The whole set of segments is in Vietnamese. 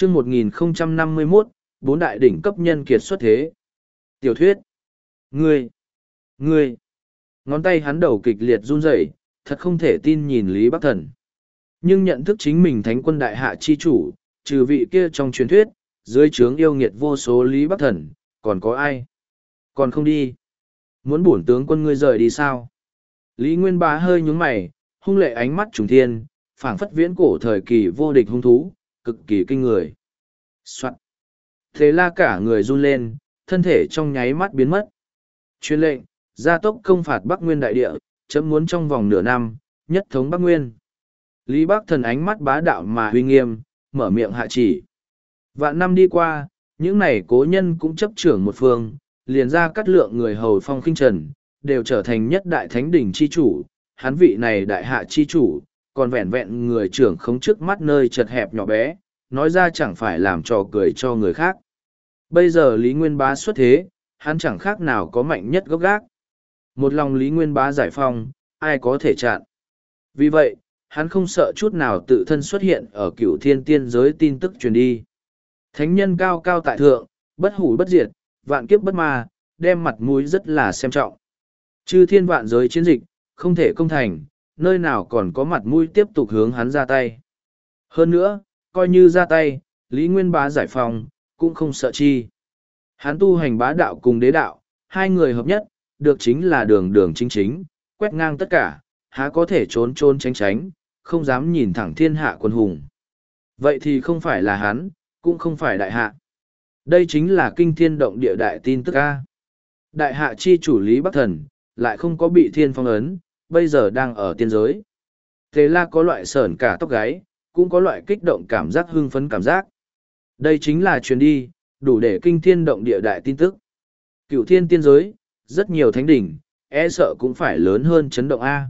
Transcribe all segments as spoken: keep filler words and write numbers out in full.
chương một nghìn không trăm năm mươi mốt, bốn đại đỉnh cấp nhân kiệt xuất thế. Tiểu thuyết. Ngươi. Ngươi. Ngón tay hắn đầu kịch liệt run rẩy, thật không thể tin nhìn Lý Bắc Thần. Nhưng nhận thức chính mình thánh quân đại hạ chi chủ, trừ vị kia trong truyền thuyết, dưới trướng yêu nghiệt vô số Lý Bắc Thần, còn có ai? Còn không đi. Muốn bổn tướng quân ngươi rời đi sao? Lý Nguyên Bá hơi nhúng mày, hung lệ ánh mắt trùng thiên, phảng phất viễn cổ thời kỳ vô địch hung thú, cực kỳ kinh người. Soạn. Thế la cả người run lên, thân thể trong nháy mắt biến mất. Chuyên lệnh, gia tốc công phạt Bắc Nguyên đại địa, chấm muốn trong vòng nửa năm, nhất thống Bắc Nguyên. Lý Bắc Thần ánh mắt bá đạo mà uy nghiêm, mở miệng hạ chỉ. Vạn năm đi qua, những này cố nhân cũng chấp trưởng một phương, liền ra cắt lượng người hầu phong khinh trần, đều trở thành nhất đại thánh đỉnh chi chủ, hắn vị này đại hạ chi chủ, còn vẹn vẹn người trưởng không trước mắt nơi chật hẹp nhỏ bé, nói ra chẳng phải làm trò cười cho người khác. Bây giờ Lý Nguyên Bá xuất thế, hắn chẳng khác nào có mạnh nhất gốc gác. Một lòng Lý Nguyên Bá giải phong, ai có thể chặn. Vì vậy, hắn không sợ chút nào tự thân xuất hiện ở cửu thiên tiên giới tin tức truyền đi. Thánh nhân cao cao tại thượng, bất hủ bất diệt, vạn kiếp bất ma, đem mặt mũi rất là xem trọng. Chư thiên vạn giới chiến dịch, không thể công thành, nơi nào còn có mặt mũi tiếp tục hướng hắn ra tay. Hơn nữa, coi như ra tay, Lý Nguyên Bá giải phóng, cũng không sợ chi. Hắn tu hành bá đạo cùng đế đạo, hai người hợp nhất, được chính là đường đường chính chính, quét ngang tất cả, há có thể trốn trốn tránh tránh, không dám nhìn thẳng thiên hạ quân hùng. Vậy thì không phải là hắn, cũng không phải đại hạ. Đây chính là kinh thiên động địa đại tin tức A. Đại hạ chi chủ Lý Bắc Thần, lại không có bị thiên phong ấn, bây giờ đang ở tiên giới. Thế là có loại sởn cả tóc gáy, cũng có loại kích động cảm giác hưng phấn cảm giác. Đây chính là chuyến đi, đủ để kinh thiên động địa đại tin tức. Cựu thiên tiên giới, rất nhiều thánh đỉnh, e sợ cũng phải lớn hơn chấn động A.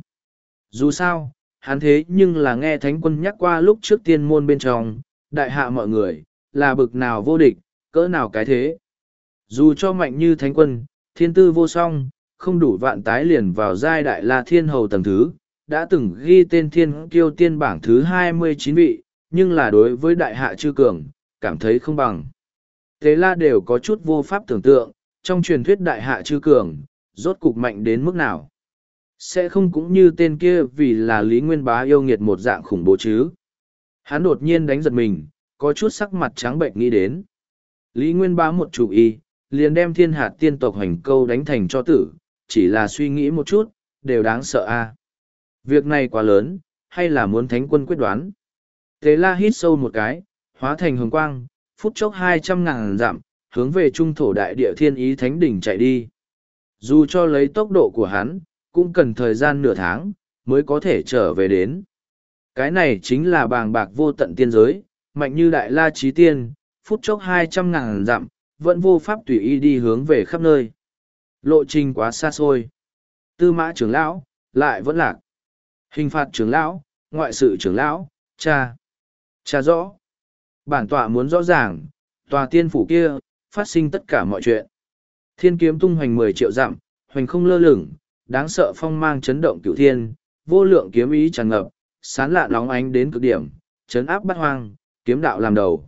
Dù sao, hắn thế nhưng là nghe thánh quân nhắc qua lúc trước tiên môn bên trong, đại hạ mọi người, là bực nào vô địch, cỡ nào cái thế. Dù cho mạnh như thánh quân, thiên tư vô song, không đủ vạn tái liền vào giai đại la thiên hầu tầng thứ, đã từng ghi tên thiên kiêu tiên bảng thứ hai mươi chín vị, nhưng là đối với đại hạ chư cường, cảm thấy không bằng. Thế la đều có chút vô pháp tưởng tượng, trong truyền thuyết đại hạ chư cường, rốt cục mạnh đến mức nào. Sẽ không cũng như tên kia vì là Lý Nguyên Bá yêu nghiệt một dạng khủng bố chứ. Hắn đột nhiên đánh giật mình, có chút sắc mặt trắng bệnh nghĩ đến. Lý Nguyên Bá một chủ ý, liền đem thiên hạt tiên tộc hành câu đánh thành cho tử, chỉ là suy nghĩ một chút, đều đáng sợ a. Việc này quá lớn, hay là muốn thánh quân quyết đoán. Thế la hít sâu một cái, hóa thành hồng quang, phút chốc hai trăm ngàn dặm, hướng về trung thổ đại địa thiên ý thánh đỉnh chạy đi. Dù cho lấy tốc độ của hắn, cũng cần thời gian nửa tháng, mới có thể trở về đến. Cái này chính là bàng bạc vô tận tiên giới, mạnh như đại la trí tiên, phút chốc hai trăm ngàn dặm, vẫn vô pháp tùy ý đi hướng về khắp nơi. Lộ trình quá xa xôi. Tư mã trưởng lão, lại vẫn lạc. Hình phạt trưởng lão, ngoại sự trưởng lão, cha. Cha rõ. Bản tọa muốn rõ ràng, tòa tiên phủ kia, phát sinh tất cả mọi chuyện. Thiên kiếm tung hoành mười triệu dặm, hoành không lơ lửng, đáng sợ phong mang chấn động cửu thiên, vô lượng kiếm ý tràn ngập, sán lạ nóng ánh đến cực điểm, chấn áp bát hoang, kiếm đạo làm đầu.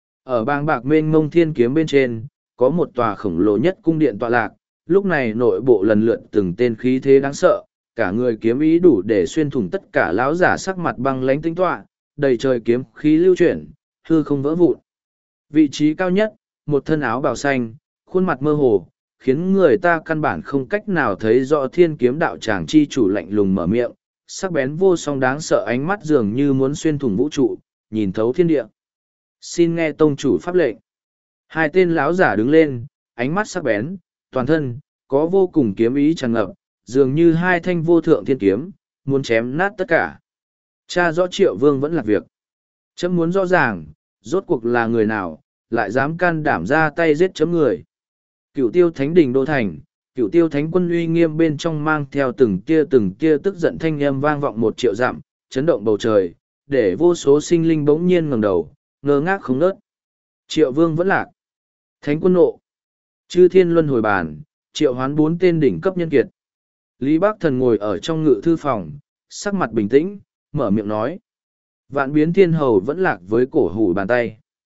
Ở bang bạc mênh mông thiên kiếm bên trên, có một tòa khổng lồ nhất cung điện tọa lạc, lúc này nội bộ lần lượt từng tên khí thế đáng sợ, cả người kiếm ý đủ để xuyên thủng tất cả lão giả sắc mặt băng lánh tinh tọa, đầy trời kiếm khí lưu chuyển, hư không vỡ vụn. Vị trí cao nhất, một thân áo bào xanh, khuôn mặt mơ hồ, khiến người ta căn bản không cách nào thấy rõ thiên kiếm đạo tràng chi chủ lạnh lùng mở miệng, sắc bén vô song đáng sợ ánh mắt dường như muốn xuyên thủng vũ trụ, nhìn thấu thiên địa. Xin nghe tông chủ pháp lệnh. Hai tên lão giả đứng lên, ánh mắt sắc bén, toàn thân, có vô cùng kiếm ý tràn ngập, dường như hai thanh vô thượng thiên kiếm, muốn chém nát tất cả. Cha rõ Triệu Vương vẫn là việc. Chấm muốn rõ ràng, rốt cuộc là người nào, lại dám can đảm ra tay giết chấm người. Cửu tiêu thánh đình đô thành, cửu tiêu thánh quân uy nghiêm bên trong mang theo từng tia từng tia tức giận thanh âm vang vọng một triệu dặm, chấn động bầu trời, để vô số sinh linh bỗng nhiên ngẩng đầu, ngơ ngác không nớt. Triệu Vương vẫn lạc. Thánh quân nộ. Chư thiên luân hồi bàn, triệu hoán bốn tên đỉnh cấp nhân kiệt. Lý Bắc Thần ngồi ở trong ngự thư phòng, sắc mặt bình tĩnh, mở miệng nói. Vạn biến thiên hầu vẫn lạc với cổ hủ bàn tay.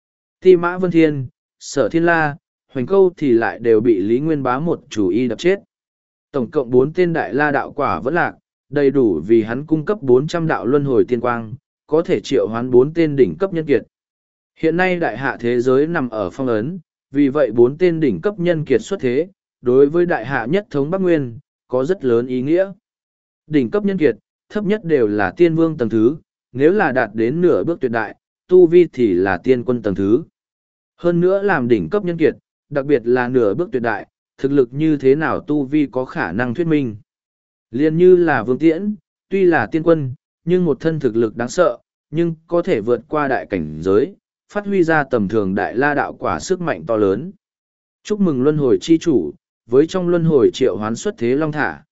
Ti Mã Vân Thiên, Sở Thiên La, Hoành Câu thì lại đều bị Lý Nguyên Bá một chủ y đập chết. Tổng cộng bốn tên đại la đạo quả vẫn lạc, đầy đủ vì hắn cung cấp bốn trăm đạo luân hồi tiên quang, có thể triệu hoán bốn tên đỉnh cấp nhân kiệt. Hiện nay đại hạ thế giới nằm ở phong ấn, vì vậy bốn tên đỉnh cấp nhân kiệt xuất thế, đối với đại hạ nhất thống Bắc Nguyên, có rất lớn ý nghĩa. Đỉnh cấp nhân kiệt, thấp nhất đều là tiên vương tầng thứ, nếu là đạt đến nửa bước tuyệt đại, tu vi thì là tiên quân tầng thứ. Hơn nữa làm đỉnh cấp nhân kiệt, đặc biệt là nửa bước tuyệt đại, thực lực như thế nào tu vi có khả năng thuyết minh. Liên như là Vương Tiễn, tuy là tiên quân, nhưng một thân thực lực đáng sợ, nhưng có thể vượt qua đại cảnh giới, phát huy ra tầm thường đại la đạo quả sức mạnh to lớn. Chúc mừng luân hồi chi chủ, với trong luân hồi triệu hoán xuất thế long thả.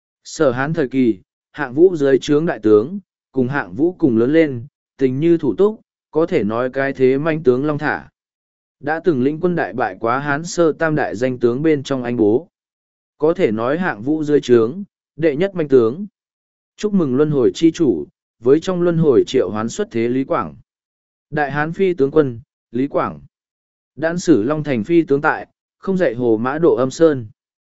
Sở Hán thời kỳ, hạng vũ dưới trướng đại tướng, cùng hạng vũ cùng lớn lên, tình như thủ túc, có thể nói cái thế manh tướng long thả. Đã từng lĩnh quân đại bại quá Hán sơ tam đại danh tướng bên trong anh bố. Có thể nói hạng vũ dưới trướng, đệ nhất manh tướng. Chúc mừng luân hồi chi chủ, với trong luân hồi triệu hoán xuất thế Lý Quảng. Đại Hán phi tướng quân, Lý Quảng. Đãn sử Long Thành phi tướng tại, không dạy hồ mã độ âm sơn.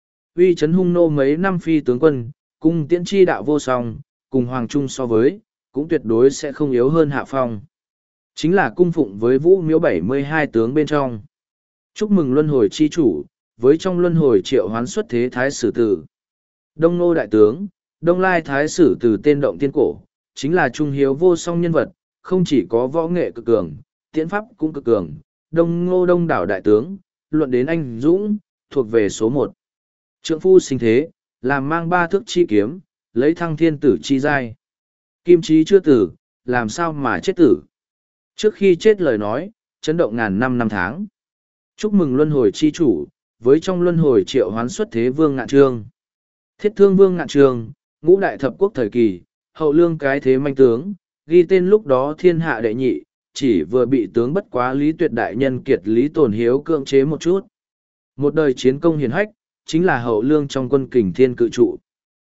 Uy chấn hung nô mấy năm phi tướng quân, cùng tiễn chi đạo vô song, cùng Hoàng Trung so với, cũng tuyệt đối sẽ không yếu hơn Hạ Phong. Chính là cung phụng với vũ miếu bảy mươi hai tướng bên trong. Chúc mừng luân hồi chi chủ, với trong luân hồi triệu hoán xuất thế Thái Sử Tử. Đông Nô Đại Tướng, Đông Lai Thái Sử Tử tên động tiên cổ, chính là trung hiếu vô song nhân vật, không chỉ có võ nghệ cực cường, tiễn pháp cũng cực cường. Đông Ngô Đông đảo Đại Tướng, luận đến anh Dũng, thuộc về số một. Trượng phu sinh thế, làm mang ba thước chi kiếm, lấy thăng thiên tử chi giai. Kim trí chưa tử, làm sao mà chết tử. Trước khi chết lời nói, chấn động ngàn năm năm tháng. Chúc mừng luân hồi chi chủ, với trong luân hồi triệu hoán xuất thế Vương Ngạn Trương. Thiết thương Vương Ngạn Trương, ngũ đại thập quốc thời kỳ, hậu lương cái thế manh tướng, ghi tên lúc đó thiên hạ đệ nhị, chỉ vừa bị tướng bất quá Lý Tuyệt đại nhân kiệt Lý Tồn Hiếu cưỡng chế một chút. Một đời chiến công hiển hách, chính là hậu lương trong quân kình thiên cự trụ.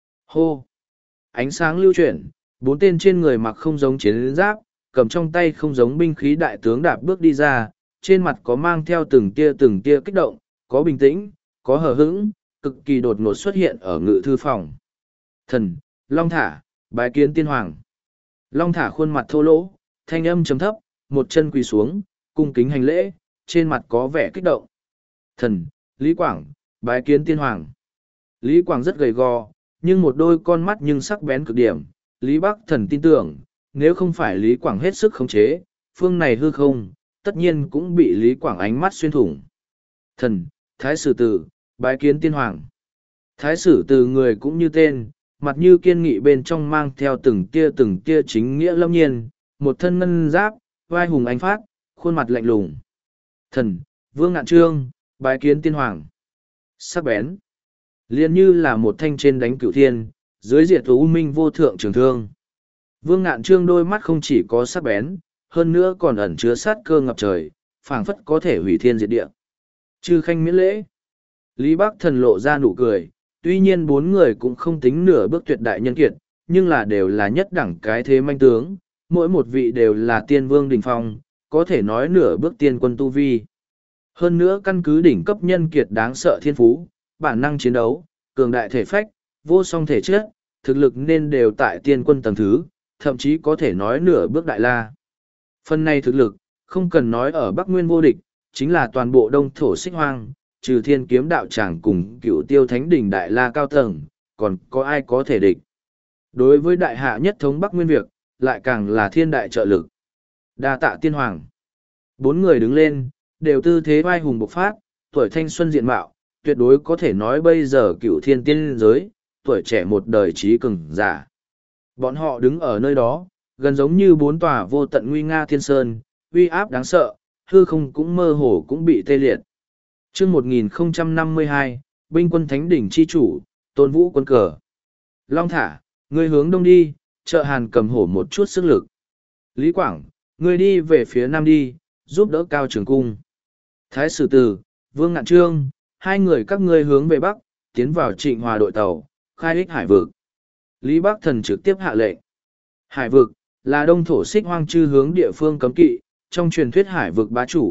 Hô! Ánh sáng lưu chuyển, bốn tên trên người mặc không giống chiến giáp, cầm trong tay không giống binh khí đại tướng đạp bước đi ra, trên mặt có mang theo từng tia từng tia kích động, có bình tĩnh, có hờ hững, cực kỳ đột ngột xuất hiện ở ngự thư phòng. Thần, Long Thả, bái kiến tiên hoàng. Long Thả khuôn mặt thô lỗ, thanh âm trầm thấp, một chân quỳ xuống, cung kính hành lễ, trên mặt có vẻ kích động. Thần, Lý Quảng, bái kiến tiên hoàng. Lý Quảng rất gầy gò, nhưng một đôi con mắt nhưng sắc bén cực điểm. Lý Bắc Thần tin tưởng, nếu không phải Lý Quảng hết sức khống chế, phương này hư không, tất nhiên cũng bị Lý Quảng ánh mắt xuyên thủng. Thần, Thái Sử Tử, bái kiến tiên hoàng. Thái Sử Tử người cũng như tên, mặt như kiên nghị bên trong mang theo từng tia từng tia chính nghĩa lâm nhiên, một thân ngân giáp, vai hùng ánh phát, khuôn mặt lạnh lùng. Thần, Vương Ngạn Trương, bái kiến tiên hoàng. Sắc bén, liền như là một thanh trên đánh cửu thiên, dưới diệt u minh vô thượng trường thương. Vương Ngạn Trương đôi mắt không chỉ có sắc bén, hơn nữa còn ẩn chứa sát cơ ngập trời, phảng phất có thể hủy thiên diệt địa. Chư khanh miễn lễ. Lý Bắc Thần lộ ra nụ cười, tuy nhiên bốn người cũng không tính nửa bước tuyệt đại nhân kiệt, nhưng là đều là nhất đẳng cái thế manh tướng, mỗi một vị đều là tiên vương đỉnh phong, có thể nói nửa bước tiên quân tu vi. Hơn nữa căn cứ đỉnh cấp nhân kiệt đáng sợ thiên phú, bản năng chiến đấu, cường đại thể phách, vô song thể chất, thực lực nên đều tại tiên quân tầng thứ, thậm chí có thể nói nửa bước đại la. Phần này thực lực, không cần nói ở Bắc Nguyên vô địch, chính là toàn bộ đông thổ xích hoang, trừ thiên kiếm đạo tràng cùng cựu tiêu thánh đỉnh đại la cao tầng, còn có ai có thể địch. Đối với đại hạ nhất thống Bắc Nguyên việc, lại càng là thiên đại trợ lực. Đa tạ tiên hoàng. Bốn người đứng lên, đều tư thế vai hùng bộc phát, tuổi thanh xuân diện mạo, tuyệt đối có thể nói bây giờ cựu thiên tiên giới, tuổi trẻ một đời trí cường giả. Bọn họ đứng ở nơi đó, gần giống như bốn tòa vô tận nguy nga thiên sơn, uy áp đáng sợ, hư không cũng mơ hồ cũng bị tê liệt. Chương một nghìn không trăm năm mươi hai, binh quân thánh đỉnh chi chủ, Tôn Vũ quân cờ. Long Thả, ngươi hướng đông đi, trợ Hàn cầm hổ một chút sức lực. Lý Quảng, ngươi đi về phía nam đi, giúp đỡ Cao Trường Cung. Thái Sử Tử, Vương Ngạn Trương, hai người các ngươi hướng về bắc, tiến vào Trịnh Hòa đội tàu, khai ích hải vực. Lý Bắc Thần trực tiếp hạ lệnh. Hải vực là đông thổ xích hoang chư hướng địa phương cấm kỵ, trong truyền thuyết hải vực bá chủ,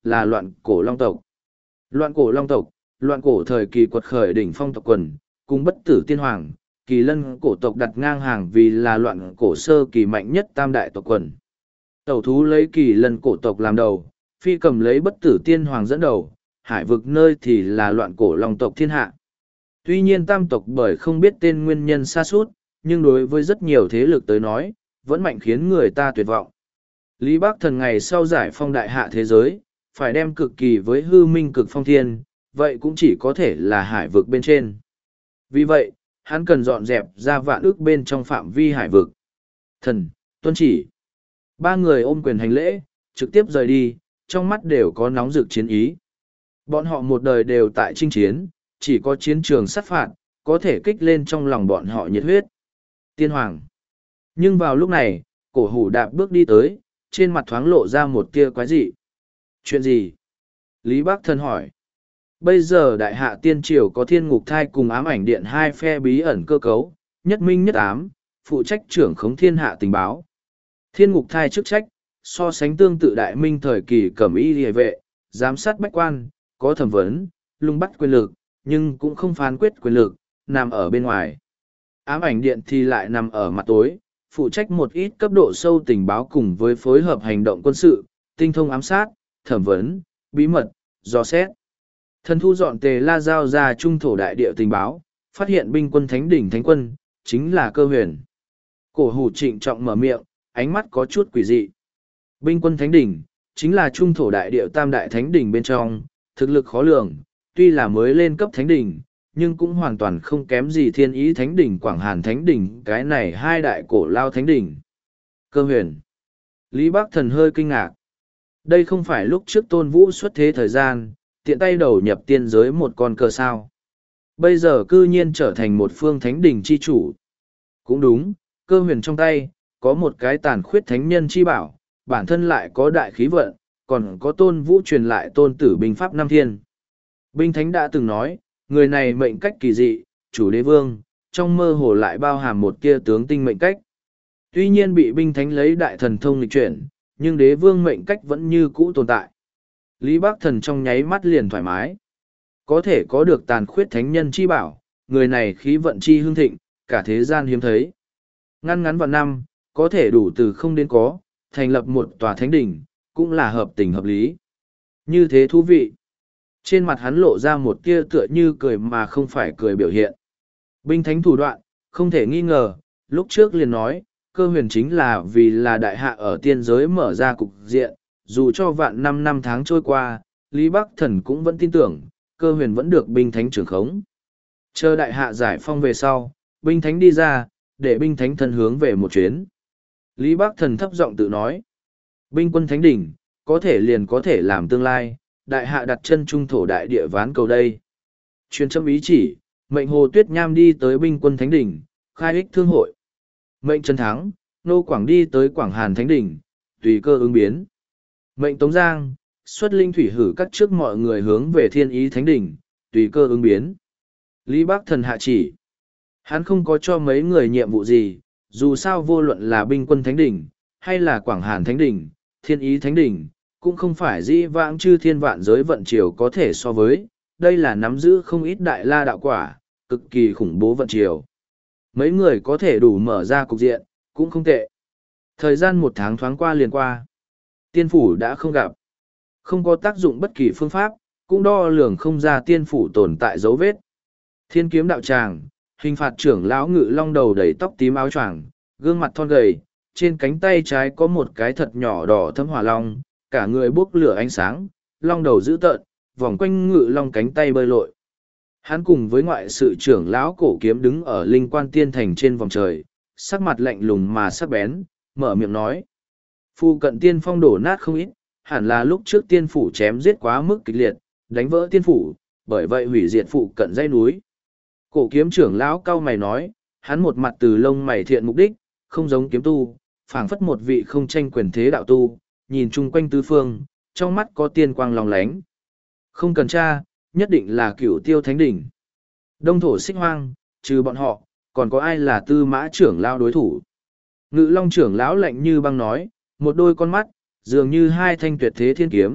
là loạn cổ long tộc. Loạn cổ long tộc, loạn cổ thời kỳ quật khởi đỉnh phong tộc quần, cùng bất tử tiên hoàng, kỳ lân cổ tộc đặt ngang hàng vì là loạn cổ sơ kỳ mạnh nhất tam đại tộc quần. Tẩu thú lấy kỳ lân cổ tộc làm đầu, phi cầm lấy bất tử tiên hoàng dẫn đầu, hải vực nơi thì là loạn cổ long tộc thiên hạ. Tuy nhiên tam tộc bởi không biết tên nguyên nhân xa suốt, nhưng đối với rất nhiều thế lực tới nói, vẫn mạnh khiến người ta tuyệt vọng. Lý Bắc Thần ngày sau giải phong đại hạ thế giới, phải đem cực kỳ với hư minh cực phong thiên, vậy cũng chỉ có thể là hải vực bên trên. Vì vậy, hắn cần dọn dẹp ra vạn ước bên trong phạm vi hải vực. Thần, tuân chỉ. Ba người ôm quyền hành lễ, trực tiếp rời đi, trong mắt đều có nóng rực chiến ý. Bọn họ một đời đều tại chinh chiến, chỉ có chiến trường sát phạt, có thể kích lên trong lòng bọn họ nhiệt huyết. Tiên Hoàng. Nhưng vào lúc này, cổ hủ đạp bước đi tới, trên mặt thoáng lộ ra một tia quái dị. Chuyện gì? Lý Bắc Thần hỏi. Bây giờ đại hạ tiên triều có thiên ngục thai cùng ám ảnh điện hai phe bí ẩn cơ cấu, nhất minh nhất ám, phụ trách trưởng khống thiên hạ tình báo. Thiên ngục thai chức trách, so sánh tương tự đại minh thời kỳ cẩm y liề vệ, giám sát bách quan, có thẩm vấn, lùng bắt quyền lực, nhưng cũng không phán quyết quyền lực, nằm ở bên ngoài. Ám ảnh điện thì lại nằm ở mặt tối, phụ trách một ít cấp độ sâu tình báo cùng với phối hợp hành động quân sự, tinh thông ám sát, thẩm vấn, bí mật, dò xét. Thần thu dọn tề la giao ra trung thổ đại địa tình báo, phát hiện binh quân thánh đỉnh thánh quân, chính là Cơ Huyền. Cổ hủ trịnh trọng mở miệng, ánh mắt có chút quỷ dị. Binh quân thánh đỉnh, chính là trung thổ đại địa tam đại thánh đỉnh bên trong, thực lực khó lường, tuy là mới lên cấp thánh đỉnh, nhưng cũng hoàn toàn không kém gì thiên ý thánh đỉnh Quảng Hàn thánh đỉnh, cái này hai đại cổ lao thánh đỉnh. Cơ Huyền. Lý Bắc Thần hơi kinh ngạc. Đây không phải lúc trước Tôn Vũ xuất thế thời gian, tiện tay đầu nhập tiên giới một con cờ sao. Bây giờ cư nhiên trở thành một phương thánh đỉnh chi chủ. Cũng đúng, Cơ Huyền trong tay, có một cái tàn khuyết thánh nhân chi bảo, bản thân lại có đại khí vận, còn có Tôn Vũ truyền lại tôn tử binh pháp năm thiên. Binh Thánh đã từng nói, người này mệnh cách kỳ dị, chủ đế vương, trong mơ hồ lại bao hàm một kia tướng tinh mệnh cách. Tuy nhiên bị Binh Thánh lấy đại thần thông lịch chuyển, nhưng đế vương mệnh cách vẫn như cũ tồn tại. Lý Bắc Thần trong nháy mắt liền thoải mái. Có thể có được tàn khuyết thánh nhân chi bảo, người này khí vận chi hương thịnh, cả thế gian hiếm thấy. Ngăn ngắn vào năm, có thể đủ từ không đến có, thành lập một tòa thánh đỉnh, cũng là hợp tình hợp lý. Như thế thú vị. Trên mặt hắn lộ ra một tia tựa như cười mà không phải cười biểu hiện. Binh thánh thủ đoạn, không thể nghi ngờ, lúc trước liền nói, Cơ Huyền chính là vì là đại hạ ở tiên giới mở ra cục diện, dù cho vạn năm năm tháng trôi qua, Lý Bắc Thần cũng vẫn tin tưởng, Cơ Huyền vẫn được binh thánh trưởng khống. Chờ đại hạ giải phong về sau, binh thánh đi ra, để binh thánh thân hướng về một chuyến. Lý Bắc Thần thấp giọng tự nói, binh quân thánh đỉnh, có thể liền có thể làm tương lai, đại hạ đặt chân trung thổ đại địa ván cầu đây. Truyền châm ý chỉ, mệnh Hồ Tuyết Nham đi tới binh quân thánh đỉnh, khai ích thương hội. Mệnh Trần Thắng, Nô Quảng đi tới Quảng Hàn thánh đỉnh, tùy cơ ứng biến. Mệnh Tống Giang, xuất linh thủy hử cắt trước mọi người hướng về thiên ý thánh đỉnh, tùy cơ ứng biến. Lý Bắc Thần hạ chỉ. Hắn không có cho mấy người nhiệm vụ gì, dù sao vô luận là binh quân thánh đỉnh, hay là Quảng Hàn thánh đỉnh, thiên ý thánh đỉnh, cũng không phải dĩ vãng chư thiên vạn giới vận triều có thể so với, đây là nắm giữ không ít đại la đạo quả, cực kỳ khủng bố vận triều. Mấy người có thể đủ mở ra cục diện, cũng không tệ. Thời gian một tháng thoáng qua liền qua. Tiên phủ đã không gặp. Không có tác dụng bất kỳ phương pháp, cũng đo lường không ra tiên phủ tồn tại dấu vết. Thiên kiếm đạo tràng, hình phạt trưởng lão Ngự Long đầu đầy tóc tím áo choàng, gương mặt thon gầy, trên cánh tay trái có một cái thật nhỏ đỏ thấm hỏa long, cả người bốc lửa ánh sáng, long đầu dữ tợn, vòng quanh Ngự Long cánh tay bơi lội. Hắn cùng với ngoại sự trưởng lão Cổ Kiếm đứng ở linh quan tiên thành trên vòng trời, sắc mặt lạnh lùng mà sắc bén, mở miệng nói. Phu cận tiên phong đổ nát không ít, hẳn là lúc trước tiên phủ chém giết quá mức kịch liệt, đánh vỡ tiên phủ, bởi vậy hủy diệt phụ cận dãy núi. Cổ Kiếm trưởng lão cau mày nói, hắn một mặt từ lông mày thiện mục đích, không giống kiếm tu, phảng phất một vị không tranh quyền thế đạo tu, nhìn chung quanh tứ phương, trong mắt có tiên quang lòng lánh. Không cần tra, nhất định là cửu tiêu thánh đỉnh. Đông thổ xích hoang, trừ bọn họ, còn có ai là tư mã trưởng lão đối thủ. Ngự Long trưởng lão lạnh như băng nói, một đôi con mắt, dường như hai thanh tuyệt thế thiên kiếm,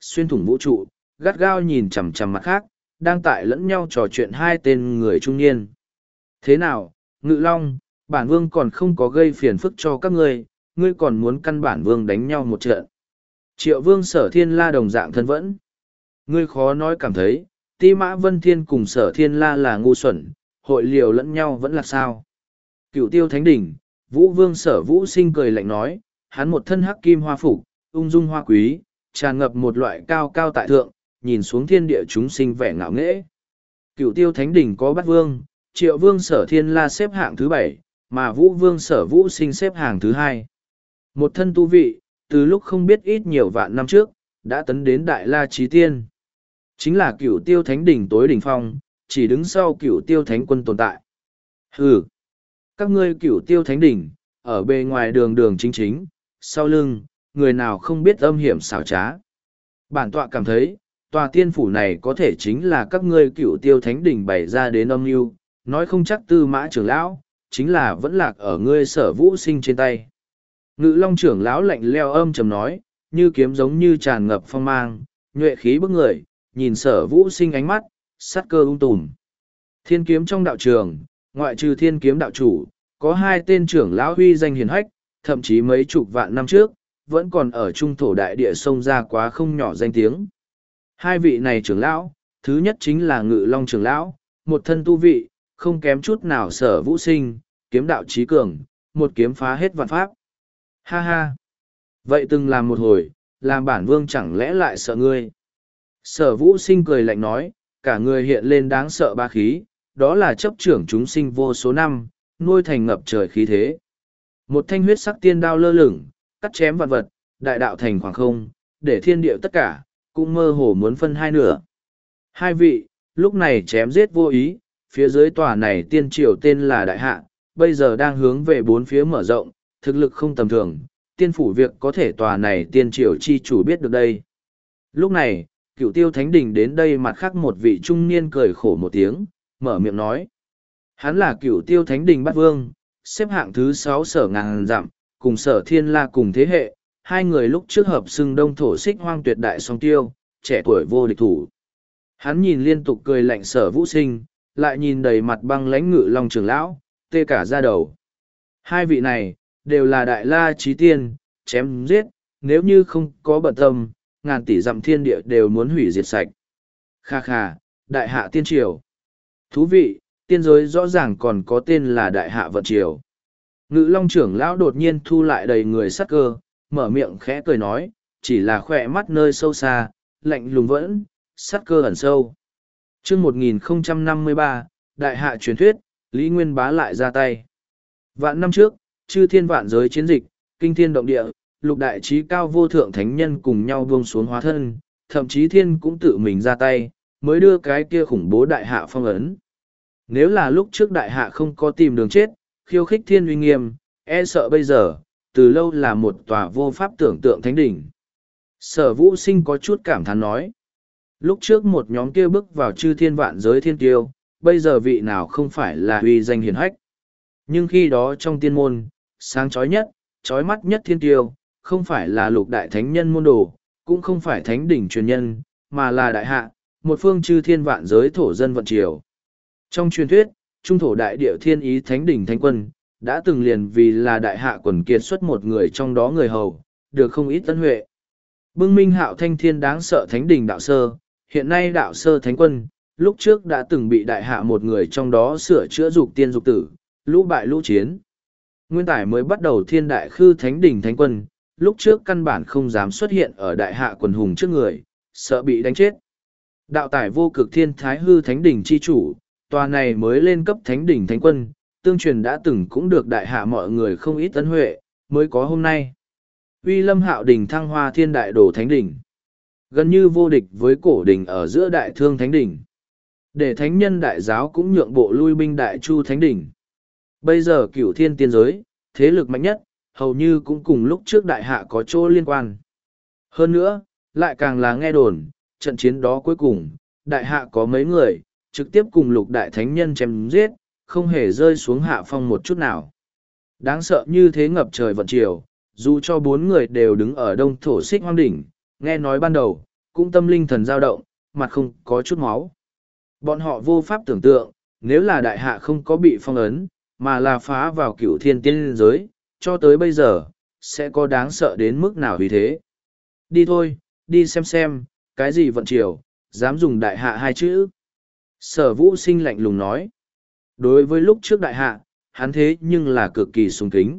xuyên thủng vũ trụ, gắt gao nhìn chằm chằm mặt khác, đang tại lẫn nhau trò chuyện hai tên người trung niên. Thế nào, Ngự Long, bản vương còn không có gây phiền phức cho các ngươi, ngươi còn muốn căn bản vương đánh nhau một trận. Triệu vương Sở Thiên La đồng dạng thân vẫn. Ngươi khó nói cảm thấy, Ti Mã Vân Thiên cùng Sở Thiên La là ngu xuẩn, hội liều lẫn nhau vẫn là sao. Cựu Tiêu Thánh Đỉnh, Vũ Vương Sở Vũ Sinh cười lạnh nói, hắn một thân hắc kim hoa phục, ung dung hoa quý, tràn ngập một loại cao cao tại thượng, nhìn xuống thiên địa chúng sinh vẻ ngạo nghễ. Cựu Tiêu Thánh Đỉnh có Bát Vương, Triệu Vương Sở Thiên La xếp hạng thứ bảy, mà Vũ Vương Sở Vũ Sinh xếp hạng thứ hai. Một thân tu vị, từ lúc không biết ít nhiều vạn năm trước, đã tấn đến Đại La Chí Tiên. Chính là Cựu Tiêu Thánh Đỉnh tối đỉnh phong, chỉ đứng sau Cựu Tiêu Thánh Quân tồn tại. Hừ, các ngươi Cựu Tiêu Thánh Đỉnh, ở bề ngoài đường đường chính chính, sau lưng, người nào không biết âm hiểm xảo trá. Bản tọa cảm thấy, tòa tiên phủ này có thể chính là các ngươi Cựu Tiêu Thánh Đỉnh bày ra đến âm mưu, nói không chắc Tư Mã trưởng lão, chính là vẫn lạc ở ngươi Sở Vũ Sinh trên tay. Ngự Long trưởng lão lạnh leo âm trầm nói, như kiếm giống như tràn ngập phong mang, nhuệ khí bức người, nhìn Sở Vũ Sinh ánh mắt, sát cơ ung tùm. Thiên kiếm trong đạo trường, ngoại trừ thiên kiếm đạo chủ, có hai tên trưởng lão huy danh hiền hách, thậm chí mấy chục vạn năm trước, vẫn còn ở trung thổ đại địa sông ra quá không nhỏ danh tiếng. Hai vị này trưởng lão, thứ nhất chính là Ngự Long trưởng lão, một thân tu vị, không kém chút nào Sở Vũ Sinh, kiếm đạo trí cường, một kiếm phá hết vạn pháp. Ha ha! Vậy từng làm một hồi, làm bản vương chẳng lẽ lại sợ ngươi? Sở Vũ Sinh cười lạnh nói, cả người hiện lên đáng sợ ba khí, đó là chấp trưởng chúng sinh vô số năm, nuôi thành ngập trời khí thế. Một thanh huyết sắc tiên đao lơ lửng, cắt chém vạn vật, đại đạo thành khoảng không, để thiên địa tất cả, cũng mơ hồ muốn phân hai nửa. Hai vị, lúc này chém giết vô ý, phía dưới tòa này tiên triều tên là Đại Hạ, bây giờ đang hướng về bốn phía mở rộng, thực lực không tầm thường, tiên phủ việc có thể tòa này tiên triều chi chủ biết được đây. Lúc này, Cựu Tiêu Thánh Đỉnh đến đây mặt khác một vị trung niên cười khổ một tiếng, mở miệng nói. Hắn là Cựu Tiêu Thánh Đỉnh Bát Vương, xếp hạng thứ sáu Sở ngàn dặm, cùng Sở Thiên La cùng thế hệ, hai người lúc trước hợp xưng đông thổ xích hoang tuyệt đại song tiêu, trẻ tuổi vô địch thủ. Hắn nhìn liên tục cười lạnh Sở Vũ Sinh, lại nhìn đầy mặt băng lãnh Ngự Long trưởng lão, tê cả da đầu. Hai vị này, đều là Đại La Chí Tiên, chém giết, nếu như không có bận tâm, ngàn tỷ dặm thiên địa đều muốn hủy diệt sạch. Kha kha, Đại Hạ Tiên Triều. Thú vị, tiên giới rõ ràng còn có tên là Đại Hạ Vận Triều. Ngự Long trưởng lão đột nhiên thu lại đầy người sắc cơ, mở miệng khẽ cười nói, chỉ là khỏe mắt nơi sâu xa, lạnh lùng vẫn, sắc cơ ẩn sâu. Chương một nghìn không trăm năm mươi ba, Đại Hạ truyền thuyết, Lý Nguyên Bá lại ra tay. Vạn năm trước, chư thiên vạn giới chiến dịch, kinh thiên động địa, lục đại trí cao vô thượng thánh nhân cùng nhau buông xuống hóa thân, thậm chí thiên cũng tự mình ra tay, mới đưa cái kia khủng bố Đại Hạ phong ấn. Nếu là lúc trước Đại Hạ không có tìm đường chết, khiêu khích thiên uy nghiêm, e sợ bây giờ, từ lâu là một tòa vô pháp tưởng tượng thánh đỉnh. Sở Vũ Sinh có chút cảm thán nói. Lúc trước một nhóm kia bước vào chư thiên vạn giới thiên tiêu, bây giờ vị nào không phải là uy danh hiển hách. Nhưng khi đó trong tiên môn, sáng chói nhất, chói mắt nhất thiên tiêu, không phải là lục đại thánh nhân môn đồ, cũng không phải thánh đỉnh truyền nhân, mà là Đại Hạ, một phương chư thiên vạn giới thổ dân vận triều. Trong truyền thuyết, trung thổ đại địa thiên ý thánh đỉnh thánh quân, đã từng liền vì là Đại Hạ quần kiệt xuất một người trong đó người hầu, được không ít tân huệ. Bưng minh hạo thanh thiên đáng sợ thánh đỉnh đạo sơ, hiện nay đạo sơ thánh quân, lúc trước đã từng bị Đại Hạ một người trong đó sửa chữa dục tiên dục tử, lũ bại lũ chiến. Nguyên tải mới bắt đầu thiên đại khư thánh đỉnh thánh quân, lúc trước căn bản không dám xuất hiện ở Đại Hạ quần hùng trước người, sợ bị đánh chết. Đạo tải vô cực thiên thái hư thánh đỉnh chi chủ, tòa này mới lên cấp thánh đỉnh thánh quân, tương truyền đã từng cũng được Đại Hạ mọi người không ít ân huệ, mới có hôm nay. Uy lâm hạo đỉnh thăng hoa thiên đại đồ thánh đỉnh, gần như vô địch với cổ đỉnh ở giữa đại thương thánh đỉnh. Để thánh nhân đại giáo cũng nhượng bộ lui binh đại chu thánh đỉnh. Bây giờ cửu thiên tiên giới, thế lực mạnh nhất, hầu như cũng cùng lúc trước Đại Hạ có chỗ liên quan. Hơn nữa, lại càng là nghe đồn, trận chiến đó cuối cùng, Đại Hạ có mấy người, trực tiếp cùng lục đại thánh nhân chém giết, không hề rơi xuống hạ phong một chút nào. Đáng sợ như thế ngập trời vận triều, dù cho bốn người đều đứng ở đông thổ xích hoang đỉnh, nghe nói ban đầu, cũng tâm linh thần dao động, mặt không có chút máu. Bọn họ vô pháp tưởng tượng, nếu là đại hạ không có bị phong ấn, mà là phá vào cửu thiên tiên giới, cho tới bây giờ, sẽ có đáng sợ đến mức nào vì thế. Đi thôi, đi xem xem, cái gì vận triều, dám dùng đại hạ hai chữ. Sở Vũ Sinh lạnh lùng nói. Đối với lúc trước đại hạ, hắn thế nhưng là cực kỳ sùng kính.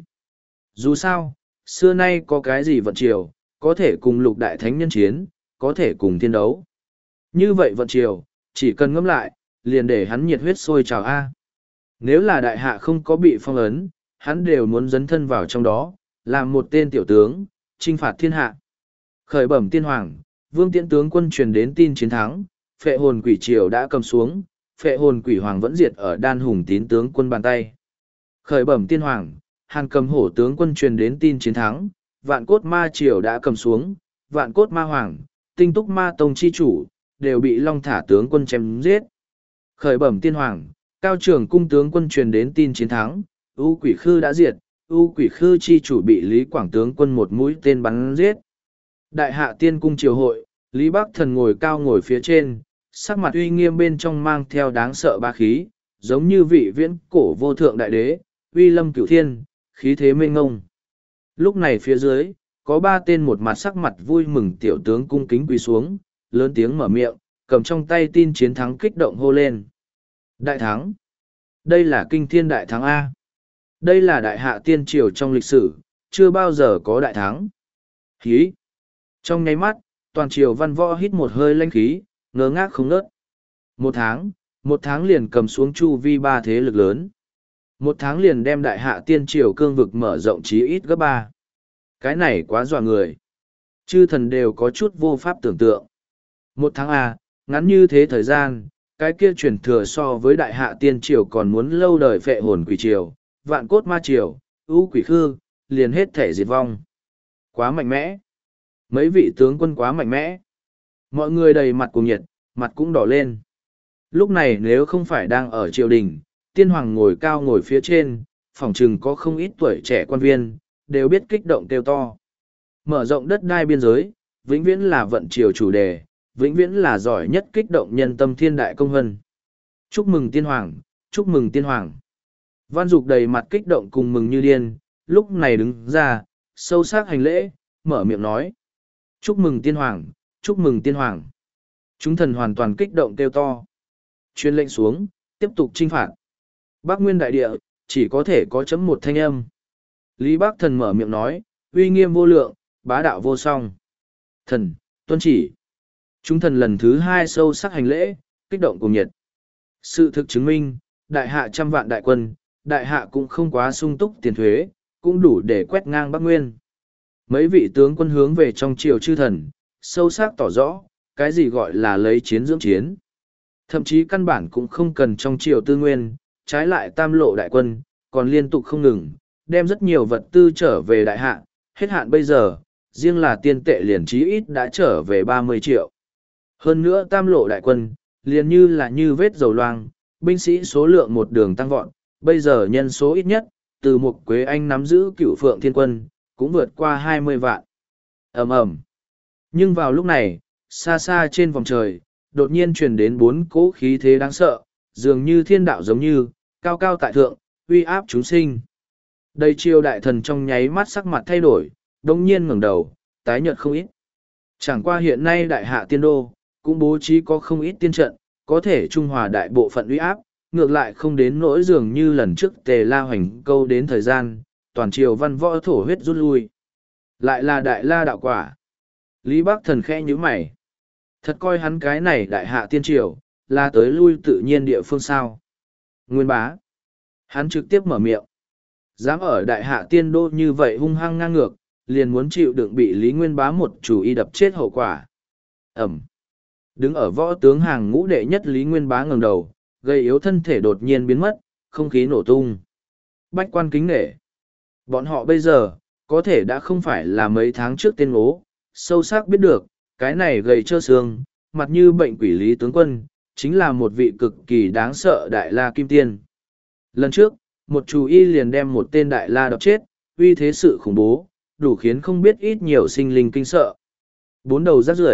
Dù sao, xưa nay có cái gì vận triều, có thể cùng lục đại thánh nhân chiến, có thể cùng thiên đấu. Như vậy vận triều, chỉ cần ngẫm lại, liền để hắn nhiệt huyết sôi trào A. Nếu là đại hạ không có bị phong ấn, hắn đều muốn dấn thân vào trong đó, làm một tên tiểu tướng, chinh phạt thiên hạ. Khởi bẩm tiên hoàng, Vương Tiễn tướng quân truyền đến tin chiến thắng, phệ hồn quỷ triều đã cầm xuống, phệ hồn quỷ hoàng vẫn diệt ở đan hùng tín tướng quân bàn tay. Khởi bẩm tiên hoàng, Hàn Cầm Hổ tướng quân truyền đến tin chiến thắng, vạn cốt ma triều đã cầm xuống, vạn cốt ma hoàng, tinh túc ma tông chi chủ, đều bị long thả tướng quân chém giết. Khởi bẩm tiên hoàng, cao trưởng cung tướng quân truyền đến tin chiến thắng, U quỷ khư đã diệt, U quỷ khư chi chủ bị Lý Quảng tướng quân một mũi tên bắn giết. Đại hạ tiên cung triều hội, Lý Bắc Thần ngồi cao ngồi phía trên, sắc mặt uy nghiêm bên trong mang theo đáng sợ ba khí, giống như vị viễn cổ vô thượng đại đế, uy lâm cửu thiên, khí thế mênh ngông. Lúc này phía dưới, có ba tên một mặt sắc mặt vui mừng tiểu tướng cung kính quỳ xuống, lớn tiếng mở miệng, cầm trong tay tin chiến thắng kích động hô lên. Đại thắng! Đây là kinh thiên đại thắng A. Đây là đại hạ tiên triều trong lịch sử, chưa bao giờ có đại thắng. Hí! Trong nháy mắt, toàn triều văn võ hít một hơi lanh khí, ngơ ngác không ngớt. Một tháng, một tháng liền cầm xuống chu vi ba thế lực lớn. Một tháng liền đem đại hạ tiên triều cương vực mở rộng chí ít gấp ba. Cái này quá dọa người. Chư thần đều có chút vô pháp tưởng tượng. Một tháng à, ngắn như thế thời gian, cái kia truyền thừa so với đại hạ tiên triều còn muốn lâu đời phệ hồn quỷ triều, vạn cốt ma triều, ưu quỷ khư, liền hết thể diệt vong. Quá mạnh mẽ. Mấy vị tướng quân quá mạnh mẽ. Mọi người đầy mặt cùng nhiệt, mặt cũng đỏ lên. Lúc này nếu không phải đang ở triều đình, tiên hoàng ngồi cao ngồi phía trên, phỏng chừng có không ít tuổi trẻ quan viên, đều biết kích động kêu to. Mở rộng đất đai biên giới, vĩnh viễn là vận triều chủ đề, vĩnh viễn là giỏi nhất kích động nhân tâm thiên đại công hân. Chúc mừng tiên hoàng, chúc mừng tiên hoàng. Văn Dục đầy mặt kích động cùng mừng như điên, lúc này đứng ra, sâu sắc hành lễ, mở miệng nói. Chúc mừng tiên hoàng, chúc mừng tiên hoàng. Chúng thần hoàn toàn kích động kêu to. Chuyên lệnh xuống, tiếp tục chinh phạt. Bắc Nguyên đại địa, chỉ có thể có chấm một thanh âm. Lý Bắc Thần mở miệng nói, uy nghiêm vô lượng, bá đạo vô song. Thần, tuân chỉ. Chúng thần lần thứ hai sâu sắc hành lễ, kích động cùng nhiệt. Sự thực chứng minh, đại hạ trăm vạn đại quân, đại hạ cũng không quá sung túc tiền thuế, cũng đủ để quét ngang Bắc Nguyên. Mấy vị tướng quân hướng về trong triều chư thần, sâu sắc tỏ rõ, cái gì gọi là lấy chiến dưỡng chiến. Thậm chí căn bản cũng không cần trong triều tư nguyên, trái lại tam lộ đại quân, còn liên tục không ngừng, đem rất nhiều vật tư trở về đại hạ, hết hạn bây giờ, riêng là tiên tệ liền chí ít đã trở về ba mươi triệu. Hơn nữa tam lộ đại quân, liền như là như vết dầu loang, binh sĩ số lượng một đường tăng vọt, bây giờ nhân số ít nhất, từ Mục Quế Anh nắm giữ Cửu Phượng Thiên Quân, cũng vượt qua hai mươi vạn. Ầm ầm. Nhưng vào lúc này, xa xa trên vòng trời, đột nhiên truyền đến bốn cỗ khí thế đáng sợ, dường như thiên đạo giống như, cao cao tại thượng, uy áp chúng sinh. Đây triều đại thần trong nháy mắt sắc mặt thay đổi, đồng nhiên ngẩng đầu, tái nhợt không ít. Chẳng qua hiện nay đại hạ tiên đô, cũng bố trí có không ít tiên trận, có thể trung hòa đại bộ phận uy áp, ngược lại không đến nỗi dường như lần trước Tề La Hoành câu đến thời gian, toàn triều văn võ thổ huyết rút lui. Lại là đại la đạo quả. Lý Bắc Thần khẽ nhíu mày. Thật coi hắn cái này đại hạ tiên triều, là tới lui tự nhiên địa phương sao. Nguyên bá. Hắn trực tiếp mở miệng. Dám ở đại hạ tiên đô như vậy hung hăng ngang ngược, liền muốn chịu đựng bị Lý Nguyên bá một chủ y đập chết hậu quả. Ẩm. Đứng ở võ tướng hàng ngũ đệ nhất Lý Nguyên bá ngẩng đầu, gây yếu thân thể đột nhiên biến mất, không khí nổ tung. Bách quan kính nể. Bọn họ bây giờ, có thể đã không phải là mấy tháng trước tên ố, sâu sắc biết được, cái này gầy trơ xương, mặt như bệnh quỷ Lý tướng quân, chính là một vị cực kỳ đáng sợ đại la kim tiên. Lần trước, một chủ y liền đem một tên đại la đập chết, uy thế sự khủng bố, đủ khiến không biết ít nhiều sinh linh kinh sợ. Bốn đầu rác rưởi,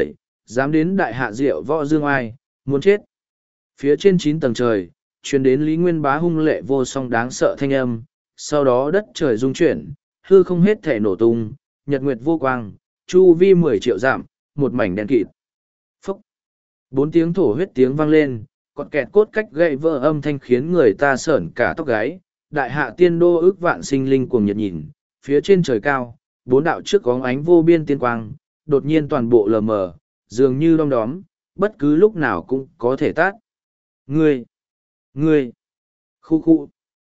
Dám đến đại hạ diệu võ dương ai, muốn chết. Phía trên chín tầng trời, truyền đến Lý Nguyên Bá hung lệ vô song đáng sợ thanh âm, sau đó đất trời rung chuyển, hư không hết thể nổ tung, nhật nguyệt vô quang, chu vi mười triệu dặm, một mảnh đen kịt. Phúc! Bốn tiếng thổ huyết tiếng vang lên, còn kẹt cốt cách gậy vỡ âm thanh khiến người ta sởn cả tóc gáy. Đại hạ tiên đô ước vạn sinh linh cuồng nhiệt nhìn, phía trên trời cao, bốn đạo trước có ánh vô biên tiên quang, đột nhiên toàn bộ lờ mờ, dường như đom đóm, bất cứ lúc nào cũng có thể tát. Ngươi! Ngươi! Khu khu!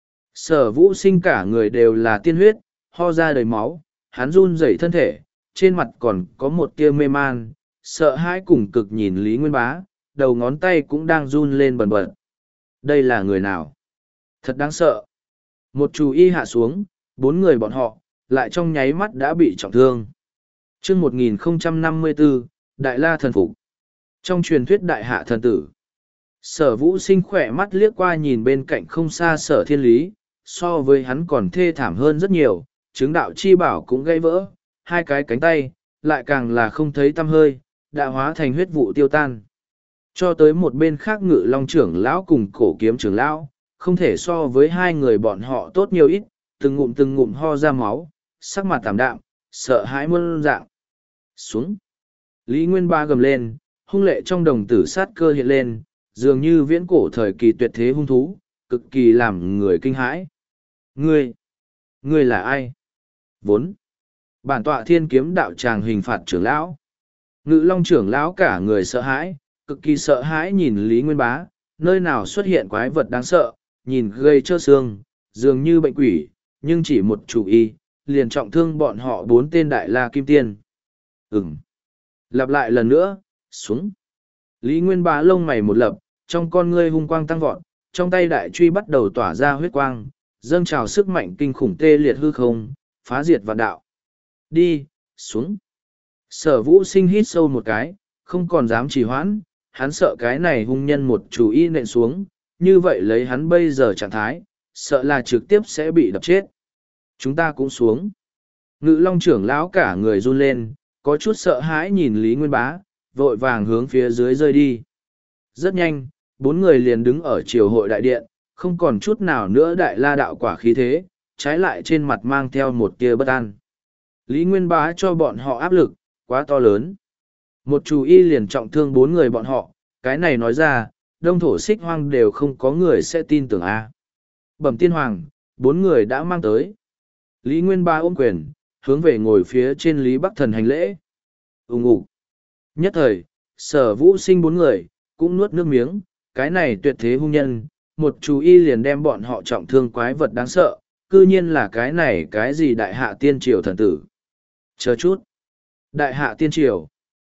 Sở Vũ Sinh cả người đều là tiên huyết, ho ra đầy máu, hắn run rẩy thân thể, trên mặt còn có một tia mê man, sợ hãi cùng cực nhìn Lý Nguyên Bá, đầu ngón tay cũng đang run lên bần bật. Đây là người nào? Thật đáng sợ. Một chú y hạ xuống, bốn người bọn họ, lại trong nháy mắt đã bị trọng thương. chương một nghìn không trăm năm mươi bốn, Đại La Thần Phục. Trong truyền thuyết Đại Hạ Thần Tử, Sở Vũ Sinh khỏe mắt liếc qua nhìn bên cạnh không xa Sở Thiên Lý, so với hắn còn thê thảm hơn rất nhiều, chứng đạo chi bảo cũng gãy vỡ, hai cái cánh tay, lại càng là không thấy tăm hơi, đã hóa thành huyết vụ tiêu tan. Cho tới một bên khác Ngự Long trưởng lão cùng Cổ Kiếm trưởng lão, không thể so với hai người bọn họ tốt nhiều ít, từng ngụm từng ngụm ho ra máu, sắc mặt tảm đạm, sợ hãi muôn dạng. Xuống. Lý Nguyên Ba gầm lên, hung lệ trong đồng tử sát cơ hiện lên, dường như viễn cổ thời kỳ tuyệt thế hung thú, cực kỳ làm người kinh hãi. Ngươi, ngươi là ai? Vốn, bản tọa thiên kiếm đạo tràng hình phạt trưởng lão. Ngự Long trưởng lão cả người sợ hãi, cực kỳ sợ hãi nhìn Lý Nguyên Bá, nơi nào xuất hiện quái vật đáng sợ, nhìn gây trơ xương, dường như bệnh quỷ, nhưng chỉ một chủ y, liền trọng thương bọn họ bốn tên đại la kim tiên. Ừm. Lặp lại lần nữa, xuống. Lý Nguyên Bá lông mày một lập, trong con ngươi hung quang tăng vọt, trong tay đại truy bắt đầu tỏa ra huyết quang, dâng trào sức mạnh kinh khủng tê liệt hư không, phá diệt vạn đạo. Đi, xuống. Sở Vũ Sinh hít sâu một cái, không còn dám trì hoãn, hắn sợ cái này hung nhân một chủ y nện xuống, như vậy lấy hắn bây giờ trạng thái, sợ là trực tiếp sẽ bị đập chết. Chúng ta cũng xuống. Ngự Long trưởng lão cả người run lên, có chút sợ hãi nhìn Lý Nguyên Bá, vội vàng hướng phía dưới rơi đi. Rất nhanh, bốn người liền đứng ở triều hội đại điện, không còn chút nào nữa đại la đạo quả khí thế, trái lại trên mặt mang theo một tia bất an. Lý Nguyên Bá cho bọn họ áp lực, quá to lớn. Một chủ y liền trọng thương bốn người bọn họ, cái này nói ra, đông thổ xích hoang đều không có người sẽ tin tưởng a. Bẩm tiên hoàng, bốn người đã mang tới. Lý Nguyên Bá ôm quyền, hướng về ngồi phía trên Lý Bắc Thần hành lễ. Úng ủ. Nhất thời, Sở Vũ Sinh bốn người, cũng nuốt nước miếng, cái này tuyệt thế hung nhân, một chú y liền đem bọn họ trọng thương quái vật đáng sợ, cư nhiên là cái này cái gì đại hạ tiên triều thần tử. Chờ chút. Đại hạ tiên triều.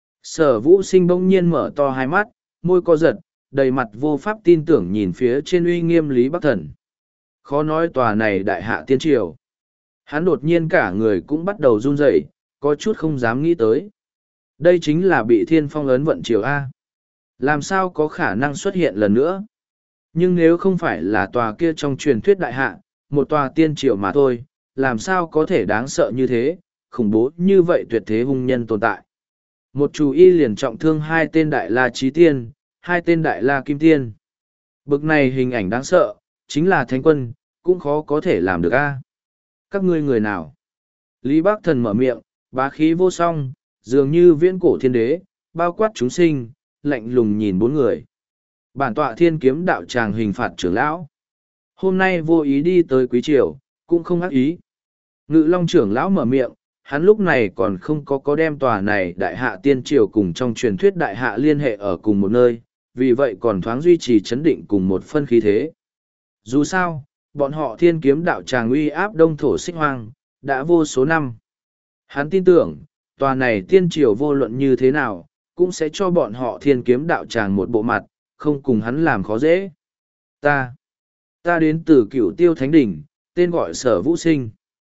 Sở Vũ Sinh bỗng nhiên mở to hai mắt, môi co giật, đầy mặt vô pháp tin tưởng nhìn phía trên uy nghiêm Lý Bắc Thần. Khó nói tòa này đại hạ tiên triều. Hắn đột nhiên cả người cũng bắt đầu run rẩy, có chút không dám nghĩ tới. Đây chính là bị thiên phong ấn vận triều A. Làm sao có khả năng xuất hiện lần nữa? Nhưng nếu không phải là tòa kia trong truyền thuyết đại hạ, một tòa tiên triều mà thôi, làm sao có thể đáng sợ như thế, khủng bố như vậy tuyệt thế hung nhân tồn tại. Một chủ y liền trọng thương hai tên đại la trí tiên, hai tên đại la kim tiên. Bực này hình ảnh đáng sợ, chính là thánh quân, cũng khó có thể làm được a. Các ngươi người nào? Lý Bắc Thần mở miệng, bá khí vô song, dường như viễn cổ thiên đế, bao quát chúng sinh, lạnh lùng nhìn bốn người. Bản tọa thiên kiếm đạo tràng hình phạt trưởng lão. Hôm nay vô ý đi tới quý triều, cũng không ác ý. Ngự Long trưởng lão mở miệng, hắn lúc này còn không có có đem tòa này đại hạ tiên triều cùng trong truyền thuyết đại hạ liên hệ ở cùng một nơi, vì vậy còn thoáng duy trì chấn định cùng một phân khí thế. Dù sao, bọn họ thiên kiếm đạo tràng uy áp đông thổ xích hoang, đã vô số năm. Hắn tin tưởng, tòa này tiên triều vô luận như thế nào, cũng sẽ cho bọn họ thiên kiếm đạo tràng một bộ mặt, không cùng hắn làm khó dễ. Ta, ta đến từ cửu tiêu thánh đỉnh, tên gọi Sở Vũ Sinh.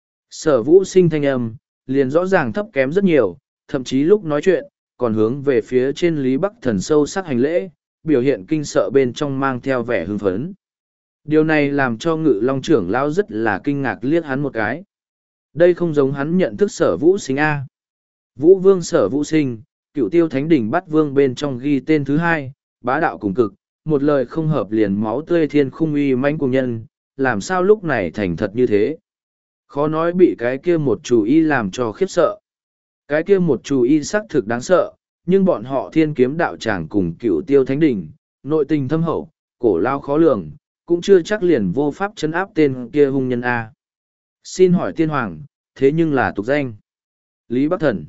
Sở Vũ Sinh thanh âm, liền rõ ràng thấp kém rất nhiều, thậm chí lúc nói chuyện, còn hướng về phía trên Lý Bắc Thần sâu sắc hành lễ, biểu hiện kinh sợ bên trong mang theo vẻ hưng phấn. Điều này làm cho Ngự Long trưởng lão rất là kinh ngạc liếc hắn một cái. Đây không giống hắn nhận thức Sở Vũ Sinh A. Vũ Vương Sở Vũ Sinh, cựu tiêu thánh đỉnh bắt vương bên trong ghi tên thứ hai, bá đạo cùng cực, một lời không hợp liền máu tươi thiên khung uy manh cùng nhân, làm sao lúc này thành thật như thế. Khó nói bị cái kia một chủ y làm cho khiếp sợ. Cái kia một chủ y xác thực đáng sợ, nhưng bọn họ thiên kiếm đạo tràng cùng cựu tiêu thánh đỉnh, nội tình thâm hậu, cổ lao khó lường, cũng chưa chắc liền vô pháp chấn áp tên kia hung nhân A. Xin hỏi tiên hoàng, thế nhưng là tục danh. Lý Bắc Thần.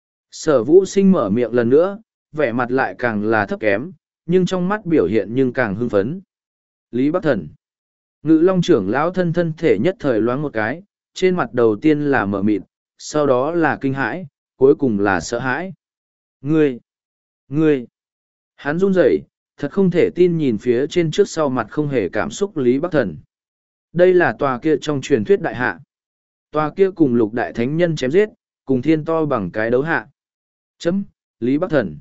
Sở Vũ Sinh mở miệng lần nữa, vẻ mặt lại càng là thấp kém, nhưng trong mắt biểu hiện nhưng càng hưng phấn. Lý Bắc Thần. Ngự Long trưởng lão thân thân thể nhất thời loáng một cái, trên mặt đầu tiên là mở mịt, sau đó là kinh hãi, cuối cùng là sợ hãi. Ngươi! Ngươi! Hắn run rẩy, thật không thể tin nhìn phía trên trước sau mặt không hề cảm xúc Lý Bắc Thần. Đây là tòa kia trong truyền thuyết đại hạ. Tòa kia cùng lục đại thánh nhân chém giết, cùng thiên to bằng cái đấu hạ. Chấm, Lý Bắc Thần.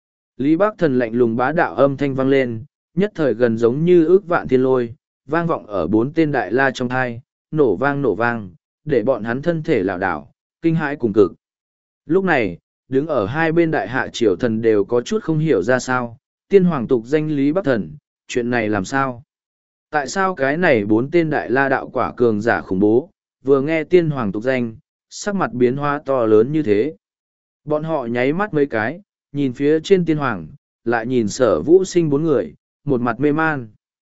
Lý Bắc Thần lạnh lùng bá đạo âm thanh vang lên, nhất thời gần giống như ước vạn thiên lôi, vang vọng ở bốn tên đại la trong thai, nổ vang nổ vang, để bọn hắn thân thể lảo đảo, kinh hãi cùng cực. Lúc này, đứng ở hai bên đại hạ triều thần đều có chút không hiểu ra sao, tiên hoàng tục danh Lý Bắc Thần, chuyện này làm sao? Tại sao cái này bốn tên đại la đạo quả cường giả khủng bố, vừa nghe tiên hoàng tục danh, sắc mặt biến hóa to lớn như thế? Bọn họ nháy mắt mấy cái, nhìn phía trên tiên hoàng, lại nhìn sở Vũ Sinh bốn người, một mặt mê man.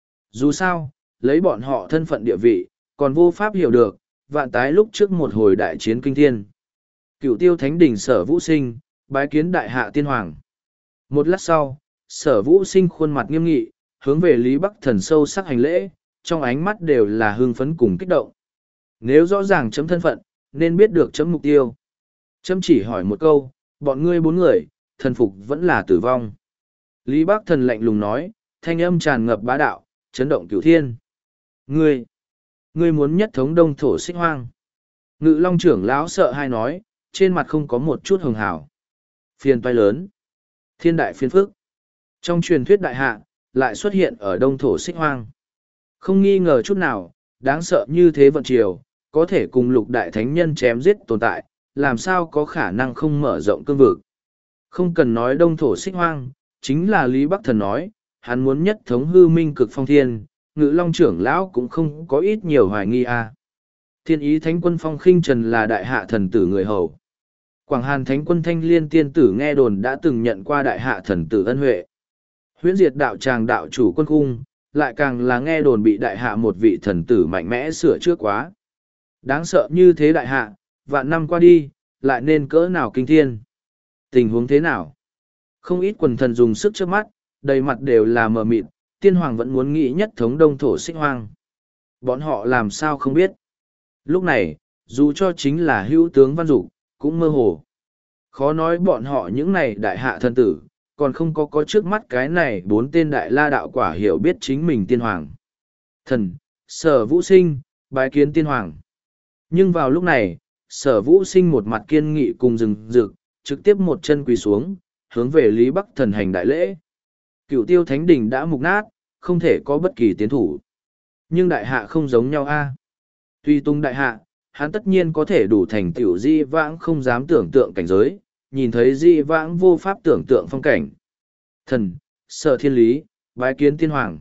Dù sao, lấy bọn họ thân phận địa vị, còn vô pháp hiểu được, vạn tái lúc trước một hồi đại chiến kinh thiên. Cựu tiêu thánh đỉnh sở Vũ Sinh, bái kiến đại hạ tiên hoàng. Một lát sau, sở Vũ Sinh khuôn mặt nghiêm nghị, hướng về Lý Bắc Thần sâu sắc hành lễ, trong ánh mắt đều là hưng phấn cùng kích động. Nếu rõ ràng chấm thân phận, nên biết được chấm mục tiêu. Chấm chỉ hỏi một câu, bọn ngươi bốn người, thần phục vẫn là tử vong. Lý Bắc Thần lạnh lùng nói, thanh âm tràn ngập bá đạo, chấn động cửu thiên. Ngươi, ngươi muốn nhất thống đông thổ xích hoang. Ngự Long trưởng lão sợ hai nói, trên mặt không có một chút hường hảo. Phiền toái lớn. Thiên đại phiền phức. Trong truyền thuyết đại hạ, lại xuất hiện ở đông thổ xích hoang. Không nghi ngờ chút nào, đáng sợ như thế vận triều, có thể cùng lục đại thánh nhân chém giết tồn tại, làm sao có khả năng không mở rộng cương vực. Không cần nói đông thổ xích hoang, chính là Lý Bắc Thần nói, hắn muốn nhất thống hư minh cực phong thiên, Ngự Long trưởng lão cũng không có ít nhiều hoài nghi a. Thiên ý thánh quân Phong Khinh Trần là đại hạ thần tử người hầu. Quảng Hàn thánh quân Thanh Liên tiên tử nghe đồn đã từng nhận qua đại hạ thần tử ân huệ. Huyễn diệt đạo tràng đạo chủ quân cung, lại càng là nghe đồn bị đại hạ một vị thần tử mạnh mẽ sửa trước quá. Đáng sợ như thế đại hạ, vạn năm qua đi, lại nên cỡ nào kinh thiên. Tình huống thế nào? Không ít quần thần dùng sức trước mắt, đầy mặt đều là mờ mịt, tiên hoàng vẫn muốn nghĩ nhất thống đông thổ xích hoang. Bọn họ làm sao không biết. Lúc này, dù cho chính là hữu tướng Văn Dục cũng mơ hồ. Khó nói bọn họ những này đại hạ thần tử, còn không có có trước mắt cái này bốn tên đại la đạo quả hiểu biết chính mình tiên hoàng. Thần, sở Vũ Sinh, bái kiến tiên hoàng. Nhưng vào lúc này, sở Vũ Sinh một mặt kiên nghị cùng rừng rực, trực tiếp một chân quỳ xuống, hướng về Lý Bắc Thần hành đại lễ. Cựu tiêu thánh đỉnh đã mục nát, không thể có bất kỳ tiến thủ. Nhưng đại hạ không giống nhau a. Tuy tung đại hạ, hắn tất nhiên có thể đủ thành tiểu di vãng không dám tưởng tượng cảnh giới, nhìn thấy di vãng vô pháp tưởng tượng phong cảnh. Thần, sở thiên lý, bái kiến tiên hoàng.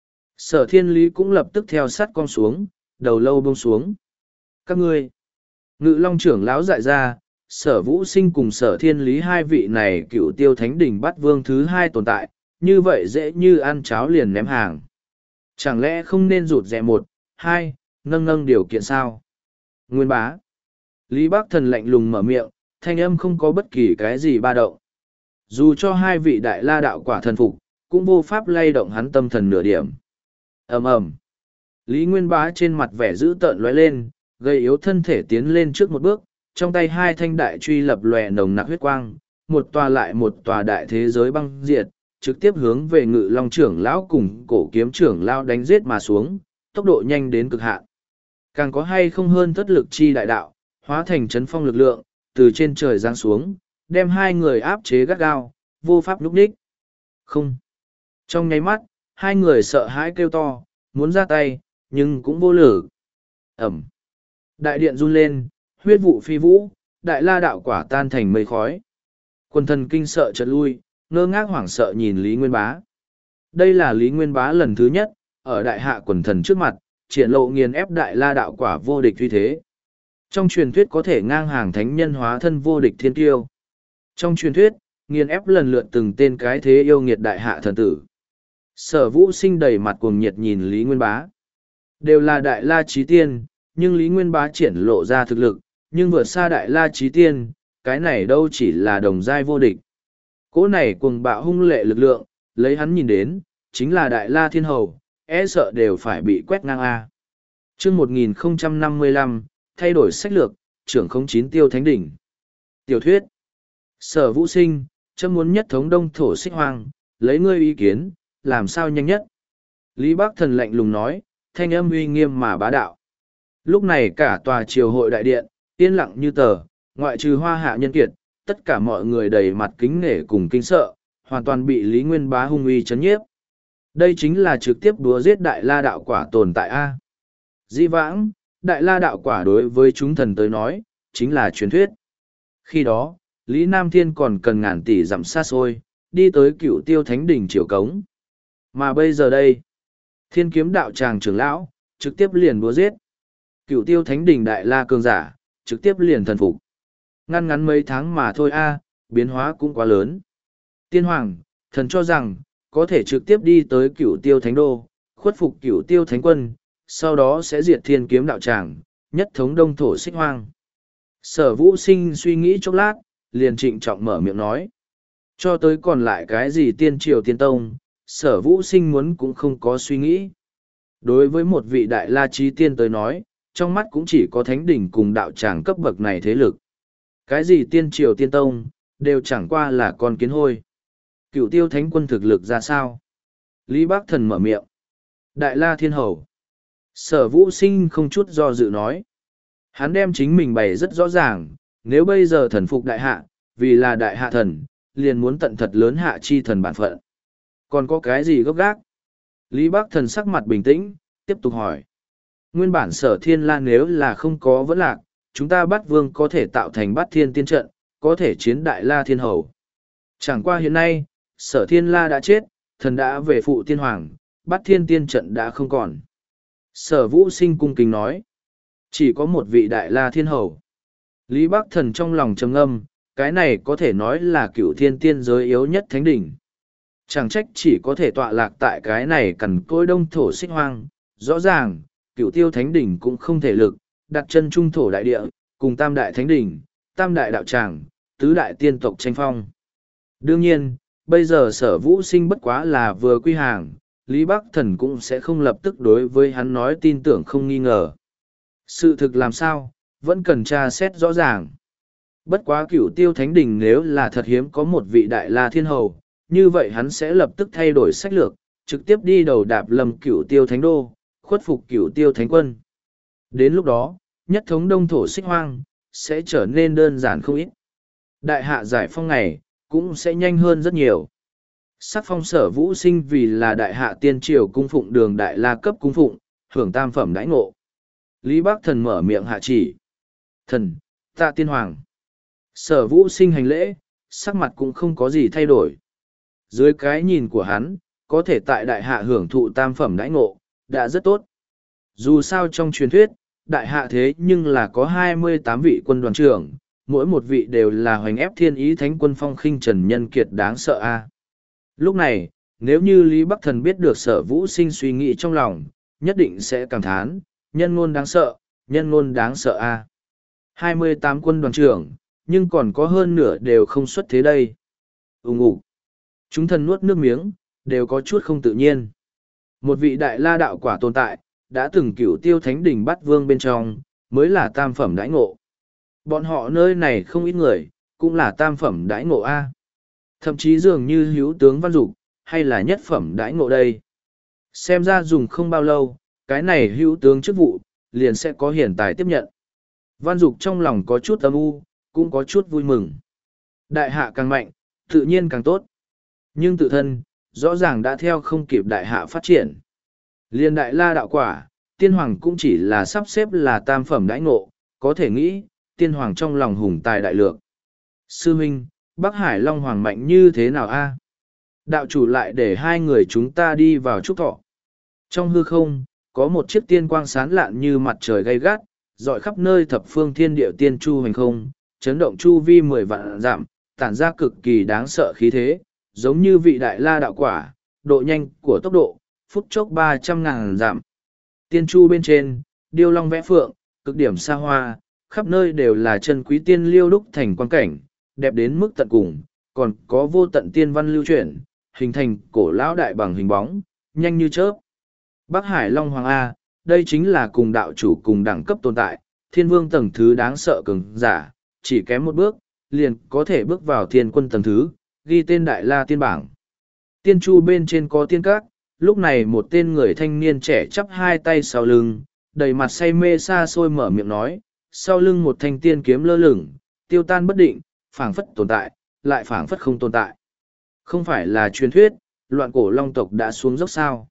Sở thiên lý cũng lập tức theo sát con xuống, đầu lâu buông xuống. Các ngươi, Ngự Long trưởng lão dại ra, sở Vũ Sinh cùng sở thiên lý hai vị này cựu tiêu thánh đỉnh bắt vương thứ hai tồn tại, như vậy dễ như ăn cháo liền ném hàng. Chẳng lẽ không nên rụt rẻ một, hai, nâng nâng điều kiện sao? Nguyên bá. Lý Bắc Thần lạnh lùng mở miệng, thanh âm không có bất kỳ cái gì ba động. Dù cho hai vị đại la đạo quả thần phục, cũng vô pháp lay động hắn tâm thần nửa điểm. ầm ầm. Lý Nguyên bá trên mặt vẻ dữ tợn lóe lên, gây yếu thân thể tiến lên trước một bước, trong tay hai thanh đại truy lập lòe nồng nặc huyết quang, một tòa lại một tòa đại thế giới băng diệt, trực tiếp hướng về Ngự Long trưởng lão cùng cổ kiếm trưởng lão đánh giết mà xuống, tốc độ nhanh đến cực hạn. Càng có hay không hơn thất lực chi đại đạo, hóa thành chấn phong lực lượng, từ trên trời giáng xuống, đem hai người áp chế gắt gao, vô pháp lúc đích. Không. Trong nháy mắt, hai người sợ hãi kêu to, muốn ra tay, nhưng cũng vô lử. Ẩm. Đại điện run lên, huyết vụ phi vũ, đại la đạo quả tan thành mây khói. Quần thần kinh sợ chợt lui, ngơ ngác hoảng sợ nhìn Lý Nguyên Bá. Đây là Lý Nguyên Bá lần thứ nhất, ở đại hạ quần thần trước mặt, triển lộ nghiền ép đại la đạo quả vô địch uy thế. Trong truyền thuyết có thể ngang hàng thánh nhân hóa thân vô địch thiên tiêu. Trong truyền thuyết, nghiền ép lần lượt từng tên cái thế yêu nghiệt đại hạ thần tử. Sở Vũ Sinh đầy mặt cuồng nhiệt nhìn Lý Nguyên Bá. Đều là đại la chí tiên, nhưng Lý Nguyên Bá triển lộ ra thực lực, nhưng vượt xa đại la chí tiên, cái này đâu chỉ là đồng giai vô địch. Cỗ này cuồng bạo hung lệ lực lượng, lấy hắn nhìn đến, chính là đại la thiên hầu, e sợ đều phải bị quét ngang A. chương một nghìn không trăm năm mươi lăm, thay đổi sách lược, trưởng không chín tiêu thánh đỉnh. Tiểu thuyết. Sở Vũ Sinh, chấm muốn nhất thống đông thổ xích hoang, lấy ngươi ý kiến, làm sao nhanh nhất. Lý Bắc Thần lạnh lùng nói, thanh âm uy nghiêm mà bá đạo. Lúc này cả tòa triều hội đại điện, yên lặng như tờ, ngoại trừ Hoa Hạ nhân kiệt, tất cả mọi người đầy mặt kính nể cùng kinh sợ, hoàn toàn bị Lý Nguyên Bá hung uy chấn nhiếp. Đây chính là trực tiếp đúa giết đại la đạo quả tồn tại A. Dĩ vãng, đại la đạo quả đối với chúng thần tới nói, chính là truyền thuyết. Khi đó, Lý Nam Thiên còn cần ngàn tỷ dặm xa xôi, đi tới cựu tiêu thánh đỉnh triều cống. Mà bây giờ đây, thiên kiếm đạo tràng trưởng lão, trực tiếp liền búa giết. Cựu tiêu thánh đỉnh đại la cường giả, trực tiếp liền thần phục. Ngăn ngắn mấy tháng mà thôi a, biến hóa cũng quá lớn. Tiên hoàng, thần cho rằng, có thể trực tiếp đi tới cựu tiêu thánh đô, khuất phục cựu tiêu thánh quân, sau đó sẽ diệt thiên kiếm đạo tràng, nhất thống đông thổ xích hoang. Sở Vũ Sinh suy nghĩ chốc lát, liền trịnh trọng mở miệng nói. Cho tới còn lại cái gì tiên triều tiên tông, sở Vũ Sinh muốn cũng không có suy nghĩ. Đối với một vị đại la trí tiên tới nói, trong mắt cũng chỉ có thánh đỉnh cùng đạo tràng cấp bậc này thế lực. Cái gì tiên triều tiên tông, đều chẳng qua là con kiến hôi. Cựu tiêu thánh quân thực lực ra sao? Lý Bác Thần mở miệng. Đại la thiên hầu. Sở Vũ Sinh không chút do dự nói. Hắn đem chính mình bày rất rõ ràng, nếu bây giờ thần phục đại hạ, vì là đại hạ thần, liền muốn tận thật lớn hạ chi thần bản phận. Còn có cái gì gấp gác? Lý Bác Thần sắc mặt bình tĩnh, tiếp tục hỏi. Nguyên bản sở thiên la nếu là không có vẫn lạc, chúng ta bắt vương có thể tạo thành bắt thiên tiên trận, có thể chiến đại la thiên hầu. Chẳng qua hiện nay, sở thiên la đã chết, thần đã về phụ tiên hoàng, bắt thiên tiên trận đã không còn. Sở Vũ Sinh cung kính nói. Chỉ có một vị đại la thiên hầu. Lý Bắc Thần trong lòng trầm ngâm, cái này có thể nói là cựu thiên tiên giới yếu nhất thánh đỉnh. Chẳng trách chỉ có thể tọa lạc tại cái này cằn côi đông thổ xích hoang. Rõ ràng, cựu tiêu thánh đỉnh cũng không thể lực, đặt chân trung thổ đại địa, cùng tam đại thánh đỉnh, tam đại đạo tràng, tứ đại tiên tộc tranh phong. Đương nhiên, bây giờ sở Vũ Sinh bất quá là vừa quy hàng, Lý Bắc Thần cũng sẽ không lập tức đối với hắn nói tin tưởng không nghi ngờ. Sự thực làm sao, vẫn cần tra xét rõ ràng. Bất quá cửu tiêu thánh đỉnh nếu là thật hiếm có một vị đại la thiên hầu, như vậy hắn sẽ lập tức thay đổi sách lược, trực tiếp đi đầu đạp lầm cửu tiêu thánh đô, khuất phục cửu tiêu thánh quân. Đến lúc đó, nhất thống đông thổ xích hoang, sẽ trở nên đơn giản không ít. Đại hạ giải phong này, cũng sẽ nhanh hơn rất nhiều. Sắc phong sở Vũ Sinh vì là đại hạ tiên triều cung phụng đường đại la cấp cung phụng, hưởng tam phẩm đãi ngộ. Lý Bắc Thần mở miệng hạ chỉ. Thần, tạ tiên hoàng. Sở Vũ Sinh hành lễ, sắc mặt cũng không có gì thay đổi. Dưới cái nhìn của hắn, có thể tại đại hạ hưởng thụ tam phẩm đãi ngộ, đã rất tốt. Dù sao trong truyền thuyết, đại hạ thế nhưng là có hai mươi tám vị quân đoàn trưởng, mỗi một vị đều là hoành ép thiên ý thánh quân phong khinh trần nhân kiệt đáng sợ a. Lúc này, nếu như Lý Bắc Thần biết được sở Vũ Sinh suy nghĩ trong lòng, nhất định sẽ cảm thán, nhân ngôn đáng sợ, nhân ngôn đáng sợ a. hai mươi tám quân đoàn trưởng, nhưng còn có hơn nửa đều không xuất thế đây. Úng ủ. Chúng thần nuốt nước miếng, đều có chút không tự nhiên. Một vị đại la đạo quả tồn tại, đã từng cửu tiêu thánh đỉnh bắt vương bên trong, mới là tam phẩm đãi ngộ. Bọn họ nơi này không ít người, cũng là tam phẩm đãi ngộ A. Thậm chí dường như hữu tướng Văn Dục, hay là nhất phẩm đãi ngộ đây. Xem ra dùng không bao lâu, cái này hữu tướng chức vụ, liền sẽ có hiển tài tiếp nhận. Văn Dục trong lòng có chút âm u, cũng có chút vui mừng. Đại hạ càng mạnh, tự nhiên càng tốt. Nhưng tự thân, rõ ràng đã theo không kịp đại hạ phát triển. Liên đại la đạo quả, tiên hoàng cũng chỉ là sắp xếp là tam phẩm đãi ngộ, có thể nghĩ, tiên hoàng trong lòng hùng tài đại lược. Sư huynh, Bắc Hải Long Hoàng mạnh như thế nào a? Đạo chủ lại để hai người chúng ta đi vào trúc thọ. Trong hư không, có một chiếc tiên quang sán lạn như mặt trời gay gắt, dọi khắp nơi thập phương thiên địa tiên chu hành không, chấn động chu vi mười vạn dặm, tản ra cực kỳ đáng sợ khí thế, giống như vị đại la đạo quả, độ nhanh của tốc độ, phút chốc ba trăm ngàn dặm. Tiên chu bên trên, điêu long vẽ phượng, cực điểm xa hoa, khắp nơi đều là chân quý tiên liêu đúc thành quan cảnh, đẹp đến mức tận cùng, còn có vô tận tiên văn lưu chuyển, hình thành cổ lão đại bằng hình bóng, nhanh như chớp. Bắc Hải Long Hoàng A, đây chính là cùng đạo chủ cùng đẳng cấp tồn tại, thiên vương tầng thứ đáng sợ cường giả, chỉ kém một bước, liền có thể bước vào thiên quân tầng thứ, ghi tên đại la tiên bảng. Tiên chu bên trên có tiên các, lúc này một tên người thanh niên trẻ chắp hai tay sau lưng, đầy mặt say mê xa xôi mở miệng nói, sau lưng một thanh tiên kiếm lơ lửng, tiêu tan bất định, phảng phất tồn tại, lại phảng phất không tồn tại. Không phải là truyền thuyết, loạn cổ long tộc đã xuống dốc sao.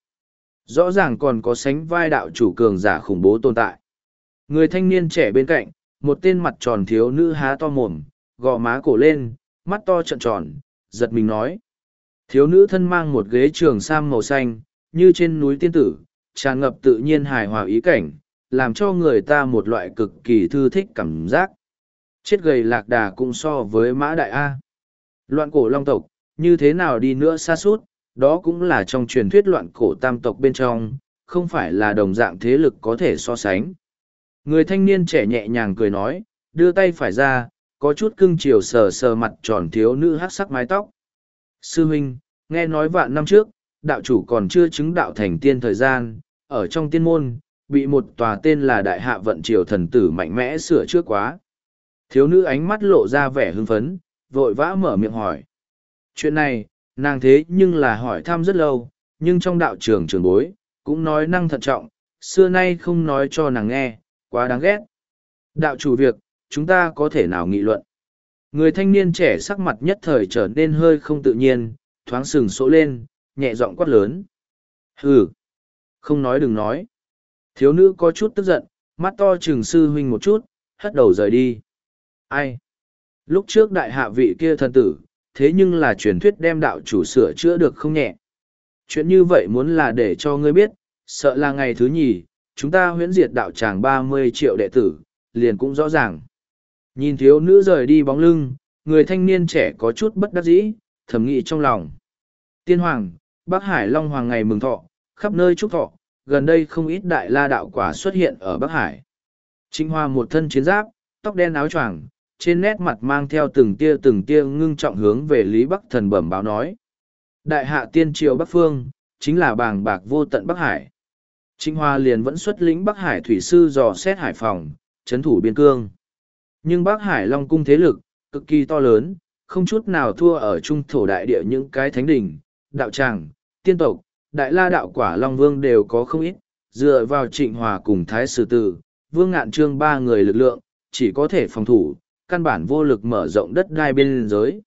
Rõ ràng còn có sánh vai đạo chủ cường giả khủng bố tồn tại. Người thanh niên trẻ bên cạnh, một tên mặt tròn thiếu nữ há to mồm, gò má cổ lên, mắt to trợn tròn, giật mình nói. Thiếu nữ thân mang một ghế trường sam màu xanh, như trên núi tiên tử, tràn ngập tự nhiên hài hòa ý cảnh, làm cho người ta một loại cực kỳ thư thích cảm giác. Chết gầy lạc đà cũng so với mã đại A. Loạn cổ long tộc, như thế nào đi nữa xa suốt, đó cũng là trong truyền thuyết loạn cổ tam tộc bên trong, không phải là đồng dạng thế lực có thể so sánh. Người thanh niên trẻ nhẹ nhàng cười nói, đưa tay phải ra, có chút cưng chiều sờ sờ mặt tròn thiếu nữ hát sắc mái tóc. Sư huynh, nghe nói vạn năm trước, đạo chủ còn chưa chứng đạo thành tiên thời gian, ở trong tiên môn, bị một tòa tên là Đại Hạ Vận Triều thần tử mạnh mẽ sửa trước quá. Thiếu nữ ánh mắt lộ ra vẻ hưng phấn, vội vã mở miệng hỏi. Chuyện này, nàng thế nhưng là hỏi thăm rất lâu, nhưng trong đạo trường trường bối, cũng nói năng thận trọng, xưa nay không nói cho nàng nghe, quá đáng ghét. Đạo chủ việc, chúng ta có thể nào nghị luận. Người thanh niên trẻ sắc mặt nhất thời trở nên hơi không tự nhiên, thoáng sừng sỗ lên, nhẹ giọng quát lớn. Hừ, không nói đừng nói. Thiếu nữ có chút tức giận, mắt to trừng sư huynh một chút, hất đầu rời đi. Ai? Lúc trước đại hạ vị kia thần tử, thế nhưng là truyền thuyết đem đạo chủ sửa chữa được không nhẹ. Chuyện như vậy muốn là để cho ngươi biết, sợ là ngày thứ nhì, chúng ta huyễn diệt đạo tràng ba mươi triệu đệ tử, liền cũng rõ ràng. Nhìn thiếu nữ rời đi bóng lưng, người thanh niên trẻ có chút bất đắc dĩ, thầm nghĩ trong lòng. Tiên Hoàng, Bắc Hải Long Hoàng ngày mừng thọ, khắp nơi chúc thọ, gần đây không ít đại la đạo quả xuất hiện ở Bắc Hải. Trịnh Hoa một thân chiến giáp, tóc đen áo choàng, trên nét mặt mang theo từng tia từng tia ngưng trọng hướng về Lý Bắc Thần bẩm báo nói. Đại hạ tiên triều Bắc Phương, chính là bàng bạc vô tận Bắc Hải. Trịnh Hoa liền vẫn xuất lĩnh Bắc Hải thủy sư dò xét hải phòng, chấn thủ biên cương. Nhưng Bắc Hải Long cung thế lực, cực kỳ to lớn, không chút nào thua ở trung thổ đại địa những cái thánh đỉnh, đạo tràng, tiên tộc, đại la đạo quả Long Vương đều có không ít, dựa vào Trịnh Hòa cùng Thái Sử Tử, Vương Ngạn Trương ba người lực lượng, chỉ có thể phòng thủ, căn bản vô lực mở rộng đất đai biên giới.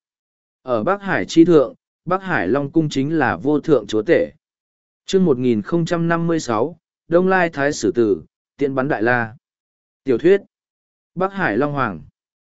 Ở Bắc Hải chi thượng, Bắc Hải Long cung chính là vô thượng chúa tể. Chương một nghìn không trăm năm mươi sáu, Đông Lai Thái Sử Tử, tiện bắn đại la. Tiểu thuyết Bắc Hải Long Hoàng.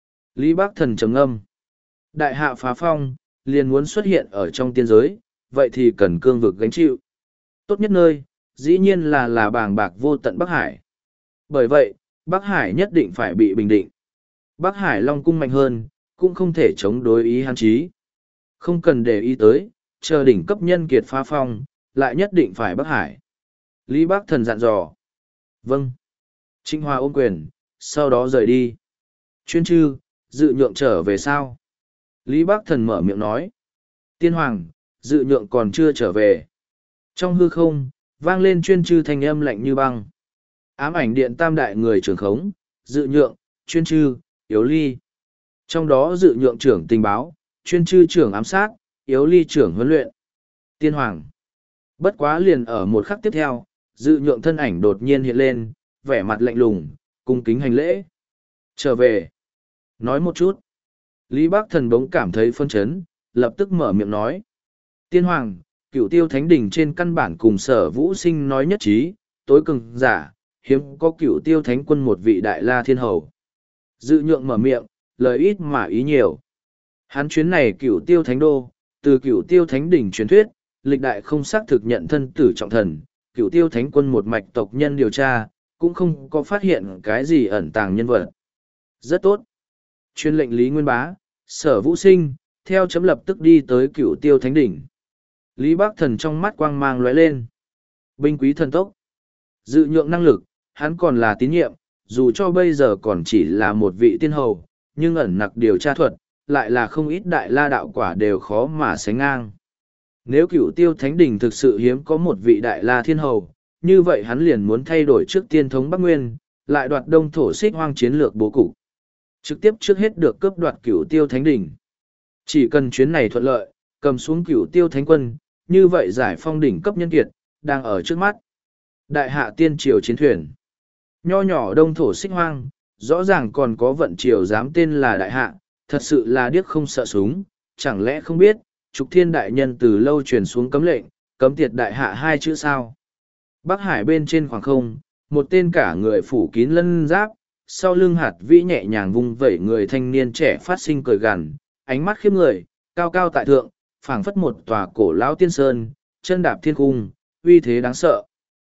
Lý Bắc Thần trầm ngâm. Đại hạ phá phong, liền muốn xuất hiện ở trong tiên giới, vậy thì cần cương vực gánh chịu. Tốt nhất nơi, dĩ nhiên là là bàng bạc vô tận Bắc Hải. Bởi vậy, Bắc Hải nhất định phải bị bình định. Bắc Hải Long cung mạnh hơn, cũng không thể chống đối ý hắn chí. Không cần để ý tới, chờ đỉnh cấp nhân kiệt phá phong, lại nhất định phải Bắc Hải. Lý Bắc Thần dặn dò. Vâng. Trịnh Hoa ôm quyền, sau đó rời đi. Chuyên chư, dự nhượng trở về sao? Lý Bắc Thần mở miệng nói. Tiên Hoàng, dự nhượng còn chưa trở về. Trong hư không, vang lên chuyên chư thanh âm lạnh như băng. Ám ảnh điện tam đại người trưởng khống, dự nhượng, chuyên chư, yếu ly. Trong đó dự nhượng trưởng tình báo, chuyên chư trưởng ám sát, yếu ly trưởng huấn luyện. Tiên Hoàng. Bất quá liền ở một khắc tiếp theo, dự nhượng thân ảnh đột nhiên hiện lên, vẻ mặt lạnh lùng, cung kính hành lễ. Trở về. Nói một chút. Lý Bắc Thần bỗng cảm thấy phân chấn, lập tức mở miệng nói. Tiên Hoàng, cửu tiêu thánh đỉnh trên căn bản cùng sở vũ sinh nói nhất trí, tối cường giả, hiếm có cửu tiêu thánh quân một vị đại la thiên hầu. Dự nhượng mở miệng, lời ít mà ý nhiều. Hắn chuyến này cửu tiêu thánh đô, từ cửu tiêu thánh đỉnh truyền thuyết, lịch đại không xác thực nhận thân tử trọng thần, cửu tiêu thánh quân một mạch tộc nhân điều tra, cũng không có phát hiện cái gì ẩn tàng nhân vật. Rất tốt. Chuyên lệnh Lý Nguyên Bá, Sở Vũ Sinh, theo chấm lập tức đi tới cửu tiêu thánh đỉnh. Lý Bắc Thần trong mắt quang mang lóe lên. Binh quý thần tốc. Dự nhượng năng lực, hắn còn là tín nhiệm, dù cho bây giờ còn chỉ là một vị tiên hầu, nhưng ẩn nặc điều tra thuật, lại là không ít đại la đạo quả đều khó mà sánh ngang. Nếu cửu tiêu thánh đỉnh thực sự hiếm có một vị đại la thiên hầu, như vậy hắn liền muốn thay đổi trước tiên thống Bắc Nguyên, lại đoạt đông thổ xích hoang chiến lược bố cục. Trực tiếp trước hết được cướp đoạt cửu tiêu thánh đỉnh. Chỉ cần chuyến này thuận lợi, cầm xuống cửu tiêu thánh quân, như vậy giải phong đỉnh cấp nhân kiệt, đang ở trước mắt. Đại hạ tiên triều chiến thuyền. Nho nhỏ đông thổ xích hoang, rõ ràng còn có vận triều dám tên là đại hạ, thật sự là điếc không sợ súng, chẳng lẽ không biết, Trục Thiên đại nhân từ lâu truyền xuống cấm lệnh, cấm tiệt đại hạ hai chữ sao. Bắc Hải bên trên khoảng không, một tên cả người phủ kín lân giáp, sau lưng hạt vĩ nhẹ nhàng vung vẩy người thanh niên trẻ phát sinh cười gằn, ánh mắt khiếp người, cao cao tại thượng, phảng phất một tòa cổ lão tiên sơn, chân đạp thiên cung, uy thế đáng sợ.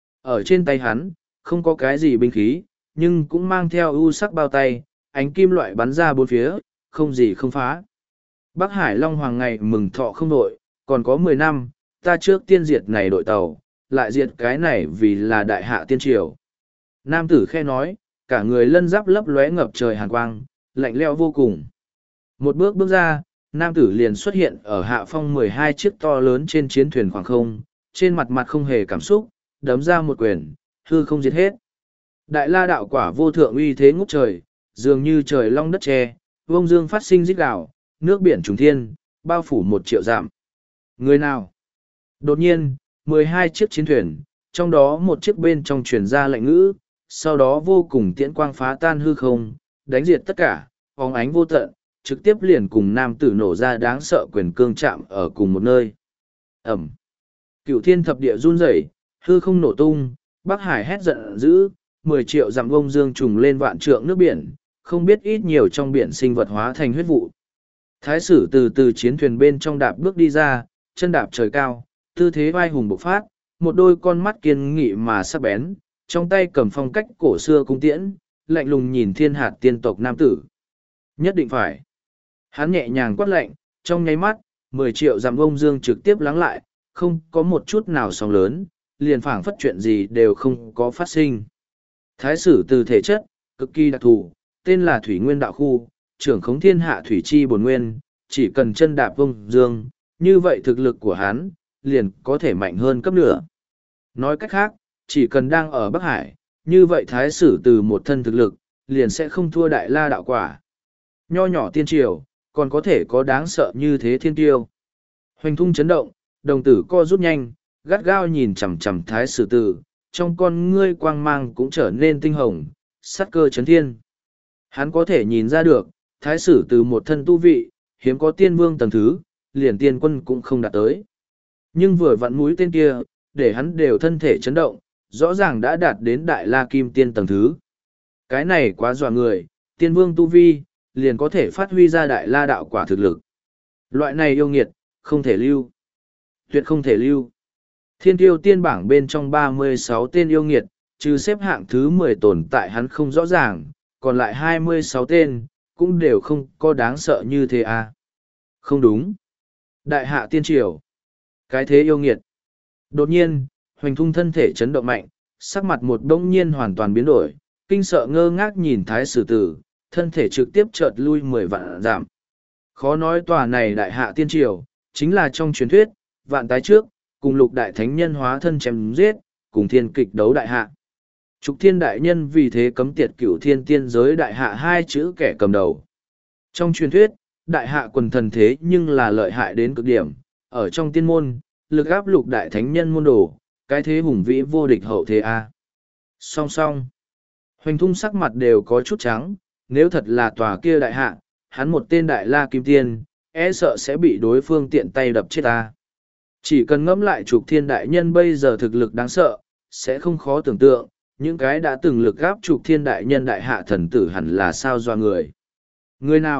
Ở trên tay hắn, không có cái gì binh khí, nhưng cũng mang theo ưu sắc bao tay, ánh kim loại bắn ra bốn phía, không gì không phá. Bắc Hải Long Hoàng ngày mừng thọ không đội, còn có mười năm, ta trước tiên diệt này đội tàu, lại diệt cái này vì là đại hạ tiên triều. Nam tử khe nói, cả người lân giáp lấp lóe ngập trời hàn quang, lạnh lẽo vô cùng. Một bước bước ra, nam tử liền xuất hiện ở hạ phong mười hai chiếc to lớn trên chiến thuyền khoảng không, trên mặt mặt không hề cảm xúc, đấm ra một quyền, hư không diệt hết. Đại la đạo quả vô thượng uy thế ngút trời, dường như trời long đất tre, vông dương phát sinh rít gào, nước biển trùng thiên, bao phủ một triệu dặm. Người nào? Đột nhiên, mười hai chiếc chiến thuyền, trong đó một chiếc bên trong truyền ra lệnh ngữ, sau đó vô cùng tiễn quang phá tan hư không, đánh diệt tất cả, phóng ánh vô tận, trực tiếp liền cùng nam tử nổ ra đáng sợ quyền cương chạm ở cùng một nơi. Ẩm. Cửu thiên thập địa run rẩy, hư không nổ tung, Bắc Hải hét giận dữ, mười triệu dặm vông dương trùng lên vạn trượng nước biển, không biết ít nhiều trong biển sinh vật hóa thành huyết vụ. Thái sử từ từ chiến thuyền bên trong đạp bước đi ra, chân đạp trời cao, tư thế vai hùng bộc phát, một đôi con mắt kiên nghị mà sắc bén, trong tay cầm phong cách cổ xưa cung tiễn, lạnh lùng nhìn thiên hạt tiên tộc nam tử. Nhất định phải. Hắn nhẹ nhàng quát lạnh, trong nháy mắt, mười triệu dặm vông dương trực tiếp lắng lại, không có một chút nào sóng lớn, liền phảng phất chuyện gì đều không có phát sinh. Thái sử từ thể chất, cực kỳ đặc thù, tên là Thủy Nguyên Đạo Khu, trưởng khống thiên hạ thủy chi bổn nguyên, chỉ cần chân đạp vông dương, như vậy thực lực của hắn, liền có thể mạnh hơn cấp nửa. Nói cách khác, chỉ cần đang ở Bắc Hải, như vậy thái sử từ một thân thực lực, liền sẽ không thua đại la đạo quả. Nho nhỏ tiên triều, còn có thể có đáng sợ như thế thiên tiêu. Hoành thung chấn động, đồng tử co rút nhanh, gắt gao nhìn chằm chằm thái sử từ, trong con ngươi quang mang cũng trở nên tinh hồng, sát cơ chấn thiên. Hắn có thể nhìn ra được, thái sử từ một thân tu vị, hiếm có tiên vương tầng thứ, liền tiên quân cũng không đạt tới. Nhưng vừa vặn mũi tên kia, để hắn đều thân thể chấn động, rõ ràng đã đạt đến đại la kim tiên tầng thứ. Cái này quá dọa người, tiên vương tu vi, liền có thể phát huy ra đại la đạo quả thực lực. Loại này yêu nghiệt, không thể lưu. Tuyệt không thể lưu. Thiên tiêu tiên bảng bên trong ba mươi sáu tên yêu nghiệt, trừ xếp hạng thứ mười tồn tại hắn không rõ ràng, còn lại hai mươi sáu tên, cũng đều không có đáng sợ như thế à. Không đúng. Đại hạ tiên triều. Cái thế yêu nghiệt. Đột nhiên, hoành thung thân thể chấn động mạnh, sắc mặt một đông nhiên hoàn toàn biến đổi, kinh sợ ngơ ngác nhìn thái sử tử, thân thể trực tiếp chợt lui mười vạn giảm. Khó nói tòa này đại hạ tiên triều, chính là trong truyền thuyết, vạn tái trước, cùng lục đại thánh nhân hóa thân chém giết, cùng thiên kịch đấu đại hạ. Trục thiên đại nhân vì thế cấm tiệt cửu thiên tiên giới đại hạ hai chữ kẻ cầm đầu. Trong truyền thuyết, đại hạ quần thần thế nhưng là lợi hại đến cực điểm, ở trong tiên môn, lực áp lục đại thánh nhân môn đồ, cái thế hùng vĩ vô địch hậu thế A. Song song, hoành thung sắc mặt đều có chút trắng, nếu thật là tòa kia đại hạ, hắn một tên đại la kim tiên, e sợ sẽ bị đối phương tiện tay đập chết ta. Chỉ cần ngẫm lại trục thiên đại nhân bây giờ thực lực đáng sợ, sẽ không khó tưởng tượng, những cái đã từng lực gáp trục thiên đại nhân đại hạ thần tử hẳn là sao doa người. Người nào,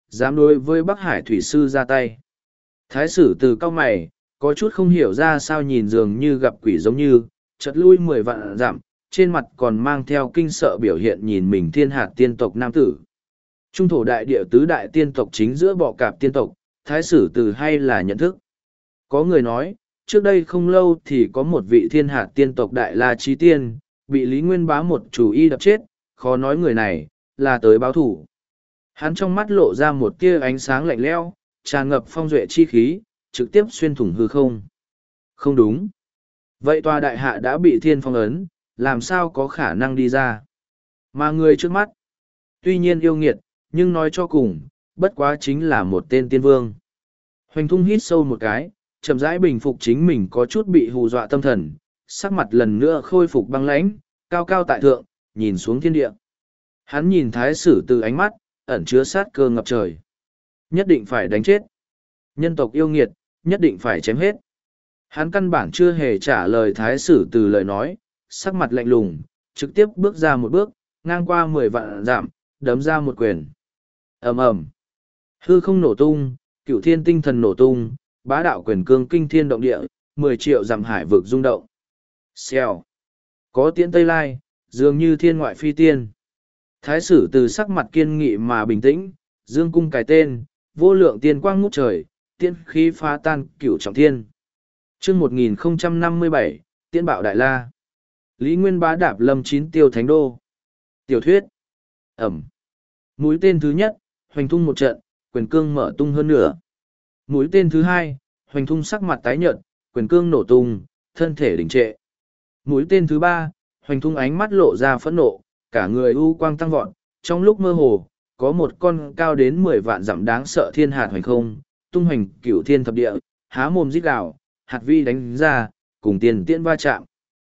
dám đối với Bắc Hải Thủy Sư ra tay. Thái sử từ cao mày, có chút không hiểu ra sao nhìn dường như gặp quỷ giống như, chợt lui mười vạn dặm, trên mặt còn mang theo kinh sợ biểu hiện nhìn mình thiên hạt tiên tộc nam tử. Trung thổ đại địa tứ đại tiên tộc chính giữa bọ cạp tiên tộc, thái sử từ hay là nhận thức. Có người nói, trước đây không lâu thì có một vị thiên hạt tiên tộc đại la trí tiên, bị Lý Nguyên Bá một chủ y đập chết, khó nói người này, là tới báo thủ. Hắn trong mắt lộ ra một tia ánh sáng lạnh lẽo, tràn ngập phong duệ chi khí, trực tiếp xuyên thủng hư không. Không đúng. Vậy tòa đại hạ đã bị thiên phong ấn, làm sao có khả năng đi ra? Mà người trước mắt, tuy nhiên yêu nghiệt, nhưng nói cho cùng, bất quá chính là một tên tiên vương. Hoành Thung hít sâu một cái, chậm rãi bình phục chính mình có chút bị hù dọa tâm thần, sắc mặt lần nữa khôi phục băng lãnh, cao cao tại thượng, nhìn xuống thiên địa. Hắn nhìn thái sử từ ánh mắt, ẩn chứa sát cơ ngập trời. Nhất định phải đánh chết. Nhân tộc yêu nghiệt, nhất định phải chém hết. Hắn căn bản chưa hề trả lời thái sử từ lời nói, sắc mặt lạnh lùng, trực tiếp bước ra một bước, ngang qua mười vạn dặm, đấm ra một quyền. Ầm ầm, hư không nổ tung, cửu thiên tinh thần nổ tung, bá đạo quyền cương kinh thiên động địa, mười triệu dặm hải vực rung động. Xèo, có tiễn tây lai, dường như thiên ngoại phi tiên. Thái sử từ sắc mặt kiên nghị mà bình tĩnh, dương cung cài tên, vô lượng tiên quang ngút trời, tiên khí phá tan cửu trọng thiên. Chương một nghìn không trăm năm mươi bảy, Tiễn bạo đại la. Lý Nguyên Bá đạp lâm chín tiêu thánh đô. Tiểu thuyết. Ẩm. Mũi tên thứ nhất, hoành thung một trận, quyền cương mở tung hơn nửa. Mũi tên thứ hai, hoành thung sắc mặt tái nhợt, quyền cương nổ tung, thân thể đình trệ. Mũi tên thứ ba, hoành thung ánh mắt lộ ra phẫn nộ, cả người u quang tăng vọt, trong lúc mơ hồ, có một con cao đến mười vạn dặm đáng sợ thiên hạt hoành không, tung hoành cửu thiên thập địa, há mồm rít gào, hạt vi đánh ra, cùng tiền tiễn va chạm.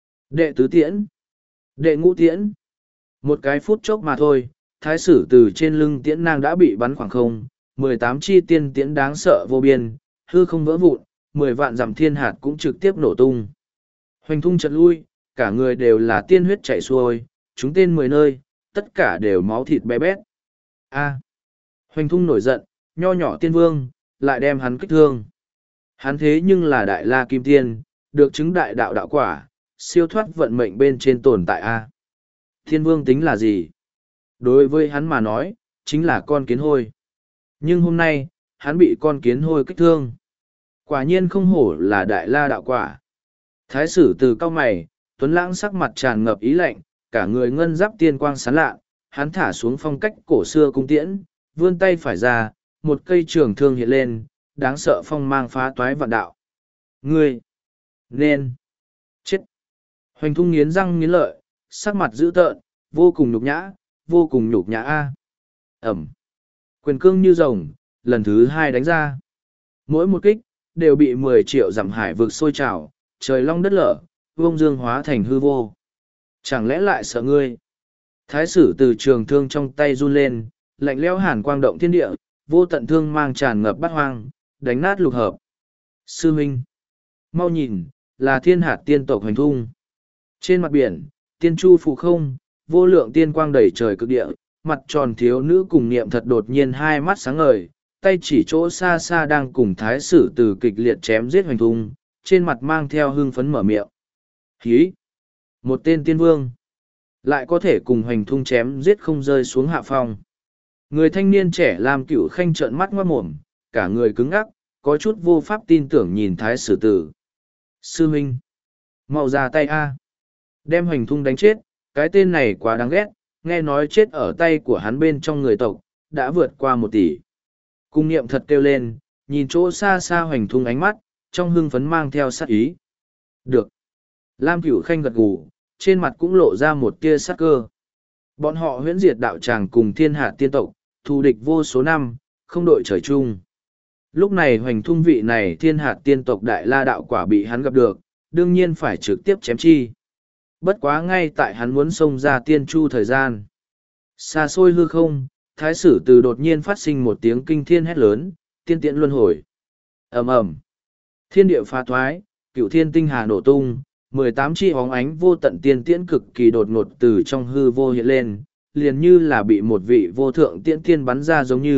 Đệ tứ tiễn, đệ ngũ tiễn. Một cái phút chốc mà thôi, thái sử từ trên lưng tiễn nang đã bị bắn khoảng không, mười tám chi tiên tiễn đáng sợ vô biên, hư không vỡ vụn, mười vạn dặm thiên hạt cũng trực tiếp nổ tung. Hoành thung chợt lui, cả người đều là tiên huyết chảy xuôi, chúng tên mười nơi, tất cả đều máu thịt bé bét. A. Hoành thung nổi giận, nho nhỏ tiên vương, lại đem hắn kích thương. Hắn thế nhưng là đại la kim tiên, được chứng đại đạo đạo quả, siêu thoát vận mệnh bên trên tồn tại A. Thiên vương tính là gì? Đối với hắn mà nói, chính là con kiến hôi. Nhưng hôm nay, hắn bị con kiến hôi kích thương. Quả nhiên không hổ là đại la đạo quả. Thái sử từ cao mày, Tuấn Lãng sắc mặt tràn ngập ý lạnh, cả người ngân giáp tiên quang sáng lạ, hắn thả xuống phong cách cổ xưa cung tiễn, vươn tay phải ra, một cây trường thương hiện lên, đáng sợ phong mang phá toái vạn đạo. Ngươi! Nên! Chết! Hoành thung nghiến răng nghiến lợi, sắc mặt dữ tợn, vô cùng nhục nhã, vô cùng nhục nhã a. Ẩm! Quyền cương như rồng, lần thứ hai đánh ra. Mỗi một kích, đều bị mười triệu dặm hải vực sôi trào, trời long đất lở, vông dương hóa thành hư vô. Chẳng lẽ lại sợ ngươi? Thái sử từ trường thương trong tay run lên, lạnh lẽo hàn quang động thiên địa, vô tận thương mang tràn ngập bát hoang, đánh nát lục hợp. Sư huynh, mau nhìn, là thiên hạt tiên tộc Hoành Thung. Trên mặt biển, tiên chu phù không, vô lượng tiên quang đầy trời cực địa, mặt tròn thiếu nữ cùng niệm thật đột nhiên hai mắt sáng ngời, tay chỉ chỗ xa xa đang cùng thái sử từ kịch liệt chém giết Hoành Thung, trên mặt mang theo hưng phấn mở miệng. Hí! Một tên tiên vương, lại có thể cùng Hoành Thung chém giết không rơi xuống hạ phong. Người thanh niên trẻ làm cửu khanh trợn mắt ngoát mồm, cả người cứng ngắc, có chút vô pháp tin tưởng nhìn thái sử tử. Sư huynh, mau ra tay a, đem Hoành Thung đánh chết, cái tên này quá đáng ghét, nghe nói chết ở tay của hắn bên trong người tộc, đã vượt qua một tỷ. Cung niệm thật kêu lên, nhìn chỗ xa xa Hoành Thung ánh mắt, trong hưng phấn mang theo sát ý. Được. Lam Cửu Khanh gật gù, trên mặt cũng lộ ra một tia sát cơ. Bọn họ huyễn diệt đạo tràng cùng thiên hạ tiên tộc, thù địch vô số năm, không đội trời chung. Lúc này Hoành Thung vị này thiên hạt tiên tộc đại la đạo quả bị hắn gặp được, đương nhiên phải trực tiếp chém chi. Bất quá ngay tại hắn muốn xông ra tiên chu thời gian. Xa xôi hư không, thái sử từ đột nhiên phát sinh một tiếng kinh thiên hét lớn, tiên tiễn luân hồi. Ầm ầm, thiên địa phá thoái, cửu thiên tinh hà nổ tung, mười tám chi hóng ánh vô tận tiên tiễn cực kỳ đột ngột từ trong hư vô hiện lên, liền như là bị một vị vô thượng tiễn tiên bắn ra giống như,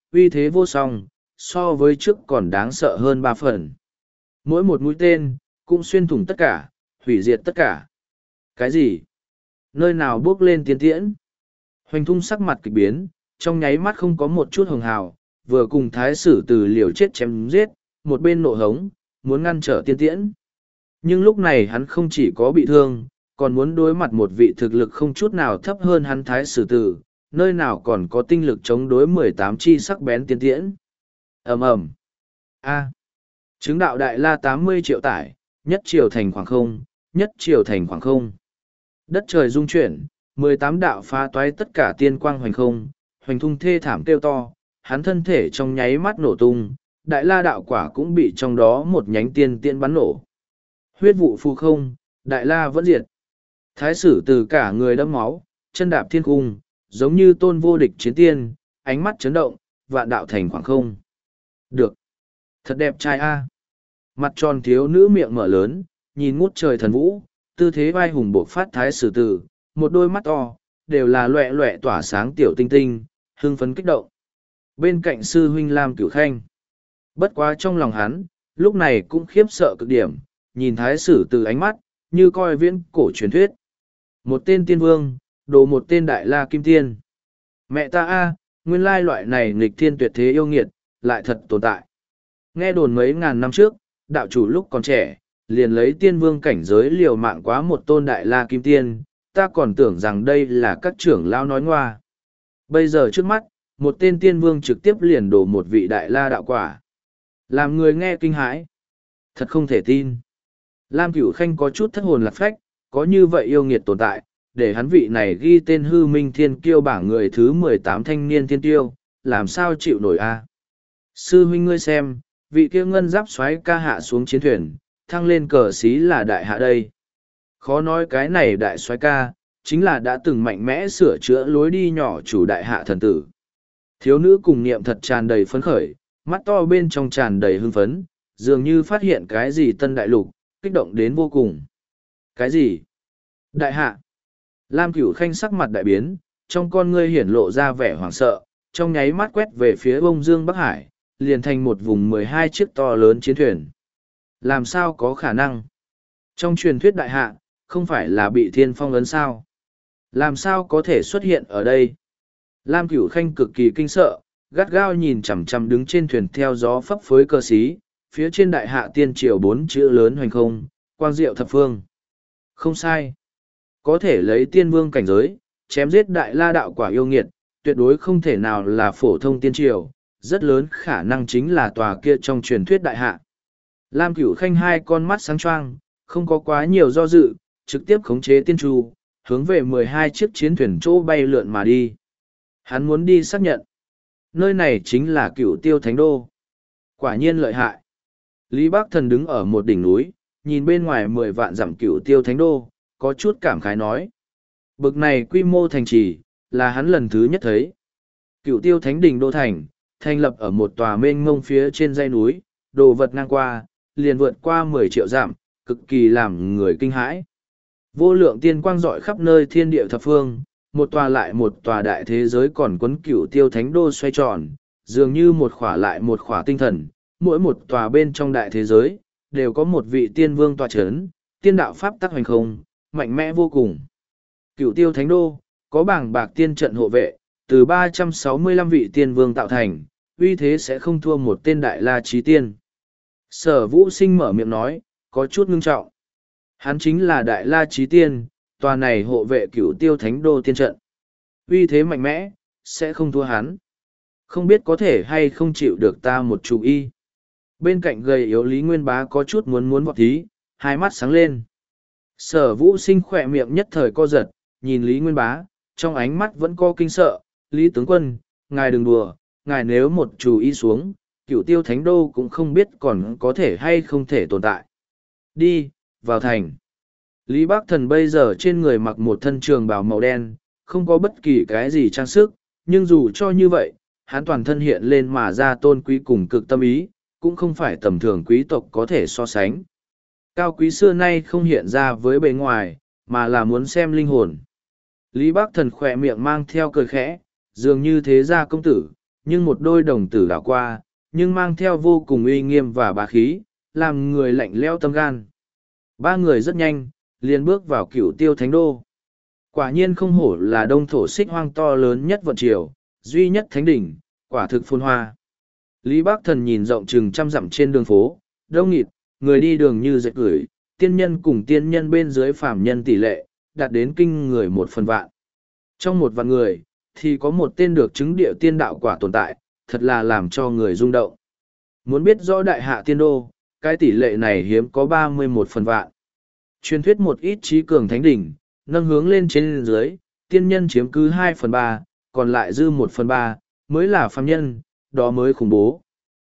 uy thế vô song, so với trước còn đáng sợ hơn ba phần. Mỗi một mũi tên, cũng xuyên thủng tất cả, hủy diệt tất cả. Cái gì? Nơi nào bước lên tiên tiễn? Hoành thung sắc mặt kịch biến, trong nháy mắt không có một chút hường hào, vừa cùng thái sử từ liều chết chém giết, một bên nộ hống, muốn ngăn trở tiên tiễn. Nhưng lúc này hắn không chỉ có bị thương, còn muốn đối mặt một vị thực lực không chút nào thấp hơn hắn thái sử tử, nơi nào còn có tinh lực chống đối mười tám chi sắc bén tiên tiễn. ầm ầm A. Chứng đạo đại la tám mươi triệu tải, nhất triều thành khoảng không, nhất triều thành khoảng không. Đất trời rung chuyển, mười tám đạo phá toái tất cả tiên quang hoành không, hoành thung thê thảm kêu to, hắn thân thể trong nháy mắt nổ tung, đại la đạo quả cũng bị trong đó một nhánh tiên tiễn bắn nổ. Huyết vụ phù không, đại la vẫn diệt. Thái sử từ cả người đẫm máu, chân đạp thiên cung, giống như tôn vô địch chiến tiên, ánh mắt chấn động, vạn đạo thành khoảng không. Được. Thật đẹp trai a. Mặt tròn thiếu nữ miệng mở lớn, nhìn ngút trời thần vũ, tư thế vai hùng bộc phát thái sử tử, một đôi mắt to, đều là loẹ loẹ tỏa sáng tiểu tinh tinh, hưng phấn kích động. Bên cạnh sư huynh Lam Cửu Khanh. Bất quá trong lòng hắn, lúc này cũng khiếp sợ cực điểm, nhìn thái sử từ ánh mắt, như coi viễn cổ truyền thuyết. Một tên tiên vương, đồ một tên đại la kim tiên. Mẹ ta a, nguyên lai loại này nghịch thiên tuyệt thế yêu nghiệt, lại thật tồn tại. Nghe đồn mấy ngàn năm trước, đạo chủ lúc còn trẻ, liền lấy tiên vương cảnh giới liều mạng quá một tôn đại la kim tiên, ta còn tưởng rằng đây là các trưởng lao nói ngoa. Bây giờ trước mắt, một tên tiên vương trực tiếp liền đổ một vị đại la đạo quả. Làm người nghe kinh hãi. Thật không thể tin. Lam Cửu Khanh có chút thất hồn lạc phách, có như vậy yêu nghiệt tồn tại, để hắn vị này ghi tên hư minh thiên kiêu bảng người thứ mười tám thanh niên thiên tiêu, làm sao chịu nổi a? Sư huynh ngươi xem, vị kia ngân giáp xoáy ca hạ xuống chiến thuyền, thăng lên cờ xí là đại hạ đây. Khó nói cái này đại xoáy ca, chính là đã từng mạnh mẽ sửa chữa lối đi nhỏ chủ đại hạ thần tử. Thiếu nữ cùng niệm thật tràn đầy phấn khởi, mắt to bên trong tràn đầy hưng phấn, dường như phát hiện cái gì tân đại lục, kích động đến vô cùng. Cái gì? Đại hạ. Lam Cửu Khanh sắc mặt đại biến, trong con ngươi hiển lộ ra vẻ hoảng sợ, trong nháy mắt quét về phía bông dương Bắc Hải, liền thành một vùng mười hai chiếc to lớn chiến thuyền. Làm sao có khả năng? Trong truyền thuyết đại hạ, không phải là bị thiên phong ấn sao? Làm sao có thể xuất hiện ở đây? Lam Cửu Khanh cực kỳ kinh sợ, gắt gao nhìn chằm chằm đứng trên thuyền theo gió phấp phới cơ xí, phía trên đại hạ tiên triều bốn chữ lớn hoành không, quang diệu thập phương. Không sai. Có thể lấy tiên vương cảnh giới, chém giết đại la đạo quả yêu nghiệt, tuyệt đối không thể nào là phổ thông tiên triều, rất lớn khả năng chính là tòa kia trong truyền thuyết đại hạ. Lam Cửu Khanh hai con mắt sáng choang, không có quá nhiều do dự, trực tiếp khống chế tiên tru, hướng về mười hai chiếc chiến thuyền chỗ bay lượn mà đi. Hắn muốn đi xác nhận. Nơi này chính là Cửu Tiêu Thánh Đô. Quả nhiên lợi hại. Lý Bác Thần đứng ở một đỉnh núi, nhìn bên ngoài mười vạn dặm Cửu Tiêu Thánh Đô, có chút cảm khái nói. Bực này quy mô thành trì, là hắn lần thứ nhất thấy. Cửu Tiêu Thánh Đỉnh Đô Thành, thành lập ở một tòa mênh mông phía trên dãy núi, đồ vật ngang qua, liền vượt qua mười triệu dặm, cực kỳ làm người kinh hãi. Vô lượng tiên quang rọi khắp nơi thiên địa thập phương, một tòa lại một tòa đại thế giới còn quấn Cửu Tiêu Thánh Đô xoay tròn, dường như một khỏa lại một khỏa tinh thần, mỗi một tòa bên trong đại thế giới, đều có một vị tiên vương tòa chấn, tiên đạo pháp tắc hoành không, mạnh mẽ vô cùng. Cửu Tiêu Thánh Đô, có bảng bạc tiên trận hộ vệ, từ ba trăm sáu mươi lăm vị tiên vương tạo thành, uy thế sẽ không thua một tên đại la trí tiên. Sở Vũ Sinh mở miệng nói, có chút ngưng trọng. Hắn chính là đại la trí tiên, tòa này hộ vệ Cửu Tiêu Thánh Đô tiên trận. Uy thế mạnh mẽ, sẽ không thua hắn. Không biết có thể hay không chịu được ta một chủ y. Bên cạnh gầy yếu Lý Nguyên Bá có chút muốn muốn vọt thí, hai mắt sáng lên. Sở Vũ Sinh khỏe miệng nhất thời co giật, nhìn Lý Nguyên Bá, trong ánh mắt vẫn có kinh sợ. Lý tướng quân, ngài đừng đùa, ngài nếu một chủ y xuống, Cửu Tiêu Thánh Đô cũng không biết còn có thể hay không thể tồn tại. Đi, vào thành. Lý Bác Thần bây giờ trên người mặc một thân trường bào màu đen, không có bất kỳ cái gì trang sức, nhưng dù cho như vậy, hắn toàn thân hiện lên mà ra tôn quý cùng cực tâm ý, cũng không phải tầm thường quý tộc có thể so sánh. Cao quý xưa nay không hiện ra với bề ngoài, mà là muốn xem linh hồn. Lý Bác Thần khỏe miệng mang theo cười khẽ, dường như thế gia công tử, nhưng một đôi đồng tử đảo qua, nhưng mang theo vô cùng uy nghiêm và bá khí, làm người lạnh lẽo tâm gan. Ba người rất nhanh, liền bước vào Cửu Tiêu Thánh Đô. Quả nhiên không hổ là đông thổ xích hoang to lớn nhất vận triều, duy nhất thánh đỉnh, quả thực phồn hoa. Lý Bác Thần nhìn rộng chừng trăm dặm trên đường phố, đông nghịt, người đi đường như dệt gửi, tiên nhân cùng tiên nhân bên dưới phàm nhân tỷ lệ, đạt đến kinh người một phần vạn. Trong một vạn người, thì có một tên được chứng địa tiên đạo quả tồn tại, thật là làm cho người rung động. Muốn biết rõ đại hạ tiên đô, cái tỷ lệ này hiếm có ba mươi một phần vạn. Truyền thuyết một ít trí cường thánh đỉnh, nâng hướng lên trên dưới, tiên nhân chiếm cứ hai phần ba, còn lại dư một phần ba, mới là phàm nhân, đó mới khủng bố.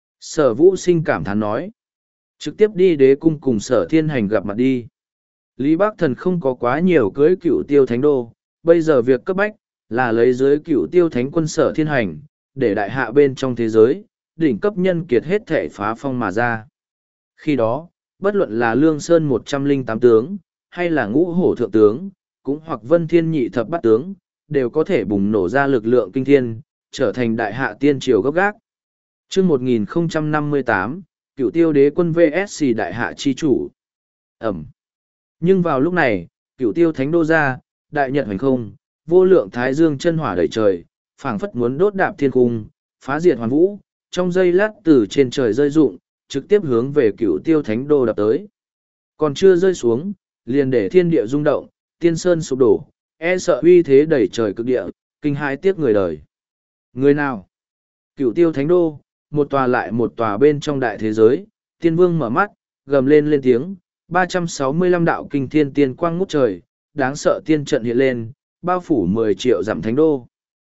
Sở Vũ Sinh cảm thán nói. Trực tiếp đi đế cung cùng Sở Thiên Hành gặp mặt đi. Lý Bác Thần không có quá nhiều cưới Cửu Tiêu Thánh Đô, bây giờ việc cấp bách là lấy dưới Cửu Tiêu Thánh quân Sở Thiên Hành, để đại hạ bên trong thế giới, đỉnh cấp nhân kiệt hết thể phá phong mà ra. Khi đó, bất luận là Lương Sơn một trăm lẻ tám tướng, hay là Ngũ Hổ Thượng tướng, cũng hoặc Vân Thiên Nhị Thập Bát tướng, đều có thể bùng nổ ra lực lượng kinh thiên, trở thành đại hạ tiên triều gốc gác. Chương một nghìn không trăm năm mươi tám, Cửu Tiêu Đế quân vs đại hạ chi chủ. Ẩm. Nhưng vào lúc này, Cửu Tiêu Thánh Đô ra, đại nhật hoành không, vô lượng thái dương chân hỏa đầy trời, phảng phất muốn đốt đạp thiên cung, phá diệt hoàn vũ, trong giây lát từ trên trời rơi rụng, trực tiếp hướng về Cửu Tiêu Thánh Đô đập tới. Còn chưa rơi xuống, liền để thiên địa rung động, tiên sơn sụp đổ, e sợ uy thế đẩy trời cực địa, kinh hãi tiếc người đời. Người nào? Cửu Tiêu Thánh Đô, một tòa lại một tòa bên trong đại thế giới, tiên vương mở mắt, gầm lên lên tiếng, ba trăm sáu mươi lăm đạo kinh thiên tiên quang ngút trời, đáng sợ tiên trận hiện lên, bao phủ mười triệu dặm thánh đô.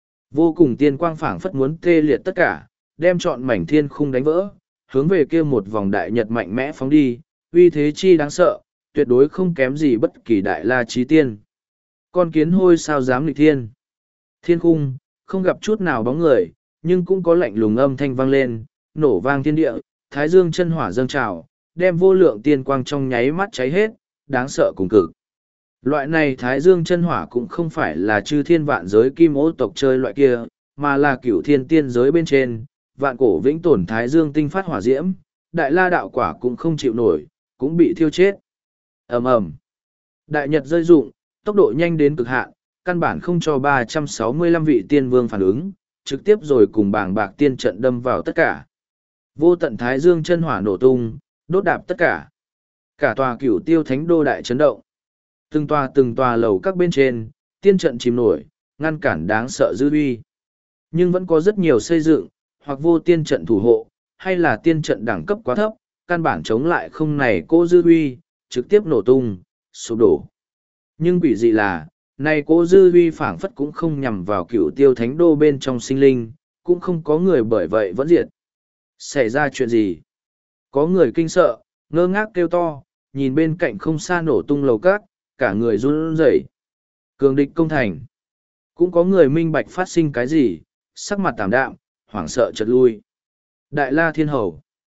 Vô cùng tiên quang phảng phất muốn tê liệt tất cả, đem trọn mảnh thiên khung đánh vỡ, hướng về kia một vòng đại nhật mạnh mẽ phóng đi, uy thế chi đáng sợ, tuyệt đối không kém gì bất kỳ đại la chí tiên. Con kiến hôi sao dám nghịch thiên? Thiên khung, không gặp chút nào bóng người, nhưng cũng có lạnh lùng âm thanh vang lên, nổ vang thiên địa, thái dương chân hỏa dâng trào, đem vô lượng tiên quang trong nháy mắt cháy hết, đáng sợ cùng cực. Loại này thái dương chân hỏa cũng không phải là chư thiên vạn giới kim ô tộc chơi loại kia, mà là cửu thiên tiên giới bên trên, vạn cổ vĩnh tồn thái dương tinh phát hỏa diễm, đại la đạo quả cũng không chịu nổi, cũng bị thiêu chết. Ầm ầm. Đại nhật rơi rụng, tốc độ nhanh đến cực hạn, căn bản không cho ba trăm sáu mươi lăm vị tiên vương phản ứng, trực tiếp rồi cùng bàng bạc tiên trận đâm vào tất cả. Vô tận thái dương chân hỏa nổ tung, đốt đạp tất cả. Cả tòa Cửu Tiêu Thánh Đô đại chấn động. Từng tòa từng tòa lầu các bên trên, tiên trận chìm nổi, ngăn cản đáng sợ dư uy. Nhưng vẫn có rất nhiều xây dựng, hoặc vô tiên trận thủ hộ, hay là tiên trận đẳng cấp quá thấp, căn bản chống lại không này cô dư uy, trực tiếp nổ tung, sụp đổ. Nhưng quỷ dị là, này cô dư uy phảng phất cũng không nhằm vào Cửu Tiêu Thánh Đô bên trong sinh linh, cũng không có người bởi vậy vẫn diệt. Xảy ra chuyện gì? Có người kinh sợ, ngơ ngác kêu to, nhìn bên cạnh không xa nổ tung lầu cát, cả người run rẩy. Cường địch công thành. Cũng có người minh bạch phát sinh cái gì, sắc mặt tảm đạm, hoảng sợ chợt lui. Đại La Thiên Hầu.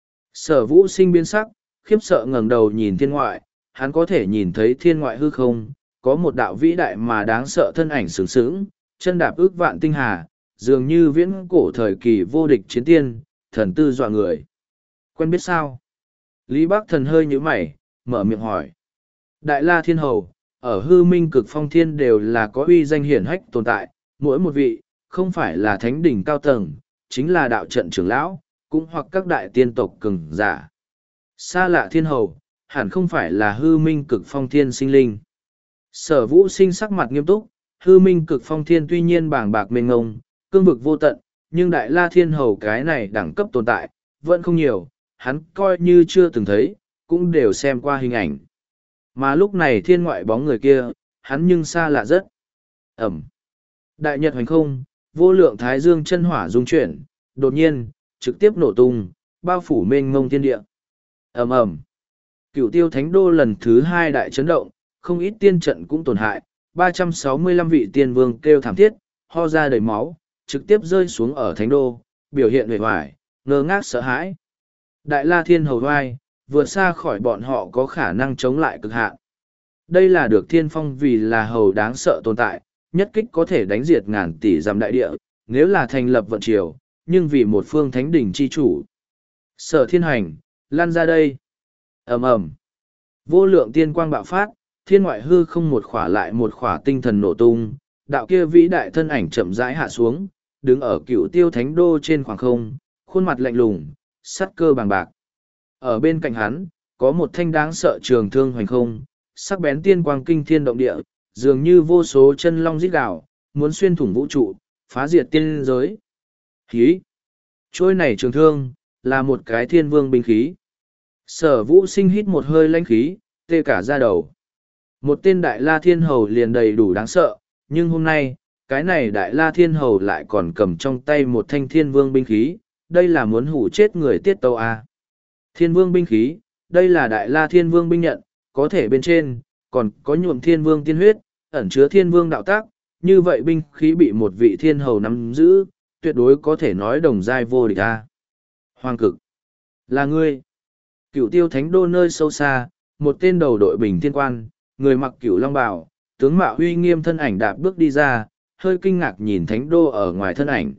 Sở Vũ Sinh biến sắc, khiếp sợ ngẩng đầu nhìn thiên ngoại, hắn có thể nhìn thấy thiên ngoại hư không, có một đạo vĩ đại mà đáng sợ thân ảnh sướng sướng, chân đạp ước vạn tinh hà, dường như viễn cổ thời kỳ vô địch chiến tiên, thần tư dọa người. Quen biết sao? Lý Bác Thần hơi nhíu mày, mở miệng hỏi. Đại La Thiên Hầu, ở hư minh cực phong thiên đều là có uy danh hiển hách tồn tại, mỗi một vị, không phải là thánh đỉnh cao tầng, chính là đạo trận trưởng lão, cũng hoặc các đại tiên tộc cường giả. Xa lạ Thiên Hầu, hẳn không phải là hư minh cực phong thiên sinh linh. Sở Vũ Sinh sắc mặt nghiêm túc, hư minh cực phong thiên tuy nhiên bảng bạc mênh ngông, cương vực vô tận, nhưng Đại La Thiên Hầu cái này đẳng cấp tồn tại, vẫn không nhiều, hắn coi như chưa từng thấy, cũng đều xem qua hình ảnh. Mà lúc này thiên ngoại bóng người kia, hắn nhưng xa lạ rất. Ẩm. Đại nhật hoành không, vô lượng thái dương chân hỏa dung chuyển, đột nhiên, trực tiếp nổ tung, bao phủ mênh mông thiên địa. Ẩm ẩm. Cửu Tiêu Thánh Đô lần thứ hai đại chấn động, không ít tiên trận cũng tổn hại, ba trăm sáu mươi lăm vị tiên vương kêu thảm thiết, ho ra đầy máu, trực tiếp rơi xuống ở Thánh Đô, biểu hiện vẻ hoài, ngơ ngác sợ hãi. Đại La Thiên Hầu vai, vượt xa khỏi bọn họ có khả năng chống lại cực hạn. Đây là được thiên phong vì là hầu đáng sợ tồn tại, nhất kích có thể đánh diệt ngàn tỷ dặm đại địa, nếu là thành lập vận triều, nhưng vì một phương thánh đỉnh chi chủ. Sở Thiên Hành, lăn ra đây. Ầm ầm. Vô lượng tiên quang bạo phát, thiên ngoại hư không một khỏa lại một khỏa tinh thần nổ tung, đạo kia vĩ đại thân ảnh chậm rãi hạ xuống, đứng ở cựu tiêu thánh đô trên khoảng không, khuôn mặt lạnh lùng, sắt cơ bằng bạc. Ở bên cạnh hắn, có một thanh đáng sợ trường thương hoành không, sắc bén tiên quang kinh thiên động địa, dường như vô số chân long rít gào, muốn xuyên thủng vũ trụ, phá diệt tiên giới. Khí! Trôi này trường thương, là một cái thiên vương binh khí. Sở Vũ Sinh hít một hơi lãnh khí, tê cả da đầu. Một tên đại la thiên hầu liền đầy đủ đáng sợ, nhưng hôm nay, cái này đại la thiên hầu lại còn cầm trong tay một thanh thiên vương binh khí, đây là muốn hủ chết người tiết tâu à. Thiên vương binh khí, đây là đại la thiên vương binh nhận, có thể bên trên, còn có nhuộm thiên vương tiên huyết, ẩn chứa thiên vương đạo tác, như vậy binh khí bị một vị thiên hầu nắm giữ, tuyệt đối có thể nói đồng giai vô địch à. Hoàng cực, là ngươi. Cựu tiêu thánh đô nơi sâu xa, một tên đầu đội bình thiên quan, người mặc cửu long bào, tướng mạo uy nghiêm thân ảnh đạp bước đi ra, hơi kinh ngạc nhìn thánh đô ở ngoài thân ảnh.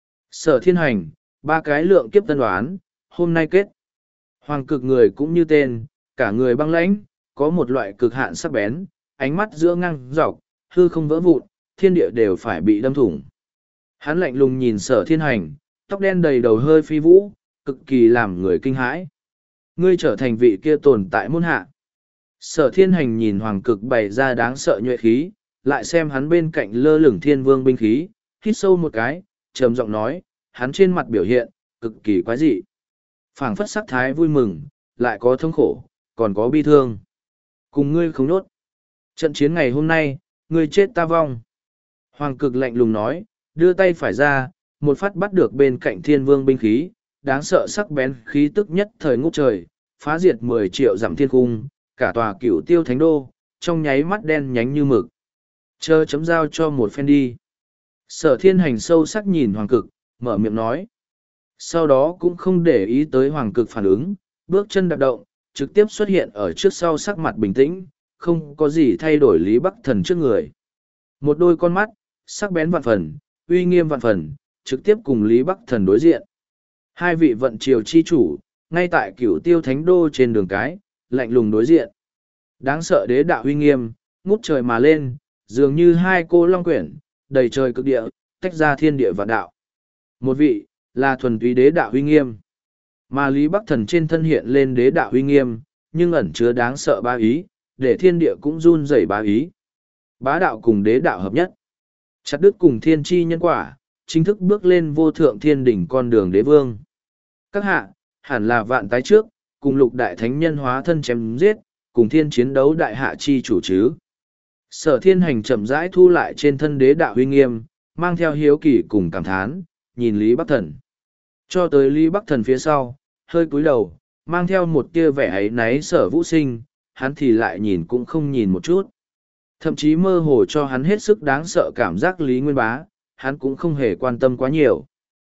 Sở Thiên Hành, ba cái lượng kiếp tân đoán, hôm nay kết. Hoàng cực người cũng như tên, cả người băng lãnh, có một loại cực hạn sắc bén, ánh mắt giữa ngang dọc, hư không vỡ vụn, thiên địa đều phải bị đâm thủng. Hắn lạnh lùng nhìn Sở Thiên Hành, tóc đen đầy đầu hơi phi vũ, cực kỳ làm người kinh hãi. Ngươi trở thành vị kia tồn tại môn hạ. Sở Thiên Hành nhìn Hoàng cực bày ra đáng sợ nhuệ khí, lại xem hắn bên cạnh lơ lửng thiên vương binh khí, hít sâu một cái, trầm giọng nói, hắn trên mặt biểu hiện, cực kỳ quái dị. Phảng phất sắc thái vui mừng, lại có thống khổ, còn có bi thương. Cùng ngươi không nốt. Trận chiến ngày hôm nay, ngươi chết ta vong. Hoàng cực lạnh lùng nói, đưa tay phải ra, một phát bắt được bên cạnh thiên vương binh khí, đáng sợ sắc bén khí tức nhất thời ngút trời, phá diệt mười triệu dặm thiên cung, cả tòa cửu tiêu thánh đô, trong nháy mắt đen nhánh như mực. Chờ chấm giao cho một phen đi. Sở Thiên Hành sâu sắc nhìn Hoàng cực, mở miệng nói. Sau đó cũng không để ý tới Hoàng cực phản ứng, bước chân đạp động, trực tiếp xuất hiện ở trước sau sắc mặt bình tĩnh, không có gì thay đổi Lý Bắc Thần trước người. Một đôi con mắt, sắc bén vạn phần, uy nghiêm vạn phần, trực tiếp cùng Lý Bắc Thần đối diện. Hai vị vận triều chi chủ, ngay tại cửu tiêu thánh đô trên đường cái, lạnh lùng đối diện. Đáng sợ đế đạo uy nghiêm, ngút trời mà lên, dường như hai cô long quyển, đầy trời cực địa, tách ra thiên địa và đạo. Một vị, là thuần túy đế đạo uy nghiêm. Mà Lý Bắc Thần trên thân hiện lên đế đạo uy nghiêm, nhưng ẩn chứa đáng sợ ba ý, để thiên địa cũng run rẩy ba ý. Bá đạo cùng đế đạo hợp nhất. Chặt đứt cùng thiên chi nhân quả, chính thức bước lên vô thượng thiên đỉnh con đường đế vương. Các hạ, hẳn là vạn tái trước, cùng lục đại thánh nhân hóa thân chém giết, cùng thiên chiến đấu đại hạ chi chủ chứ. Sở Thiên Hành chậm rãi thu lại trên thân đế đạo uy nghiêm, mang theo hiếu kỳ cùng cảm thán, nhìn Lý Bắc Thần. Cho tới Lý Bắc Thần phía sau, hơi cúi đầu, mang theo một tia vẻ ấy náy Sở Vũ Sinh, hắn thì lại nhìn cũng không nhìn một chút. Thậm chí mơ hồ cho hắn hết sức đáng sợ cảm giác Lý Nguyên Bá, hắn cũng không hề quan tâm quá nhiều.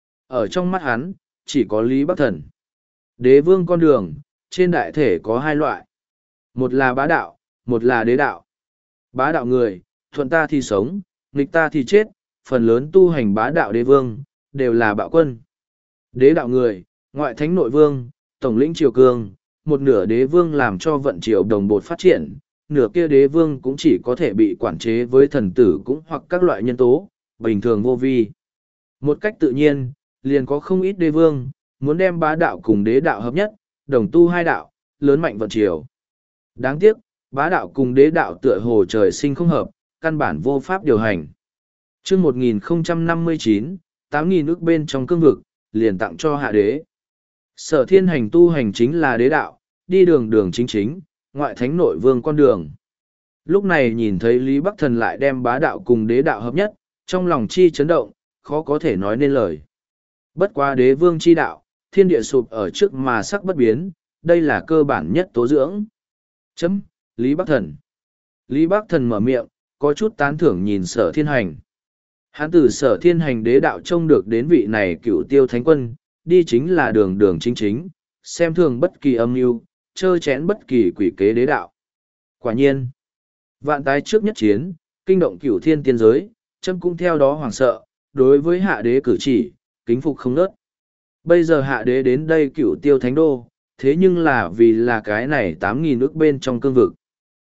Ở trong mắt hắn, chỉ có Lý Bắc Thần. Đế vương con đường, trên đại thể có hai loại. Một là bá đạo, một là đế đạo. Bá đạo người, thuận ta thì sống, nghịch ta thì chết, phần lớn tu hành bá đạo đế vương, đều là bạo quân. Đế đạo người, ngoại thánh nội vương, tổng lĩnh triều cường, một nửa đế vương làm cho vận triều đồng bột phát triển, nửa kia đế vương cũng chỉ có thể bị quản chế với thần tử cũng hoặc các loại nhân tố, bình thường vô vi. Một cách tự nhiên, liền có không ít đế vương, muốn đem bá đạo cùng đế đạo hợp nhất, đồng tu hai đạo, lớn mạnh vận triều. Đáng tiếc, bá đạo cùng đế đạo tựa hồ trời sinh không hợp, căn bản vô pháp điều hành. Trước một nghìn không trăm năm mươi chín, tám nghìn ước bên trong cương vực, liền tặng cho hạ đế. Sở Thiên Hành tu hành chính là đế đạo, đi đường đường chính chính, ngoại thánh nội vương con đường. Lúc này nhìn thấy Lý Bắc Thần lại đem bá đạo cùng đế đạo hợp nhất, trong lòng chi chấn động, khó có thể nói nên lời. Bất quá đế vương chi đạo, thiên địa sụp ở trước mà sắc bất biến, đây là cơ bản nhất tố dưỡng. Chấm, Lý Bắc Thần. Lý Bắc Thần mở miệng, có chút tán thưởng nhìn Sở Thiên Hành. Hắn từ Sở Thiên Hành đế đạo trông được đến vị này cựu tiêu thánh quân, đi chính là đường đường chính chính, xem thường bất kỳ âm mưu, chơ chén bất kỳ quỷ kế đế đạo. Quả nhiên, vạn tái trước nhất chiến, kinh động cửu thiên tiên giới, chấm cũng theo đó hoảng sợ, đối với hạ đế cử chỉ, kính phục không nớt. Bây giờ hạ đế đến đây cựu tiêu thánh đô, thế nhưng là vì là cái này tám nghìn ước bên trong cương vực.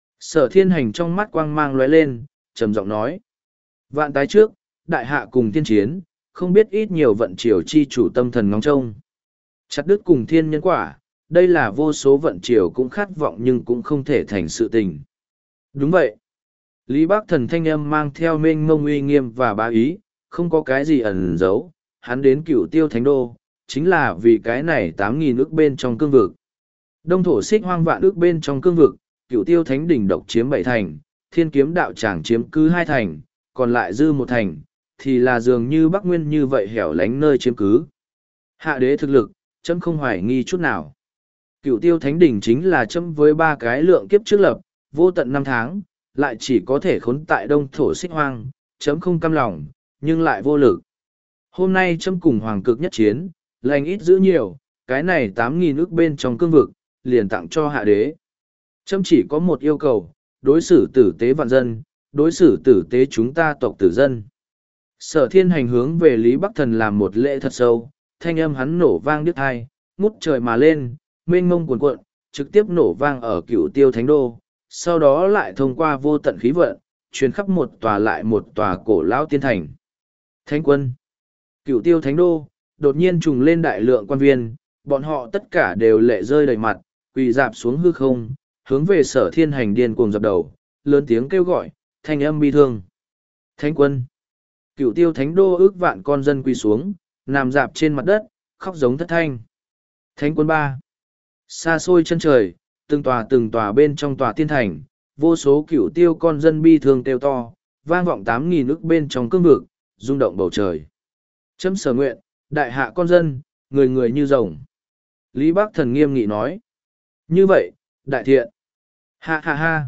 Sở thiên hành trong mắt quang mang lóe lên, trầm giọng nói. Vạn tái trước, đại hạ cùng thiên chiến, không biết ít nhiều vận triều chi chủ tâm thần ngóng trông. Chặt đứt cùng thiên nhân quả, đây là vô số vận triều cũng khát vọng nhưng cũng không thể thành sự tình. Đúng vậy. Lý Bác Thần thanh âm mang theo mênh mông uy nghiêm và bá ý, không có cái gì ẩn giấu, hắn đến cựu tiêu thánh đô, chính là vì cái này tám nghìn ước bên trong cương vực. Đông thổ xích hoang vạn ước bên trong cương vực, cựu tiêu thánh đỉnh độc chiếm bảy thành, thiên kiếm đạo tràng chiếm cứ hai thành, còn lại dư một thành, thì là dường như Bắc Nguyên như vậy hẻo lánh nơi chiếm cứ. Hạ đế thực lực, chấm không hoài nghi chút nào. Cựu tiêu thánh đỉnh chính là chấm với ba cái lượng kiếp trước lập, vô tận năm tháng, lại chỉ có thể khốn tại đông thổ xích hoang, chấm không căm lòng, nhưng lại vô lực. Hôm nay chấm cùng hoàng cực nhất chiến, lành ít giữ nhiều, cái này tám nghìn ước bên trong cương vực, liền tặng cho hạ đế. Chấm chỉ có một yêu cầu, đối xử tử tế vạn dân, đối xử tử tế chúng ta tộc tử dân. Sở thiên hành hướng về Lý Bắc Thần làm một lễ thật sâu, thanh âm hắn nổ vang đứt hai, ngút trời mà lên, mênh mông cuồn cuộn, trực tiếp nổ vang ở cựu tiêu thánh đô, sau đó lại thông qua vô tận khí vận, truyền khắp một tòa lại một tòa cổ lão tiên thành. Thánh quân, cựu tiêu thánh đô, đột nhiên trùng lên đại lượng quan viên, bọn họ tất cả đều lệ rơi đầy mặt, quỳ dạp xuống hư không, hướng về sở thiên hành điên cuồng dập đầu, lớn tiếng kêu gọi, thanh âm bi thương. Thánh quân, cựu tiêu thánh đô ước vạn con dân quỳ xuống, nằm dạp trên mặt đất, khóc giống thất thanh. Thánh quân ba, xa xôi chân trời, từng tòa từng tòa bên trong tòa tiên thành, vô số cựu tiêu con dân bi thương kêu to, vang vọng tám nghìn ức bên trong cương vực, rung động bầu trời. Chấm sở nguyện, đại hạ con dân, người người như rồng. Lý Bác Thần nghiêm nghị nói. Như vậy, đại thiện. Ha ha ha.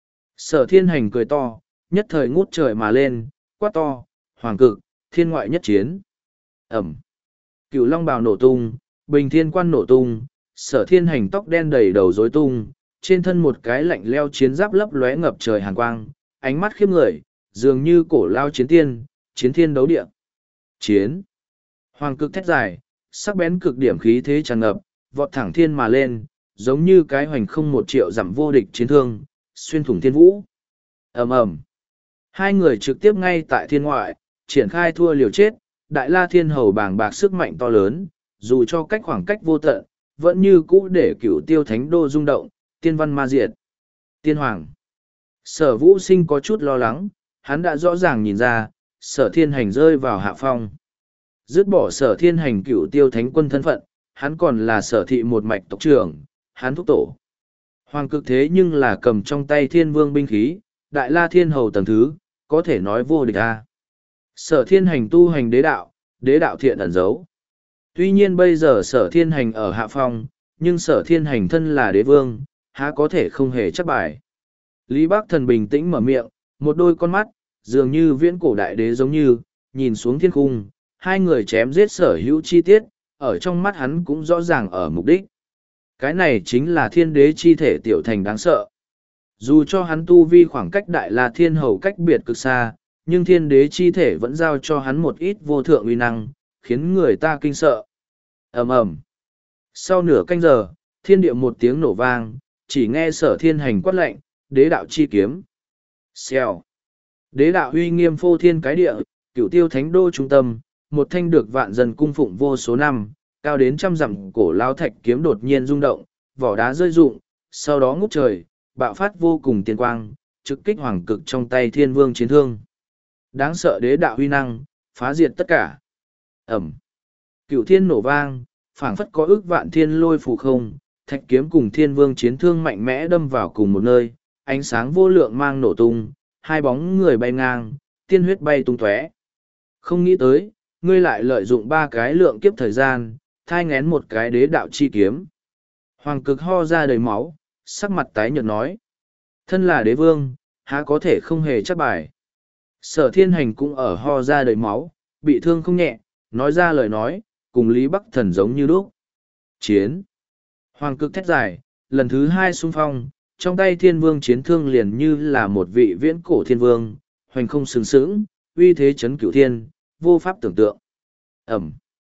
Sở thiên hành cười to, nhất thời ngút trời mà lên, quát to, hoàng cực, thiên ngoại nhất chiến. Ẩm. Cựu long bào nổ tung, bình thiên quan nổ tung, sở thiên hành tóc đen đầy đầu rối tung, trên thân một cái lạnh leo chiến giáp lấp lóe ngập trời hàn quang, ánh mắt khiếp người, dường như cổ lao chiến tiên, chiến thiên đấu địa. Chiến. Hoàng cực thét dài, sắc bén cực điểm khí thế tràn ngập, vọt thẳng thiên mà lên, giống như cái hoành không một triệu dặm vô địch chiến thương, xuyên thủng thiên vũ. Ầm ầm. Hai người trực tiếp ngay tại thiên ngoại, triển khai thua liều chết, đại la thiên hầu bàng bạc sức mạnh to lớn, dù cho cách khoảng cách vô tận, vẫn như cũ để cửu tiêu thánh đô rung động, tiên văn ma diệt. Tiên hoàng. Sở vũ sinh có chút lo lắng, hắn đã rõ ràng nhìn ra, sở thiên hành rơi vào hạ phong. Dứt bỏ sở thiên hành cửu tiêu thánh quân thân phận, hắn còn là sở thị một mạch tộc trưởng, hắn thúc tổ. Hoàng cực thế nhưng là cầm trong tay thiên vương binh khí, đại la thiên hầu tầng thứ, có thể nói vô địch a. Sở thiên hành tu hành đế đạo, đế đạo thiện ẩn giấu. Tuy nhiên bây giờ sở thiên hành ở hạ phong, nhưng sở thiên hành thân là đế vương, há có thể không hề chắc bài. Lý Bác Thần bình tĩnh mở miệng, một đôi con mắt, dường như viễn cổ đại đế giống như, nhìn xuống thiên cung, hai người chém giết sở hữu chi tiết, ở trong mắt hắn cũng rõ ràng ở mục đích. Cái này chính là thiên đế chi thể tiểu thành đáng sợ. Dù cho hắn tu vi khoảng cách đại la thiên hầu cách biệt cực xa, nhưng thiên đế chi thể vẫn giao cho hắn một ít vô thượng uy năng, khiến người ta kinh sợ. Ầm ầm. Sau nửa canh giờ, thiên địa một tiếng nổ vang, chỉ nghe sở thiên hành quát lệnh, đế đạo chi kiếm. Xèo. Đế đạo uy nghiêm phô thiên cái địa, cửu tiêu thánh đô trung tâm, một thanh được vạn dân cung phụng vô số năm, cao đến trăm dặm cổ lao thạch kiếm đột nhiên rung động, vỏ đá rơi rụng, sau đó ngút trời, bạo phát vô cùng tiên quang, trực kích hoàng cực trong tay thiên vương chiến thương. Đáng sợ đế đạo huy năng, phá diệt tất cả. Ẩm. Cửu thiên nổ vang, phảng phất có ước vạn thiên lôi phù không, thạch kiếm cùng thiên vương chiến thương mạnh mẽ đâm vào cùng một nơi, ánh sáng vô lượng mang nổ tung, hai bóng người bay ngang, tiên huyết bay tung tóe. Không nghĩ tới, ngươi lại lợi dụng ba cái lượng kiếp thời gian, thai ngén một cái đế đạo chi kiếm. Hoàng cực ho ra đầy máu, sắc mặt tái nhợt nói. Thân là đế vương, há có thể không hề chắc bài. Sở thiên hành cũng ở ho ra đầy máu, bị thương không nhẹ, nói ra lời nói, cùng Lý Bắc Thần giống như lúc. Chiến. Hoàng cực thét dài, lần thứ hai xung phong, trong tay thiên vương chiến thương liền như là một vị viễn cổ thiên vương, hoành không sừng sững, uy thế chấn cửu thiên, vô pháp tưởng tượng. Ẩm.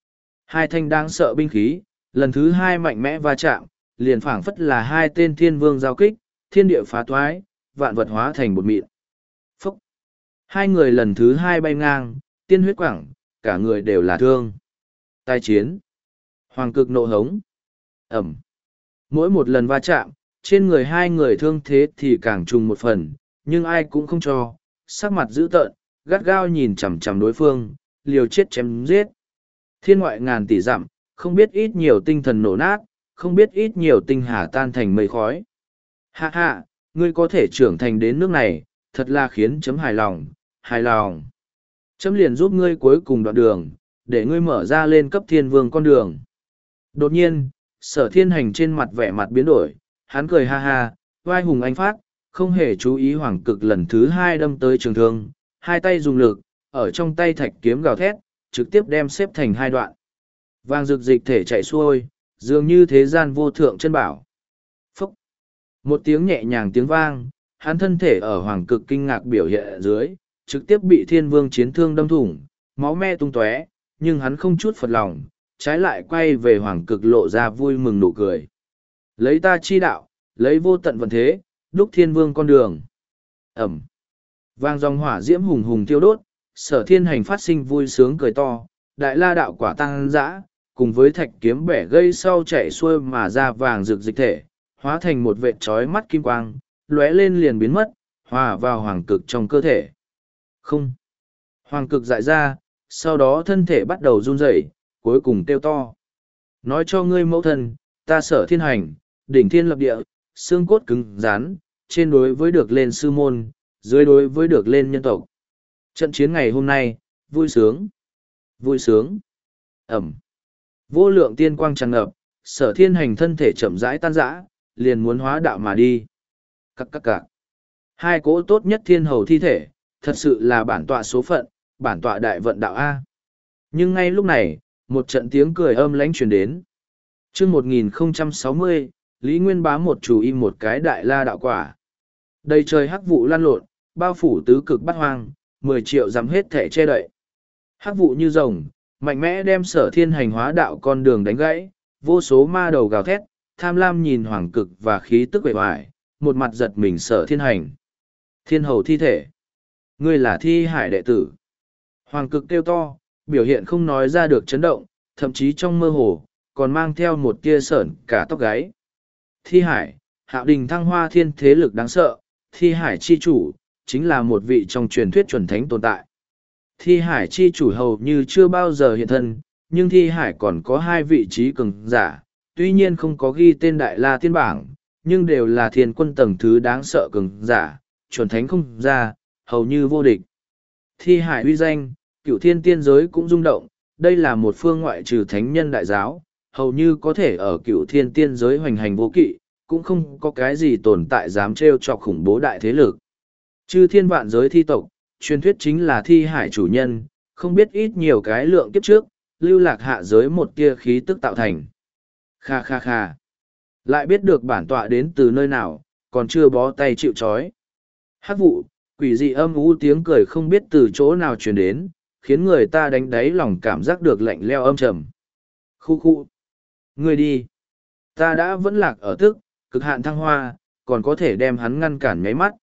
Hai thanh đáng sợ binh khí, lần thứ hai mạnh mẽ va chạm, liền phảng phất là hai tên thiên vương giao kích, thiên địa phá thoái, vạn vật hóa thành bột mịn. Phúc! Hai người lần thứ hai bay ngang, tiên huyết quảng, cả người đều là thương. Tai chiến. Hoàng cực nộ hống. Ẩm. Mỗi một lần va chạm, trên người hai người thương thế thì càng trùng một phần, nhưng ai cũng không cho, sắc mặt dữ tợn, gắt gao nhìn chằm chằm đối phương, liều chết chém giết. Thiên ngoại ngàn tỷ dặm, không biết ít nhiều tinh thần nổ nát, không biết ít nhiều tinh hà tan thành mây khói. Hạ hạ, ngươi có thể trưởng thành đến nước này, thật là khiến chấm hài lòng, hài lòng. Chấm liền giúp ngươi cuối cùng đoạn đường, để ngươi mở ra lên cấp thiên vương con đường. Đột nhiên, sở thiên hành trên mặt vẻ mặt biến đổi, hắn cười ha ha, vai hùng anh phát, không hề chú ý hoàng cực lần thứ hai đâm tới trường thương, hai tay dùng lực, ở trong tay thạch kiếm gào thét, trực tiếp đem xếp thành hai đoạn. Vàng rực dịch thể chạy xuôi, dường như thế gian vô thượng chân bảo. Phúc! Một tiếng nhẹ nhàng tiếng vang, hắn thân thể ở hoàng cực kinh ngạc biểu hiện ở dưới, trực tiếp bị thiên vương chiến thương đâm thủng, máu me tung tóe, nhưng hắn không chút phật lòng, trái lại quay về hoàng cực lộ ra vui mừng nụ cười. Lấy ta chi đạo, lấy vô tận vận thế, đúc thiên vương con đường. Ẩm! Vang dòng hỏa diễm hùng hùng tiêu đốt, sở thiên hành phát sinh vui sướng cười to, đại la đạo quả tăng dã, cùng với thạch kiếm bẻ gây sau chạy xuôi mà ra vàng rực dịch thể, hóa thành một vệt trói mắt kim quang, lóe lên liền biến mất, hòa vào hoàng cực trong cơ thể. Không! Hoàng cực dại ra, sau đó thân thể bắt đầu run rẩy, cuối cùng kêu to. Nói cho ngươi mẫu thân, ta sở thiên hành, đỉnh thiên lập địa, xương cốt cứng rắn, trên đối với được lên sư môn, dưới đối với được lên nhân tộc. Trận chiến ngày hôm nay, vui sướng, vui sướng, ẩm. Vô lượng tiên quang tràn ngập, sở thiên hành thân thể chậm rãi tan rã, liền muốn hóa đạo mà đi. Cắc cắc cạc. Hai cỗ tốt nhất thiên hầu thi thể, thật sự là bản tọa số phận, bản tọa đại vận đạo A. Nhưng ngay lúc này, một trận tiếng cười âm lãnh truyền đến. Trước một nghìn không trăm sáu mươi, Lý Nguyên Bá một chủ y một cái đại la đạo quả. Đầy trời hắc vụ lan lộn, bao phủ tứ cực bát hoang, mười triệu dám hết thể che đậy. Hắc vụ như rồng, mạnh mẽ đem sở thiên hành hóa đạo con đường đánh gãy, vô số ma đầu gào thét, tham lam nhìn hoàng cực và khí tức bề ngoài, một mặt giật mình sở thiên hành. Thiên hầu thi thể. Ngươi là thi hải đệ tử. Hoàng cực kêu to, biểu hiện không nói ra được chấn động, thậm chí trong mơ hồ, còn mang theo một tia sởn cả tóc gáy. Thi hải, hạo đình thăng hoa thiên thế lực đáng sợ, thi hải chi chủ, chính là một vị trong truyền thuyết chuẩn thánh tồn tại. Thi hải chi chủ hầu như chưa bao giờ hiện thân, nhưng thi hải còn có hai vị trí cường giả, tuy nhiên không có ghi tên đại la tiên bảng, nhưng đều là thiên quân tầng thứ đáng sợ cường giả, chuẩn thánh không ra, hầu như vô địch. Thi hải uy danh, cửu thiên tiên giới cũng rung động, đây là một phương ngoại trừ thánh nhân đại giáo, hầu như có thể ở cửu thiên tiên giới hoành hành vô kỵ, cũng không có cái gì tồn tại dám trêu chọc khủng bố đại thế lực. Chư thiên vạn giới thi tộc, truyền thuyết chính là thi hải chủ nhân, không biết ít nhiều cái lượng kiếp trước, lưu lạc hạ giới một tia khí tức tạo thành. Kha kha kha. Lại biết được bản tọa đến từ nơi nào, còn chưa bó tay chịu trói. Hắc vụ, quỷ dị âm u tiếng cười không biết từ chỗ nào truyền đến, khiến người ta đánh đáy lòng cảm giác được lạnh leo âm trầm. Khu khu. Người đi. Ta đã vẫn lạc ở tức, cực hạn thăng hoa, còn có thể đem hắn ngăn cản nháy mắt.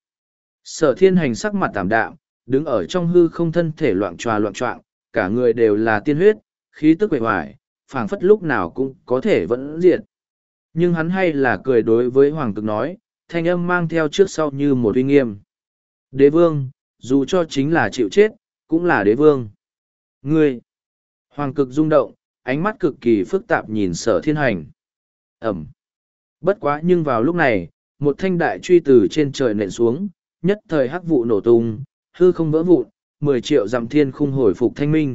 Sở thiên hành sắc mặt tảm đạm, đứng ở trong hư không thân thể loạn tròa loạn trọng, cả người đều là tiên huyết, khí tức bề ngoài, phảng phất lúc nào cũng có thể vẫn diệt. Nhưng hắn hay là cười đối với hoàng cực nói, thanh âm mang theo trước sau như một uy nghiêm. Đế vương, dù cho chính là chịu chết, cũng là đế vương. Ngươi! Hoàng cực rung động, ánh mắt cực kỳ phức tạp nhìn sở thiên hành. Ẩm! Bất quá nhưng vào lúc này, một thanh đại truy từ trên trời nện xuống, nhất thời hắc vụ nổ tung, hư không vỡ vụn, mười triệu dặm thiên khung hồi phục thanh minh.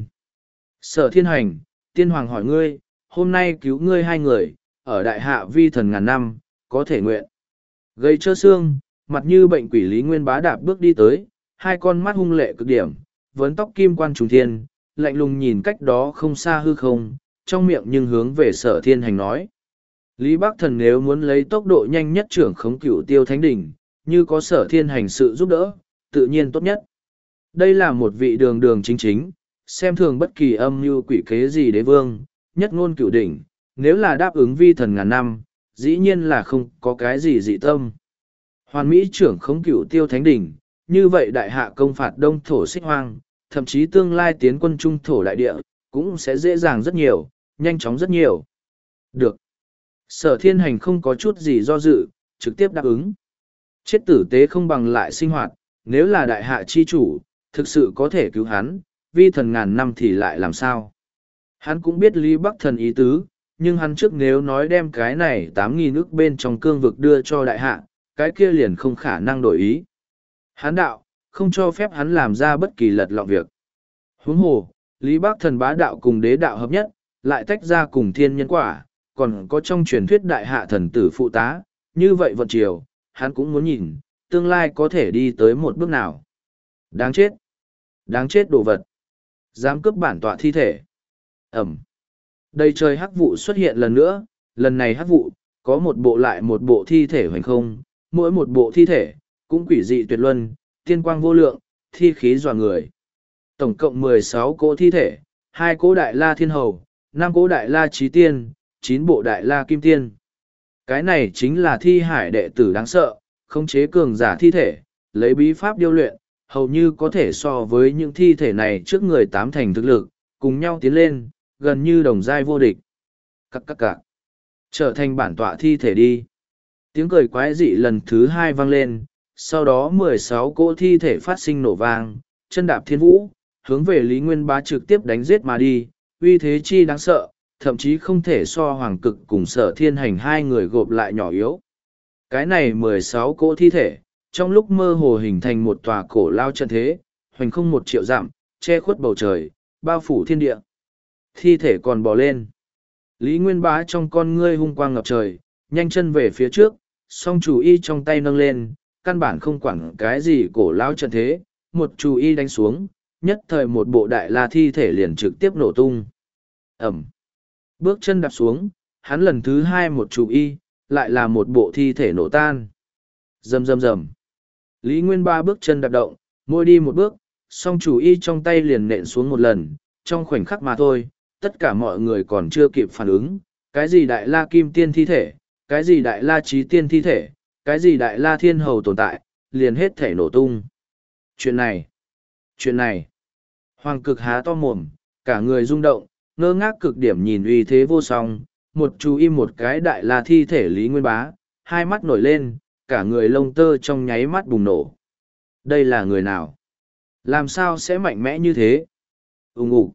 Sở thiên hành, tiên hoàng hỏi ngươi, hôm nay cứu ngươi hai người, ở đại hạ vi thần ngàn năm, có thể nguyện. Gây trơ xương, mặt như bệnh quỷ Lý Nguyên Bá đạp bước đi tới, hai con mắt hung lệ cực điểm, vấn tóc kim quan trùng thiên, lạnh lùng nhìn cách đó không xa hư không, trong miệng nhưng hướng về sở thiên hành nói. Lý Bắc Thần nếu muốn lấy tốc độ nhanh nhất trưởng khống cửu tiêu thánh đỉnh, như có sở thiên hành sự giúp đỡ, tự nhiên tốt nhất. Đây là một vị đường đường chính chính, xem thường bất kỳ âm mưu quỷ kế gì đế vương, nhất ngôn cửu đỉnh, nếu là đáp ứng vi thần ngàn năm, dĩ nhiên là không có cái gì dị tâm. Hoàn Mỹ trưởng không cửu tiêu thánh đỉnh, như vậy đại hạ công phạt đông thổ xích hoang, thậm chí tương lai tiến quân trung thổ đại địa, cũng sẽ dễ dàng rất nhiều, nhanh chóng rất nhiều. Được. Sở thiên hành không có chút gì do dự, trực tiếp đáp ứng. Chết tử tế không bằng lại sinh hoạt, nếu là đại hạ chi chủ, thực sự có thể cứu hắn, vi thần ngàn năm thì lại làm sao? Hắn cũng biết Lý Bắc Thần ý tứ, nhưng hắn trước nếu nói đem cái này tám nghìn ức bên trong cương vực đưa cho đại hạ, cái kia liền không khả năng đổi ý. Hắn đạo, không cho phép hắn làm ra bất kỳ lật lọng việc. Huống hồ, Lý Bắc Thần bá đạo cùng đế đạo hợp nhất, lại tách ra cùng thiên nhân quả, còn có trong truyền thuyết đại hạ thần tử phụ tá, như vậy vận chiều, hắn cũng muốn nhìn, tương lai có thể đi tới một bước nào. Đáng chết! Đáng chết đồ vật! Dám cướp bản tọa thi thể! Ẩm! Đầy trời hắc vụ xuất hiện lần nữa, lần này hắc vụ, có một bộ lại một bộ thi thể hoành không, mỗi một bộ thi thể, cũng quỷ dị tuyệt luân, tiên quang vô lượng, thi khí dọa người. Tổng cộng mười sáu cỗ thi thể, hai cỗ đại la thiên hầu, năm cỗ đại la trí tiên, chín bộ đại la kim tiên. Cái này chính là thi hải đệ tử đáng sợ, khống chế cường giả thi thể, lấy bí pháp điêu luyện, hầu như có thể so với những thi thể này trước người tám thành thực lực, cùng nhau tiến lên, gần như đồng giai vô địch. Cắc cắc cạc. Trở thành bản tọa thi thể đi. Tiếng cười quái dị lần thứ hai vang lên, sau đó mười sáu cỗ thi thể phát sinh nổ vang, chân đạp thiên vũ, hướng về Lý Nguyên Bá trực tiếp đánh giết mà đi, uy thế chi đáng sợ, thậm chí không thể so hoàng cực cùng sở thiên hành hai người gộp lại nhỏ yếu. Cái này mười sáu cỗ thi thể, trong lúc mơ hồ hình thành một tòa cổ lao trận thế, hoành không một triệu dặm, che khuất bầu trời, bao phủ thiên địa. Thi thể còn bò lên. Lý Nguyên Bá trong con ngươi hung quang ngập trời, nhanh chân về phía trước, song chủ y trong tay nâng lên, căn bản không quản cái gì cổ lao trận thế, một chủ y đánh xuống, nhất thời một bộ đại la thi thể liền trực tiếp nổ tung. Ẩm. Bước chân đạp xuống, hắn lần thứ hai một chủ y, lại là một bộ thi thể nổ tan. Rầm rầm rầm. Lý Nguyên Ba bước chân đạp động, môi đi một bước, song chủ y trong tay liền nện xuống một lần, trong khoảnh khắc mà thôi, tất cả mọi người còn chưa kịp phản ứng, cái gì đại la kim tiên thi thể, cái gì đại la trí tiên thi thể, cái gì đại la thiên hầu tồn tại, liền hết thể nổ tung. Chuyện này, chuyện này, hoàng cực há to mồm, cả người rung động, ngơ ngác cực điểm nhìn uy thế vô song, một chú im một cái đại la thi thể Lý Nguyên Bá, hai mắt nổi lên, cả người lông tơ trong nháy mắt bùng nổ. Đây là người nào? Làm sao sẽ mạnh mẽ như thế? Úng ủ.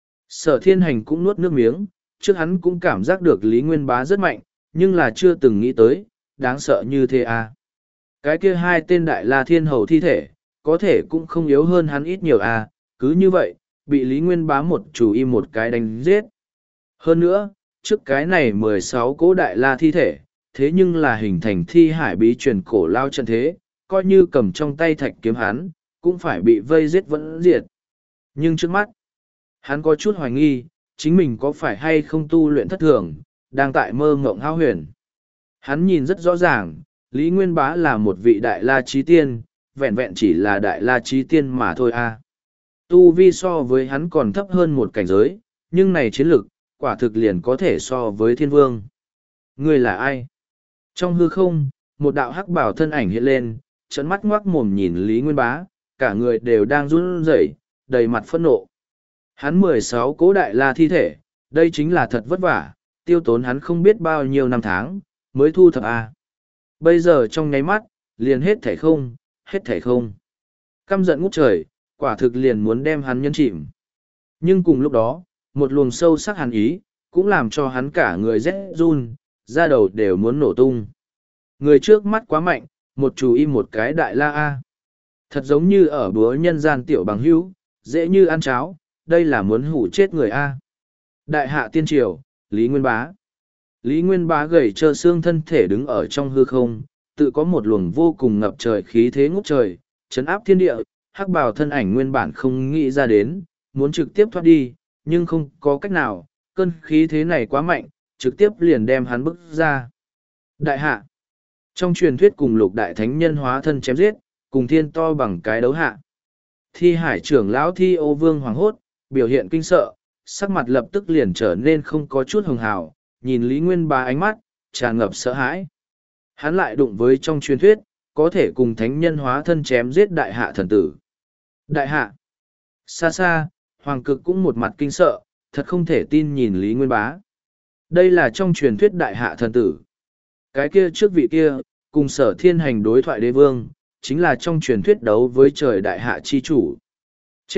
Sở thiên hành cũng nuốt nước miếng, trước hắn cũng cảm giác được Lý Nguyên Bá rất mạnh, nhưng là chưa từng nghĩ tới, đáng sợ như thế à. Cái kia hai tên đại la thiên hầu thi thể, có thể cũng không yếu hơn hắn ít nhiều à, cứ như vậy, bị Lý Nguyên Bá một chủ im một cái đánh giết. Hơn nữa, trước cái này mười sáu cỗ đại la thi thể, thế nhưng là hình thành thi hải bí truyền cổ lao trận thế, coi như cầm trong tay thạch kiếm hắn, cũng phải bị vây giết vẫn diệt. Nhưng trước mắt, hắn có chút hoài nghi, chính mình có phải hay không tu luyện thất thường, đang tại mơ ngộng hao huyền. Hắn nhìn rất rõ ràng, Lý Nguyên Bá là một vị đại la trí tiên, vẹn vẹn chỉ là đại la trí tiên mà thôi a. Tu vi so với hắn còn thấp hơn một cảnh giới, nhưng này chiến lực, quả thực liền có thể so với thiên vương. Người là ai? Trong hư không, một đạo hắc bảo thân ảnh hiện lên, trấn mắt ngoác mồm nhìn Lý Nguyên Bá, cả người đều đang run rẩy, đầy mặt phẫn nộ. Hắn mười sáu cố đại la thi thể, đây chính là thật vất vả, tiêu tốn hắn không biết bao nhiêu năm tháng, mới thu thập a. Bây giờ trong nháy mắt, liền hết thảy không, hết thảy không. Căm giận ngút trời, quả thực liền muốn đem hắn nhân chìm. Nhưng cùng lúc đó, một luồng sâu sắc hàn ý, cũng làm cho hắn cả người rét run, da đầu đều muốn nổ tung. Người trước mắt quá mạnh, một chú y một cái đại la A. Thật giống như ở búa nhân gian tiểu bằng hữu, dễ như ăn cháo, đây là muốn hủ chết người A. Đại hạ tiên triều, Lý Nguyên Bá. Lý Nguyên Bá gầy trơ xương thân thể đứng ở trong hư không, tự có một luồng vô cùng ngập trời khí thế ngút trời, chấn áp thiên địa, hắc bào thân ảnh nguyên bản không nghĩ ra đến, muốn trực tiếp thoát đi, nhưng không có cách nào, cơn khí thế này quá mạnh, trực tiếp liền đem hắn bức ra. Đại hạ. Trong truyền thuyết cùng lục đại thánh nhân hóa thân chém giết, cùng thiên to bằng cái đấu hạ. Thi hải trưởng lão thi ô vương hoàng hốt, biểu hiện kinh sợ, sắc mặt lập tức liền trở nên không có chút hường hào, nhìn Lý Nguyên Bá ánh mắt, tràn ngập sợ hãi. Hắn lại đụng với trong truyền thuyết, có thể cùng thánh nhân hóa thân chém giết đại hạ thần tử. Đại hạ! Xa xa, Hoàng Cực cũng một mặt kinh sợ, thật không thể tin nhìn Lý Nguyên Bá. Đây là trong truyền thuyết đại hạ thần tử. Cái kia trước vị kia, cùng Sở Thiên Hành đối thoại đế vương, chính là trong truyền thuyết đấu với trời đại hạ chi chủ. Chết!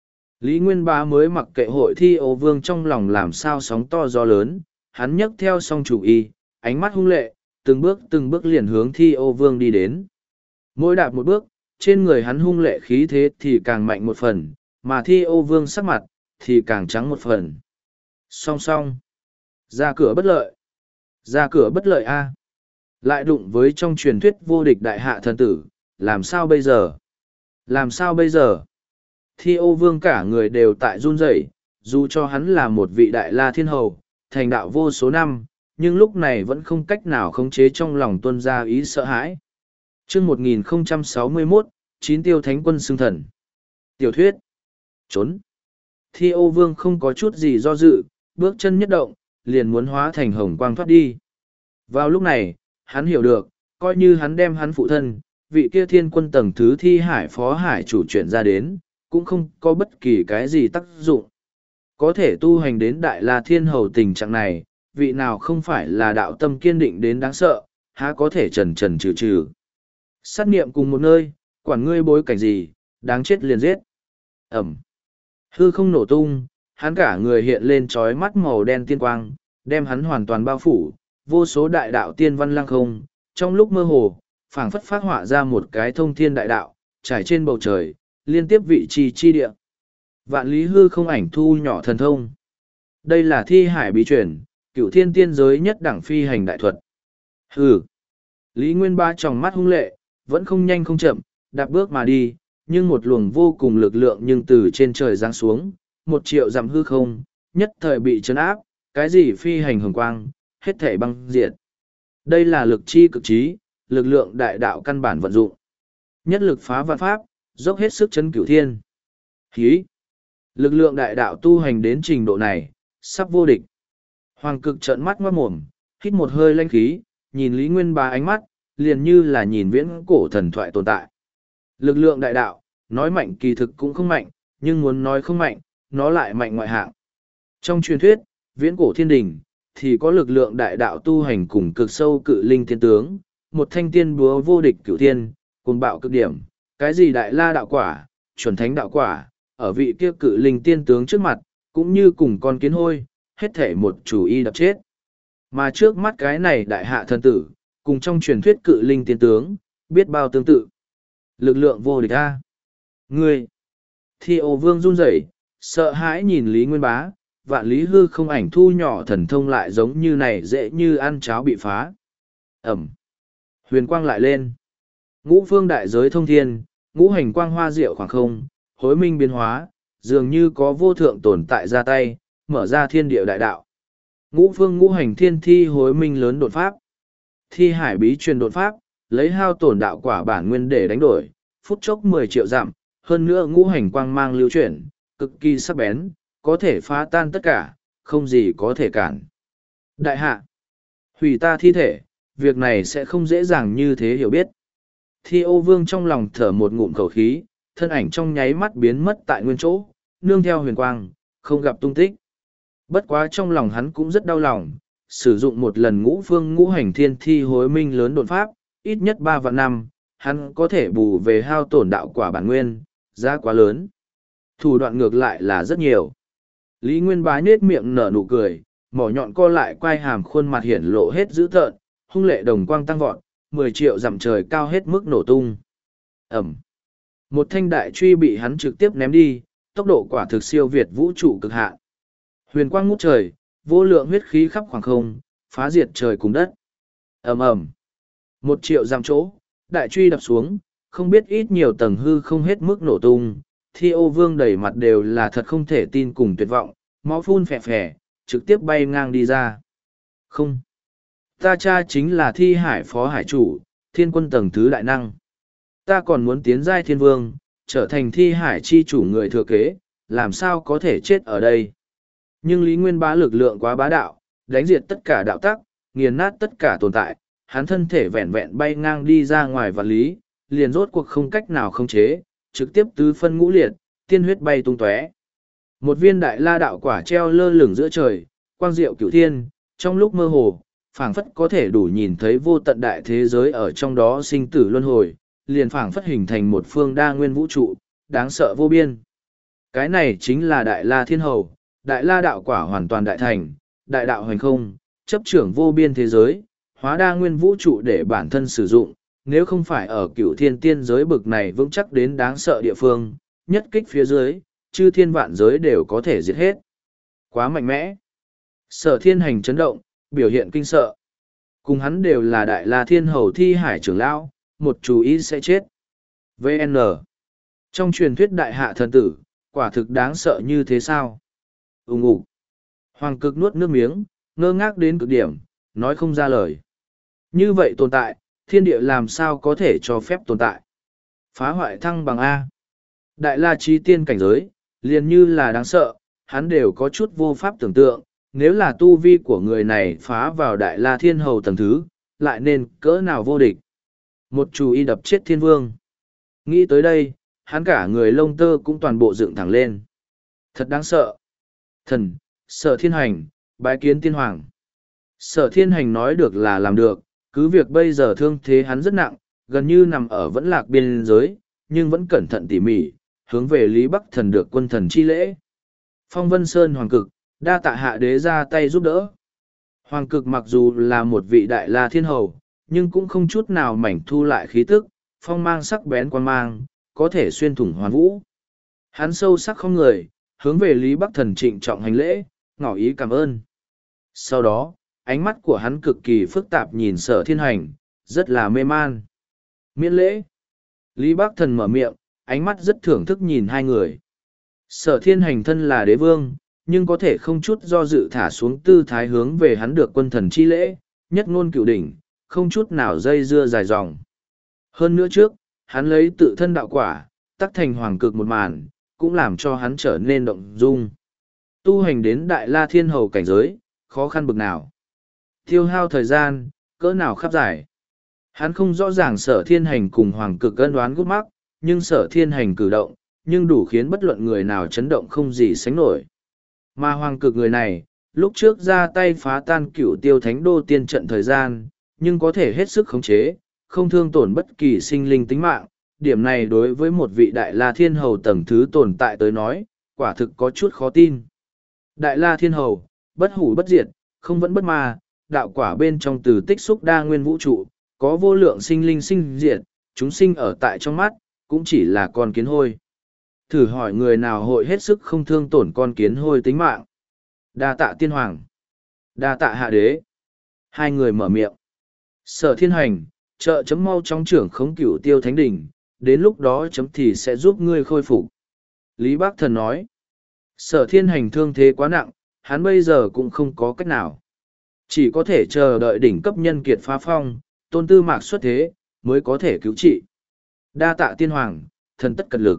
Lý Nguyên Bá mới mặc kệ hội thi ấu vương trong lòng làm sao sóng to gió lớn, hắn nhấc theo song chủ y, ánh mắt hung lệ, từng bước từng bước liền hướng thi ấu vương đi đến. Mỗi đạp một bước, trên người hắn hung lệ khí thế thì càng mạnh một phần, mà thi ấu vương sắc mặt, thì càng trắng một phần. Song song. Ra cửa bất lợi. Ra cửa bất lợi a. Lại đụng với trong truyền thuyết vô địch đại hạ thần tử, làm sao bây giờ? Làm sao bây giờ? Thi ô vương cả người đều tại run rẩy, dù cho hắn là một vị đại la thiên hầu, thành đạo vô số năm, nhưng lúc này vẫn không cách nào khống chế trong lòng tuân ra ý sợ hãi. chương một nghìn không trăm sáu mươi mốt, chín tiêu thánh quân xưng thần. Tiểu thuyết. Trốn. Thi ô vương không có chút gì do dự, bước chân nhất động, liền muốn hóa thành hồng quang thoát đi. Vào lúc này, hắn hiểu được, coi như hắn đem hắn phụ thân, vị kia thiên quân tầng thứ thi hải phó hải chủ chuyển ra đến, cũng không có bất kỳ cái gì tác dụng. Có thể tu hành đến đại la thiên hầu tình trạng này, vị nào không phải là đạo tâm kiên định đến đáng sợ, há có thể trần trần trừ trừ. Sát niệm cùng một nơi, quản ngươi bối cảnh gì, đáng chết liền giết. Ẩm. Hư không nổ tung, hắn cả người hiện lên trói mắt màu đen tiên quang, đem hắn hoàn toàn bao phủ, vô số đại đạo tiên văn lăng không, trong lúc mơ hồ, phảng phất phát họa ra một cái thông thiên đại đạo, trải trên bầu trời, liên tiếp vị trí chi địa. Vạn lý hư không ảnh thu nhỏ thần thông. Đây là thi hải bí truyền, cửu thiên tiên giới nhất đẳng phi hành đại thuật. Hừ. Lý Nguyên Ba tròng mắt hung lệ, vẫn không nhanh không chậm, đạp bước mà đi, nhưng một luồng vô cùng lực lượng nhưng từ trên trời giáng xuống, một triệu dặm hư không, nhất thời bị chấn áp, cái gì phi hành hồng quang, hết thể băng diệt. Đây là lực chi cực trí, lực lượng đại đạo căn bản vận dụng. Nhất lực phá vạn pháp, dốc hết sức chấn cửu thiên. Hí! Lực lượng đại đạo tu hành đến trình độ này, sắp vô địch. Hoàng Cực trợn mắt ngoát mồm, hít một hơi lanh khí, nhìn Lý Nguyên Bá ánh mắt, liền như là nhìn viễn cổ thần thoại tồn tại. Lực lượng đại đạo, nói mạnh kỳ thực cũng không mạnh, nhưng muốn nói không mạnh, nó lại mạnh ngoại hạng. Trong truyền thuyết, viễn cổ thiên đình, thì có lực lượng đại đạo tu hành cùng cực sâu cự linh tiên tướng, một thanh tiên búa vô địch cửu thiên, cùng bạo cực điểm, cái gì đại la đạo quả, chuẩn thánh đạo quả, ở vị kia cự linh tiên tướng trước mặt, cũng như cùng con kiến hôi, hết thể một chủ y đập chết. Mà trước mắt cái này đại hạ thần tử, cùng trong truyền thuyết cự linh tiên tướng, biết bao tương tự. Lực lượng vô địch a. Ngươi! Thi ô vương run rẩy, sợ hãi nhìn Lý Nguyên Bá, vạn lý hư không ảnh thu nhỏ thần thông lại giống như này dễ như ăn cháo bị phá. Ẩm! Huyền quang lại lên. Ngũ phương đại giới thông thiên, ngũ hành quang hoa diệu khoảng không, hối minh biến hóa, dường như có vô thượng tồn tại ra tay, mở ra thiên địa đại đạo. Ngũ phương ngũ hành thiên thi hối minh lớn đột pháp. Thi hải bí truyền đột pháp, lấy hao tổn đạo quả bản nguyên để đánh đổi, phút chốc mười triệu dặm, hơn nữa ngũ hành quang mang lưu chuyển, cực kỳ sắc bén, có thể phá tan tất cả, không gì có thể cản. Đại hạ, hủy ta thi thể, việc này sẽ không dễ dàng như thế hiểu biết. Thi ô vương trong lòng thở một ngụm khẩu khí, thân ảnh trong nháy mắt biến mất tại nguyên chỗ, nương theo huyền quang, không gặp tung tích. Bất quá trong lòng hắn cũng rất đau lòng, sử dụng một lần ngũ phương ngũ hành thiên thi hối minh lớn đột pháp, ít nhất ba vạn năm, hắn có thể bù về hao tổn đạo quả bản nguyên, giá quá lớn. Thủ đoạn ngược lại là rất nhiều. Lý Nguyên Bá nết miệng nở nụ cười, mỏ nhọn co lại quai hàm khuôn mặt hiển lộ hết dữ tợn, hung lệ đồng quang tăng vọt, mười triệu dặm trời cao hết mức nổ tung. Ẩm. Một thanh đại truy bị hắn trực tiếp ném đi, tốc độ quả thực siêu việt vũ trụ cực hạn. Huyền quang ngút trời, vô lượng huyết khí khắp khoảng không, phá diệt trời cùng đất. Ầm ầm. Một triệu dặm chỗ, đại truy đập xuống, không biết ít nhiều tầng hư không hết mức nổ tung. Thi ô vương đầy mặt đều là thật không thể tin cùng tuyệt vọng, máu phun phè phè, trực tiếp bay ngang đi ra. Không. Ta cha chính là thi hải phó hải chủ, thiên quân tầng thứ đại năng. Ta còn muốn tiến giai thiên vương, trở thành thi hải chi chủ người thừa kế, làm sao có thể chết ở đây. Nhưng Lý Nguyên Bá lực lượng quá bá đạo, đánh diệt tất cả đạo tắc, nghiền nát tất cả tồn tại, hắn thân thể vẹn vẹn bay ngang đi ra ngoài vạn lý, liền rốt cuộc không cách nào khống chế, trực tiếp tứ phân ngũ liệt, tiên huyết bay tung tóe. Một viên đại la đạo quả treo lơ lửng giữa trời, quang diệu cửu thiên, trong lúc mơ hồ, phảng phất có thể đủ nhìn thấy vô tận đại thế giới ở trong đó sinh tử luân hồi, liền phảng phất hình thành một phương đa nguyên vũ trụ, đáng sợ vô biên. Cái này chính là đại la thiên hầu, đại la đạo quả hoàn toàn đại thành, đại đạo hoành không, chấp trưởng vô biên thế giới, hóa đa nguyên vũ trụ để bản thân sử dụng, nếu không phải ở cửu thiên tiên giới bực này vững chắc đến đáng sợ địa phương, nhất kích phía dưới, chư thiên vạn giới đều có thể diệt hết. Quá mạnh mẽ. Sở thiên hành chấn động, biểu hiện kinh sợ. Cùng hắn đều là đại la thiên hầu thi hải trưởng lão, một chú ý sẽ chết. vê en Trong truyền thuyết đại hạ thần tử, quả thực đáng sợ như thế sao? Úng ủ. Hoàng cực nuốt nước miếng, ngơ ngác đến cực điểm, nói không ra lời. Như vậy tồn tại, thiên địa làm sao có thể cho phép tồn tại? Phá hoại thăng bằng A. Đại la trí tiên cảnh giới, liền như là đáng sợ, hắn đều có chút vô pháp tưởng tượng, nếu là tu vi của người này phá vào đại la thiên hầu tầng thứ, lại nên cỡ nào vô địch. Một chú y đập chết thiên vương. Nghĩ tới đây, hắn cả người lông tơ cũng toàn bộ dựng thẳng lên. Thật đáng sợ. Thần, Sở Thiên Hành, bái kiến tiên hoàng. Sở Thiên Hành nói được là làm được, cứ việc bây giờ thương thế hắn rất nặng, gần như nằm ở vẫn lạc biên giới, nhưng vẫn cẩn thận tỉ mỉ, hướng về Lý Bắc Thần được quân thần chi lễ. Phong Vân Sơn Hoàng Cực, đa tạ hạ đế ra tay giúp đỡ. Hoàng Cực mặc dù là một vị đại la thiên hầu, nhưng cũng không chút nào mảnh thu lại khí tức, phong mang sắc bén quan mang, có thể xuyên thủng hoàn vũ. Hắn sâu sắc không người, hướng về Lý Bắc Thần trịnh trọng hành lễ, ngỏ ý cảm ơn. Sau đó, ánh mắt của hắn cực kỳ phức tạp nhìn Sở Thiên Hành, rất là mê man. Miễn lễ. Lý Bắc Thần mở miệng, ánh mắt rất thưởng thức nhìn hai người. Sở Thiên Hành thân là đế vương, nhưng có thể không chút do dự thả xuống tư thái hướng về hắn được quân thần chi lễ, nhất ngôn cửu đỉnh, không chút nào dây dưa dài dòng. Hơn nữa trước, hắn lấy tự thân đạo quả, tắc thành hoàng cực một màn, cũng làm cho hắn trở nên động dung. Tu hành đến đại la thiên hầu cảnh giới, khó khăn bực nào. Tiêu hao thời gian, cỡ nào khắp giải. Hắn không rõ ràng Sở Thiên Hành cùng hoàng cực ân đoán gút mắc, nhưng Sở Thiên Hành cử động, nhưng đủ khiến bất luận người nào chấn động không gì sánh nổi. Mà hoàng cực người này, lúc trước ra tay phá tan cửu tiêu thánh đô tiên trận thời gian, nhưng có thể hết sức khống chế, không thương tổn bất kỳ sinh linh tính mạng. Điểm này đối với một vị đại la thiên hầu tầng thứ tồn tại tới nói, quả thực có chút khó tin. Đại la thiên hầu, bất hủ bất diệt, không vẫn bất ma, đạo quả bên trong từ tích xúc đa nguyên vũ trụ, có vô lượng sinh linh sinh diệt, chúng sinh ở tại trong mắt, cũng chỉ là con kiến hôi. Thử hỏi người nào hội hết sức không thương tổn con kiến hôi tính mạng. Đa tạ tiên hoàng. Đa tạ hạ đế. Hai người mở miệng. Sở Thiên Hành, trợ chấm mau trong trưởng khống cửu tiêu thánh đỉnh, đến lúc đó chấm thì sẽ giúp ngươi khôi phục. Lý Bác Thần nói. Sở Thiên Hành thương thế quá nặng, hắn bây giờ cũng không có cách nào. Chỉ có thể chờ đợi đỉnh cấp nhân kiệt phá phong, tôn tư mạc xuất thế, mới có thể cứu trị. Đa tạ tiên hoàng, thần tất cật lực.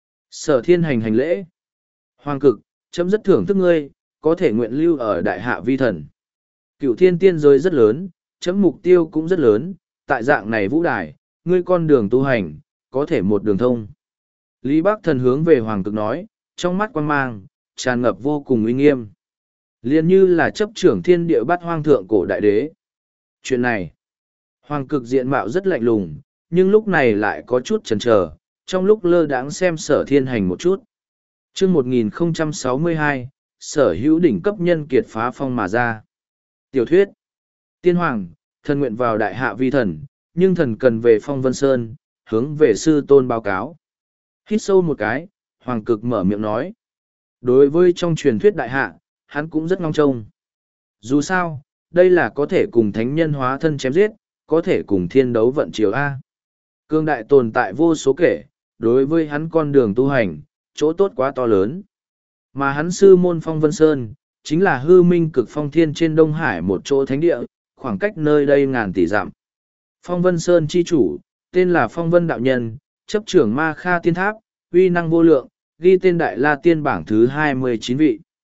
Sở Thiên Hành hành lễ. Hoàng cực, chấm rất thưởng thức ngươi, có thể nguyện lưu ở đại hạ vi thần. Cửu thiên tiên giới rất lớn, chấm mục tiêu cũng rất lớn, tại dạng này vũ đài, ngươi con đường tu hành, có thể một đường thông. Lý Bắc Thần hướng về Hoàng cực nói, trong mắt quan mang, tràn ngập vô cùng uy nghiêm. Liên như là chấp trưởng thiên địa bát hoang thượng cổ đại đế. Chuyện này, Hoàng cực diện mạo rất lạnh lùng, nhưng lúc này lại có chút chần chờ, trong lúc lơ đãng xem Sở Thiên Hành một chút. Chương một nghìn không trăm sáu mươi hai, sở hữu đỉnh cấp nhân kiệt phá phong mà ra. Tiểu thuyết. Tiên hoàng, thần nguyện vào đại hạ vi thần, nhưng thần cần về Phong Vân Sơn, hướng về sư tôn báo cáo. Hít sâu một cái, Hoàng cực mở miệng nói. Đối với trong truyền thuyết đại hạ, hắn cũng rất ngóng trông. Dù sao, đây là có thể cùng thánh nhân hóa thân chém giết, có thể cùng thiên đấu vận chiều A. Cương đại tồn tại vô số kể, đối với hắn con đường tu hành, chỗ tốt quá to lớn. Mà hắn sư môn Phong Vân Sơn, chính là hư minh cực phong thiên trên Đông Hải một chỗ thánh địa, khoảng cách nơi đây ngàn tỷ dặm. Phong Vân Sơn chi chủ, tên là Phong Vân Đạo Nhân, chấp trưởng Ma Kha Tiên Tháp, uy năng vô lượng, ghi tên Đại La Tiên bảng thứ hai mươi chín vị.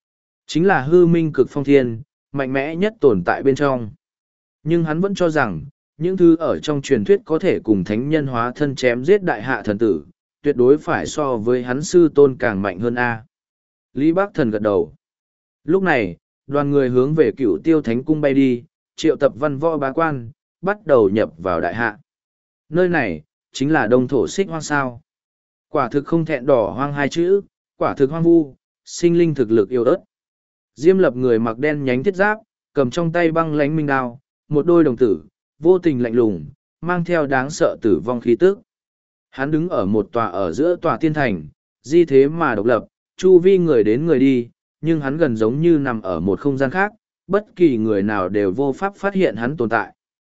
Chính là hư minh cực phong thiên, mạnh mẽ nhất tồn tại bên trong. Nhưng hắn vẫn cho rằng, những thứ ở trong truyền thuyết có thể cùng thánh nhân hóa thân chém giết đại hạ thần tử, tuyệt đối phải so với hắn sư tôn càng mạnh hơn A. Lý Bác Thần gật đầu. Lúc này, đoàn người hướng về cựu tiêu thánh cung bay đi, triệu tập văn võ bá quan, bắt đầu nhập vào đại hạ. Nơi này, chính là đông thổ xích hoang sao. Quả thực không thẹn đỏ hoang hai chữ, quả thực hoang vu, sinh linh thực lực yêu ớt. Diêm Lập người mặc đen nhánh thiết giáp, cầm trong tay băng lánh minh đao, một đôi đồng tử, vô tình lạnh lùng, mang theo đáng sợ tử vong khí tức. Hắn đứng ở một tòa ở giữa tòa tiên thành, di thế mà độc lập, chu vi người đến người đi, nhưng hắn gần giống như nằm ở một không gian khác, bất kỳ người nào đều vô pháp phát hiện hắn tồn tại.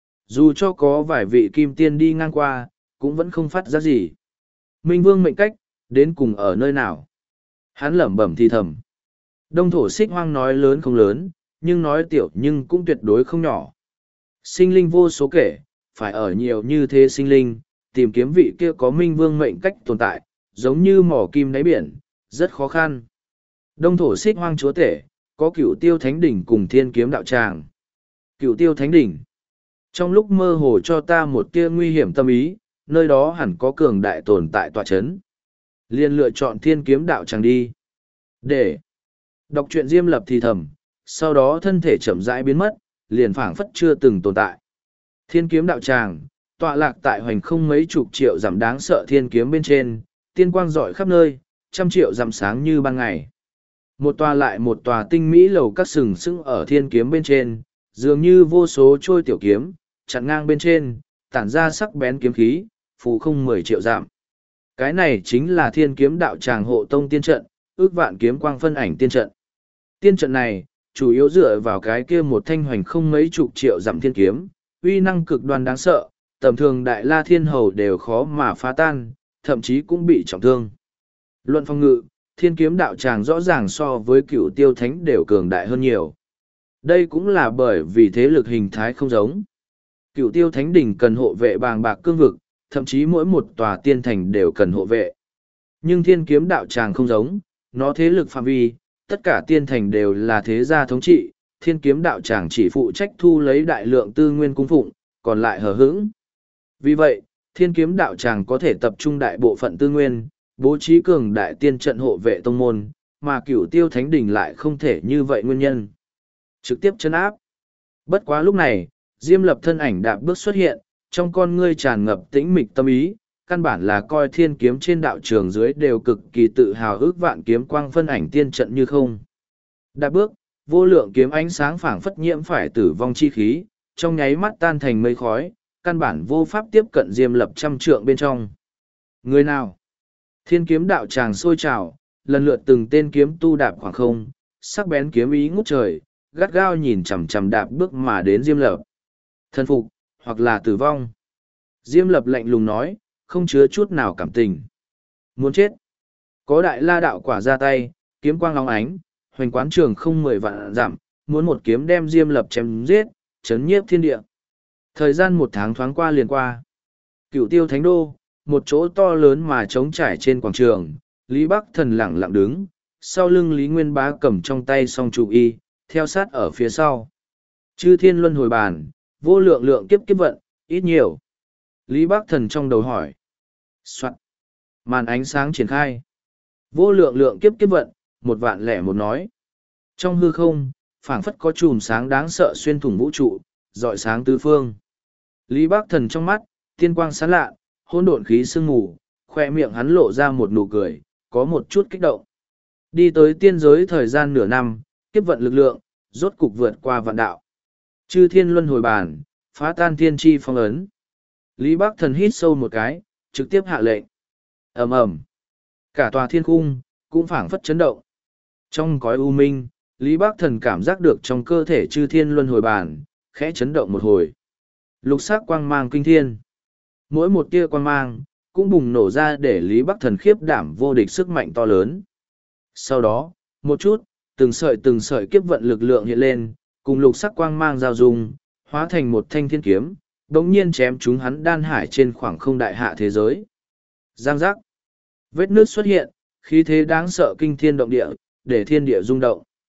Dù cho có vài vị kim tiên đi ngang qua, cũng vẫn không phát ra gì. Minh Vương mệnh cách, đến cùng ở nơi nào? Hắn lẩm bẩm thì thầm. Đông thổ xích hoang nói lớn không lớn, nhưng nói tiểu nhưng cũng tuyệt đối không nhỏ. Sinh linh vô số kể, phải ở nhiều như thế sinh linh, tìm kiếm vị kia có Minh Vương mệnh cách tồn tại, giống như mỏ kim đáy biển, rất khó khăn. Đông thổ xích hoang chúa tể, có cựu tiêu thánh đỉnh cùng thiên kiếm đạo tràng. Cựu tiêu thánh đỉnh. Trong lúc mơ hồ cho ta một tia nguy hiểm tâm ý, nơi đó hẳn có cường đại tồn tại tọa chấn. Liền lựa chọn thiên kiếm đạo tràng đi. Để đọc truyện Diêm Lập thì thầm, sau đó thân thể chậm rãi biến mất, liền phảng phất chưa từng tồn tại. Thiên kiếm đạo tràng, tọa lạc tại hoành không mấy chục triệu dặm đáng sợ thiên kiếm bên trên, tiên quang rọi khắp nơi, trăm triệu dặm sáng như ban ngày. Một tòa lại một tòa tinh mỹ lầu các sừng sững ở thiên kiếm bên trên, dường như vô số trôi tiểu kiếm, chặn ngang bên trên, tản ra sắc bén kiếm khí, phù không mười triệu dặm. Cái này chính là thiên kiếm đạo tràng hộ tông tiên trận, ước vạn kiếm quang phân ảnh tiên trận. Tiên trận này, chủ yếu dựa vào cái kia một thanh hoành không mấy chục triệu dặm thiên kiếm, uy năng cực đoan đáng sợ, tầm thường đại la thiên hầu đều khó mà phá tan, thậm chí cũng bị trọng thương. Luận phong ngự, thiên kiếm đạo tràng rõ ràng so với cựu tiêu thánh đều cường đại hơn nhiều. Đây cũng là bởi vì thế lực hình thái không giống. Cựu tiêu thánh đỉnh cần hộ vệ bàng bạc cương vực, thậm chí mỗi một tòa tiên thành đều cần hộ vệ. Nhưng thiên kiếm đạo tràng không giống, nó thế lực phạm vi, tất cả tiên thành đều là thế gia thống trị, thiên kiếm đạo tràng chỉ phụ trách thu lấy đại lượng tư nguyên cung phụng, còn lại hờ hững. Vì vậy, thiên kiếm đạo tràng có thể tập trung đại bộ phận tư nguyên, bố trí cường đại tiên trận hộ vệ tông môn, mà cửu tiêu thánh đỉnh lại không thể như vậy nguyên nhân. Trực tiếp chân áp. Bất quá lúc này, Diêm Lập thân ảnh đạp bước xuất hiện, trong con ngươi tràn ngập tĩnh mịch tâm ý, căn bản là coi thiên kiếm trên đạo trường dưới đều cực kỳ tự hào ước vạn kiếm quang phân ảnh tiên trận như không. Đạp bước, vô lượng kiếm ánh sáng phảng phất nhiễm phải tử vong chi khí, trong nháy mắt tan thành mây khói, căn bản vô pháp tiếp cận Diêm Lập trăm trượng bên trong. Người nào? Thiên kiếm đạo tràng sôi trào, lần lượt từng tên kiếm tu đạp khoảng không, sắc bén kiếm ý ngút trời, gắt gao nhìn chằm chằm đạp bước mà đến Diêm Lập. Thần phục, hoặc là tử vong. Diêm Lập lạnh lùng nói, không chứa chút nào cảm tình. Muốn chết. Có đại la đạo quả ra tay, kiếm quang long ánh, hoành quán trường không mười vạn giảm, muốn một kiếm đem Diêm Lập chém giết, chấn nhiếp thiên địa. Thời gian một tháng thoáng qua liền qua. Cửu tiêu thánh đô, một chỗ to lớn mà trống trải trên quảng trường, Lý Bắc Thần lặng lặng đứng, sau lưng Lý Nguyên Bá cầm trong tay song trụ y, theo sát ở phía sau. Chư thiên luân hồi bàn, vô lượng lượng kiếp kiếp vận, ít nhiều. Lý Bắc Thần trong đầu hỏi. Soạn. Màn ánh sáng triển khai. Vô lượng lượng kiếp kiếp vận, một vạn lẻ một nói. Trong hư không, phảng phất có chùm sáng đáng sợ xuyên thủng vũ trụ, rọi sáng tứ phương. Lý Bắc Thần trong mắt, tiên quang sáng lạ, hỗn độn khí sương mù, khoe miệng hắn lộ ra một nụ cười, có một chút kích động. Đi tới tiên giới thời gian nửa năm, kiếp vận lực lượng, rốt cục vượt qua vạn đạo. Chư thiên luân hồi bàn, phá tan thiên tri phong ấn. Lý Bắc Thần hít sâu một cái, trực tiếp hạ lệnh. Ầm ầm, cả tòa thiên cung cũng phảng phất chấn động. Trong cõi u minh, Lý Bắc Thần cảm giác được trong cơ thể chư thiên luân hồi bàn, khẽ chấn động một hồi. Lục sắc quang mang kinh thiên. Mỗi một tia quang mang, cũng bùng nổ ra để Lý Bắc Thần khiếp đảm vô địch sức mạnh to lớn. Sau đó, một chút, từng sợi từng sợi kiếp vận lực lượng hiện lên, cùng lục sắc quang mang giao dung, hóa thành một thanh thiên kiếm, đống nhiên chém chúng hắn đan hải trên khoảng không đại hạ thế giới. Giang giác. Vết nước xuất hiện, khí thế đáng sợ kinh thiên động địa, để thiên địa rung động.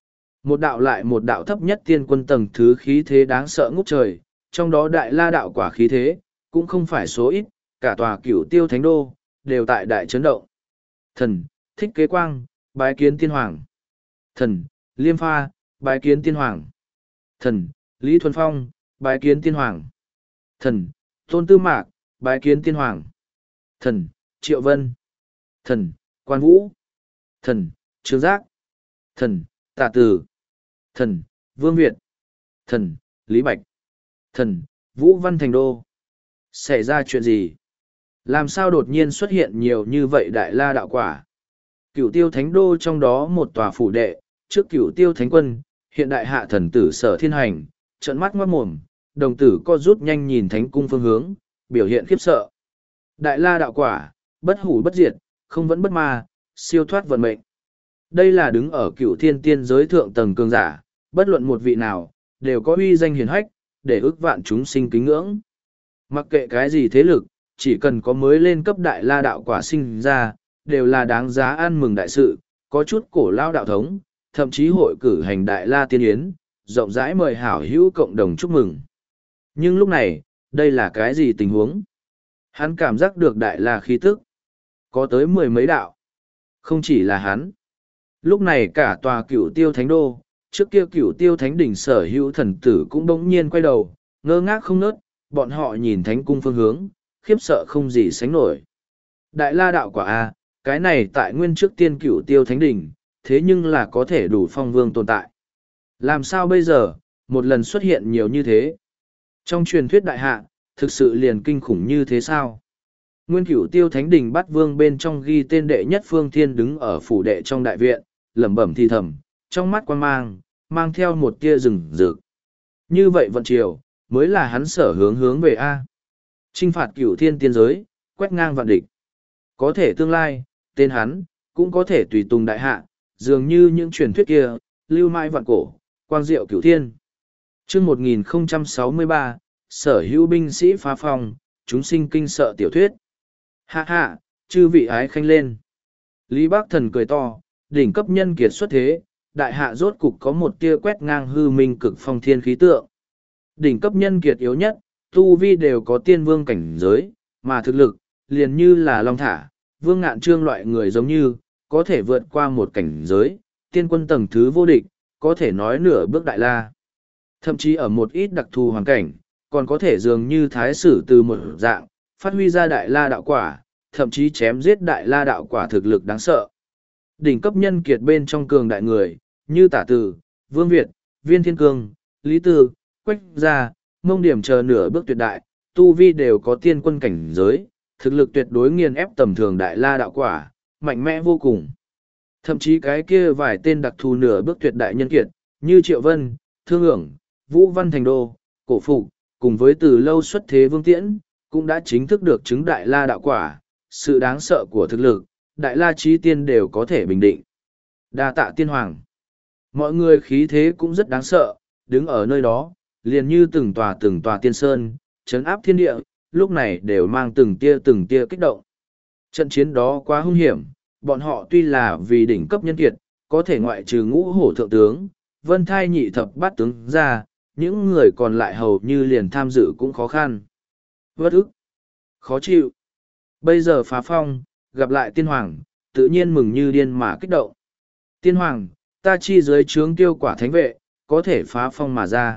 Một đạo lại một đạo thấp nhất tiên quân tầng thứ khí thế đáng sợ ngút trời, trong đó đại la đạo quả khí thế, cũng không phải số ít, cả tòa cửu tiêu thánh đô, đều tại đại chấn động. Thần, thích kế quang, bái kiến tiên hoàng. Thần, liêm pha, bái kiến tiên hoàng. Thần, Lý Thuần Phong, bái kiến tiên hoàng. Thần, Tôn Tư Mạc, bái kiến tiên hoàng. Thần, Triệu Vân. Thần, Quan Vũ. Thần, Trương Giác. Thần, Tạ Tử. Thần, Vương Việt. Thần, Lý Bạch. Thần, Vũ Văn Thành Đô. Xảy ra chuyện gì? Làm sao đột nhiên xuất hiện nhiều như vậy đại la đạo quả? Cửu tiêu thánh đô trong đó một tòa phủ đệ, trước cửu tiêu thánh quân, hiện đại hạ thần tử sở thiên hành, trợn mắt ngoát mồm, đồng tử co rút nhanh nhìn thánh cung phương hướng, biểu hiện khiếp sợ. Đại la đạo quả, bất hủ bất diệt, không vẫn bất ma, siêu thoát vận mệnh. Đây là đứng ở cửu thiên tiên giới thượng tầng cường giả, bất luận một vị nào, đều có uy danh hiển hách, để ước vạn chúng sinh kính ngưỡng. Mặc kệ cái gì thế lực, chỉ cần có mới lên cấp đại la đạo quả sinh ra, đều là đáng giá ăn mừng đại sự, có chút cổ lao đạo thống, thậm chí hội cử hành đại la tiên yến, rộng rãi mời hảo hữu cộng đồng chúc mừng. Nhưng lúc này, đây là cái gì tình huống? Hắn cảm giác được đại la khí tức. Có tới mười mấy đạo. Không chỉ là hắn. Lúc này cả tòa cửu tiêu thánh đô, trước kia cửu tiêu thánh đỉnh sở hữu thần tử cũng bỗng nhiên quay đầu, ngơ ngác không nớt, bọn họ nhìn thánh cung phương hướng, khiếp sợ không gì sánh nổi. Đại la đạo quả A, cái này tại nguyên trước tiên cửu tiêu thánh đỉnh, thế nhưng là có thể đủ phong vương tồn tại. Làm sao bây giờ, một lần xuất hiện nhiều như thế? Trong truyền thuyết đại hạ, thực sự liền kinh khủng như thế sao? Nguyên cửu tiêu thánh đỉnh bắt vương bên trong ghi tên đệ nhất phương thiên đứng ở phủ đệ trong đại viện, lẩm bẩm thì thầm, trong mắt quan mang, mang theo một tia rừng rực. Như vậy vận chiều, mới là hắn sở hướng hướng về A. Chinh phạt cửu thiên tiên giới, quét ngang vạn địch. Có thể tương lai, tên hắn, cũng có thể tùy tùng đại hạ, dường như những truyền thuyết kia, lưu mãi vạn cổ, quang diệu cửu thiên. chương một nghìn không trăm sáu mươi ba, sở hữu binh sĩ phá phòng, chúng sinh kinh sợ tiểu thuyết. Hạ hạ, chư vị ái khanh lên. Lý Bác Thần cười to, đỉnh cấp nhân kiệt xuất thế, đại hạ rốt cục có một tia quét ngang hư minh cực phong thiên khí tượng. Đỉnh cấp nhân kiệt yếu nhất, tu vi đều có tiên vương cảnh giới, mà thực lực, liền như là long thả, vương ngạn trương loại người giống như, có thể vượt qua một cảnh giới, tiên quân tầng thứ vô địch, có thể nói nửa bước đại la. Thậm chí ở một ít đặc thù hoàn cảnh, còn có thể dường như thái sử từ một dạng, phát huy ra đại la đạo quả, thậm chí chém giết đại la đạo quả thực lực đáng sợ. Đỉnh cấp nhân kiệt bên trong cường đại người, như Tả Từ, Vương Việt, Viên Thiên Cương, Lý Tư, Quách Gia, Mông Điểm chờ nửa bước tuyệt đại, tu vi đều có tiên quân cảnh giới, thực lực tuyệt đối nghiền ép tầm thường đại la đạo quả, mạnh mẽ vô cùng. Thậm chí cái kia vài tên đặc thù nửa bước tuyệt đại nhân kiệt, như Triệu Vân, Thương Hưởng, Vũ Văn Thành Đô, Cổ Phục, cùng với từ lâu xuất thế Vương Tiễn, cũng đã chính thức được chứng đại la đạo quả, sự đáng sợ của thực lực, đại la trí tiên đều có thể bình định. Đa tạ tiên hoàng. Mọi người khí thế cũng rất đáng sợ, đứng ở nơi đó, liền như từng tòa từng tòa tiên sơn, chấn áp thiên địa, lúc này đều mang từng tia từng tia kích động. Trận chiến đó quá hung hiểm, bọn họ tuy là vì đỉnh cấp nhân kiệt, có thể ngoại trừ ngũ hổ thượng tướng, vân thai nhị thập bát tướng ra, những người còn lại hầu như liền tham dự cũng khó khăn. Vất ức, khó chịu. Bây giờ phá phong, gặp lại tiên hoàng, tự nhiên mừng như điên mà kích động. Tiên hoàng, ta chi dưới trướng tiêu quả thánh vệ, có thể phá phong mà ra.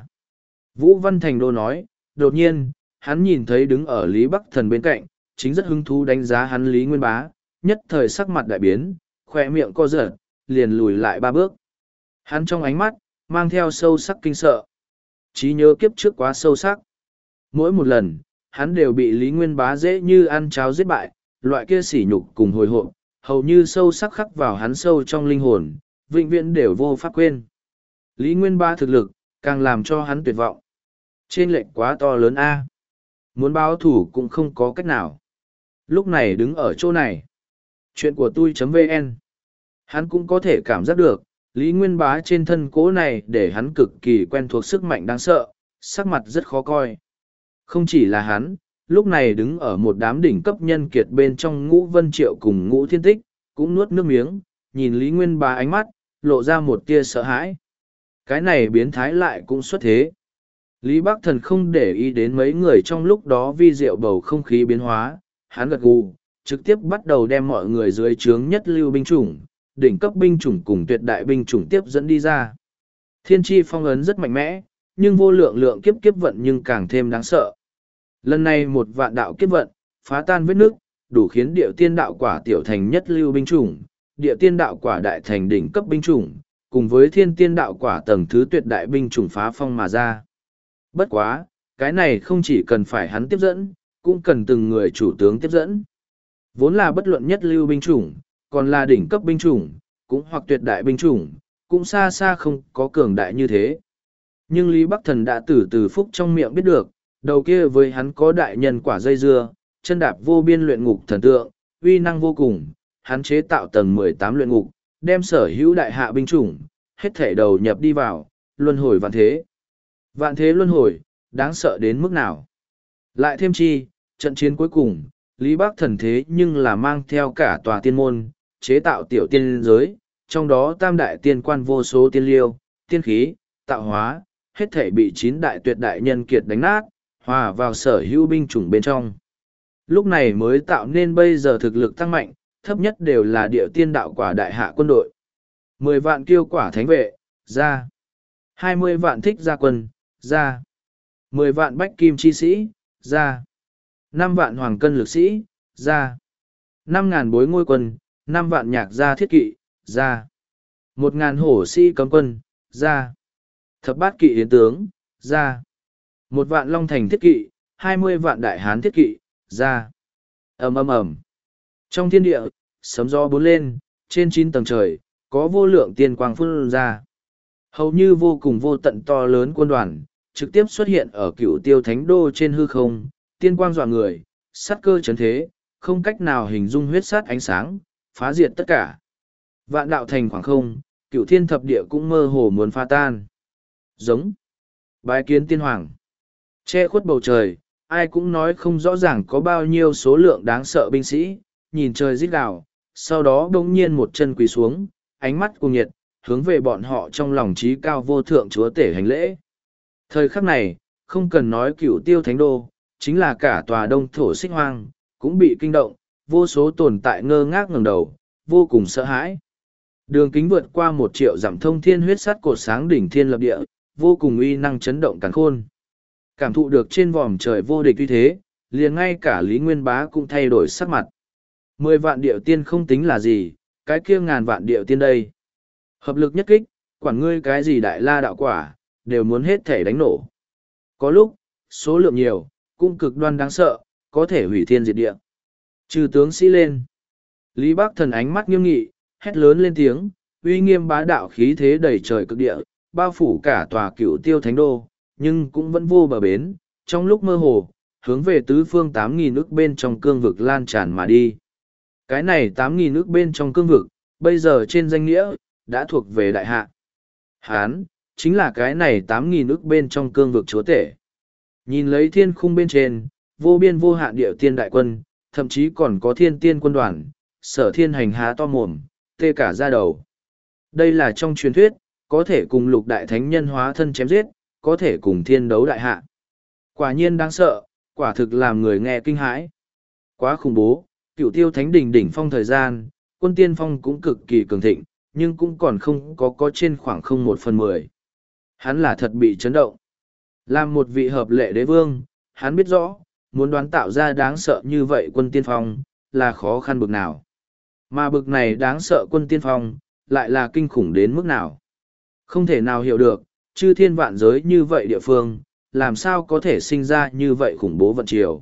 Vũ Văn Thành Đô nói, đột nhiên, hắn nhìn thấy đứng ở Lý Bắc Thần bên cạnh, chính rất hứng thú đánh giá hắn Lý Nguyên Bá, nhất thời sắc mặt đại biến, khỏe miệng co giật, liền lùi lại ba bước. Hắn trong ánh mắt, mang theo sâu sắc kinh sợ. Trí nhớ kiếp trước quá sâu sắc. Mỗi một lần, hắn đều bị Lý Nguyên Bá dễ như ăn cháo giết bại, loại kia sỉ nhục cùng hồi hộp, hầu như sâu sắc khắc vào hắn sâu trong linh hồn, vĩnh viễn đều vô pháp quên. Lý Nguyên Bá thực lực, càng làm cho hắn tuyệt vọng. Trên lệnh quá to lớn a, muốn báo thủ cũng không có cách nào. Lúc này đứng ở chỗ này, chuyện của tôi.vn, hắn cũng có thể cảm giác được, Lý Nguyên Bá trên thân cố này để hắn cực kỳ quen thuộc sức mạnh đáng sợ, sắc mặt rất khó coi. Không chỉ là hắn, lúc này đứng ở một đám đỉnh cấp nhân kiệt bên trong Ngũ Vân Triệu cùng Ngũ Thiên Tích, cũng nuốt nước miếng, nhìn Lý Nguyên Bá ánh mắt, lộ ra một tia sợ hãi. Cái này biến thái lại cũng xuất thế. Lý Bắc Thần không để ý đến mấy người trong lúc đó vi diệu bầu không khí biến hóa, hắn gật gù, trực tiếp bắt đầu đem mọi người dưới trướng nhất lưu binh chủng, đỉnh cấp binh chủng cùng tuyệt đại binh chủng tiếp dẫn đi ra. Thiên tri phong ấn rất mạnh mẽ, nhưng vô lượng lượng kiếp kiếp vận nhưng càng thêm đáng sợ. Lần này một vạn đạo kiếp vận, phá tan vết nước, đủ khiến địa tiên đạo quả tiểu thành nhất lưu binh chủng, địa tiên đạo quả đại thành đỉnh cấp binh chủng, cùng với thiên tiên đạo quả tầng thứ tuyệt đại binh chủng phá phong mà ra. Bất quá, cái này không chỉ cần phải hắn tiếp dẫn, cũng cần từng người chủ tướng tiếp dẫn. Vốn là bất luận nhất lưu binh chủng, còn là đỉnh cấp binh chủng, cũng hoặc tuyệt đại binh chủng, cũng xa xa không có cường đại như thế. Nhưng Lý Bắc Thần đã từ từ phúc trong miệng biết được, đầu kia với hắn có đại nhân quả dây dưa, chân đạp vô biên luyện ngục thần tượng, uy năng vô cùng, hắn chế tạo tầng mười tám luyện ngục, đem sở hữu đại hạ binh chủng, hết thể đầu nhập đi vào, luân hồi vạn thế. Vạn thế luân hồi, đáng sợ đến mức nào. Lại thêm chi, trận chiến cuối cùng, Lý Bắc Thần thế nhưng là mang theo cả tòa tiên môn, chế tạo tiểu tiên giới, trong đó tam đại tiên quan vô số tiên liêu, tiên khí, tạo hóa, hết thể bị chín đại tuyệt đại nhân kiệt đánh nát, hòa vào sở hữu binh chủng bên trong. Lúc này mới tạo nên bây giờ thực lực tăng mạnh, thấp nhất đều là địa tiên đạo quả đại hạ quân đội. Mười vạn kiêu quả thánh vệ, ra. Hai mươi vạn thích gia quân, ra. Mười vạn bách kim chi sĩ, ra. Năm vạn hoàng cân lực sĩ, ra. Năm ngàn bối ngôi quân, năm vạn nhạc gia thiết kỵ, ra. Một ngàn hổ sĩ cấm quân, ra. Thập bát kỵ yến tướng, ra. Một vạn long thành thiết kỵ, hai mươi vạn đại hán thiết kỵ, ra. ầm ầm ầm. Trong thiên địa, sấm gió bốn lên, trên chín tầng trời, có vô lượng tiên quang phun ra. Hầu như vô cùng vô tận to lớn quân đoàn, trực tiếp xuất hiện ở cựu tiêu thánh đô trên hư không, tiên quang dọa người, sát cơ chấn thế, không cách nào hình dung huyết sát ánh sáng, phá diệt tất cả. Vạn đạo thành khoảng không, cựu thiên thập địa cũng mơ hồ muốn pha tan. Giống. Bái kiến tiên hoàng. Che khuất bầu trời, ai cũng nói không rõ ràng có bao nhiêu số lượng đáng sợ binh sĩ, nhìn trời rít gào, sau đó bỗng nhiên một chân quỳ xuống, ánh mắt cuồng nhiệt, hướng về bọn họ trong lòng trí cao vô thượng chúa tể hành lễ. Thời khắc này, không cần nói cửu tiêu thánh đô, chính là cả tòa đông thổ xích hoang, cũng bị kinh động, vô số tồn tại ngơ ngác ngẩng đầu, vô cùng sợ hãi. Đường kính vượt qua một triệu dặm thông thiên huyết sắt cột sáng đỉnh thiên lập địa, vô cùng uy năng chấn động càn khôn. Cảm thụ được trên vòm trời vô địch uy thế, liền ngay cả Lý Nguyên Bá cũng thay đổi sắc mặt. Mười vạn điệu tiên không tính là gì, cái kia ngàn vạn điệu tiên đây. Hợp lực nhất kích, quản ngươi cái gì đại la đạo quả, đều muốn hết thể đánh nổ. Có lúc, số lượng nhiều, cũng cực đoan đáng sợ, có thể hủy thiên diệt địa. Trừ tướng sĩ lên. Lý Bắc Thần ánh mắt nghiêm nghị, hét lớn lên tiếng, uy nghiêm bá đạo khí thế đầy trời cực địa, bao phủ cả tòa cựu tiêu thánh đô, nhưng cũng vẫn vô bờ bến, trong lúc mơ hồ, hướng về tứ phương tám nghìn ức bên trong cương vực lan tràn mà đi. Cái này tám nghìn ức bên trong cương vực, bây giờ trên danh nghĩa, đã thuộc về đại hạ. Hán, chính là cái này tám nghìn ức bên trong cương vực chúa tể. Nhìn lấy thiên khung bên trên, vô biên vô hạn địa tiên đại quân, thậm chí còn có thiên tiên quân đoàn, sở thiên hành há to mồm, tê cả da đầu. Đây là trong truyền thuyết, có thể cùng lục đại thánh nhân hóa thân chém giết, có thể cùng thiên đấu đại hạ. Quả nhiên đáng sợ, quả thực làm người nghe kinh hãi. Quá khủng bố, cựu tiêu thánh đỉnh đỉnh phong thời gian, quân tiên phong cũng cực kỳ cường thịnh, nhưng cũng còn không có có trên khoảng không một phần mười. Hắn là thật bị chấn động. Làm một vị hợp lệ đế vương, hắn biết rõ, muốn đoán tạo ra đáng sợ như vậy quân tiên phong, là khó khăn bực nào. Mà bực này đáng sợ quân tiên phong, lại là kinh khủng đến mức nào. Không thể nào hiểu được, chư thiên vạn giới như vậy địa phương, làm sao có thể sinh ra như vậy khủng bố vận triều.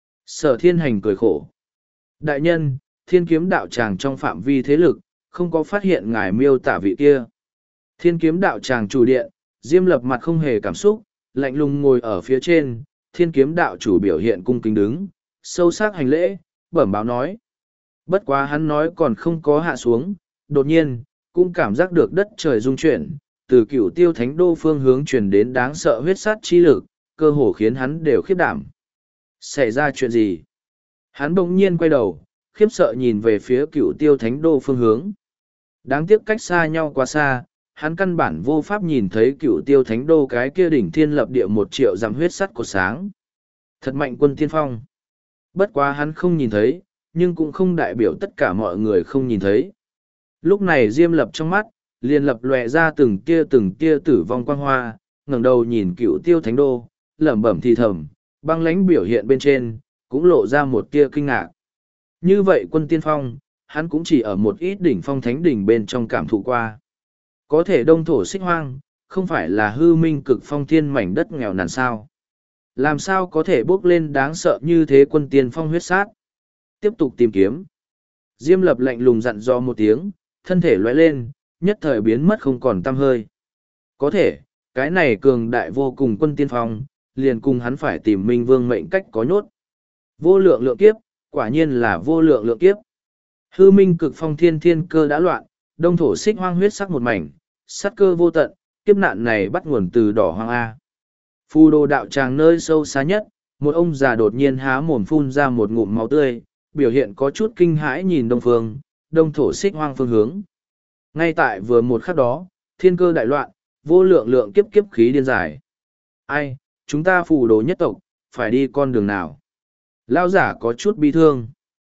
Sở thiên hành cười khổ. Đại nhân, thiên kiếm đạo tràng trong phạm vi thế lực, không có phát hiện ngài miêu tả vị kia. Thiên kiếm đạo tràng chủ điện, Diêm Lập mặt không hề cảm xúc, lạnh lùng ngồi ở phía trên, thiên kiếm đạo chủ biểu hiện cung kính đứng, sâu sắc hành lễ, bẩm báo nói. Bất quá hắn nói còn không có hạ xuống, đột nhiên, cũng cảm giác được đất trời rung chuyển, từ cựu tiêu thánh đô phương hướng truyền đến đáng sợ huyết sát chi lực, cơ hồ khiến hắn đều khiếp đảm. Xảy ra chuyện gì? Hắn bỗng nhiên quay đầu, khiếp sợ nhìn về phía cựu tiêu thánh đô phương hướng. Đáng tiếc cách xa nhau quá xa, Hắn căn bản vô pháp nhìn thấy cựu tiêu thánh đô cái kia đỉnh thiên lập địa một triệu dặm huyết sắt của sáng. Thật mạnh quân tiên phong. Bất quá hắn không nhìn thấy, nhưng cũng không đại biểu tất cả mọi người không nhìn thấy. Lúc này Diêm Lập trong mắt, liền lập lòe ra từng tia từng tia tử vong quang hoa, ngẩng đầu nhìn cựu tiêu thánh đô, lẩm bẩm thì thầm, băng lãnh biểu hiện bên trên, cũng lộ ra một tia kinh ngạc. Như vậy quân tiên phong, hắn cũng chỉ ở một ít đỉnh phong thánh đỉnh bên trong cảm thụ qua. Có thể đông thổ xích hoang, không phải là hư minh cực phong thiên mảnh đất nghèo nàn sao. Làm sao có thể bước lên đáng sợ như thế quân tiên phong huyết sát. Tiếp tục tìm kiếm. Diêm Lập lạnh lùng dặn dò một tiếng, thân thể lóe lên, nhất thời biến mất không còn tăm hơi. Có thể, cái này cường đại vô cùng quân tiên phong, liền cùng hắn phải tìm Minh Vương mệnh cách có nhốt. Vô lượng lượng kiếp, quả nhiên là vô lượng lượng kiếp. Hư minh cực phong thiên thiên cơ đã loạn, đông thổ xích hoang huyết sắc một mảnh, sát cơ vô tận, kiếp nạn này bắt nguồn từ đỏ hoang A. Phù đồ đạo tràng nơi sâu xa nhất, một ông già đột nhiên há mồm phun ra một ngụm máu tươi, biểu hiện có chút kinh hãi nhìn đông phương, đông thổ xích hoang phương hướng. Ngay tại vừa một khắc đó, thiên cơ đại loạn, vô lượng lượng kiếp kiếp khí điên giải. Ai, chúng ta phù đồ nhất tộc, phải đi con đường nào? Lao giả có chút bi thương.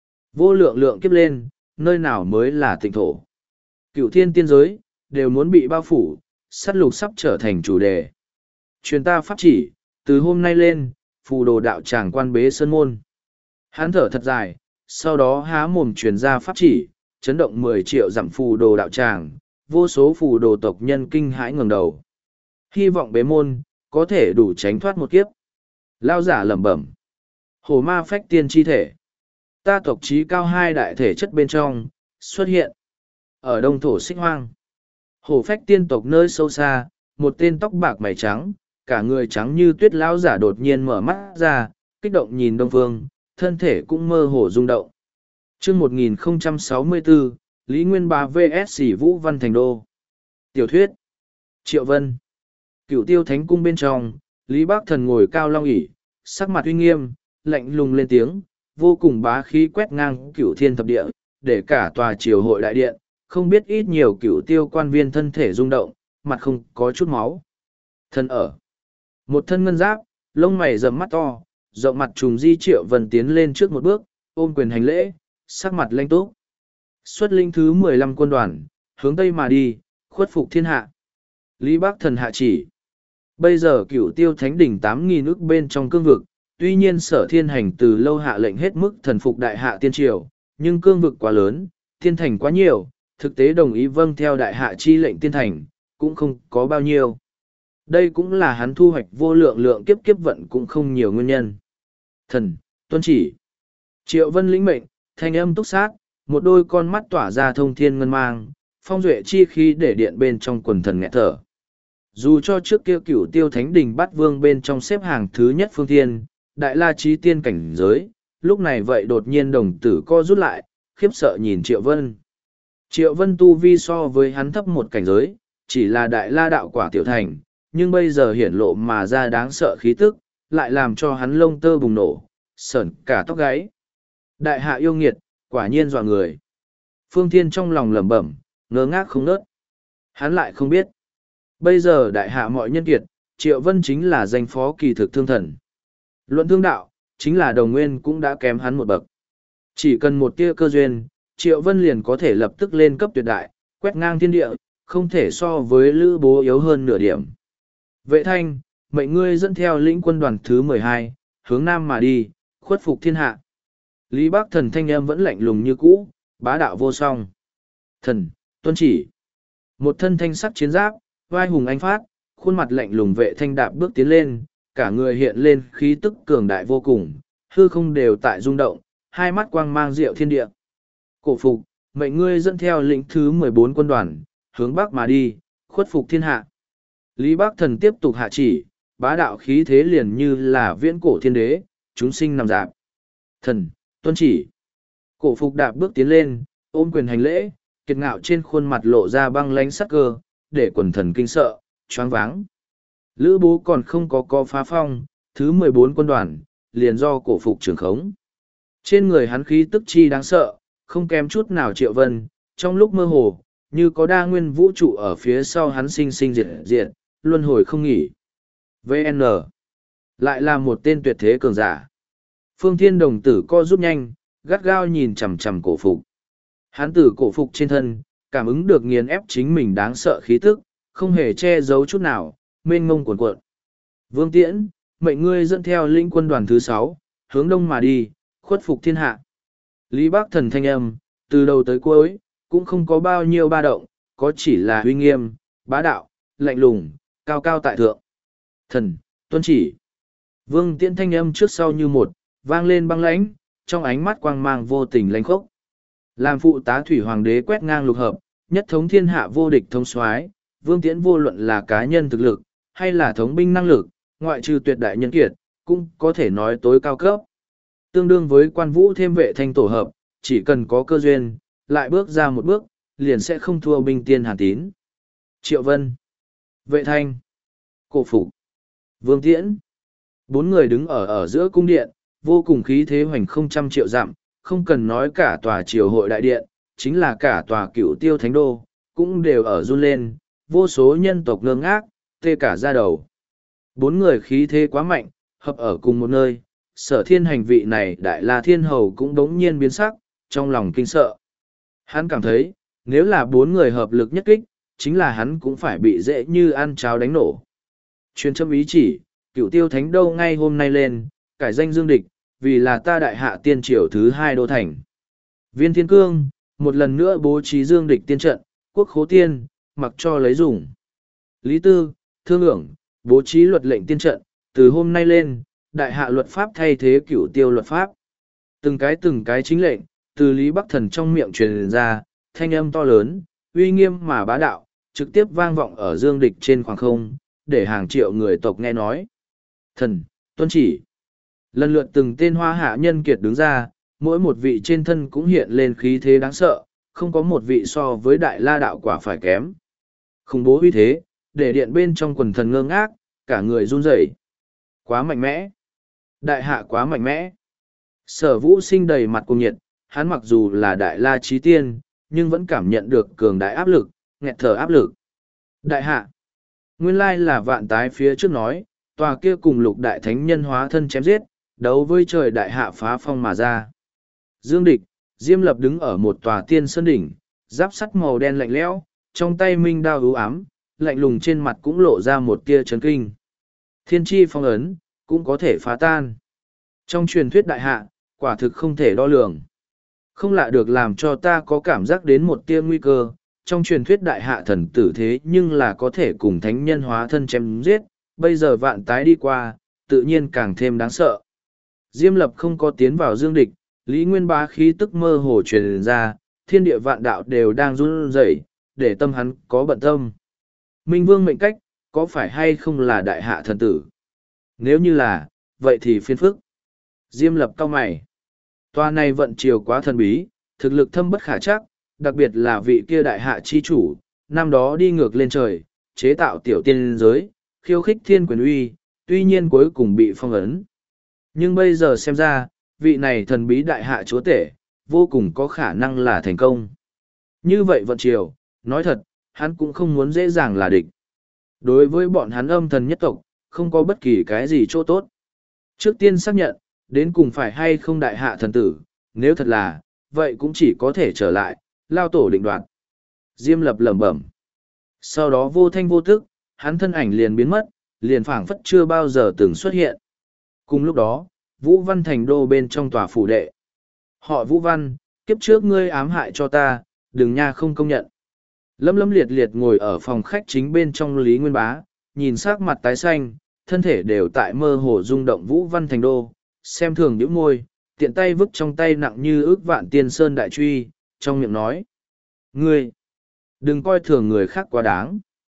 Vô lượng lượng kiếp lên, nơi nào mới là tịnh thổ? Cựu thiên tiên giới, đều muốn bị bao phủ, sát lục sắp trở thành chủ đề. Truyền ta pháp chỉ, từ hôm nay lên, phù đồ đạo tràng quan bế sơn môn. Hán thở thật dài, sau đó há mồm truyền ra pháp chỉ, chấn động mười triệu dặm phù đồ đạo tràng, vô số phù đồ tộc nhân kinh hãi ngẩng đầu. Hy vọng bế môn, có thể đủ tránh thoát một kiếp. Lao giả lẩm bẩm. Hồ ma phách tiên chi thể. Ta tộc trí cao hai đại thể chất bên trong, xuất hiện. Ở đông thổ xích hoang. Hồ phách tiên tộc nơi sâu xa, một tên tóc bạc mày trắng, cả người trắng như tuyết lão giả đột nhiên mở mắt ra, kích động nhìn đông phương, thân thể cũng mơ hồ rung động. Chương một nghìn không trăm sáu mươi bốn, Lý Nguyên Bá vs Vũ Văn Thành Đô. Tiểu thuyết. Triệu Vân. Cựu Tiêu Thánh cung bên trong, Lý Bác Thần ngồi cao long ỷ, sắc mặt uy nghiêm, lạnh lùng lên tiếng, vô cùng bá khí quét ngang Cựu Thiên thập địa, để cả tòa triều hội đại điện, không biết ít nhiều Cựu Tiêu quan viên thân thể rung động, mặt không có chút máu. Thân ở. Một thân ngân giáp, lông mày rậm mắt to, rộng mặt trùng di Triệu Vân tiến lên trước một bước, ôm quyền hành lễ, sắc mặt lanh túc. Xuất linh thứ mười lăm quân đoàn, hướng tây mà đi, khuất phục thiên hạ. Lý Bác Thần hạ chỉ. Bây giờ Cửu Tiêu Thánh đỉnh tám nghìn ức bên trong cương vực, tuy nhiên Sở Thiên Hành từ lâu hạ lệnh hết mức thần phục đại hạ tiên triều, nhưng cương vực quá lớn, thiên thành quá nhiều, thực tế đồng ý vâng theo đại hạ chi lệnh tiên thành, cũng không có bao nhiêu. Đây cũng là hắn thu hoạch vô lượng lượng kiếp kiếp vận cũng không nhiều nguyên nhân. Thần, tuân chỉ. Triệu Vân lĩnh mệnh, thanh âm túc sát, một đôi con mắt tỏa ra thông thiên ngân mang, phong duệ chi khí để điện bên trong quần thần nghẹt thở. Dù cho trước kia Cửu Tiêu Thánh đình bắt vương bên trong xếp hàng thứ nhất phương thiên, đại la trí tiên cảnh giới, lúc này vậy đột nhiên đồng tử co rút lại, khiếp sợ nhìn Triệu Vân. Triệu Vân tu vi so với hắn thấp một cảnh giới, chỉ là đại la đạo quả tiểu thành, nhưng bây giờ hiển lộ mà ra đáng sợ khí tức, lại làm cho hắn lông tơ bùng nổ, sởn cả tóc gáy. Đại hạ yêu nghiệt, quả nhiên dọa người. Phương Thiên trong lòng lẩm bẩm, ngơ ngác không nớt. Hắn lại không biết. Bây giờ đại hạ mọi nhân kiệt, Triệu Vân chính là danh phó kỳ thực thương thần. Luận thương đạo, chính là đồng nguyên cũng đã kém hắn một bậc. Chỉ cần một tia cơ duyên, Triệu Vân liền có thể lập tức lên cấp tuyệt đại, quét ngang thiên địa, không thể so với Lữ Bố yếu hơn nửa điểm. Vệ Thanh, mệnh ngươi dẫn theo lĩnh quân đoàn thứ mười hai, hướng nam mà đi, khuất phục thiên hạ. Lý Bác Thần thanh em vẫn lạnh lùng như cũ, bá đạo vô song. Thần, tuân chỉ. Một thân thanh sắc chiến giáp, vai hùng anh phát, khuôn mặt lạnh lùng Vệ Thanh đạp bước tiến lên, cả người hiện lên khí tức cường đại vô cùng, hư không đều tại rung động, hai mắt quang mang diệu thiên địa. Cổ phục, mệnh ngươi dẫn theo lĩnh thứ mười bốn quân đoàn, hướng bắc mà đi, khuất phục thiên hạ. Lý Bác Thần tiếp tục hạ chỉ, bá đạo khí thế liền như là viễn cổ thiên đế, chúng sinh nằm dạp. Thần, tuân chỉ. Cổ phục đạp bước tiến lên, ôm quyền hành lễ, kiệt ngạo trên khuôn mặt lộ ra băng lánh sắc cơ, để quần thần kinh sợ, choáng váng. Lữ Bố còn không có co phá phong, thứ mười bốn quân đoàn, liền do cổ phục trưởng khống. Trên người hắn khí tức chi đáng sợ, không kém chút nào Triệu Vân, trong lúc mơ hồ, như có đa nguyên vũ trụ ở phía sau hắn sinh sinh diệt diệt, luân hồi không nghỉ. vê en lại là một tên tuyệt thế cường giả. Phương Thiên đồng tử co rút nhanh, gắt gao nhìn chằm chằm cổ phục. Hắn từ cổ phục trên thân, cảm ứng được nghiền ép chính mình đáng sợ khí tức, không hề che giấu chút nào, mênh mông cuồn cuộn. Vương Tiễn, mệnh ngươi dẫn theo lĩnh quân đoàn thứ sáu, hướng đông mà đi, khuất phục thiên hạ. Lý Bác Thần thanh âm, từ đầu tới cuối, cũng không có bao nhiêu ba động, có chỉ là uy nghiêm, bá đạo, lạnh lùng, cao cao tại thượng. Thần, tuân chỉ. Vương Tiễn thanh âm trước sau như một, vang lên băng lãnh, trong ánh mắt quang mang vô tình lãnh khốc. Làm phụ tá thủy hoàng đế quét ngang lục hợp, nhất thống thiên hạ vô địch thông soái, Vương Tiễn vô luận là cá nhân thực lực, hay là thống binh năng lực, ngoại trừ tuyệt đại nhân kiệt, cũng có thể nói tối cao cấp. Tương đương với quan vũ thêm vệ thanh tổ hợp, chỉ cần có cơ duyên, lại bước ra một bước, liền sẽ không thua binh tiên Hàn Tín. Triệu Vân, Vệ Thanh, Cổ Phục, Vương Tiễn. Bốn người đứng ở ở giữa cung điện, vô cùng khí thế hoành không trăm triệu dặm, không cần nói cả tòa triều hội đại điện, chính là cả tòa cửu tiêu thánh đô, cũng đều ở run lên, vô số nhân tộc ngơ ngác, tê cả da đầu. Bốn người khí thế quá mạnh, hợp ở cùng một nơi, sở thiên hành vị này đại la thiên hầu cũng đống nhiên biến sắc, trong lòng kinh sợ. Hắn cảm thấy, nếu là bốn người hợp lực nhất kích, chính là hắn cũng phải bị dễ như ăn cháo đánh nổ. Truyền châm ý chỉ, cửu tiêu thánh đô ngay hôm nay lên, cải danh dương địch, vì là ta đại hạ tiên triều thứ hai đô thành. Viên Thiên Cương, một lần nữa bố trí dương địch tiên trận, quốc khố tiên, mặc cho lấy dùng. Lý Tư, Thương ưởng, bố trí luật lệnh tiên trận, từ hôm nay lên, đại hạ luật pháp thay thế cửu tiêu luật pháp. Từng cái từng cái chính lệnh, từ Lý Bắc Thần trong miệng truyền ra, thanh âm to lớn, uy nghiêm mà bá đạo, trực tiếp vang vọng ở dương địch trên khoảng không, để hàng triệu người tộc nghe nói. Thần, tuân chỉ. Lần lượt từng tên hoa hạ nhân kiệt đứng ra, mỗi một vị trên thân cũng hiện lên khí thế đáng sợ, không có một vị so với đại la đạo quả phải kém. Khủng bố uy thế, để điện bên trong quần thần ngơ ngác, cả người run rẩy. Quá mạnh mẽ. Đại hạ quá mạnh mẽ. Sở Vũ Sinh đầy mặt cuồng nhiệt, hắn mặc dù là đại la chí tiên, nhưng vẫn cảm nhận được cường đại áp lực, nghẹt thở áp lực. Đại hạ. Nguyên lai là vạn tái phía trước nói, tòa kia cùng lục đại thánh nhân hóa thân chém giết, đấu với trời đại hạ phá phong mà ra. Dương địch, Diêm Lập đứng ở một tòa tiên sơn đỉnh, giáp sắt màu đen lạnh lẽo, trong tay minh đao ưu ám, lạnh lùng trên mặt cũng lộ ra một tia chấn kinh. Thiên chi phong ấn, cũng có thể phá tan. Trong truyền thuyết đại hạ, quả thực không thể đo lường. Không lạ được làm cho ta có cảm giác đến một tia nguy cơ, trong truyền thuyết đại hạ thần tử thế nhưng là có thể cùng thánh nhân hóa thân chém giết, bây giờ vạn tái đi qua, tự nhiên càng thêm đáng sợ. Diêm Lập không có tiến vào dương địch, Lý Nguyên Bá khí tức mơ hồ truyền ra, thiên địa vạn đạo đều đang run rẩy, để tâm hắn có bận tâm. Minh Vương mệnh cách, có phải hay không là đại hạ thần tử? Nếu như là, vậy thì phiền phức. Diêm Lập cau mày. Tòa này vận chiều quá thần bí, thực lực thâm bất khả chắc, đặc biệt là vị kia đại hạ chi chủ, năm đó đi ngược lên trời, chế tạo tiểu tiên giới, khiêu khích thiên quyền uy, tuy nhiên cuối cùng bị phong ấn. Nhưng bây giờ xem ra, vị này thần bí đại hạ chúa tể, vô cùng có khả năng là thành công. Như vậy vận chiều, nói thật, hắn cũng không muốn dễ dàng là địch. Đối với bọn hắn âm thần nhất tộc, không có bất kỳ cái gì chỗ tốt. Trước tiên xác nhận, đến cùng phải hay không đại hạ thần tử, nếu thật là, vậy cũng chỉ có thể trở lại, lao tổ định đoạt. Diêm Lập lẩm bẩm. Sau đó vô thanh vô tức, hắn thân ảnh liền biến mất, liền phảng phất chưa bao giờ từng xuất hiện. Cùng lúc đó, Vũ Văn thành đô bên trong tòa phủ đệ. Họ Vũ Văn, kiếp trước ngươi ám hại cho ta, đừng nha không công nhận. Lâm lâm liệt liệt ngồi ở phòng khách chính bên trong Lý Nguyên Bá, nhìn sắc mặt tái xanh, thân thể đều tại mơ hồ rung động Vũ Văn thành đô, xem thường nhíu môi, tiện tay vứt trong tay nặng như ước vạn tiên sơn đại truy, trong miệng nói. Ngươi, đừng coi thường người khác quá đáng.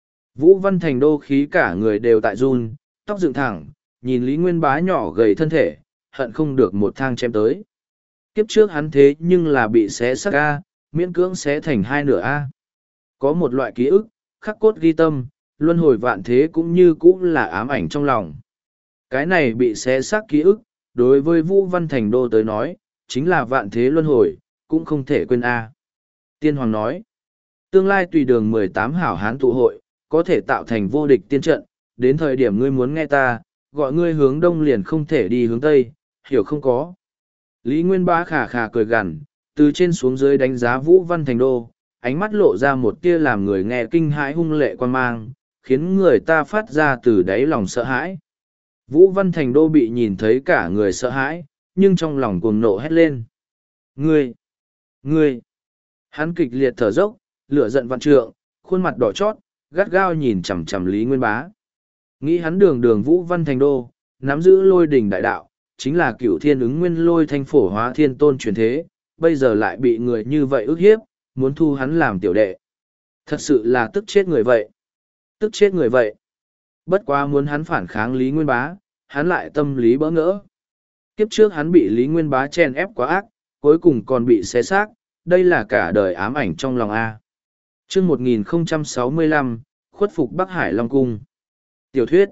Vũ Văn thành đô khí cả người đều tại run, tóc dựng thẳng, nhìn Lý Nguyên Bá nhỏ gầy thân thể, hận không được một thang chém tới. Kiếp trước hắn thế nhưng là bị xé xác A, miễn cưỡng xé thành hai nửa A. Có một loại ký ức, khắc cốt ghi tâm, luân hồi vạn thế cũng như cũng là ám ảnh trong lòng. Cái này bị xé xác ký ức, đối với Vũ Văn Thành Đô tới nói, chính là vạn thế luân hồi, cũng không thể quên A. Tiên Hoàng nói, Tương lai tùy đường mười tám hảo hán tụ hội, có thể tạo thành vô địch tiên trận, đến thời điểm ngươi muốn nghe ta, gọi ngươi hướng đông liền không thể đi hướng tây, hiểu không có. Lý Nguyên Bá khà khà cười gằn, từ trên xuống dưới đánh giá Vũ Văn Thành Đô, ánh mắt lộ ra một tia làm người nghe kinh hãi hung lệ quan mang, khiến người ta phát ra từ đáy lòng sợ hãi. Vũ Văn Thành Đô bị nhìn thấy cả người sợ hãi, nhưng trong lòng cuồng nộ hét lên. Ngươi! Ngươi! Hắn kịch liệt thở dốc, lửa giận vạn trượng, khuôn mặt đỏ chót, gắt gao nhìn chằm chằm Lý Nguyên Bá. Nghĩ hắn đường đường Vũ Văn Thành Đô, nắm giữ lôi đỉnh đại đạo, chính là cửu thiên ứng nguyên lôi thanh phổ hóa thiên tôn truyền thế, bây giờ lại bị người như vậy ức hiếp, muốn thu hắn làm tiểu đệ. Thật sự là tức chết người vậy. Tức chết người vậy. Bất quá muốn hắn phản kháng Lý Nguyên Bá, hắn lại tâm lý bỡ ngỡ. Kiếp trước hắn bị Lý Nguyên Bá chen ép quá ác, cuối cùng còn bị xé xác, đây là cả đời ám ảnh trong lòng A. chương một nghìn không trăm sáu mươi lăm, khuất phục Bắc Hải Long Cung. Tiểu thuyết.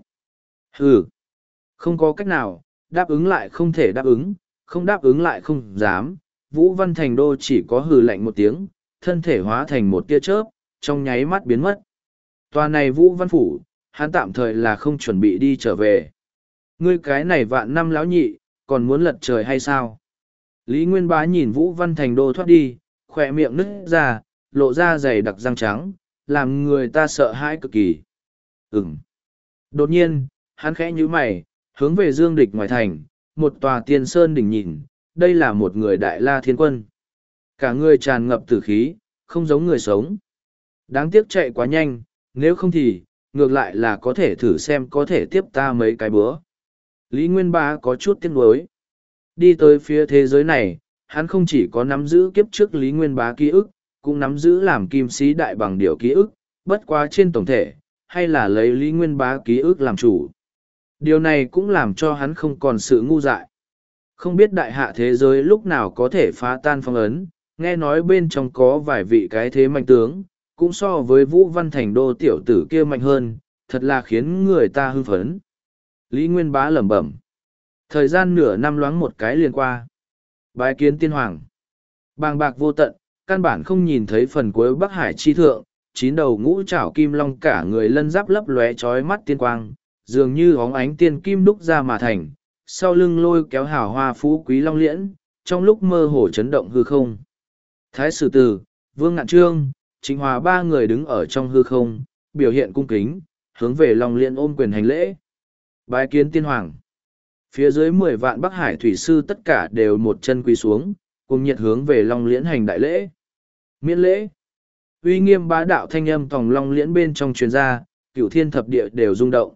Hừ. Không có cách nào, đáp ứng lại không thể đáp ứng, không đáp ứng lại không dám. Vũ Văn Thành Đô chỉ có hừ lạnh một tiếng, thân thể hóa thành một tia chớp, trong nháy mắt biến mất. Tòa này Vũ Văn Phủ, hắn tạm thời là không chuẩn bị đi trở về. Ngươi cái này vạn năm lão nhị, còn muốn lật trời hay sao? Lý Nguyên Bá nhìn Vũ Văn Thành Đô thoát đi, khỏe miệng nứt ra, lộ ra dày đặc răng trắng, làm người ta sợ hãi cực kỳ. Ừm. Đột nhiên, hắn khẽ nhíu mày, hướng về Dương Địch ngoài thành, một tòa tiên sơn đỉnh nhìn, đây là một người đại la thiên quân. Cả người tràn ngập tử khí, không giống người sống. Đáng tiếc chạy quá nhanh, nếu không thì, ngược lại là có thể thử xem có thể tiếp ta mấy cái bữa. Lý Nguyên Bá có chút tiếc nuối. Đi tới phía thế giới này, hắn không chỉ có nắm giữ kiếp trước Lý Nguyên Bá ký ức, cũng nắm giữ làm kim sĩ đại bằng điểu ký ức, bất quá trên tổng thể, hay là lấy Lý Nguyên Bá ký ức làm chủ. Điều này cũng làm cho hắn không còn sự ngu dại. Không biết đại hạ thế giới lúc nào có thể phá tan phong ấn, nghe nói bên trong có vài vị cái thế mạnh tướng, cũng so với Vũ Văn Thành Đô tiểu tử kia mạnh hơn, thật là khiến người ta hưng phấn. Lý Nguyên Bá lẩm bẩm. Thời gian nửa năm loáng một cái liền qua. Bái kiến tiên hoàng. Bàng bạc vô tận, căn bản không nhìn thấy phần cuối Bắc Hải chi thượng, chín đầu ngũ trảo kim long cả người lân giáp lấp lóe chói mắt tiên quang, dường như óng ánh tiên kim đúc ra mà thành, sau lưng lôi kéo hào hoa phú quý long liễn, trong lúc mơ hồ chấn động hư không. Thái sử tử, Vương Ngạn Trương, Trịnh Hòa ba người đứng ở trong hư không, biểu hiện cung kính, hướng về long liễn ôm quyền hành lễ. Bái kiến tiên hoàng. Phía dưới mười vạn Bắc Hải thủy sư tất cả đều một chân quỳ xuống, cùng nhiệt hướng về long liễn hành đại lễ. Miễn lễ. Uy nghiêm bá đạo thanh âm tòng long liễn bên trong truyền ra, cửu thiên thập địa đều rung động.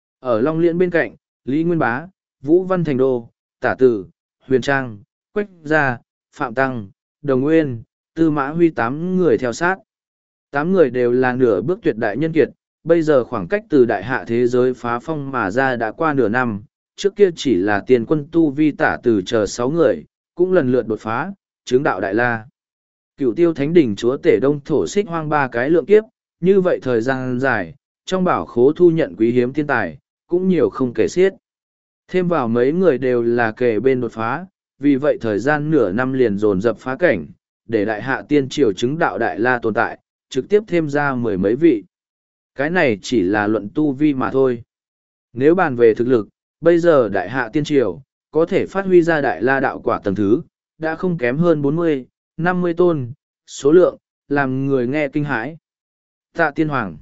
Ở long liễn bên cạnh, Lý Nguyên Bá, Vũ Văn Thành Đô, Tả Tử, Huyền Trang, Quách Gia, Phạm Tăng, Đồng Nguyên, Tư Mã Huy tám người theo sát. Tám người đều là nửa bước tuyệt đại nhân kiệt, bây giờ khoảng cách từ đại hạ thế giới phá phong mà ra đã qua nửa năm, trước kia chỉ là tiền quân tu vi Tả Tử chờ sáu người, cũng lần lượt đột phá, chứng đạo đại la. Cựu tiêu thánh đỉnh chúa tể đông thổ xích hoang ba cái lượng kiếp, như vậy thời gian dài, trong bảo khố thu nhận quý hiếm thiên tài, cũng nhiều không kể xiết. Thêm vào mấy người đều là kề bên đột phá, vì vậy thời gian nửa năm liền dồn dập phá cảnh, để đại hạ tiên triều chứng đạo đại la tồn tại, trực tiếp thêm ra mười mấy vị. Cái này chỉ là luận tu vi mà thôi. Nếu bàn về thực lực, bây giờ đại hạ tiên triều, có thể phát huy ra đại la đạo quả tầng thứ, đã không kém hơn bốn mươi, năm mươi tôn, số lượng, làm người nghe kinh hãi. Tạ tiên hoàng.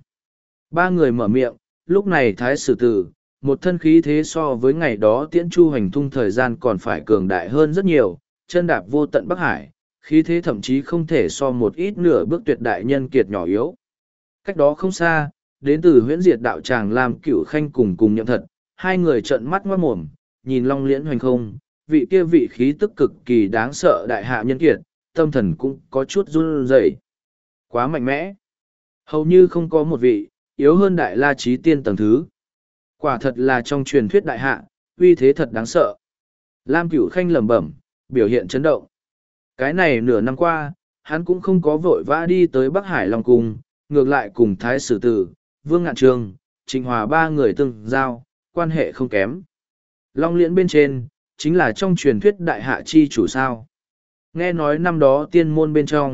Ba người mở miệng, lúc này thái sử tử, một thân khí thế so với ngày đó tiễn chu hành thung thời gian còn phải cường đại hơn rất nhiều, chân đạp vô tận Bắc Hải, khí thế thậm chí không thể so một ít nửa bước tuyệt đại nhân kiệt nhỏ yếu. Cách đó không xa, đến từ huyễn diệt đạo tràng làm cửu khanh cùng cùng nhậm thật, hai người trợn mắt ngoát mồm, nhìn long liễn hoành không, vị kia vị khí tức cực kỳ đáng sợ đại hạ nhân kiệt, tâm thần cũng có chút run rẩy. Quá mạnh mẽ. Hầu như không có một vị, yếu hơn đại la trí tiên tầng thứ. Quả thật là trong truyền thuyết đại hạ, uy thế thật đáng sợ. Lam Cửu Khanh lẩm bẩm, biểu hiện chấn động. Cái này nửa năm qua, hắn cũng không có vội vã đi tới Bắc Hải Long Cung, ngược lại cùng Thái Sử Tử, Vương Ngạn Trương, Trịnh Hòa ba người tương giao, quan hệ không kém. Long liễn bên trên, chính là trong truyền thuyết đại hạ chi chủ sao. Nghe nói năm đó tiên môn bên trong,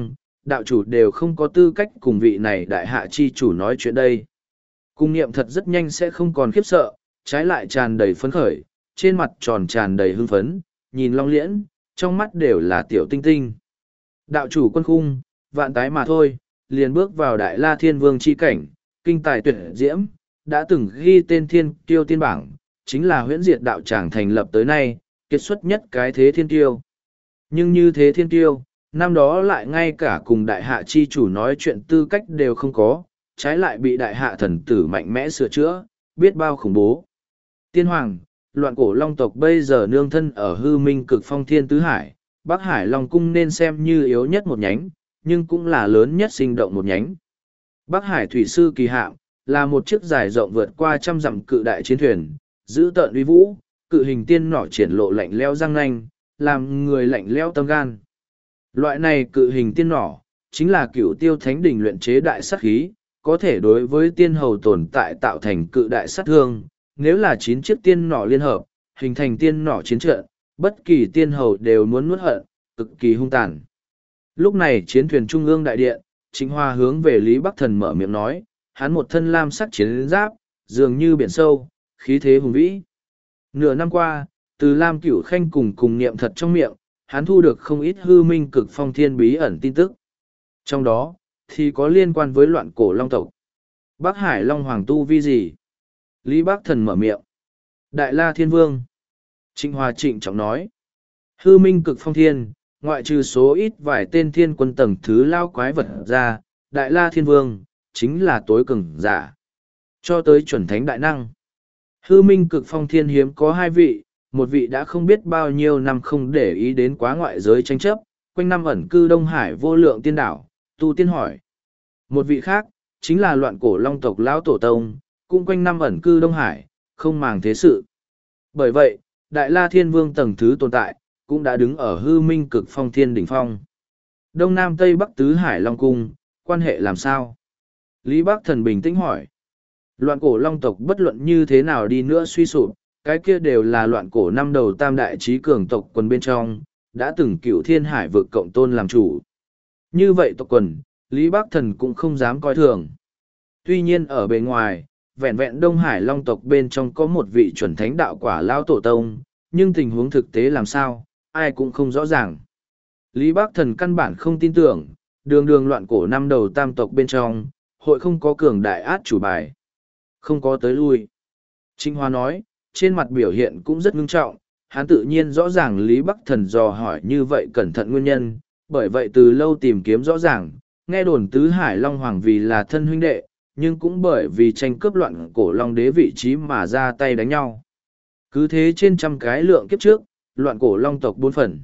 đạo chủ đều không có tư cách cùng vị này đại hạ chi chủ nói chuyện đây. Cung niệm thật rất nhanh sẽ không còn khiếp sợ, trái lại tràn đầy phấn khởi, trên mặt tròn tràn đầy hưng phấn, nhìn Long Liễn, trong mắt đều là tiểu tinh tinh. Đạo chủ quân khung, vạn tái mà thôi, liền bước vào Đại La Thiên Vương chi cảnh, kinh tài tuyệt diễm, đã từng ghi tên thiên tiêu tiên bảng, chính là huyễn diệt đạo tràng thành lập tới nay, kết xuất nhất cái thế thiên tiêu. Nhưng như thế thiên tiêu, năm đó lại ngay cả cùng đại hạ chi chủ nói chuyện tư cách đều không có, trái lại bị đại hạ thần tử mạnh mẽ sửa chữa, biết bao khủng bố. Tiên hoàng, loạn cổ long tộc bây giờ nương thân ở hư minh cực phong thiên tứ hải, Bắc Hải Long Cung nên xem như yếu nhất một nhánh, nhưng cũng là lớn nhất sinh động một nhánh. Bắc Hải Thủy Sư Kỳ Hạm, là một chiếc dài rộng vượt qua trăm dặm cự đại chiến thuyền, giữ tợn uy vũ, cự hình tiên nỏ triển lộ lạnh leo răng nanh, làm người lạnh leo tâm gan. Loại này cự hình tiên nỏ, chính là cựu tiêu thánh đỉnh luyện chế đại sát khí, có thể đối với tiên hầu tồn tại tạo thành cự đại sát thương. Nếu là chín chiếc tiên nỏ liên hợp, hình thành tiên nỏ chiến trận, bất kỳ tiên hầu đều muốn nuốt hận, cực kỳ hung tàn. Lúc này chiến thuyền trung ương đại điện, Trịnh Hoa hướng về Lý Bắc Thần mở miệng nói, hắn một thân lam sắc chiến giáp, dường như biển sâu, khí thế hùng vĩ. Nửa năm qua, từ Lam Cửu Khanh cùng cùng niệm thật trong miệng, hắn thu được không ít hư minh cực phong thiên bí ẩn tin tức. Trong đó, thì có liên quan với loạn cổ long tộc. Bắc Hải Long Hoàng tu vi gì? Lý Bắc Thần mở miệng. Đại La Thiên Vương. Trịnh Hoa trịnh trọng nói. Hư minh cực phong thiên, ngoại trừ số ít vài tên thiên quân tầng thứ lao quái vật ra, Đại La Thiên Vương, chính là tối cường giả. Cho tới chuẩn thánh đại năng. Hư minh cực phong thiên hiếm có hai vị, một vị đã không biết bao nhiêu năm không để ý đến quá ngoại giới tranh chấp, quanh năm ẩn cư Đông Hải vô lượng tiên đảo, tu tiên hỏi. Một vị khác, chính là loạn cổ long tộc lão tổ tông, cũng quanh năm ẩn cư Đông Hải, không màng thế sự. Bởi vậy, Đại La Thiên Vương tầng thứ tồn tại, cũng đã đứng ở hư minh cực phong thiên đỉnh phong. Đông Nam Tây Bắc Tứ Hải Long Cung, quan hệ làm sao? Lý Bắc Thần bình tĩnh hỏi. Loạn cổ long tộc bất luận như thế nào đi nữa suy sụp, cái kia đều là loạn cổ năm đầu tam đại trí cường tộc quần bên trong, đã từng cựu thiên hải vực cộng tôn làm chủ. Như vậy tộc quần, Lý Bắc Thần cũng không dám coi thường. Tuy nhiên ở bề ngoài, vẹn vẹn Đông Hải long tộc bên trong có một vị chuẩn thánh đạo quả lao tổ tông, nhưng tình huống thực tế làm sao, ai cũng không rõ ràng. Lý Bắc Thần căn bản không tin tưởng, đường đường loạn cổ năm đầu tam tộc bên trong, hội không có cường đại át chủ bài. Không có tới lui. Trịnh Hoa nói, trên mặt biểu hiện cũng rất ngưng trọng, hắn tự nhiên rõ ràng Lý Bắc Thần dò hỏi như vậy cẩn thận nguyên nhân, bởi vậy từ lâu tìm kiếm rõ ràng, nghe đồn Tứ Hải Long Hoàng vì là thân huynh đệ, nhưng cũng bởi vì tranh cướp loạn cổ Long Đế vị trí mà ra tay đánh nhau. Cứ thế trên trăm cái lượng kiếp trước, loạn cổ Long tộc bốn phần.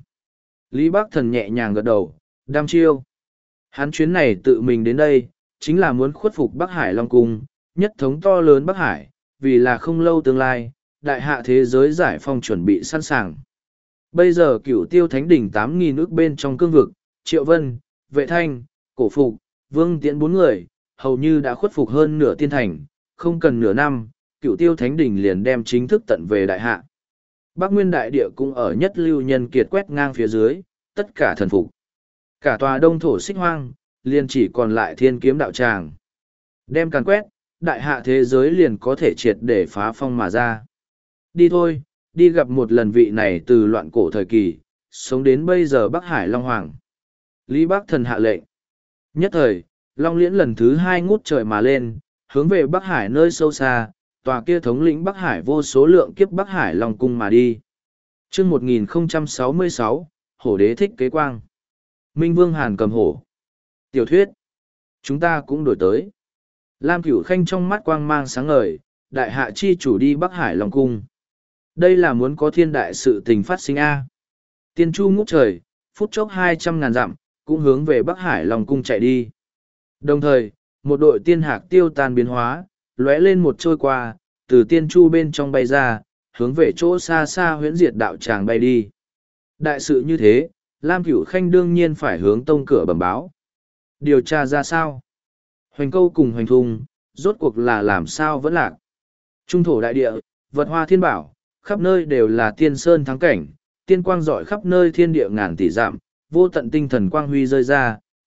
Lý Bắc Thần nhẹ nhàng gật đầu, đam chiêu. Hắn chuyến này tự mình đến đây, chính là muốn khuất phục Bắc Hải Long Cung, nhất thống to lớn Bắc Hải, vì là không lâu tương lai, đại hạ thế giới giải phong chuẩn bị sẵn sàng. Bây giờ cửu tiêu thánh đỉnh tám nghìn ước bên trong cương vực, Triệu Vân, Vệ Thanh, Cổ Phục, Vương Tiễn bốn người, hầu như đã khuất phục hơn nửa tiên thành, không cần nửa năm, cửu tiêu thánh đỉnh liền đem chính thức tận về đại hạ. Bắc Nguyên đại địa cũng ở nhất lưu nhân kiệt quét ngang phía dưới, tất cả thần phục. Cả tòa đông thổ xích hoang, liền chỉ còn lại thiên kiếm đạo tràng. Đem càn quét, đại hạ thế giới liền có thể triệt để phá phong mà ra. Đi thôi, đi gặp một lần vị này từ loạn cổ thời kỳ, sống đến bây giờ Bắc Hải Long Hoàng. Lý Bắc Thần hạ lệnh. Nhất thời, Long Liễn lần thứ hai ngút trời mà lên, hướng về Bắc Hải nơi sâu xa, tòa kia thống lĩnh Bắc Hải vô số lượng kiếp Bắc Hải Long Cung mà đi. chương một nghìn không trăm sáu mươi sáu, Hổ Đế thích kế quang. Minh Vương Hàn cầm hổ. Tiểu thuyết. Chúng ta cũng đổi tới. Lam Cửu Khanh trong mắt quang mang sáng ngời, đại hạ chi chủ đi Bắc Hải Long Cung. Đây là muốn có thiên đại sự tình phát sinh A. Tiên chu ngút trời, phút chốc hai trăm ngàn dặm, cũng hướng về Bắc Hải Long Cung chạy đi. Đồng thời, một đội tiên hạc tiêu tan biến hóa, lóe lên một trôi qua, từ tiên chu bên trong bay ra, hướng về chỗ xa xa huyễn diệt đạo tràng bay đi. Đại sự như thế, Lam Cửu Khanh đương nhiên phải hướng tông cửa bẩm báo. Điều tra ra sao? Hoành câu cùng hoành thùng, rốt cuộc là làm sao vẫn lạc. Trung thổ đại địa, vật hoa thiên bảo, khắp nơi đều là tiên sơn thắng cảnh, tiên quang rọi khắp nơi thiên địa ngàn tỷ dặm, vô tận tinh thần quang huy rơi ra,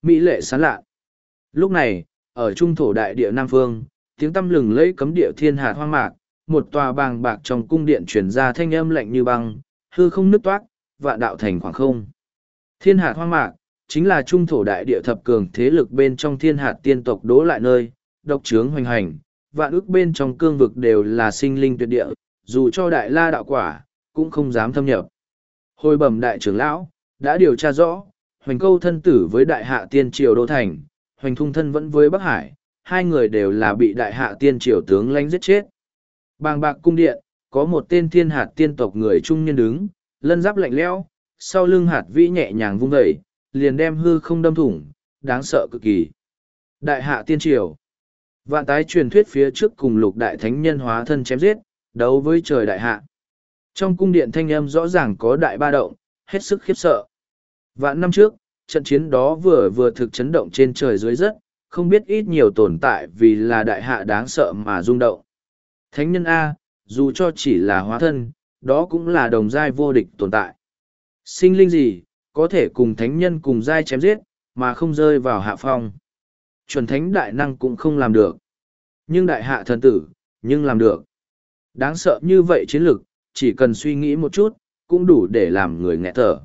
mỹ lệ sán lạ. Lúc này, ở trung thổ đại địa Nam Phương, tiếng tăm lừng lẫy cấm địa thiên hạt hoang mạc, một tòa bàng bạc trong cung điện truyền ra thanh âm lạnh như băng, hư không nứt toát, vạn đạo thành khoảng không. Thiên hạt hoang mạc, chính là trung thổ đại địa thập cường thế lực bên trong thiên hạt tiên tộc đố lại nơi, độc trướng hoành hành, vạn ước bên trong cương vực đều là sinh linh tuyệt địa, dù cho đại la đạo quả, cũng không dám thâm nhập. Hồi bẩm đại trưởng lão, đã điều tra rõ, hoành câu thân tử với đại hạ tiên triều đô thành, hoành thung thân vẫn với Bắc Hải, hai người đều là bị đại hạ tiên triều tướng lãnh giết chết. Bàng bạc cung điện, có một tên thiên hạt tiên tộc người trung niên đứng, lân giáp lạnh lẽo, sau lưng hạt vĩ nhẹ nhàng vung dậy, liền đem hư không đâm thủng, đáng sợ cực kỳ. Đại hạ tiên triều. Vạn tái truyền thuyết phía trước cùng lục đại thánh nhân hóa thân chém giết, đấu với trời đại hạ. Trong cung điện thanh âm rõ ràng có đại ba động, hết sức khiếp sợ. Vạn năm trước, trận chiến đó vừa vừa thực chấn động trên trời dưới đất, không biết ít nhiều tồn tại vì là đại hạ đáng sợ mà rung động. Thánh nhân A, dù cho chỉ là hóa thân, đó cũng là đồng giai vô địch tồn tại. Sinh linh gì, có thể cùng thánh nhân cùng giai chém giết, mà không rơi vào hạ phong. Chuẩn thánh đại năng cũng không làm được. Nhưng đại hạ thần tử, nhưng làm được. Đáng sợ như vậy chiến lực, chỉ cần suy nghĩ một chút, cũng đủ để làm người nghẹt thở.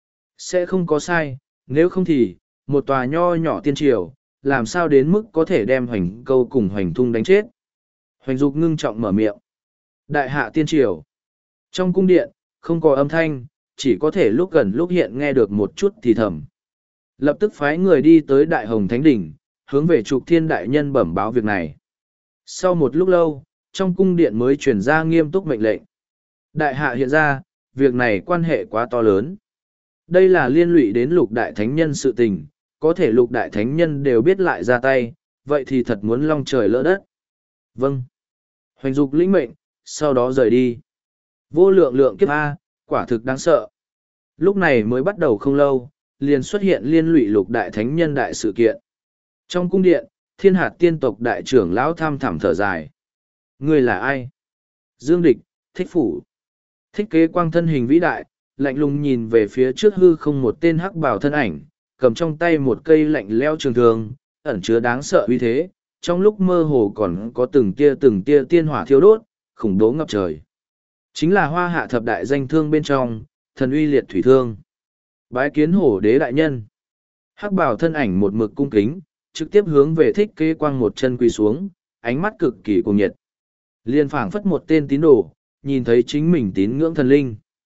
Sẽ không có sai, nếu không thì, một tòa nho nhỏ tiên triều, làm sao đến mức có thể đem hoành câu cùng hoành thung đánh chết. Hoành dục ngưng trọng mở miệng. Đại hạ tiên triều. Trong cung điện, không có âm thanh, chỉ có thể lúc gần lúc hiện nghe được một chút thì thầm. Lập tức phái người đi tới Đại Hồng Thánh Đỉnh, hướng về Trục Thiên Đại Nhân bẩm báo việc này. Sau một lúc lâu, trong cung điện mới truyền ra nghiêm túc mệnh lệnh. Đại hạ hiện ra, việc này quan hệ quá to lớn. Đây là liên lụy đến lục đại thánh nhân sự tình, có thể lục đại thánh nhân đều biết lại ra tay, vậy thì thật muốn long trời lỡ đất. Vâng. Hoành dục lĩnh mệnh, sau đó rời đi. Vô lượng lượng kiếp A, quả thực đáng sợ. Lúc này mới bắt đầu không lâu, liền xuất hiện liên lụy lục đại thánh nhân đại sự kiện. Trong cung điện, thiên hạt tiên tộc đại trưởng lão tham thẳm thở dài. Người là ai? Dương Địch, Thích Phủ. Thích Kế Quang thân hình vĩ đại, lạnh lùng nhìn về phía trước hư không một tên hắc bào thân ảnh, cầm trong tay một cây lạnh leo trường thương, ẩn chứa đáng sợ uy thế, trong lúc mơ hồ còn có từng tia từng tia tiên hỏa thiêu đốt, khủng bố ngập trời. Chính là hoa hạ thập đại danh thương bên trong, thần uy liệt thủy thương. Bái kiến hổ đế đại nhân. Hắc bào thân ảnh một mực cung kính, trực tiếp hướng về Thích Kế Quang một chân quỳ xuống, ánh mắt cực kỳ cuồng nhiệt. Liên phảng phất một tên tín đồ, nhìn thấy chính mình tín ngưỡng thần linh.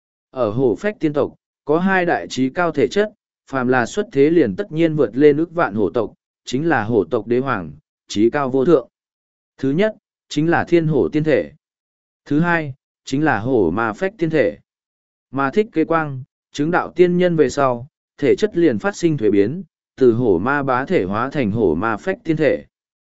Ở hổ phách tiên tộc, có hai đại trí cao thể chất, phàm là xuất thế liền tất nhiên vượt lên ức vạn hổ tộc, chính là hổ tộc đế hoàng, trí cao vô thượng. Thứ nhất, chính là thiên hổ tiên thể. Thứ hai, chính là hổ ma phách tiên thể. Mà Thích Kế Quang, chứng đạo tiên nhân về sau, thể chất liền phát sinh thuế biến, từ hổ ma bá thể hóa thành hổ ma phách tiên thể.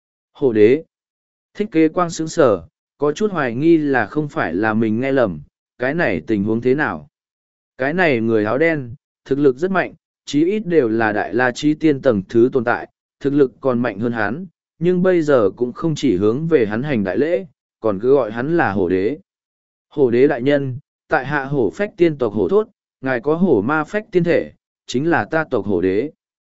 Hổ đế. Thích Kế Quang sững sờ, có chút hoài nghi là không phải là mình nghe lầm, cái này tình huống thế nào. Cái này người áo đen, thực lực rất mạnh, chí ít đều là đại la trí tiên tầng thứ tồn tại, thực lực còn mạnh hơn hắn, nhưng bây giờ cũng không chỉ hướng về hắn hành đại lễ, còn cứ gọi hắn là hổ đế. Hổ đế đại nhân, tại hạ hổ phách tiên tộc hổ thốt, ngài có hổ ma phách tiên thể, chính là ta tộc hổ đế.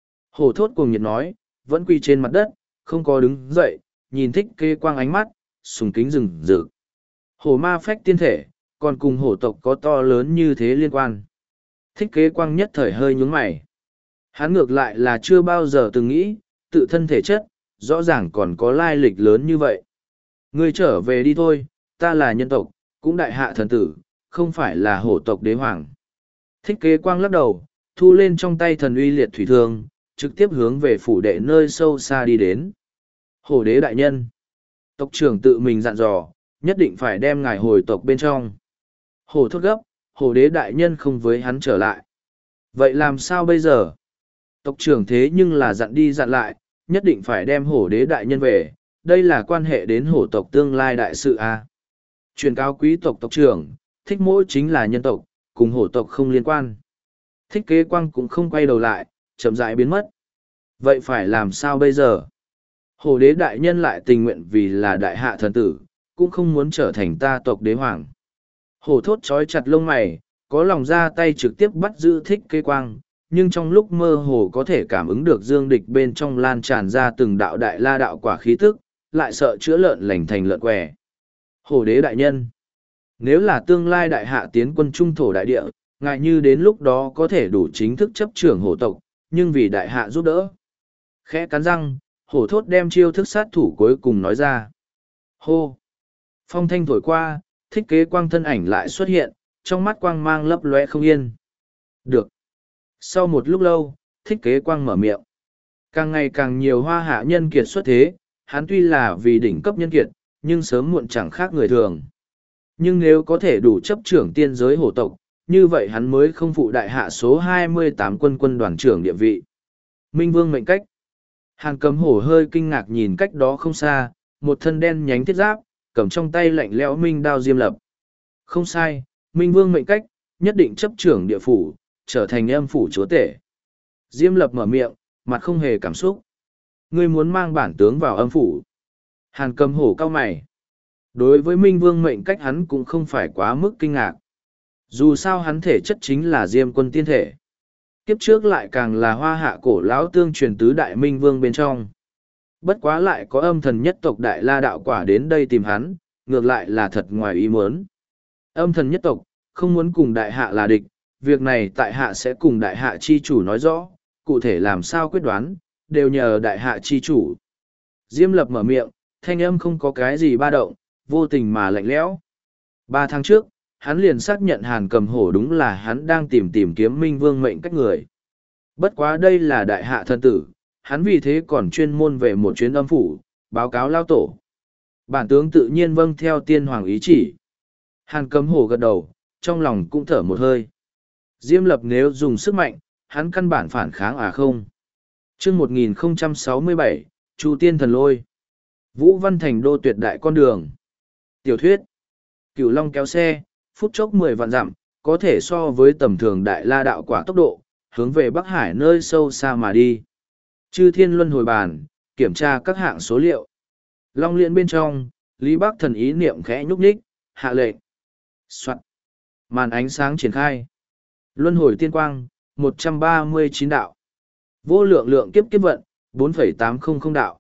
Hổ thốt cùng nhiệt nói, vẫn quỳ trên mặt đất, không có đứng dậy, nhìn Thích Kế Quang ánh mắt, sùng kính rừng rực. Hổ ma phách tiên thể, còn cùng hổ tộc có to lớn như thế liên quan. Thích Kế Quang nhất thời hơi nhướng mày. Hắn ngược lại là chưa bao giờ từng nghĩ, tự thân thể chất, rõ ràng còn có lai lịch lớn như vậy. Ngươi trở về đi thôi, ta là nhân tộc, cũng đại hạ thần tử, không phải là hổ tộc đế hoàng. Thích Kế Quang lắc đầu, thu lên trong tay thần uy liệt thủy thương, trực tiếp hướng về phủ đệ nơi sâu xa đi đến. Hổ đế đại nhân. Tộc trưởng tự mình dặn dò, nhất định phải đem ngài hồi tộc bên trong. Hổ thốt gấp, hổ đế đại nhân không với hắn trở lại. Vậy làm sao bây giờ? Tộc trưởng thế nhưng là dặn đi dặn lại, nhất định phải đem hổ đế đại nhân về, đây là quan hệ đến hổ tộc tương lai đại sự a. À? Truyền cáo quý tộc tộc trưởng, Thích Mỗ chính là nhân tộc, cùng hổ tộc không liên quan. Thích Kế Quang cũng không quay đầu lại, chậm rãi biến mất. Vậy phải làm sao bây giờ? Hổ đế đại nhân lại tình nguyện vì là đại hạ thần tử, cũng không muốn trở thành ta tộc đế hoàng. Hổ thốt trói chặt lông mày, có lòng ra tay trực tiếp bắt giữ Thích Kế Quang, nhưng trong lúc mơ hồ có thể cảm ứng được dương địch bên trong lan tràn ra từng đạo đại la đạo quả khí tức, lại sợ chữa lợn lành thành lợn què. Hổ đế đại nhân, nếu là tương lai đại hạ tiến quân trung thổ đại địa, ngại như đến lúc đó có thể đủ chính thức chấp trưởng hổ tộc, nhưng vì đại hạ giúp đỡ. Khẽ cắn răng, hổ thốt đem chiêu thức sát thủ cuối cùng nói ra. Hô! Phong thanh thổi qua, Thích Kế Quang thân ảnh lại xuất hiện, trong mắt quang mang lấp lóe không yên. Được! Sau một lúc lâu, Thích Kế Quang mở miệng. Càng ngày càng nhiều hoa hạ nhân kiệt xuất thế, hắn tuy là vì đỉnh cấp nhân kiệt, nhưng sớm muộn chẳng khác người thường. Nhưng nếu có thể đủ chấp trưởng tiên giới hổ tộc, như vậy hắn mới không phụ đại hạ số hai mươi tám quân quân đoàn trưởng địa vị. Minh Vương mệnh cách. Hàn Cầm Hổ hơi kinh ngạc nhìn cách đó không xa, một thân đen nhánh thiết giáp, cầm trong tay lạnh lẽo minh đao diêm lập. Không sai, Minh Vương mệnh cách, nhất định chấp trưởng địa phủ, trở thành âm phủ chúa tể. Diêm lập mở miệng, mặt không hề cảm xúc. Ngươi muốn mang bản tướng vào âm phủ. Hàn Cầm Hổ cau mày. Đối với Minh Vương mệnh cách hắn cũng không phải quá mức kinh ngạc. Dù sao hắn thể chất chính là Diêm quân tiên thể. Kiếp trước lại càng là hoa hạ cổ lão tương truyền tứ đại Minh Vương bên trong. Bất quá lại có âm thần nhất tộc Đại La Đạo Quả đến đây tìm hắn, ngược lại là thật ngoài ý muốn. Âm thần nhất tộc, không muốn cùng đại hạ là địch, việc này tại hạ sẽ cùng đại hạ chi chủ nói rõ, cụ thể làm sao quyết đoán, đều nhờ đại hạ chi chủ. Diêm lập mở miệng, thanh âm không có cái gì ba động, vô tình mà lạnh lẽo. Ba tháng trước, hắn liền xác nhận Hàn Cầm Hổ đúng là hắn đang tìm tìm kiếm Minh Vương mệnh cách người. Bất quá đây là đại hạ thân tử, hắn vì thế còn chuyên môn về một chuyến âm phủ, báo cáo lao tổ. Bản tướng tự nhiên vâng theo tiên hoàng ý chỉ. Hàn Cầm Hổ gật đầu, trong lòng cũng thở một hơi. Diêm lập nếu dùng sức mạnh, hắn căn bản phản kháng à không. Trước một nghìn không trăm sáu mươi bảy, Chu Tiên Thần Lôi. Vũ Văn Thành đô tuyệt đại con đường. Tiểu thuyết. Cửu Long kéo xe, phút chốc mười vạn dặm, có thể so với tầm thường đại la đạo quả tốc độ, hướng về Bắc Hải nơi sâu xa mà đi. Chư Thiên Luân hồi bàn, kiểm tra các hạng số liệu. Long Liễn bên trong, Lý Bắc Thần ý niệm khẽ nhúc nhích, hạ lệnh. Soạn. Màn ánh sáng triển khai. Luân hồi tiên quang, một trăm ba mươi chín đạo. Vô lượng lượng kiếp kiếp vận, bốn phẩy tám không không đạo.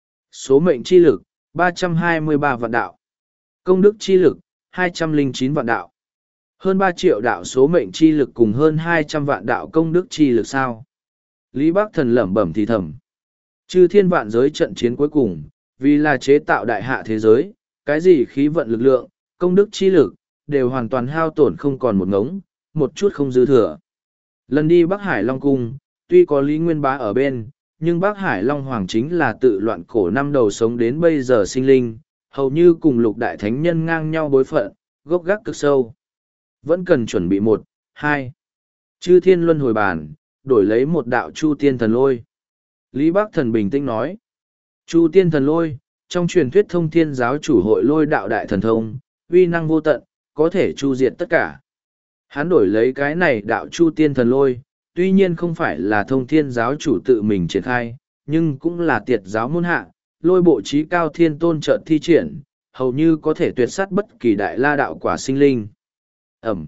Số mệnh chi lực, ba trăm hai mươi ba vạn đạo. Công đức chi lực, hai trăm lẻ chín vạn đạo. Hơn ba triệu đạo số mệnh chi lực cùng hơn hai trăm vạn đạo công đức chi lực sao. Lý Bắc Thần lẩm bẩm thì thầm. Chư thiên vạn giới trận chiến cuối cùng, vì là chế tạo đại hạ thế giới, cái gì khí vận lực lượng, công đức chi lực, đều hoàn toàn hao tổn không còn một ngống, một chút không dư thừa. Lần đi Bắc Hải Long Cung, tuy có Lý Nguyên Bá ở bên, nhưng Bắc Hải Long Hoàng chính là tự loạn cổ năm đầu sống đến bây giờ sinh linh, hầu như cùng lục đại thánh nhân ngang nhau bối phận, gốc gác cực sâu. Vẫn cần chuẩn bị một, hai. Chư thiên luân hồi bàn, đổi lấy một đạo Chu Tiên Thần Lôi. Lý Bắc Thần bình tĩnh nói. Chu Tiên Thần Lôi, trong truyền thuyết thông thiên giáo chủ hội lôi đạo đại thần thông, uy năng vô tận, có thể chu diệt tất cả. Hắn đổi lấy cái này đạo Chu Tiên Thần Lôi, tuy nhiên không phải là thông thiên giáo chủ tự mình triển khai, nhưng cũng là tiệt giáo môn hạ, lôi bộ trí cao thiên tôn trợ thi triển, hầu như có thể tuyệt sát bất kỳ đại la đạo quả sinh linh. Ẩm.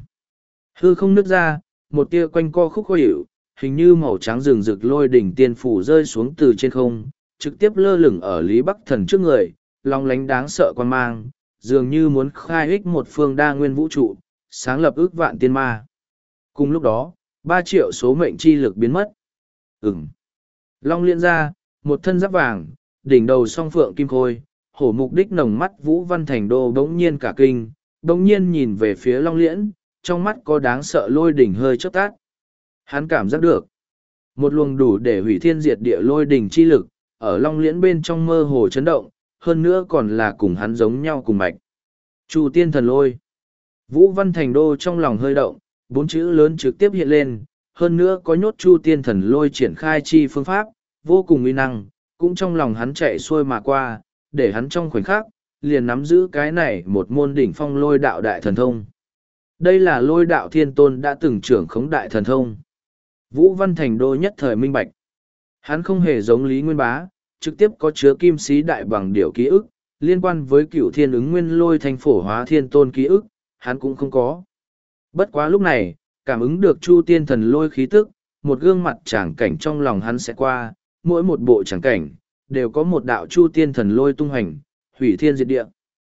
Hư không nứt ra, một tia quanh co khúc khó hiểu, hình như màu trắng rừng rực lôi đỉnh tiên phủ rơi xuống từ trên không, trực tiếp lơ lửng ở Lý Bắc Thần trước người, long lánh đáng sợ quan mang, dường như muốn khai ích một phương đa nguyên vũ trụ, sáng lập ước vạn tiên ma. Cùng lúc đó, ba triệu số mệnh chi lực biến mất. Ừm. Long liên ra, một thân giáp vàng, đỉnh đầu song phượng kim khôi, hổ mục đích nồng mắt Vũ Văn Thành đô bỗng nhiên cả kinh, bỗng nhiên nhìn về phía Long Liễn, trong mắt có đáng sợ lôi đỉnh hơi chớp tát. Hắn cảm giác được một luồng đủ để hủy thiên diệt địa lôi đỉnh chi lực, ở Long Liễn bên trong mơ hồ chấn động, hơn nữa còn là cùng hắn giống nhau cùng mạch. Chu Tiên Thần Lôi. Vũ Văn Thành đô trong lòng hơi động, bốn chữ lớn trực tiếp hiện lên, hơn nữa có nhốt Chu Tiên Thần Lôi triển khai chi phương pháp, vô cùng uy năng, cũng trong lòng hắn chạy xuôi mà qua, để hắn trong khoảnh khắc, liền nắm giữ cái này một môn đỉnh phong lôi đạo đại thần thông. Đây là lôi đạo thiên tôn đã từng trưởng khống đại thần thông. Vũ Văn Thành đô nhất thời minh bạch. Hắn không hề giống Lý Nguyên Bá, trực tiếp có chứa kim sĩ đại bằng điểu ký ức, liên quan với cửu thiên ứng nguyên lôi thành phổ hóa thiên tôn ký ức, hắn cũng không có. Bất quá lúc này, cảm ứng được Chu Tiên Thần Lôi khí tức, một gương mặt tràng cảnh trong lòng hắn sẽ qua, mỗi một bộ tràng cảnh, đều có một đạo chu tiên thần lôi tung hành, hủy thiên diệt địa.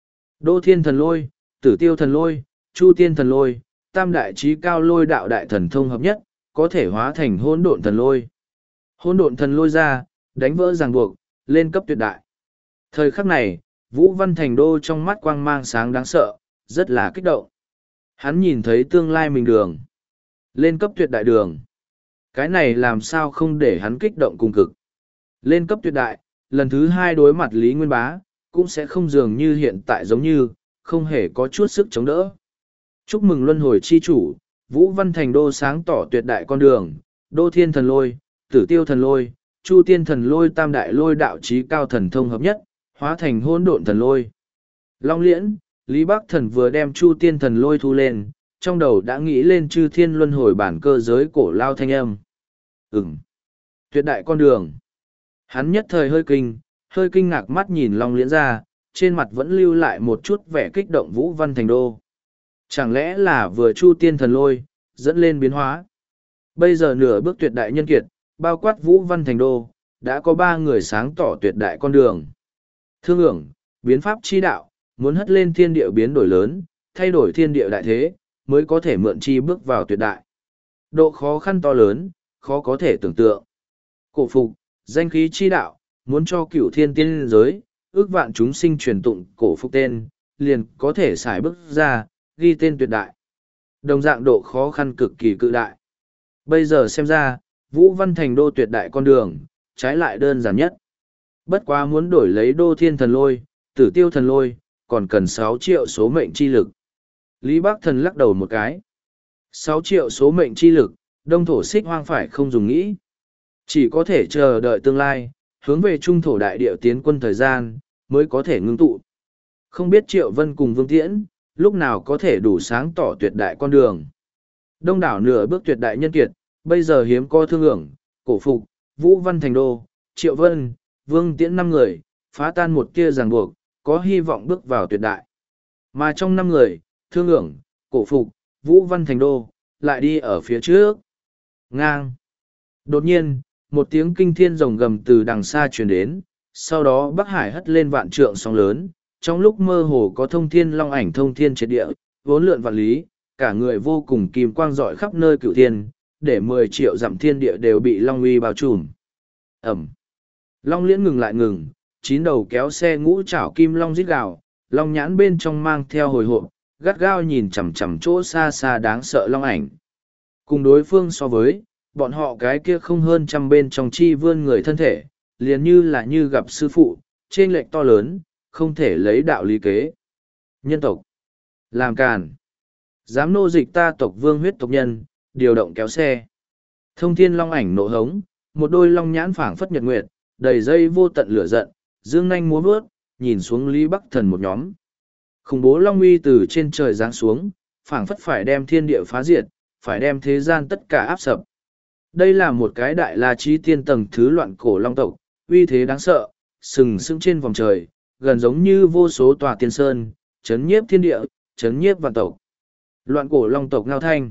Đô thiên thần lôi, tử tiêu thần lôi, chu tiên thần lôi, tam đại trí cao lôi đạo đại thần thông hợp nhất, có thể hóa thành hỗn độn thần lôi. Hỗn độn thần lôi ra, đánh vỡ ràng buộc, lên cấp tuyệt đại. Thời khắc này, Vũ Văn Thành Đô trong mắt quang mang sáng đáng sợ, rất là kích động. Hắn nhìn thấy tương lai mình đường. Lên cấp tuyệt đại đường. Cái này làm sao không để hắn kích động cùng cực. Lên cấp tuyệt đại, lần thứ hai đối mặt Lý Nguyên Bá, cũng sẽ không dường như hiện tại giống như, không hề có chút sức chống đỡ. Chúc mừng luân hồi chi chủ, Vũ Văn Thành Đô sáng tỏ tuyệt đại con đường, Đô Thiên Thần Lôi, Tử Tiêu Thần Lôi, Chu Tiên Thần Lôi tam đại lôi đạo trí cao thần thông hợp nhất, hóa thành hỗn độn thần lôi. Long Liễn, Lý Bắc Thần vừa đem Chu Tiên Thần Lôi thu lên, trong đầu đã nghĩ lên chư thiên luân hồi bản cơ giới cổ lao thanh âm. Ừm, tuyệt đại con đường. Hắn nhất thời hơi kinh, hơi kinh ngạc mắt nhìn Long Liễn ra, trên mặt vẫn lưu lại một chút vẻ kích động Vũ Văn Thành Đô. Chẳng lẽ là vừa Chu Tiên Thần Lôi, dẫn lên biến hóa. Bây giờ nửa bước tuyệt đại nhân kiệt, bao quát Vũ Văn Thành Đô, đã có ba người sáng tỏ tuyệt đại con đường. Thương ưởng, biến pháp chi đạo, muốn hất lên thiên địa biến đổi lớn, thay đổi thiên địa đại thế, mới có thể mượn chi bước vào tuyệt đại. Độ khó khăn to lớn, khó có thể tưởng tượng. Cổ phục, danh khí chi đạo, muốn cho cửu thiên tiên giới, ước vạn chúng sinh truyền tụng cổ phục tên, liền có thể xài bước ra, ghi tên tuyệt đại. Đồng dạng độ khó khăn cực kỳ cự đại. Bây giờ xem ra, Vũ Văn Thành Đô tuyệt đại con đường, trái lại đơn giản nhất. Bất quá muốn đổi lấy Đô Thiên Thần Lôi, Tử Tiêu Thần Lôi, còn cần sáu triệu số mệnh chi lực. Lý Bắc Thần lắc đầu một cái. sáu triệu số mệnh chi lực, đông thổ xích hoang phải không dùng nghĩ. Chỉ có thể chờ đợi tương lai, hướng về trung thổ đại địa tiến quân thời gian, mới có thể ngưng tụ. Không biết Triệu Vân cùng Vương Tiễn, lúc nào có thể đủ sáng tỏ tuyệt đại con đường. Đông đảo nửa bước tuyệt đại nhân kiệt, bây giờ hiếm có thương ưởng, cổ phục, Vũ Văn Thành Đô, Triệu Vân, Vương Tiễn năm người, phá tan một kia ràng buộc, có hy vọng bước vào tuyệt đại. Mà trong năm người, thương ưởng, cổ phục, Vũ Văn Thành Đô, lại đi ở phía trước. Ngang. Đột nhiên, một tiếng kinh thiên rồng gầm từ đằng xa truyền đến, sau đó Bắc Hải hất lên vạn trượng sóng lớn, trong lúc mơ hồ có thông thiên long ảnh thông thiên triệt địa, vốn lượn vạn lý, cả người vô cùng kim quang rọi khắp nơi cửu thiên, để mười triệu dặm thiên địa đều bị long uy bao trùm. Ẩm. Long liễn ngừng lại ngừng, chín đầu kéo xe ngũ chảo kim long rít gào, long nhãn bên trong mang theo hồi hộp, gắt gao nhìn chằm chằm chỗ xa xa đáng sợ long ảnh. Cùng đối phương so với, bọn họ cái kia không hơn trăm bên trong chi vươn người thân thể, liền như là như gặp sư phụ, trên lệch to lớn, không thể lấy đạo lý kế. Nhân tộc. Làm càn. Dám nô dịch ta tộc vương huyết tộc nhân, điều động kéo xe. Thông thiên long ảnh nộ hống, một đôi long nhãn phảng phất nhật nguyệt, đầy dây vô tận lửa giận, dương nanh múa vớt, nhìn xuống Lý Bắc Thần một nhóm. Khủng bố long uy từ trên trời giáng xuống, phảng phất phải đem thiên địa phá diệt, phải đem thế gian tất cả áp sập. Đây là một cái đại la trí tiên tầng thứ loạn cổ long tộc, uy thế đáng sợ, sừng sững trên vòng trời, gần giống như vô số tòa tiên sơn, chấn nhiếp thiên địa, chấn nhiếp vạn tộc. Loạn cổ long tộc ngao thanh.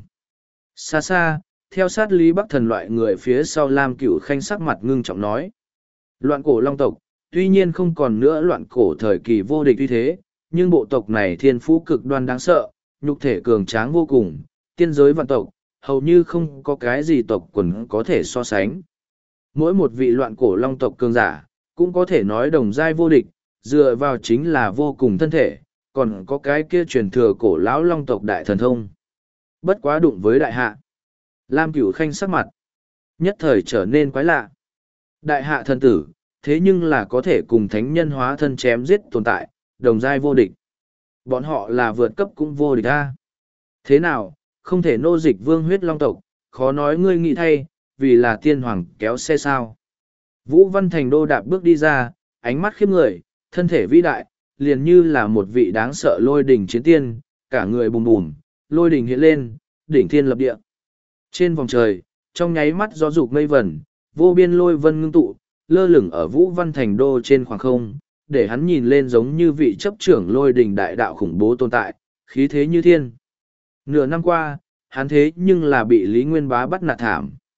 Xa xa, theo sát Lý Bắc Thần loại người phía sau Lam Cửu Khanh sắc mặt ngưng trọng nói. Loạn cổ long tộc, tuy nhiên không còn nữa loạn cổ thời kỳ vô địch uy thế, nhưng bộ tộc này thiên phú cực đoan đáng sợ, nhục thể cường tráng vô cùng, tiên giới vạn tộc, hầu như không có cái gì tộc quần có thể so sánh. Mỗi một vị loạn cổ long tộc cường giả, cũng có thể nói đồng giai vô địch, dựa vào chính là vô cùng thân thể, còn có cái kia truyền thừa cổ lão long tộc đại thần thông. Bất quá đụng với đại hạ. Lam Cửu Khanh sắc mặt, nhất thời trở nên quái lạ. Đại hạ thần tử, thế nhưng là có thể cùng thánh nhân hóa thân chém giết tồn tại, đồng giai vô địch. Bọn họ là vượt cấp cũng vô địch a. Thế nào, không thể nô dịch vương huyết long tộc, khó nói ngươi nghĩ thay, vì là tiên hoàng kéo xe sao. Vũ Văn Thành Đô đạp bước đi ra, ánh mắt khiếp người, thân thể vĩ đại, liền như là một vị đáng sợ lôi đỉnh chiến tiên, cả người bùm bùm, lôi đỉnh hiện lên, đỉnh thiên lập địa. Trên vòng trời, trong nháy mắt gió dục mây vẩn, vô biên lôi vân ngưng tụ, lơ lửng ở Vũ Văn Thành Đô trên khoảng không, để hắn nhìn lên giống như vị chấp trưởng lôi đỉnh đại đạo khủng bố tồn tại, khí thế như thiên. Nửa năm qua, hắn thế nhưng là bị Lý Nguyên Bá bắt nạt thảm.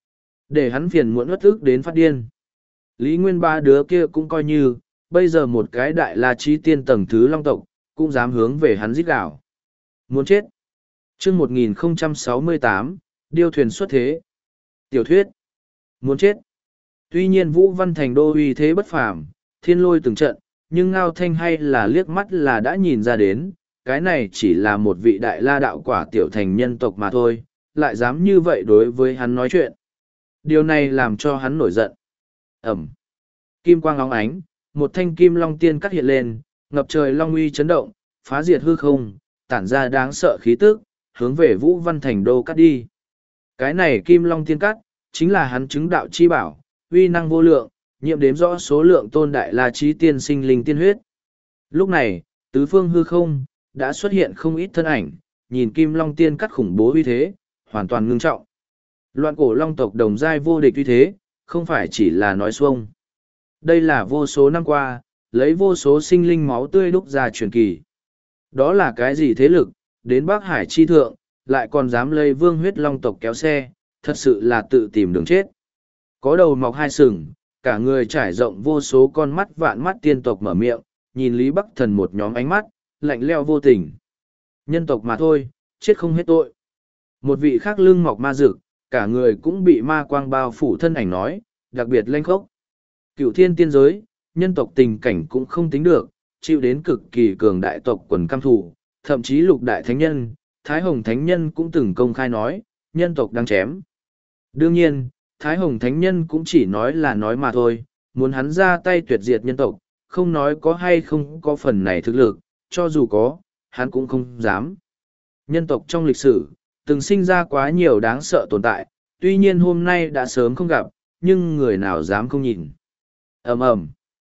Để hắn phiền muộn uất ức đến phát điên. Lý Nguyên ba đứa kia cũng coi như, bây giờ một cái đại la trí tiên tầng thứ long tộc, cũng dám hướng về hắn giết gạo. Muốn chết. chương một nghìn không trăm sáu mươi tám, điêu thuyền xuất thế. Tiểu thuyết. Muốn chết. Tuy nhiên Vũ Văn Thành Đô uy thế bất phàm, thiên lôi từng trận, nhưng Ngao Thanh hay là liếc mắt là đã nhìn ra đến, cái này chỉ là một vị đại la đạo quả tiểu thành nhân tộc mà thôi, lại dám như vậy đối với hắn nói chuyện. Điều này làm cho hắn nổi giận. Ẩm. Kim quang óng ánh, một thanh kim long tiên cắt hiện lên, ngập trời long uy chấn động, phá diệt hư không, tản ra đáng sợ khí tức, hướng về Vũ Văn Thành Đô cắt đi. Cái này kim long tiên cắt, chính là hắn chứng đạo chi bảo, uy năng vô lượng, nhiệm đếm rõ số lượng tôn đại la trí tiên sinh linh tiên huyết. Lúc này, tứ phương hư không, đã xuất hiện không ít thân ảnh, nhìn kim long tiên cắt khủng bố uy thế, hoàn toàn ngưng trọng. Loạn cổ long tộc đồng giai vô địch uy thế, không phải chỉ là nói xuông. Đây là vô số năm qua, lấy vô số sinh linh máu tươi đúc ra truyền kỳ. Đó là cái gì thế lực, đến Bắc Hải chi thượng, lại còn dám lấy vương huyết long tộc kéo xe, thật sự là tự tìm đường chết. Có đầu mọc hai sừng, cả người trải rộng vô số con mắt vạn mắt tiên tộc mở miệng, nhìn Lý Bắc Thần một nhóm ánh mắt, lạnh leo vô tình. Nhân tộc mà thôi, chết không hết tội. Một vị khác lưng mọc ma rực, cả người cũng bị ma quang bao phủ thân ảnh nói, đặc biệt lanh khốc. Cựu thiên tiên giới, nhân tộc tình cảnh cũng không tính được, chịu đến cực kỳ cường đại tộc quần cam thủ, thậm chí lục đại thánh nhân, Thái Hồng Thánh Nhân cũng từng công khai nói, nhân tộc đang chém. Đương nhiên, Thái Hồng Thánh Nhân cũng chỉ nói là nói mà thôi, muốn hắn ra tay tuyệt diệt nhân tộc, không nói có hay không có phần này thực lực, cho dù có, hắn cũng không dám. Nhân tộc trong lịch sử, từng sinh ra quá nhiều đáng sợ tồn tại, tuy nhiên hôm nay đã sớm không gặp, nhưng người nào dám không nhìn. Ầm ầm.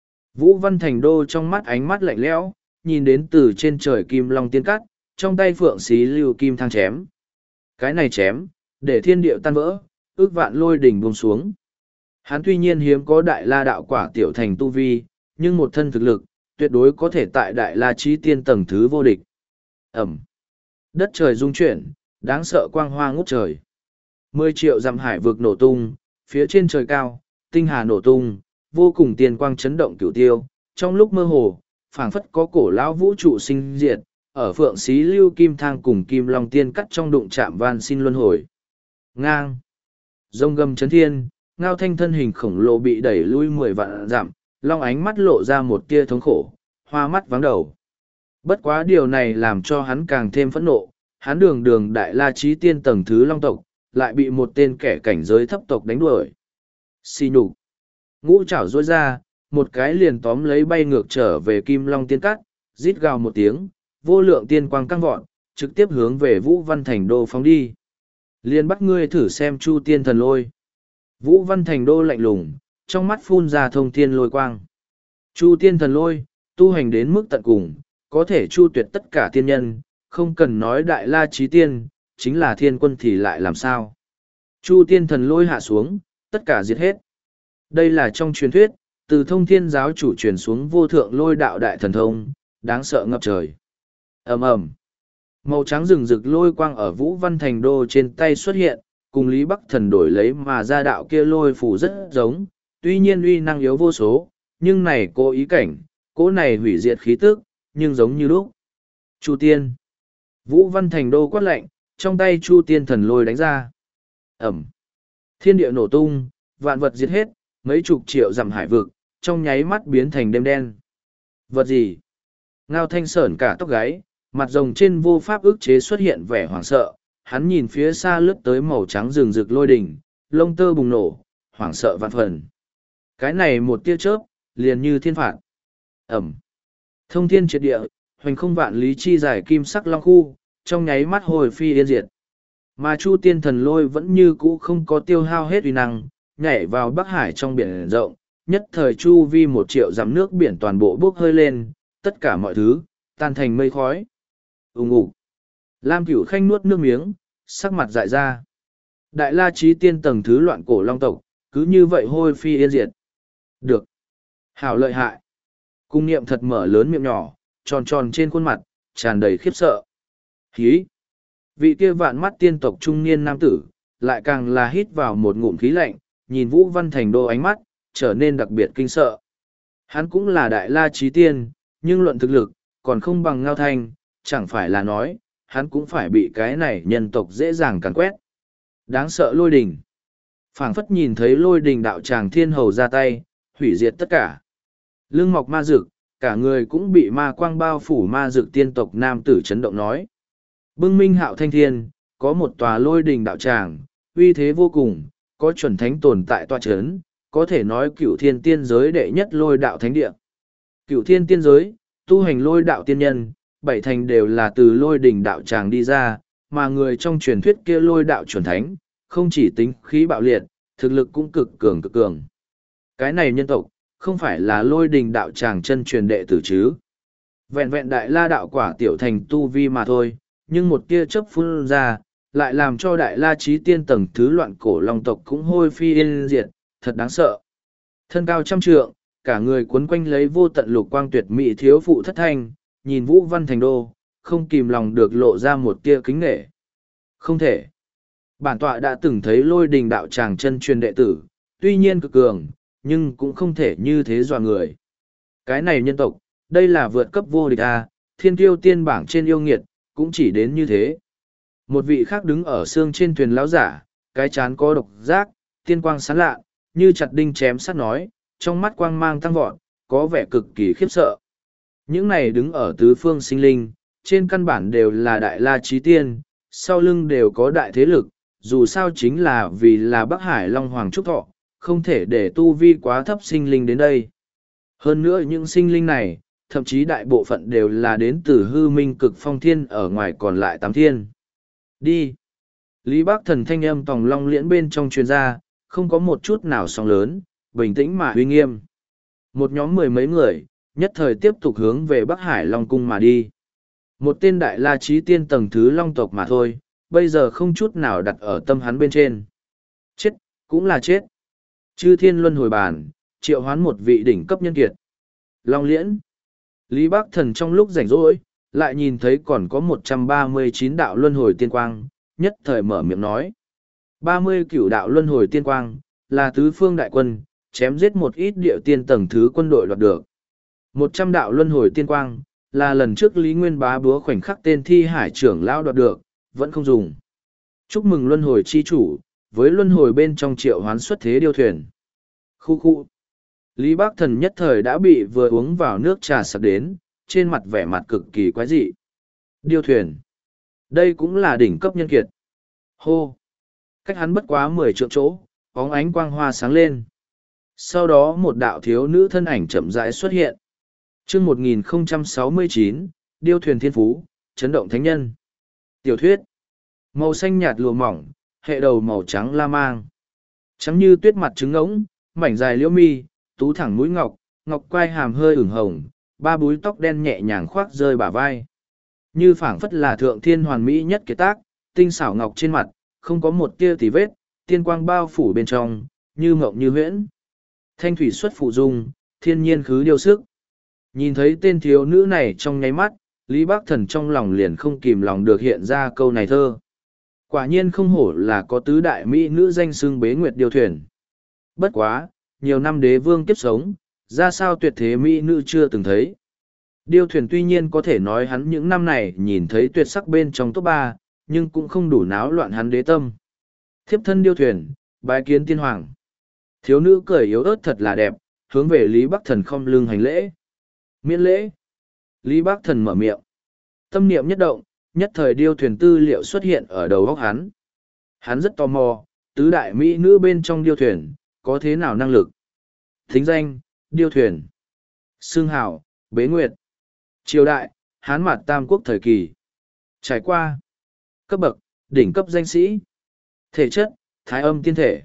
Vũ Văn Thành Đô trong mắt ánh mắt lạnh lẽo, nhìn đến từ trên trời kim long tiên cắt, trong tay phượng xí lưu kim thang chém. Cái này chém, để thiên điệu tan vỡ, ước vạn lôi đỉnh buông xuống. Hắn tuy nhiên hiếm có đại la đạo quả tiểu thành tu vi, nhưng một thân thực lực, tuyệt đối có thể tại đại la trí tiên tầng thứ vô địch. Ẩm. Đất trời rung chuyển, đáng sợ quang hoa ngút trời. Mười triệu dặm hải vực nổ tung, phía trên trời cao, tinh hà nổ tung, vô cùng tiền quang chấn động cửu tiêu. Trong lúc mơ hồ, phảng phất có cổ lão vũ trụ sinh diệt, ở phượng xí lưu kim thang cùng kim long tiên cắt trong đụng chạm van xin luân hồi. Ngang. Rông gầm chấn thiên, Ngao Thanh thân hình khổng lồ bị đẩy lui mười vạn dặm, long ánh mắt lộ ra một tia thống khổ, hoa mắt vắng đầu. Bất quá điều này làm cho hắn càng thêm phẫn nộ, hắn đường đường đại la trí tiên tầng thứ long tộc, lại bị một tên kẻ cảnh giới thấp tộc đánh đuổi. Xì nhục. Ngũ chảo rối ra, một cái liền tóm lấy bay ngược trở về kim long tiên cắt, rít gào một tiếng, vô lượng tiên quang căng vọt, trực tiếp hướng về Vũ Văn Thành Đô phóng đi. Liền bắt ngươi thử xem Chu Tiên Thần Lôi. Vũ Văn Thành Đô lạnh lùng, trong mắt phun ra thông thiên lôi quang. Chu Tiên Thần Lôi, tu hành đến mức tận cùng, có thể chu tuyệt tất cả tiên nhân, không cần nói đại la trí tiên, chính là thiên quân thì lại làm sao. Chu Tiên Thần Lôi hạ xuống, tất cả diệt hết. Đây là trong truyền thuyết, từ thông thiên giáo chủ truyền xuống vô thượng lôi đạo đại thần thông, đáng sợ ngập trời. Ầm ầm. Màu trắng rừng rực lôi quang ở Vũ Văn Thành Đô trên tay xuất hiện, cùng Lý Bắc Thần đổi lấy mà ra đạo kia lôi phủ rất giống, tuy nhiên uy năng yếu vô số, nhưng này cố ý cảnh, cố này hủy diệt khí tức, nhưng giống như lúc. Chu Tiên. Vũ Văn Thành Đô quát lạnh, trong tay Chu Tiên thần lôi đánh ra. Ẩm. Thiên địa nổ tung, vạn vật diệt hết, mấy chục triệu dặm hải vực, trong nháy mắt biến thành đêm đen. Vật gì? Ngao Thanh sởn cả tóc gáy, mặt rồng trên vô pháp ức chế xuất hiện vẻ hoảng sợ, hắn nhìn phía xa lướt tới màu trắng rừng rực lôi đỉnh, lông tơ bùng nổ, hoảng sợ vạn phần. Cái này một tia chớp, liền như thiên phạt. Ẩm. Thông thiên triệt địa, hoành không vạn lý chi giải kim sắc long khu, trong nháy mắt hồi phi yên diệt. Mà Chu Tiên thần lôi vẫn như cũ không có tiêu hao hết uy năng, nhảy vào Bắc Hải trong biển rộng, nhất thời chu vi một triệu dặm nước biển toàn bộ bốc hơi lên, tất cả mọi thứ, tan thành mây khói. Ùng ục. Lam Cửu Khanh nuốt nước miếng, sắc mặt dại ra. Đại La Chí Tiên tầng thứ loạn cổ long tộc, cứ như vậy hôi phi yên diệt. Được. Hảo lợi hại. Cung niệm thật mở lớn miệng nhỏ, tròn tròn trên khuôn mặt, tràn đầy khiếp sợ. Hí. Vị kia vạn mắt tiên tộc trung niên nam tử, lại càng là hít vào một ngụm khí lạnh, nhìn Vũ Văn Thành Đô ánh mắt, trở nên đặc biệt kinh sợ. Hắn cũng là đại la trí tiên, nhưng luận thực lực, còn không bằng Ngao Thanh, chẳng phải là nói, hắn cũng phải bị cái này nhân tộc dễ dàng càn quét. Đáng sợ lôi đình. Phảng phất nhìn thấy lôi đình đạo tràng thiên hầu ra tay, hủy diệt tất cả. Lưng mọc ma dực, cả người cũng bị ma quang bao phủ ma dực tiên tộc nam tử chấn động nói. Bưng minh hạo thanh thiên, có một tòa lôi đình đạo tràng, uy thế vô cùng, có chuẩn thánh tồn tại tòa chấn, có thể nói cửu thiên tiên giới đệ nhất lôi đạo thánh địa. Cửu thiên tiên giới, tu hành lôi đạo tiên nhân, bảy thành đều là từ lôi đình đạo tràng đi ra, mà người trong truyền thuyết kia lôi đạo chuẩn thánh, không chỉ tính khí bạo liệt, thực lực cũng cực cường cực cường. Cái này nhân tộc, không phải là lôi đình đạo tràng chân truyền đệ tử chứ. Vẹn vẹn đại la đạo quả tiểu thành tu vi mà thôi, nhưng một tia chớp phun ra, lại làm cho đại la trí tiên tầng thứ loạn cổ long tộc cũng hôi phi yên diệt, thật đáng sợ. Thân cao trăm trượng, cả người quấn quanh lấy vô tận lục quang tuyệt mỹ thiếu phụ thất thanh, nhìn Vũ Văn Thành Đô, không kìm lòng được lộ ra một tia kính nghệ. Không thể. Bản tọa đã từng thấy lôi đình đạo tràng chân truyền đệ tử, tuy nhiên cực cường, nhưng cũng không thể như thế dọa người. Cái này nhân tộc, đây là vượt cấp vô địch A, thiên kiêu tiên bảng trên yêu nghiệt, cũng chỉ đến như thế. Một vị khác đứng ở xương trên thuyền lão giả, cái chán có độc giác, tiên quang sáng lạ, như chặt đinh chém sắt nói, trong mắt quang mang tăng vọt, có vẻ cực kỳ khiếp sợ. Những này đứng ở tứ phương sinh linh, trên căn bản đều là đại la trí tiên, sau lưng đều có đại thế lực, dù sao chính là vì là Bắc Hải Long Hoàng Trúc Thọ, không thể để tu vi quá thấp sinh linh đến đây. Hơn nữa những sinh linh này, thậm chí đại bộ phận đều là đến từ hư minh cực phong thiên ở ngoài còn lại tám thiên. Đi! Lý Bác Thần thanh âm tòng long liễn bên trong truyền ra, không có một chút nào sóng lớn, bình tĩnh mà uy nghiêm. Một nhóm mười mấy người, nhất thời tiếp tục hướng về Bắc Hải Long Cung mà đi. Một tên đại la trí tiên tầng thứ long tộc mà thôi, bây giờ không chút nào đặt ở tâm hắn bên trên. Chết, cũng là chết. Chư thiên luân hồi bàn, triệu hoán một vị đỉnh cấp nhân kiệt. Long liễn. Lý Bác Thần trong lúc rảnh rỗi, lại nhìn thấy còn có một trăm ba mươi chín đạo luân hồi tiên quang, nhất thời mở miệng nói. ba mươi cửu đạo luân hồi tiên quang, là tứ phương đại quân, chém giết một ít địa tiên tầng thứ quân đội đoạt được. một trăm đạo luân hồi tiên quang, là lần trước Lý Nguyên bá búa khoảnh khắc tên thi hải trưởng lao đoạt được, vẫn không dùng. Chúc mừng luân hồi chi chủ, với luân hồi bên trong triệu hoán xuất thế điêu thuyền. Khu khu. Lý Bác Thần nhất thời đã bị vừa uống vào nước trà sặc đến, trên mặt vẻ mặt cực kỳ quái dị. Điêu thuyền. Đây cũng là đỉnh cấp nhân kiệt. Hô. Cách hắn bất quá mười trượng chỗ, bóng ánh quang hoa sáng lên. Sau đó một đạo thiếu nữ thân ảnh chậm rãi xuất hiện. Chương một nghìn không trăm sáu mươi chín, Điêu thuyền thiên phú, chấn động thánh nhân. Tiểu thuyết. Màu xanh nhạt lụa mỏng, hệ đầu màu trắng la mang. Trắng như tuyết mặt trứng ngỗng, mảnh dài liễu mi, tú thẳng mũi ngọc, ngọc quai hàm hơi ửng hồng, ba búi tóc đen nhẹ nhàng khoác rơi bả vai. Như phảng phất là thượng thiên hoàn mỹ nhất kiệt tác, tinh xảo ngọc trên mặt, không có một tia tì vết, tiên quang bao phủ bên trong, như mộng như huyễn. Thanh thủy xuất phụ dung, thiên nhiên khứ điều sức. Nhìn thấy tên thiếu nữ này trong nháy mắt, Lý Bác Thần trong lòng liền không kìm lòng được hiện ra câu này thơ. Quả nhiên không hổ là có tứ đại mỹ nữ danh xưng bế nguyệt điêu thuyền. Bất quá, nhiều năm đế vương kiếp sống, ra sao tuyệt thế mỹ nữ chưa từng thấy. Điêu thuyền tuy nhiên có thể nói hắn những năm này nhìn thấy tuyệt sắc bên trong top ba, nhưng cũng không đủ náo loạn hắn đế tâm. Thiếp thân điêu thuyền, bái kiến tiên hoàng. Thiếu nữ cười yếu ớt thật là đẹp, hướng về Lý Bắc Thần không lưng hành lễ. Miễn lễ. Lý Bắc Thần mở miệng. Tâm niệm nhất động, nhất thời điêu thuyền tư liệu xuất hiện ở đầu óc hắn. Hắn rất tò mò, tứ đại mỹ nữ bên trong điêu thuyền, có thế nào năng lực. Thính danh, điêu thuyền. Xương hảo, bế nguyệt. Triều đại, Hán Mạt Tam Quốc thời kỳ. Trải qua. Cấp bậc, đỉnh cấp danh sĩ. Thể chất, thái âm tiên thể.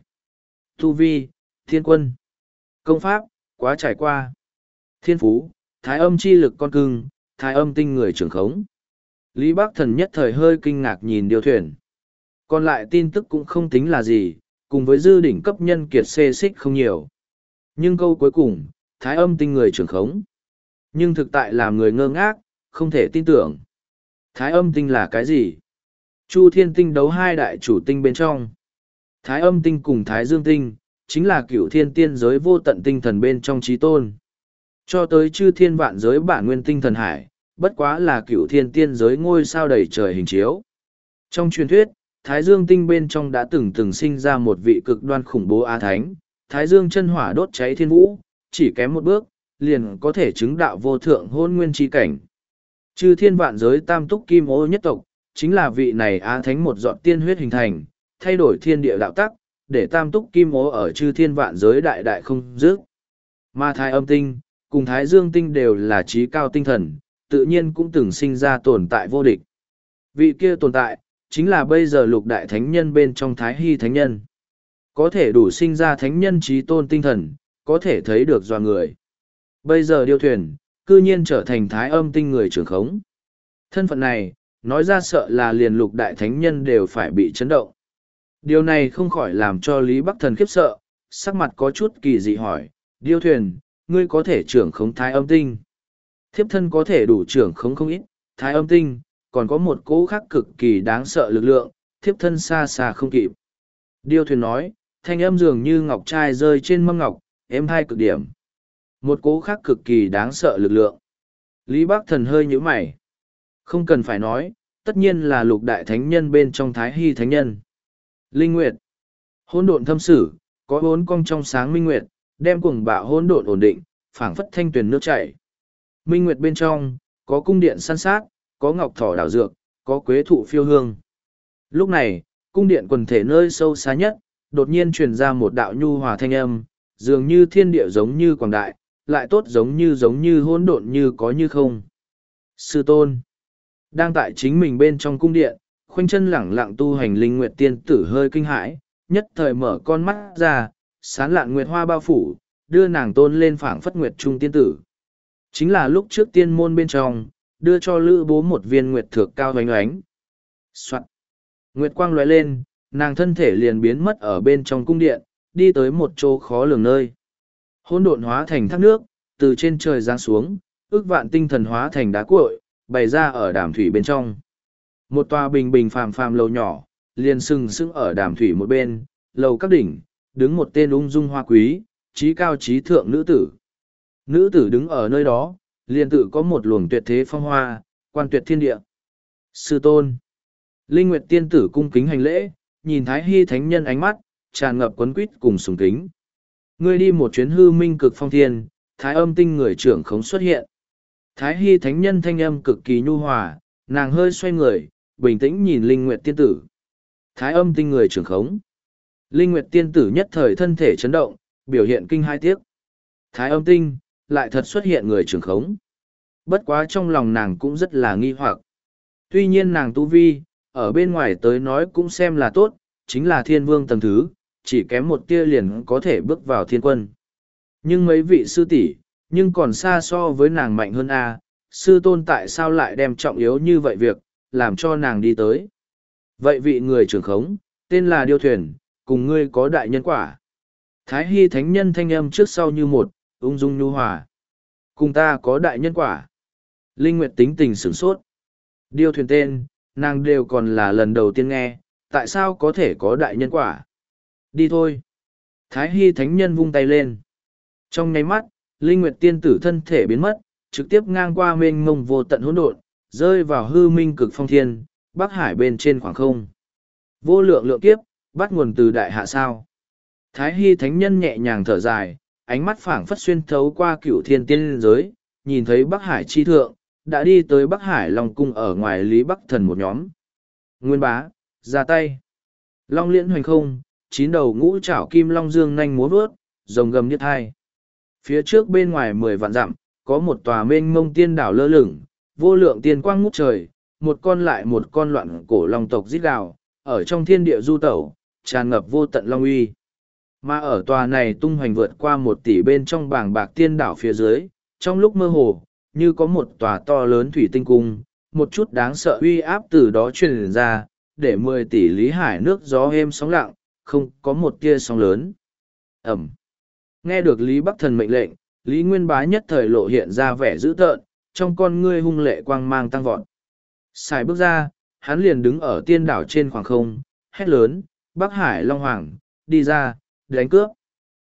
Tu vi, thiên quân. Công pháp, quá trải qua. Thiên phú, thái âm chi lực con cưng, thái âm tinh người trưởng khống. Lý Bác Thần nhất thời hơi kinh ngạc nhìn điêu thuyền. Còn lại tin tức cũng không tính là gì, cùng với dư đỉnh cấp nhân kiệt xê xích không nhiều. Nhưng câu cuối cùng, thái âm tinh người trưởng khống. Nhưng thực tại làm người ngơ ngác, không thể tin tưởng. Thái âm tinh là cái gì? Chu thiên tinh đấu hai đại chủ tinh bên trong. Thái âm tinh cùng thái dương tinh, chính là cửu thiên tiên giới vô tận tinh thần bên trong trí tôn. Cho tới chư thiên vạn giới bản nguyên tinh thần hải, bất quá là cửu thiên tiên giới ngôi sao đầy trời hình chiếu. Trong truyền thuyết, Thái Dương tinh bên trong đã từng từng sinh ra một vị cực đoan khủng bố á thánh, Thái Dương chân hỏa đốt cháy thiên vũ, chỉ kém một bước, liền có thể chứng đạo vô thượng hôn nguyên chi cảnh. Chư thiên vạn giới tam túc kim ô nhất tộc, chính là vị này á thánh một giọt tiên huyết hình thành, thay đổi thiên địa đạo tắc, để tam túc kim ô ở chư thiên vạn giới đại đại không dứt. Mà Thái âm tinh, cùng Thái Dương tinh đều là trí cao tinh thần, tự nhiên cũng từng sinh ra tồn tại vô địch. Vị kia tồn tại, chính là bây giờ lục đại thánh nhân bên trong Thái Hy thánh nhân. Có thể đủ sinh ra thánh nhân trí tôn tinh thần, có thể thấy được doa người. Bây giờ điêu thuyền, cư nhiên trở thành Thái âm tinh người trưởng khống. Thân phận này, nói ra sợ là liền lục đại thánh nhân đều phải bị chấn động. Điều này không khỏi làm cho Lý Bắc Thần khiếp sợ, sắc mặt có chút kỳ dị hỏi, điêu thuyền, ngươi có thể trưởng khống Thái âm tinh. Thiếp thân có thể đủ trưởng khống không ít, Thái âm tinh, còn có một cỗ khác cực kỳ đáng sợ lực lượng, thiếp thân xa xa không kịp. Điêu thuyền nói, thanh âm dường như ngọc trai rơi trên mâm ngọc, êm hai cực điểm. Một cỗ khác cực kỳ đáng sợ lực lượng. Lý Bắc Thần hơi nhíu mày. Không cần phải nói, tất nhiên là lục đại thánh nhân bên trong Thái Hy thánh nhân. Linh Nguyệt. Hỗn độn thâm sử, có bốn cong trong sáng minh nguyệt, đem cuồng bạo hỗn độn ổn định, phảng phất thanh tuyền nước chảy. Minh nguyệt bên trong, có cung điện san sát, có ngọc thỏ đảo dược, có quế thụ phiêu hương. Lúc này, cung điện quần thể nơi sâu xa nhất, đột nhiên truyền ra một đạo nhu hòa thanh âm, dường như thiên địa giống như quảng đại, lại tốt giống như giống như hỗn độn như có như không. Sư tôn, đang tại chính mình bên trong cung điện, khoanh chân lẳng lặng tu hành linh nguyệt tiên tử hơi kinh hãi, nhất thời mở con mắt ra, sán lạn nguyệt hoa bao phủ, đưa nàng tôn lên phảng phất nguyệt trung tiên tử. Chính là lúc trước tiên môn bên trong, đưa cho lữ bố một viên nguyệt thược cao oánh oánh. Soạn. Nguyệt quang lóe lên, nàng thân thể liền biến mất ở bên trong cung điện, đi tới một chỗ khó lường nơi. Hỗn độn hóa thành thác nước, từ trên trời giáng xuống, ước vạn tinh thần hóa thành đá cuội, bày ra ở đàm thủy bên trong. Một tòa bình bình phàm phàm lầu nhỏ, liền sừng sững ở đàm thủy một bên, lầu các đỉnh, đứng một tên ung dung hoa quý, trí cao trí thượng nữ tử. Nữ tử đứng ở nơi đó, liền tự có một luồng tuyệt thế phong hoa, quan tuyệt thiên địa. Sư tôn. Linh Nguyệt tiên tử cung kính hành lễ, nhìn Thái Hy thánh nhân ánh mắt, tràn ngập quấn quýt cùng sùng kính. Ngươi đi một chuyến hư minh cực phong thiên, Thái âm tinh người trưởng khống xuất hiện. Thái Hy thánh nhân thanh âm cực kỳ nhu hòa, nàng hơi xoay người, bình tĩnh nhìn Linh Nguyệt tiên tử. Thái âm tinh người trưởng khống. Linh Nguyệt tiên tử nhất thời thân thể chấn động, biểu hiện kinh hai tiếc. Thái âm tinh, lại thật xuất hiện người trưởng khống. Bất quá trong lòng nàng cũng rất là nghi hoặc. Tuy nhiên nàng tu vi, ở bên ngoài tới nói cũng xem là tốt, chính là thiên vương tầng thứ, chỉ kém một tia liền có thể bước vào thiên quân. Nhưng mấy vị sư tỷ, nhưng còn xa so với nàng mạnh hơn a. Sư tôn tại sao lại đem trọng yếu như vậy việc, làm cho nàng đi tới. Vậy vị người trưởng khống, tên là Điêu Thuyền, cùng ngươi có đại nhân quả. Thái Hy thánh nhân thanh âm trước sau như một, ung dung nhu hòa. Cùng ta có đại nhân quả. Linh Nguyệt tính tình sửng sốt. Điêu Thuyền tên, nàng đều còn là lần đầu tiên nghe, tại sao có thể có đại nhân quả. Đi thôi. Thái Hy thánh nhân vung tay lên. Trong nháy mắt, Linh Nguyệt tiên tử thân thể biến mất, trực tiếp ngang qua mênh mông vô tận hỗn độn, rơi vào hư minh cực phong thiên, Bắc Hải bên trên khoảng không. Vô lượng lượng kiếp, bắt nguồn từ đại hạ sao. Thái Hy thánh nhân nhẹ nhàng thở dài, ánh mắt phảng phất xuyên thấu qua cửu thiên tiên giới, nhìn thấy Bắc Hải chi thượng, đã đi tới Bắc Hải Long cung ở ngoài Lý Bắc Thần một nhóm. Nguyên bá, ra tay. Long liễn hoành không, chín đầu ngũ trảo kim long dương nhanh múa vớt, rồng gầm niết hai. Phía trước bên ngoài mười vạn dặm, có một tòa mênh mông tiên đảo lơ lửng, vô lượng tiên quang ngút trời, một con lại một con loạn cổ long tộc rít gào, ở trong thiên địa du tẩu, tràn ngập vô tận long uy. Mà ở tòa này tung hoành vượt qua một tỷ bên trong bảng bạc tiên đảo phía dưới, trong lúc mơ hồ, như có một tòa to lớn thủy tinh cung, một chút đáng sợ uy áp từ đó truyền ra, để mười tỷ lý hải nước gió êm sóng lặng, không có một tia sóng lớn. Ẩm. Nghe được Lý Bắc Thần mệnh lệnh, Lý Nguyên Bá nhất thời lộ hiện ra vẻ dữ tợn, trong con ngươi hung lệ quang mang tăng vọt. Xài bước ra, hắn liền đứng ở tiên đảo trên khoảng không, hét lớn, Bắc Hải Long Hoàng, đi ra, đánh cướp.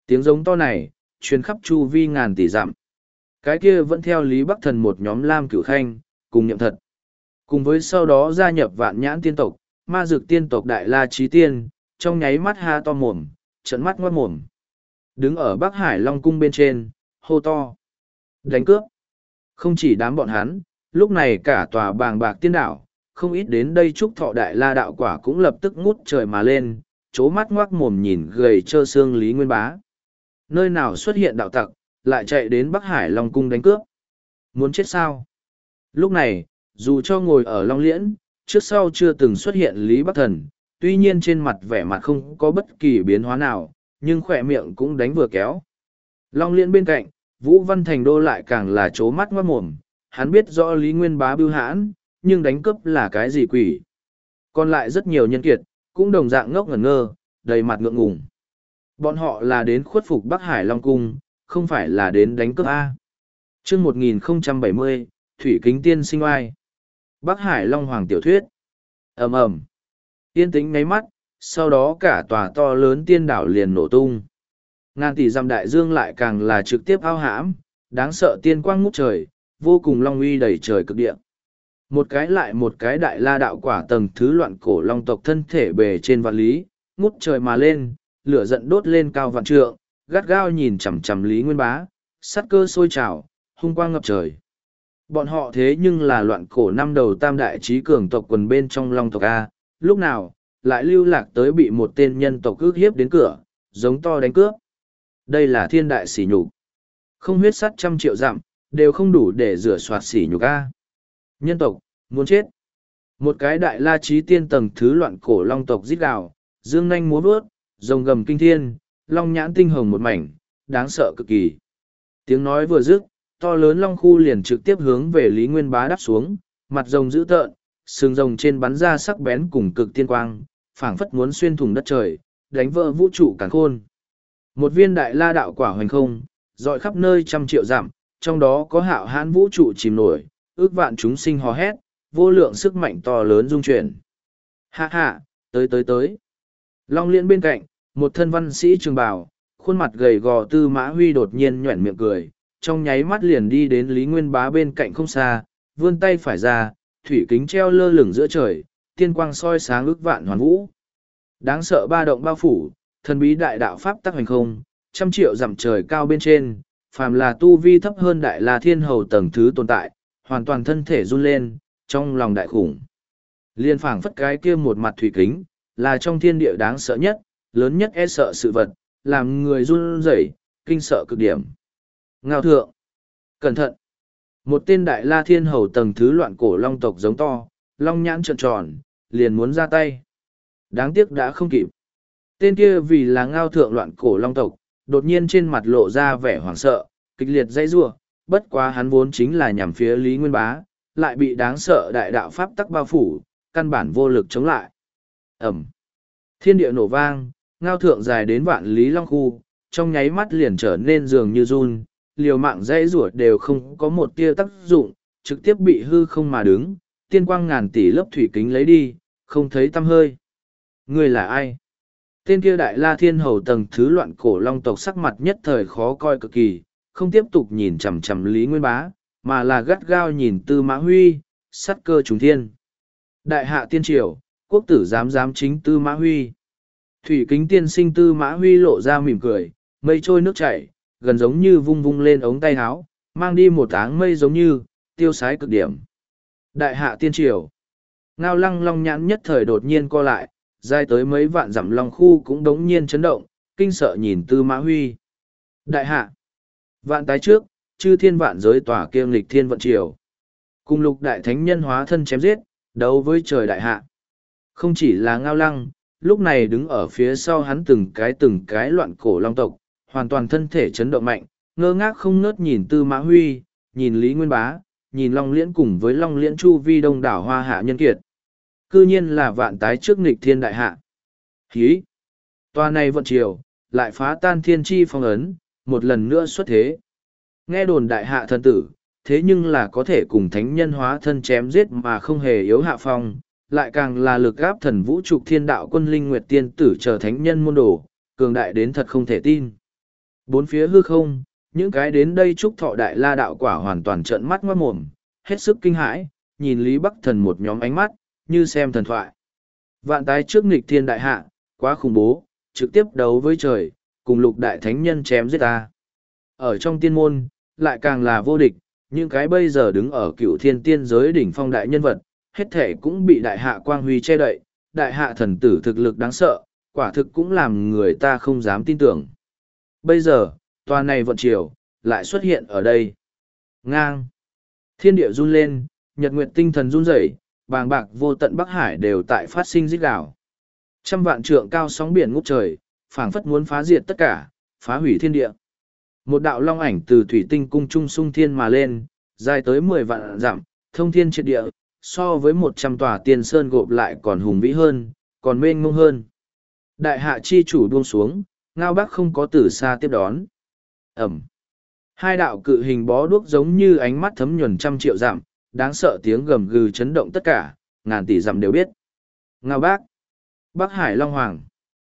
Tiếng giống to này, truyền khắp chu vi ngàn tỷ dặm. Cái kia vẫn theo Lý Bắc Thần một nhóm Lam Cửu Khanh, cùng nhậm thật. Cùng với sau đó gia nhập vạn nhãn tiên tộc, ma dược tiên tộc Đại La Chí Tiên, trong nháy mắt ha to mồm, trận mắt ngoát mồm. Đứng ở Bắc Hải Long Cung bên trên, hô to. Đánh cướp. Không chỉ đám bọn hắn, lúc này cả tòa bàng bạc tiên đảo, không ít đến đây chúc thọ Đại La đạo quả cũng lập tức ngút trời mà lên, chố mắt ngoác mồm nhìn gầy trơ xương Lý Nguyên Bá. Nơi nào xuất hiện đạo tặc, lại chạy đến Bắc Hải Long Cung đánh cướp. Muốn chết sao? Lúc này, dù cho ngồi ở Long Liễn, trước sau chưa từng xuất hiện Lý Bắc Thần, tuy nhiên trên mặt vẻ mặt không có bất kỳ biến hóa nào, nhưng khỏe miệng cũng đánh vừa kéo. Long Liễn bên cạnh, Vũ Văn Thành Đô lại càng là chố mắt ngoát mồm, hắn biết rõ Lý Nguyên Bá bưu hãn, nhưng đánh cướp là cái gì quỷ. Còn lại rất nhiều nhân kiệt, cũng đồng dạng ngốc ngẩn ngơ, đầy mặt ngượng ngùng. Bọn họ là đến khuất phục Bắc Hải Long Cung, không phải là đến đánh cướp A. Trước một nghìn không trăm bảy mươi, Thủy Kính Tiên sinh oai. Bắc Hải Long Hoàng tiểu thuyết. ầm ầm, yên tĩnh ngáy mắt, sau đó cả tòa to lớn tiên đảo liền nổ tung. Ngàn tỷ dặm đại dương lại càng là trực tiếp ao hãm, đáng sợ tiên quang ngút trời, vô cùng long uy đầy trời cực địa. Một cái lại một cái đại la đạo quả tầng thứ loạn cổ long tộc thân thể bề trên vạn lý, ngút trời mà lên, lửa giận đốt lên cao vạn trượng, gắt gao nhìn chằm chằm Lý Nguyên Bá, sát cơ sôi trào, hung quang ngập trời. Bọn họ thế nhưng là loạn cổ năm đầu tam đại trí cường tộc quần bên trong long tộc A, lúc nào, lại lưu lạc tới bị một tên nhân tộc ước hiếp đến cửa, giống to đánh cướp. Đây là thiên đại sỉ nhục. Không huyết sắt trăm triệu dặm, đều không đủ để rửa soạt sỉ nhục A. Nhân tộc, muốn chết. Một cái đại la trí tiên tầng thứ loạn cổ long tộc rít gào, dương nanh múa vớt, rồng gầm kinh thiên, long nhãn tinh hồng một mảnh, đáng sợ cực kỳ. Tiếng nói vừa dứt, to lớn long khu liền trực tiếp hướng về Lý Nguyên Bá đắp xuống, mặt rồng dữ tợn, sừng rồng trên bắn ra sắc bén cùng cực tiên quang, phảng phất muốn xuyên thủng đất trời, đánh vỡ vũ trụ càn khôn. Một viên đại la đạo quả hoành không, dọi khắp nơi trăm triệu dặm, trong đó có hạo hãn vũ trụ chìm nổi, ước vạn chúng sinh hò hét, vô lượng sức mạnh to lớn dung chuyển. Hạ hạ, tới tới tới. Long Liễn bên cạnh, một thân văn sĩ trường bào, khuôn mặt gầy gò Tư Mã Huy đột nhiên nhoẻn miệng cười, trong nháy mắt liền đi đến Lý Nguyên Bá bên cạnh không xa, vươn tay phải ra, thủy kính treo lơ lửng giữa trời, tiên quang soi sáng ước vạn hoàn vũ. Đáng sợ ba động bao phủ, thần bí đại đạo pháp tắc hành không, trăm triệu dặm trời cao bên trên, phàm là tu vi thấp hơn đại la thiên hầu tầng thứ tồn tại, hoàn toàn thân thể run lên, trong lòng đại khủng. Liên phảng phất cái kia một mặt thủy kính, là trong thiên địa đáng sợ nhất, lớn nhất e sợ sự vật, làm người run rẩy, kinh sợ cực điểm. Ngao thượng! Cẩn thận! Một tên đại la thiên hầu tầng thứ loạn cổ long tộc giống to, long nhãn trợn tròn, liền muốn ra tay. Đáng tiếc đã không kịp. Tên kia vì là ngao thượng loạn cổ long tộc, đột nhiên trên mặt lộ ra vẻ hoảng sợ, kịch liệt dãy rủa, bất quá hắn vốn chính là nhằm phía Lý Nguyên Bá, lại bị đáng sợ đại đạo pháp tắc bao phủ, căn bản vô lực chống lại. Ẩm. Thiên địa nổ vang, ngao thượng dài đến vạn lý long khu, trong nháy mắt liền trở nên dường như run, liều mạng dãy rủa đều không có một tia tác dụng, trực tiếp bị hư không mà đứng, tiên quang ngàn tỷ lớp thủy kính lấy đi, không thấy tăm hơi. Người là ai? Tên kia đại la thiên hầu tầng thứ loạn cổ long tộc sắc mặt nhất thời khó coi cực kỳ, không tiếp tục nhìn chằm chằm Lý Nguyên Bá, mà là gắt gao nhìn Tư Mã Huy, sát cơ trùng thiên. Đại hạ tiên triều, quốc tử giám giám chính Tư Mã Huy. Thủy kính tiên sinh Tư Mã Huy lộ ra mỉm cười, mây trôi nước chảy, gần giống như vung vung lên ống tay áo, mang đi một áng mây giống như, tiêu sái cực điểm. Đại hạ tiên triều. Ngao lăng long nhãn nhất thời đột nhiên co lại, dài tới mấy vạn dặm long khu cũng đống nhiên chấn động, kinh sợ nhìn Tư Mã Huy. Đại hạ. Vạn tái trước, chư thiên vạn giới tỏa kiêng lịch thiên vận triều. Cùng lục đại thánh nhân hóa thân chém giết, đấu với trời đại hạ. Không chỉ là ngao lăng, lúc này đứng ở phía sau hắn từng cái từng cái loạn cổ long tộc, hoàn toàn thân thể chấn động mạnh, ngơ ngác không ngớt nhìn Tư Mã Huy, nhìn Lý Nguyên Bá, nhìn Long Liễn cùng với Long Liễn chu vi đông đảo hoa hạ nhân kiệt. Cư nhiên là vạn tái trước nghịch thiên đại hạ. Hí! Tòa này vận triều, lại phá tan thiên chi phong ấn, một lần nữa xuất thế. Nghe đồn đại hạ thần tử, thế nhưng là có thể cùng thánh nhân hóa thân chém giết mà không hề yếu hạ phong, lại càng là lực gáp thần vũ trục thiên đạo quân linh nguyệt tiên tử chờ thánh nhân môn đồ, cường đại đến thật không thể tin. Bốn phía hư không, những cái đến đây chúc thọ đại la đạo quả hoàn toàn trợn mắt ngoát mồm, hết sức kinh hãi, nhìn Lý Bắc Thần một nhóm ánh mắt, như xem thần thoại. Vạn tái trước nghịch thiên đại hạ, quá khủng bố, trực tiếp đấu với trời, cùng lục đại thánh nhân chém giết ta. Ở trong tiên môn, lại càng là vô địch, những cái bây giờ đứng ở cựu thiên tiên giới đỉnh phong đại nhân vật, hết thể cũng bị đại hạ quang huy che đậy, đại hạ thần tử thực lực đáng sợ, quả thực cũng làm người ta không dám tin tưởng. Bây giờ, tòa này vận triều, lại xuất hiện ở đây. Ngang. Thiên địa run lên, nhật nguyệt tinh thần run rẩy, bàng bạc vô tận Bắc Hải đều tại phát sinh rít gào. Trăm vạn trượng cao sóng biển ngút trời, phảng phất muốn phá diệt tất cả, phá hủy thiên địa. Một đạo long ảnh từ thủy tinh cung trung sung thiên mà lên, dài tới mười vạn dặm, thông thiên triệt địa, so với một trăm tòa tiên sơn gộp lại còn hùng vĩ hơn, còn mênh mông hơn. Đại hạ chi chủ buông xuống, Ngao Bác không có từ xa tiếp đón. Ẩm. Hai đạo cự hình bó đuốc giống như ánh mắt thấm nhuần trăm triệu dặm, đáng sợ tiếng gầm gừ chấn động tất cả, ngàn tỷ dặm đều biết. Ngao Bác. Bắc Hải Long Hoàng.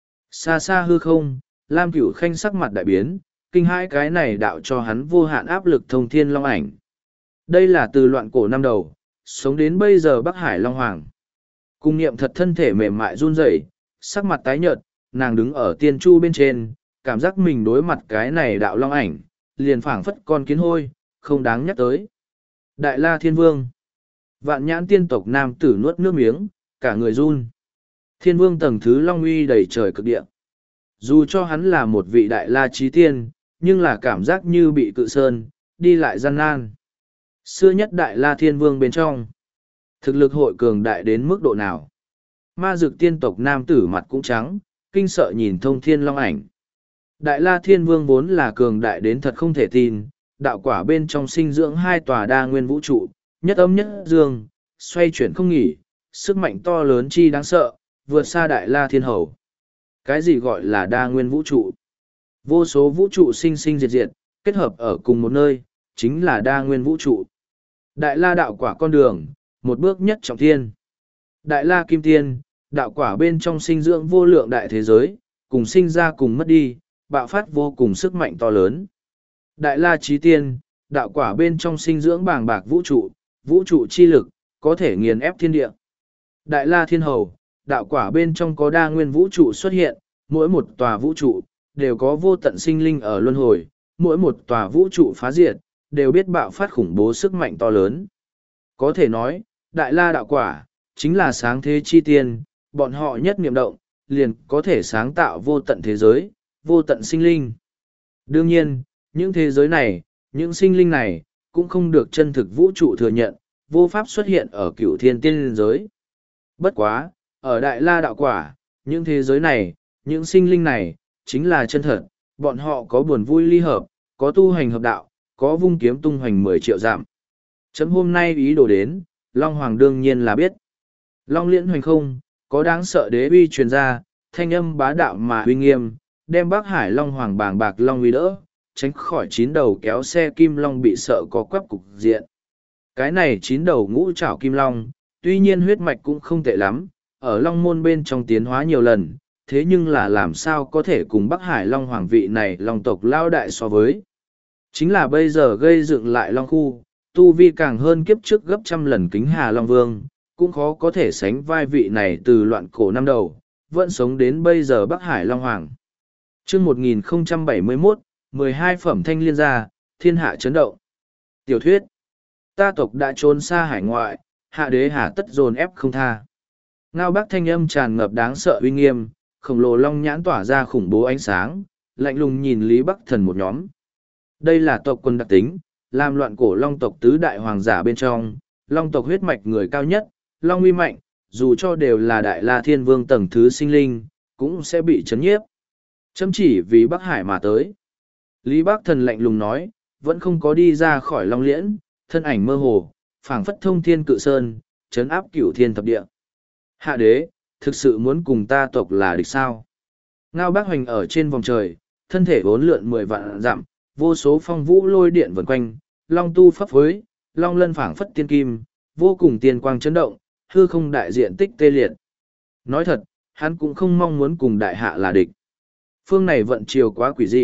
Xa xa hư không, Lam Cửu Khanh sắc mặt đại biến, kinh hãi cái này đạo cho hắn vô hạn áp lực thông thiên long ảnh. Đây là từ loạn cổ năm đầu, sống đến bây giờ Bắc Hải Long Hoàng. Cung niệm thật thân thể mềm mại run rẩy, sắc mặt tái nhợt, nàng đứng ở tiên chu bên trên, cảm giác mình đối mặt cái này đạo long ảnh, liền phảng phất con kiến hôi, không đáng nhắc tới. Đại La Thiên Vương. Vạn nhãn tiên tộc nam tử nuốt nước miếng, cả người run. Thiên Vương tầng thứ long uy đầy trời cực địa. Dù cho hắn là một vị đại la trí tiên, nhưng là cảm giác như bị cự sơn, đi lại gian nan. Xưa nhất đại la thiên vương bên trong. Thực lực hội cường đại đến mức độ nào? Ma dực tiên tộc nam tử mặt cũng trắng, kinh sợ nhìn thông thiên long ảnh. Đại la thiên vương vốn là cường đại đến thật không thể tin, đạo quả bên trong sinh dưỡng hai tòa đa nguyên vũ trụ, nhất âm nhất dương, xoay chuyển không nghỉ, sức mạnh to lớn chi đáng sợ, vượt xa đại la thiên hầu. Cái gì gọi là đa nguyên vũ trụ? Vô số vũ trụ sinh sinh diệt diệt, kết hợp ở cùng một nơi, chính là đa nguyên vũ trụ. Đại la đạo quả con đường, một bước nhất trọng thiên. Đại la kim tiên, đạo quả bên trong sinh dưỡng vô lượng đại thế giới, cùng sinh ra cùng mất đi, bạo phát vô cùng sức mạnh to lớn. Đại la trí tiên, đạo quả bên trong sinh dưỡng bàng bạc vũ trụ, vũ trụ chi lực, có thể nghiền ép thiên địa. Đại la thiên hầu, đạo quả bên trong có đa nguyên vũ trụ xuất hiện, mỗi một tòa vũ trụ, đều có vô tận sinh linh ở luân hồi, mỗi một tòa vũ trụ phá diệt, đều biết bạo phát khủng bố sức mạnh to lớn. Có thể nói, đại la đạo quả, chính là sáng thế chi tiên, bọn họ nhất niệm động, liền có thể sáng tạo vô tận thế giới, vô tận sinh linh. Đương nhiên, những thế giới này, những sinh linh này, cũng không được chân thực vũ trụ thừa nhận, vô pháp xuất hiện ở cửu thiên tiên giới. Bất quá, ở đại la đạo quả, những thế giới này, những sinh linh này, chính là chân thật, bọn họ có buồn vui ly hợp, có tu hành hợp đạo, có vung kiếm tung hoành mười triệu giảm. Chấm hôm nay ý đồ đến, Long Hoàng đương nhiên là biết. Long liễn hoành không, có đáng sợ đế uy truyền ra, thanh âm bá đạo mà uy nghiêm, đem Bắc Hải Long Hoàng bàng bạc Long uy đỡ, tránh khỏi chín đầu kéo xe kim long bị sợ có quắp cục diện. Cái này chín đầu ngũ trảo kim long, tuy nhiên huyết mạch cũng không tệ lắm, ở Long môn bên trong tiến hóa nhiều lần, thế nhưng là làm sao có thể cùng Bắc Hải Long Hoàng vị này Long tộc lao đại so với. Chính là bây giờ gây dựng lại Long khu, tu vi càng hơn kiếp trước gấp trăm lần kính Hà Long Vương, cũng khó có thể sánh vai vị này từ loạn cổ năm đầu, vẫn sống đến bây giờ Bắc Hải Long Hoàng. Trước một nghìn không trăm bảy mươi mốt, mười hai phẩm thanh liên gia, thiên hạ chấn động. Tiểu thuyết, ta tộc đã trốn xa hải ngoại, hạ đế hà tất dồn ép không tha. Ngao Bác thanh âm tràn ngập đáng sợ uy nghiêm, khổng lồ long nhãn tỏa ra khủng bố ánh sáng, lạnh lùng nhìn Lý Bắc Thần một nhóm. Đây là tộc quân đặc tính, làm loạn cổ long tộc tứ đại hoàng giả bên trong, long tộc huyết mạch người cao nhất, long uy mạnh, dù cho đều là đại la thiên vương tầng thứ sinh linh, cũng sẽ bị chấn nhiếp. Chấm chỉ vì Bắc Hải mà tới. Lý Bắc Thần lạnh lùng nói, vẫn không có đi ra khỏi long liễn, thân ảnh mơ hồ, phảng phất thông thiên cự sơn, chấn áp cửu thiên thập địa. Hạ đế, thực sự muốn cùng ta tộc là địch sao? Ngao Bác Hoành ở trên vòng trời, thân thể vốn lượn mười vạn dặm, vô số phong vũ lôi điện vần quanh, long tu pháp phối, long lân phảng phất tiên kim, vô cùng tiên quang chấn động, hư không đại diện tích tê liệt. Nói thật, hắn cũng không mong muốn cùng đại hạ là địch. Phương này vận chiều quá quỷ dị,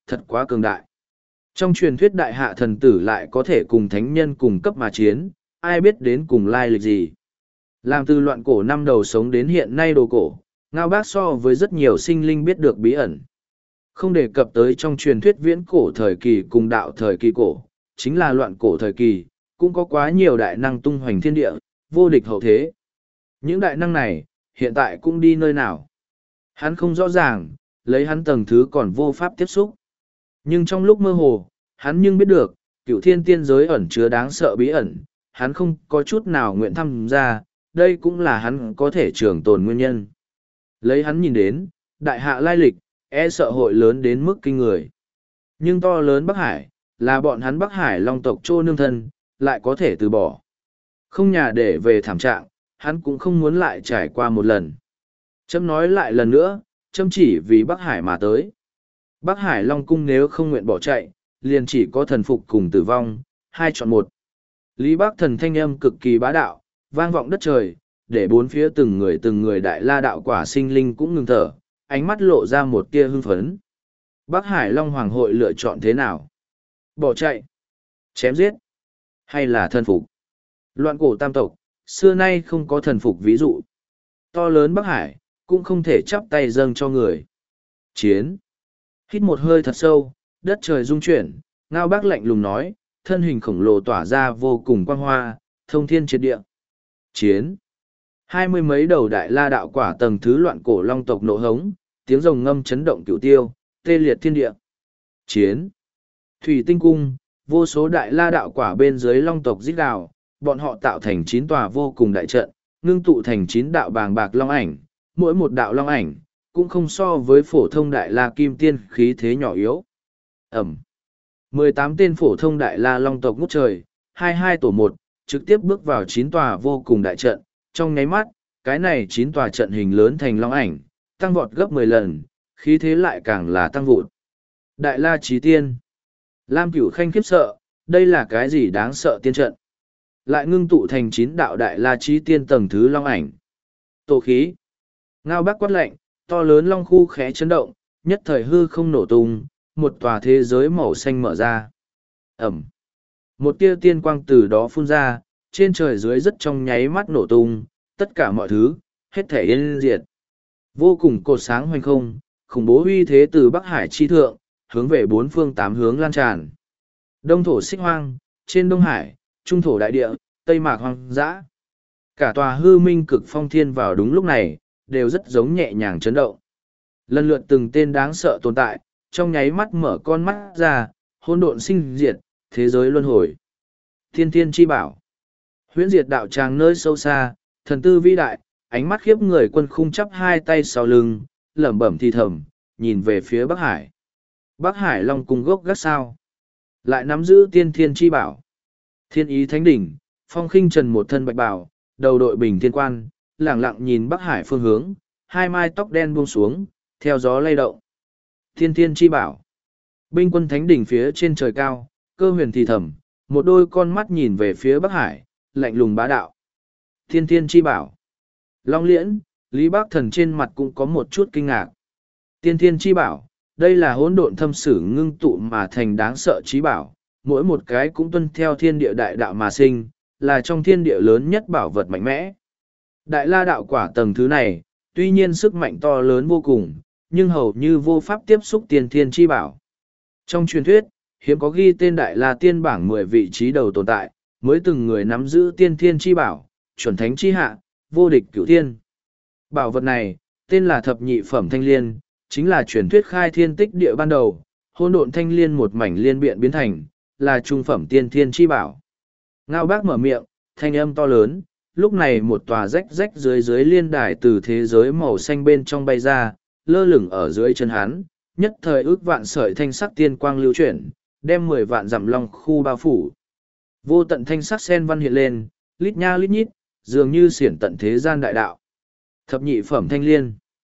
thật quá cường đại. Trong truyền thuyết đại hạ thần tử lại có thể cùng thánh nhân cùng cấp mà chiến, ai biết đến cùng lai lịch gì. Làm từ loạn cổ năm đầu sống đến hiện nay đồ cổ, Ngao Bác so với rất nhiều sinh linh biết được bí ẩn. Không đề cập tới trong truyền thuyết viễn cổ thời kỳ cùng đạo thời kỳ cổ, chính là loạn cổ thời kỳ, cũng có quá nhiều đại năng tung hoành thiên địa, vô địch hậu thế. Những đại năng này, hiện tại cũng đi nơi nào? Hắn không rõ ràng, lấy hắn tầng thứ còn vô pháp tiếp xúc. Nhưng trong lúc mơ hồ, hắn nhưng biết được, cựu thiên tiên giới ẩn chứa đáng sợ bí ẩn, hắn không có chút nào nguyện tham gia, đây cũng là hắn có thể trường tồn nguyên nhân. Lấy hắn nhìn đến, đại hạ lai lịch, e sợ hội lớn đến mức kinh người. Nhưng to lớn Bắc Hải, là bọn hắn Bắc Hải Long tộc trô nương thân, lại có thể từ bỏ. Không nhà để về thảm trạng, hắn cũng không muốn lại trải qua một lần. Chấm nói lại lần nữa, chấm chỉ vì Bắc Hải mà tới. Bắc Hải Long cung nếu không nguyện bỏ chạy, liền chỉ có thần phục cùng tử vong, hai chọn một. Lý Bắc thần thanh âm cực kỳ bá đạo, vang vọng đất trời, để bốn phía từng người từng người đại la đạo quả sinh linh cũng ngừng thở, ánh mắt lộ ra một tia hưng phấn. Bắc Hải Long Hoàng hội lựa chọn thế nào? Bỏ chạy, chém giết, hay là thần phục? Loạn cổ tam tộc, xưa nay không có thần phục ví dụ. To lớn Bắc Hải, cũng không thể chắp tay dâng cho người. Chiến. Hít một hơi thật sâu, đất trời rung chuyển, Ngao Bác lạnh lùng nói, thân hình khổng lồ tỏa ra vô cùng quang hoa, thông thiên triệt địa. Chiến. Hai mươi mấy đầu đại la đạo quả tầng thứ loạn cổ long tộc nộ hống, tiếng rồng ngâm chấn động cửu tiêu, tê liệt thiên địa. Chiến. Thủy tinh cung, vô số đại la đạo quả bên dưới long tộc rít gào, bọn họ tạo thành chín tòa vô cùng đại trận, ngưng tụ thành chín đạo bàng bạc long ảnh, mỗi một đạo long ảnh, cũng không so với phổ thông đại la kim tiên khí thế nhỏ yếu. Ẩm. mười tám tên phổ thông đại la long tộc ngút trời, hai hai tổ một, trực tiếp bước vào chín tòa vô cùng đại trận, trong nháy mắt, cái này chín tòa trận hình lớn thành long ảnh, tăng vọt gấp mười lần, khí thế lại càng là tăng vụt. Đại la chí tiên. Lam Cửu Khanh khiếp sợ, đây là cái gì đáng sợ tiên trận? Lại ngưng tụ thành chín đạo đại la chí tiên tầng thứ long ảnh. Tổ khí. Ngao Bác quát lạnh, to lớn long khu khẽ chấn động, nhất thời hư không nổ tung, một tòa thế giới màu xanh mở ra. Ẩm. Một tia tiên quang từ đó phun ra, trên trời dưới rất trong nháy mắt nổ tung, tất cả mọi thứ, hết thể yên diệt. Vô cùng cột sáng hoành không, khủng bố uy thế từ Bắc Hải chi thượng, hướng về bốn phương tám hướng lan tràn. Đông thổ xích hoang, trên Đông Hải, Trung thổ đại địa, Tây mạc hoang dã. Cả tòa hư minh cực phong thiên vào đúng lúc này, đều rất giống nhẹ nhàng chấn động. Lần lượt từng tên đáng sợ tồn tại, trong nháy mắt mở con mắt ra, hỗn độn sinh diệt, thế giới luân hồi. Thiên thiên chi bảo. Huyễn diệt đạo tràng nơi sâu xa, thần tư vĩ đại, ánh mắt khiếp người quân khung chắp hai tay sau lưng, lẩm bẩm thì thầm, nhìn về phía Bắc Hải. Bắc Hải Long cung gốc gác sao. Lại nắm giữ tiên thiên chi bảo. Thiên ý thánh đỉnh, phong khinh trần một thân bạch bảo, đầu đội bình thiên quan, lẳng lặng nhìn Bắc Hải phương hướng, hai mai tóc đen buông xuống, theo gió lay động. Thiên thiên chi bảo. Binh quân thánh đỉnh phía trên trời cao, cơ huyền thì thầm, một đôi con mắt nhìn về phía Bắc Hải, lạnh lùng bá đạo. Thiên thiên chi bảo. Long liễn, Lý Bác Thần trên mặt cũng có một chút kinh ngạc. Tiên thiên chi bảo, đây là hỗn độn thâm sử ngưng tụ mà thành đáng sợ trí bảo, mỗi một cái cũng tuân theo thiên địa đại đạo mà sinh, là trong thiên địa lớn nhất bảo vật mạnh mẽ. Đại la đạo quả tầng thứ này, tuy nhiên sức mạnh to lớn vô cùng, nhưng hầu như vô pháp tiếp xúc tiên thiên chi bảo. Trong truyền thuyết, hiếm có ghi tên đại la tiên bảng mười vị trí đầu tồn tại, mới từng người nắm giữ tiên thiên chi bảo, chuẩn thánh chi hạ, vô địch cửu thiên. Bảo vật này, tên là thập nhị phẩm thanh liên, chính là truyền thuyết khai thiên tích địa ban đầu, hôn độn thanh liên một mảnh liên biện biến thành, là trung phẩm tiên thiên chi bảo. Ngao Bác mở miệng, thanh âm to lớn, lúc này một tòa rách rách dưới dưới liên đài từ thế giới màu xanh bên trong bay ra, lơ lửng ở dưới chân hắn, nhất thời ước vạn sợi thanh sắc tiên quang lưu chuyển, đem mười vạn dặm long khu bao phủ. Vô tận thanh sắc sen văn hiện lên, lít nha lít nhít, dường như xiển tận thế gian đại đạo. Thập nhị phẩm thanh liên.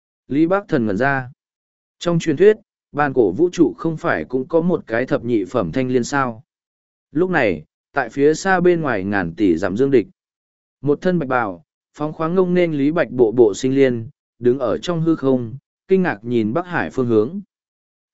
Lý Bác Thần ngẩn ra. Trong truyền thuyết, bàn cổ vũ trụ không phải cũng có một cái thập nhị phẩm thanh liên sao. Lúc này, tại phía xa bên ngoài ngàn tỷ dặm dương địch. Một thân bạch bào, phóng khoáng ngông nên Lý Bạch bộ bộ sinh liên, đứng ở trong hư không, kinh ngạc nhìn Bắc Hải phương hướng.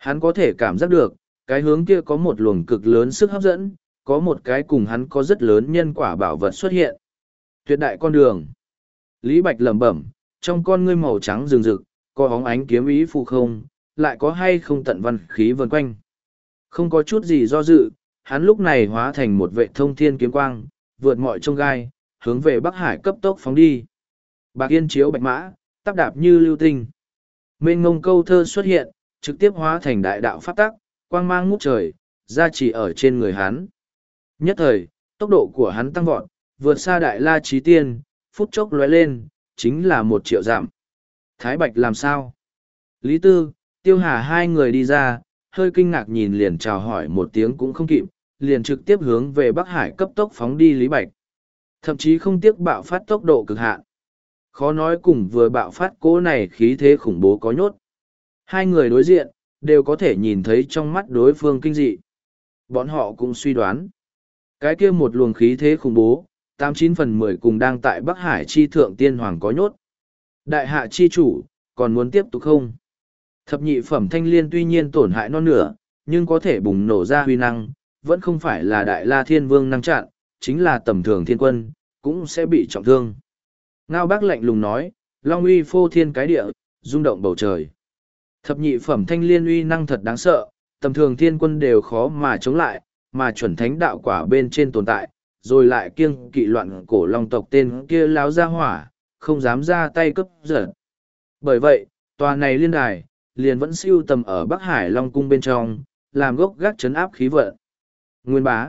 Hắn có thể cảm giác được, cái hướng kia có một luồng cực lớn sức hấp dẫn, có một cái cùng hắn có rất lớn nhân quả bảo vật xuất hiện. Tuyệt đại con đường. Lý Bạch lẩm bẩm, trong con ngươi màu trắng rừng rực, có óng ánh kiếm ý phù không, lại có hay không tận văn khí vần quanh. Không có chút gì do dự, hắn lúc này hóa thành một vệ thông thiên kiếm quang, vượt mọi trông gai, hướng về Bắc Hải cấp tốc phóng đi. Bạc yên chiếu bạch mã, tắp đạp như lưu tinh. Mênh ngông câu thơ xuất hiện, trực tiếp hóa thành đại đạo pháp tắc, quang mang ngút trời, ra chỉ ở trên người hắn. Nhất thời, tốc độ của hắn tăng vọt, vượt xa đại la trí tiên, phút chốc lóe lên, chính là một triệu giảm. Thái Bạch làm sao? Lý Tư, Tiêu Hà hai người đi ra, hơi kinh ngạc nhìn liền chào hỏi một tiếng cũng không kịp, liền trực tiếp hướng về Bắc Hải cấp tốc phóng đi Lý Bạch. Thậm chí không tiếc bạo phát tốc độ cực hạn. Khó nói cùng vừa bạo phát cỗ này khí thế khủng bố có nhốt. Hai người đối diện, đều có thể nhìn thấy trong mắt đối phương kinh dị. Bọn họ cũng suy đoán. Cái kia một luồng khí thế khủng bố, tám chín phần mười cùng đang tại Bắc Hải chi thượng tiên hoàng có nhốt. Đại hạ chi chủ, còn muốn tiếp tục không? Thập nhị phẩm thanh liên tuy nhiên tổn hại non nửa, nhưng có thể bùng nổ ra huy năng, vẫn không phải là đại la thiên vương năng chặn, chính là tầm thường thiên quân, cũng sẽ bị trọng thương. Ngao bác lạnh lùng nói, long uy phô thiên cái địa, rung động bầu trời. Thập nhị phẩm thanh liên uy năng thật đáng sợ, tầm thường thiên quân đều khó mà chống lại, mà chuẩn thánh đạo quả bên trên tồn tại, rồi lại kiêng kỵ loạn cổ long tộc tên kia láo ra hỏa, không dám ra tay cấp giật. Bởi vậy, tòa này liên đài, liền vẫn siêu tầm ở Bắc Hải Long Cung bên trong, làm gốc gác chấn áp khí vận. Nguyên bá.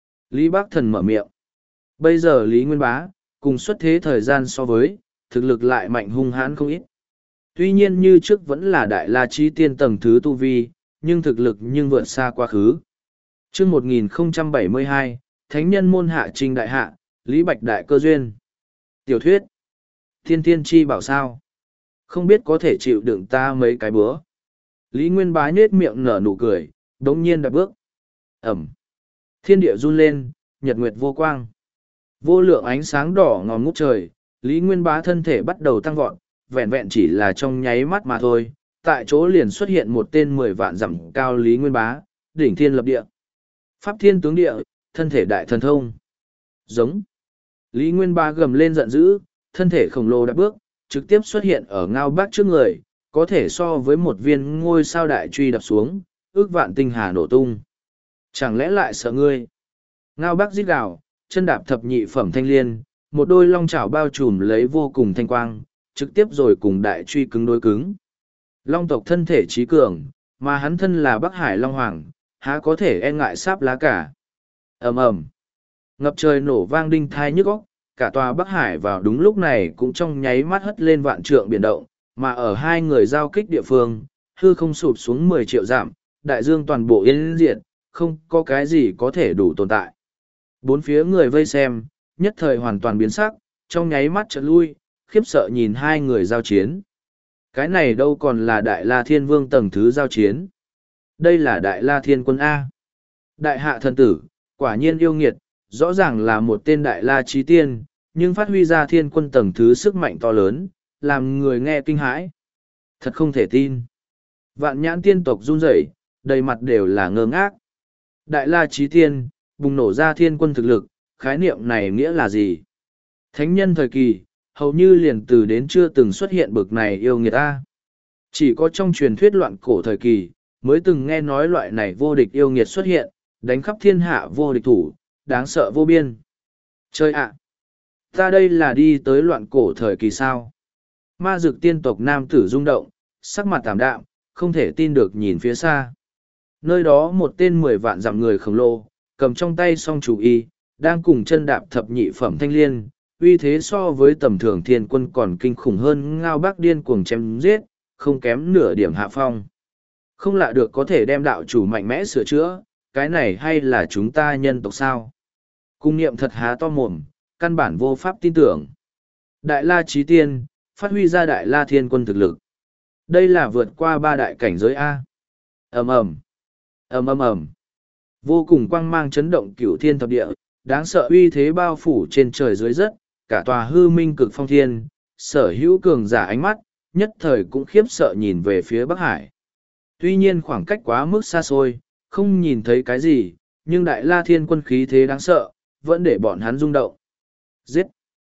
Lý Bác Thần mở miệng. Bây giờ Lý Nguyên bá, cùng xuất thế thời gian so với, thực lực lại mạnh hung hãn không ít. Tuy nhiên như trước vẫn là đại la trí tiên tầng thứ tu vi, nhưng thực lực nhưng vượt xa quá khứ. chương một nghìn không trăm bảy mươi hai, Thánh nhân môn hạ trình đại hạ, Lý Bạch đại cơ duyên. Tiểu thuyết. Thiên thiên chi bảo sao. Không biết có thể chịu đựng ta mấy cái bữa. Lý Nguyên bá nhết miệng nở nụ cười, đống nhiên đạp bước. Ẩm. Thiên địa run lên, nhật nguyệt vô quang. Vô lượng ánh sáng đỏ ngòm ngút trời, Lý Nguyên bá thân thể bắt đầu tăng vọt, vẹn vẹn chỉ là trong nháy mắt mà thôi. Tại chỗ liền xuất hiện một tên mười vạn dặm cao Lý Nguyên bá, đỉnh thiên lập địa. Pháp thiên tướng địa, thân thể đại thần thông. Giống. Lý Nguyên bá gầm lên giận dữ, thân thể khổng lồ đạp bước, trực tiếp xuất hiện ở Ngao Bác trước người, có thể so với một viên ngôi sao đại truy đập xuống, ước vạn tinh hà nổ tung. Chẳng lẽ lại sợ ngươi? Ngao Bác rít gào, chân đạp thập nhị phẩm thanh liên, một đôi long chảo bao trùm lấy vô cùng thanh quang, trực tiếp rồi cùng đại truy cứng đối cứng. Long tộc thân thể trí cường, mà hắn thân là Bắc Hải Long Hoàng, há có thể e ngại sáp lá cả. Ầm ầm, ngập trời nổ vang đinh thai nhức óc, cả tòa Bắc Hải vào đúng lúc này cũng trong nháy mắt hất lên vạn trượng biển động, mà ở hai người giao kích địa phương, hư không sụp xuống mười triệu dặm, đại dương toàn bộ yên diệt, không có cái gì có thể đủ tồn tại. Bốn phía người vây xem, nhất thời hoàn toàn biến sắc, trong nháy mắt chợt lui, khiếp sợ nhìn hai người giao chiến. Cái này đâu còn là Đại La Thiên Vương tầng thứ giao chiến. Đây là Đại La Thiên Quân A. Đại hạ thần tử, quả nhiên yêu nghiệt, rõ ràng là một tên Đại La Chí Tiên, nhưng phát huy ra Thiên Quân tầng thứ sức mạnh to lớn, làm người nghe kinh hãi. Thật không thể tin. Vạn nhãn tiên tộc run rẩy, đầy mặt đều là ngơ ngác. Đại La Chí Tiên, bùng nổ ra Thiên Quân thực lực, khái niệm này nghĩa là gì? Thánh nhân thời kỳ, hầu như liền từ đến chưa từng xuất hiện bực này yêu nghiệt ta. Chỉ có trong truyền thuyết loạn cổ thời kỳ, mới từng nghe nói loại này vô địch yêu nghiệt xuất hiện, đánh khắp thiên hạ vô địch thủ, đáng sợ vô biên. Chơi ạ! Ta đây là đi tới loạn cổ thời kỳ sao? Ma dực tiên tộc nam tử rung động, sắc mặt tảm đạm, không thể tin được nhìn phía xa. Nơi đó một tên mười vạn dặm người khổng lồ, cầm trong tay song chủ y, đang cùng chân đạp thập nhị phẩm thanh liên, uy thế so với tầm thường thiên quân còn kinh khủng hơn Ngao Bác điên cuồng chém giết, không kém nửa điểm hạ phong. Không lạ được có thể đem đạo chủ mạnh mẽ sửa chữa, cái này hay là chúng ta nhân tộc sao? Cung niệm thật há to mồm, căn bản vô pháp tin tưởng. Đại La Chí Tiên, phát huy ra Đại La Thiên Quân thực lực. Đây là vượt qua ba đại cảnh giới A. ầm ầm, ầm ầm ầm, vô cùng quang mang chấn động cửu thiên thập địa, đáng sợ uy thế bao phủ trên trời dưới đất, cả tòa hư minh cực phong thiên, sở hữu cường giả ánh mắt, nhất thời cũng khiếp sợ nhìn về phía Bắc Hải. Tuy nhiên khoảng cách quá mức xa xôi, không nhìn thấy cái gì, nhưng đại la thiên quân khí thế đáng sợ, vẫn để bọn hắn rung động. Giết!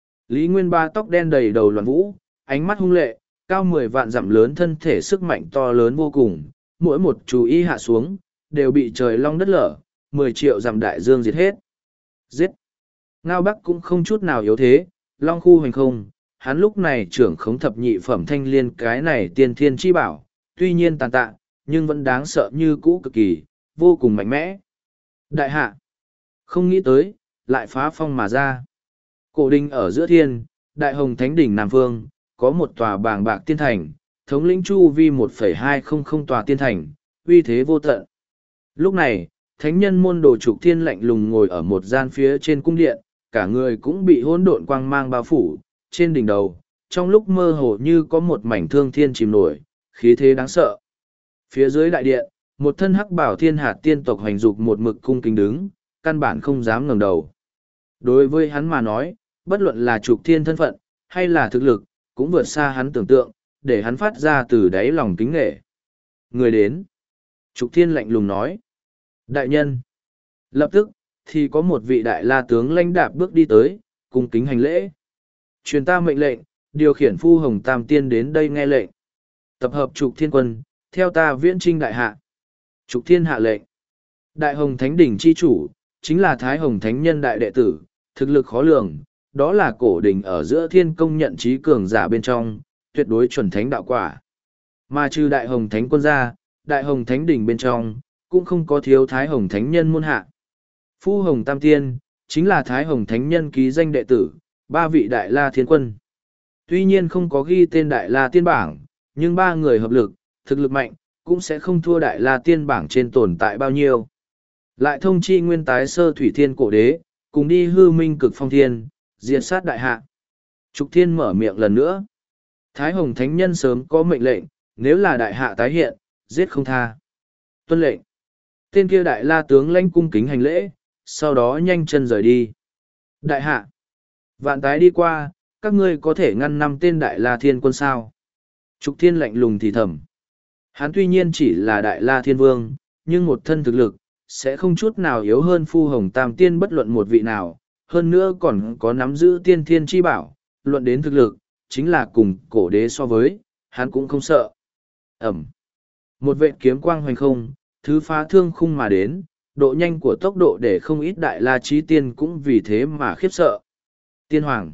Lý Nguyên Ba tóc đen đầy đầu loạn vũ, ánh mắt hung lệ, cao mười vạn dặm lớn thân thể sức mạnh to lớn vô cùng, mỗi một chú ý hạ xuống, đều bị trời long đất lở, mười triệu dặm đại dương diệt hết. Giết! Ngao Bắc cũng không chút nào yếu thế, long khu hành không, hắn lúc này trưởng khống thập nhị phẩm thanh liên cái này tiên thiên chi bảo, tuy nhiên tàn tạ, nhưng vẫn đáng sợ như cũ cực kỳ, vô cùng mạnh mẽ. Đại hạ! Không nghĩ tới, lại phá phong mà ra. Cổ đình ở giữa thiên, đại hồng thánh đỉnh Nam Phương, có một tòa bàng bạc tiên thành, thống lĩnh chu vi một phẩy hai không không tòa tiên thành, uy thế vô tận. Lúc này, thánh nhân môn đồ trục thiên lạnh lùng ngồi ở một gian phía trên cung điện, cả người cũng bị hỗn độn quang mang bao phủ, trên đỉnh đầu, trong lúc mơ hồ như có một mảnh thương thiên chìm nổi, khí thế đáng sợ. Phía dưới đại điện, một thân hắc bảo thiên hạt tiên tộc hành dục một mực cung kính đứng, căn bản không dám ngẩng đầu. Đối với hắn mà nói, bất luận là trục thiên thân phận, hay là thực lực, cũng vượt xa hắn tưởng tượng, để hắn phát ra từ đáy lòng kính nghệ. Người đến. Trục thiên lạnh lùng nói. Đại nhân. Lập tức, thì có một vị đại la tướng lãnh đạp bước đi tới, cung kính hành lễ. Truyền ta mệnh lệnh, điều khiển phu hồng tam tiên đến đây nghe lệnh. Tập hợp trục thiên quân, theo ta viễn trinh đại hạ. Trục thiên hạ lệnh. Đại hồng thánh đỉnh chi chủ, chính là Thái Hồng Thánh Nhân đại đệ tử, thực lực khó lường, đó là cổ đỉnh ở giữa thiên công nhận trí cường giả bên trong, tuyệt đối chuẩn thánh đạo quả. Mà trừ Đại Hồng Thánh quân ra, Đại Hồng Thánh đỉnh bên trong, cũng không có thiếu Thái Hồng Thánh Nhân môn hạ. Phu Hồng Tam Tiên, chính là Thái Hồng Thánh Nhân ký danh đệ tử, ba vị Đại La Thiên Quân. Tuy nhiên không có ghi tên Đại La Tiên Bảng, nhưng ba người hợp lực, thực lực mạnh, cũng sẽ không thua Đại La Tiên Bảng trên tồn tại bao nhiêu. Lại thông chi nguyên tái sơ thủy thiên cổ đế, cùng đi hư minh cực phong thiên, diệt sát đại hạ. Trục thiên mở miệng lần nữa. Thái Hồng Thánh Nhân sớm có mệnh lệnh, nếu là đại hạ tái hiện, giết không tha. Tuân lệnh. Tên kia đại la tướng lãnh cung kính hành lễ, sau đó nhanh chân rời đi. Đại hạ. Vạn tái đi qua, các ngươi có thể ngăn năm tên đại la thiên quân sao. Trục thiên lạnh lùng thì thầm. Hắn tuy nhiên chỉ là đại la thiên vương, nhưng một thân thực lực, sẽ không chút nào yếu hơn phu hồng tam tiên bất luận một vị nào, hơn nữa còn có nắm giữ tiên thiên chi bảo, luận đến thực lực, chính là cùng cổ đế so với, hắn cũng không sợ. Ẩm. Một vệ kiếm quang hoành không, thứ phá thương khung mà đến, độ nhanh của tốc độ để không ít đại la trí tiên cũng vì thế mà khiếp sợ. Tiên hoàng.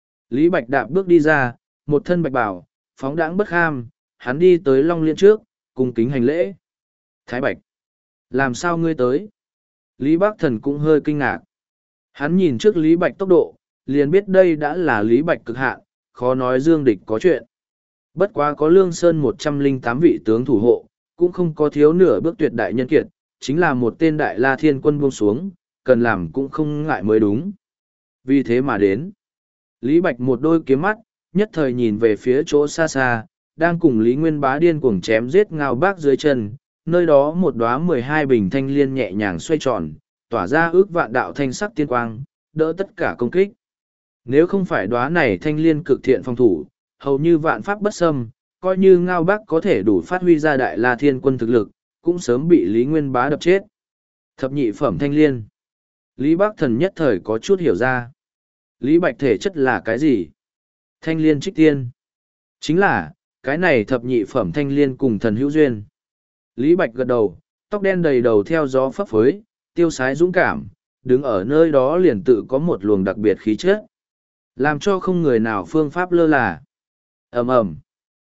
Lý Bạch đạp bước đi ra, một thân bạch bảo, phóng đãng bất kham, hắn đi tới Long Liên trước, cung kính hành lễ. Thái Bạch. Làm sao ngươi tới? Lý Bác Thần cũng hơi kinh ngạc. Hắn nhìn trước Lý Bạch tốc độ, liền biết đây đã là Lý Bạch cực hạn, khó nói dương địch có chuyện. Bất quá có Lương Sơn một trăm lẻ tám vị tướng thủ hộ, cũng không có thiếu nửa bước tuyệt đại nhân kiệt, chính là một tên đại la thiên quân buông xuống, cần làm cũng không ngại mới đúng. Vì thế mà đến. Lý Bạch một đôi kiếm mắt, nhất thời nhìn về phía chỗ xa xa, đang cùng Lý Nguyên Bá điên cuồng chém giết Ngao Bác dưới chân, nơi đó một đóa mười hai bình thanh liên nhẹ nhàng xoay tròn, tỏa ra ước vạn đạo thanh sắc tiên quang, đỡ tất cả công kích. Nếu không phải đóa này thanh liên cực thiện phòng thủ, hầu như vạn pháp bất xâm, coi như Ngao Bác có thể đủ phát huy ra đại la thiên quân thực lực, cũng sớm bị Lý Nguyên Bá đập chết. Thập nhị phẩm thanh liên. Lý Bác Thần nhất thời có chút hiểu ra. Lý Bạch thể chất là cái gì? Thanh liên trích tiên. Chính là, cái này thập nhị phẩm thanh liên cùng thần hữu duyên. Lý Bạch gật đầu, tóc đen đầy đầu theo gió phấp phới, tiêu sái dũng cảm, đứng ở nơi đó liền tự có một luồng đặc biệt khí chất, làm cho không người nào phương pháp lơ là. Ầm ầm.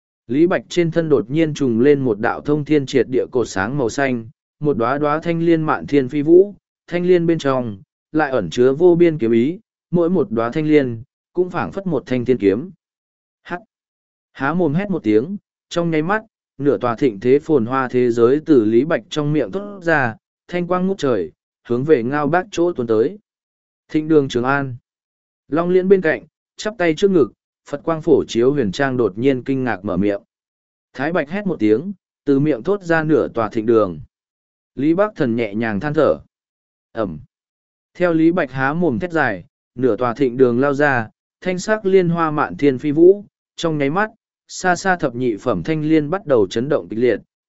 Lý Bạch trên thân đột nhiên trùng lên một đạo thông thiên triệt địa cột sáng màu xanh, một đóa đóa thanh liên mạn thiên phi vũ, thanh liên bên trong lại ẩn chứa vô biên kiếm ý, mỗi một đóa thanh liên cũng phảng phất một thanh thiên kiếm. Hắc. Há mồm hét một tiếng, trong nháy mắt, nửa tòa thịnh thế phồn hoa thế giới từ Lý Bạch trong miệng thốt ra, thanh quang ngút trời, hướng về Ngao Bác chỗ tuôn tới. Thịnh đường Trường An. Long Liễn bên cạnh, chắp tay trước ngực, Phật quang phổ chiếu huyền trang đột nhiên kinh ngạc mở miệng. Thái Bạch hét một tiếng, từ miệng thốt ra nửa tòa thịnh đường. Lý Bác Thần nhẹ nhàng than thở. Ẩm. Theo Lý Bạch há mồm thét dài, nửa tòa thịnh đường lao ra, thanh sắc liên hoa mạn thiên phi vũ, trong nháy mắt, xa xa thập nhị phẩm thanh liên bắt đầu chấn động kịch liệt,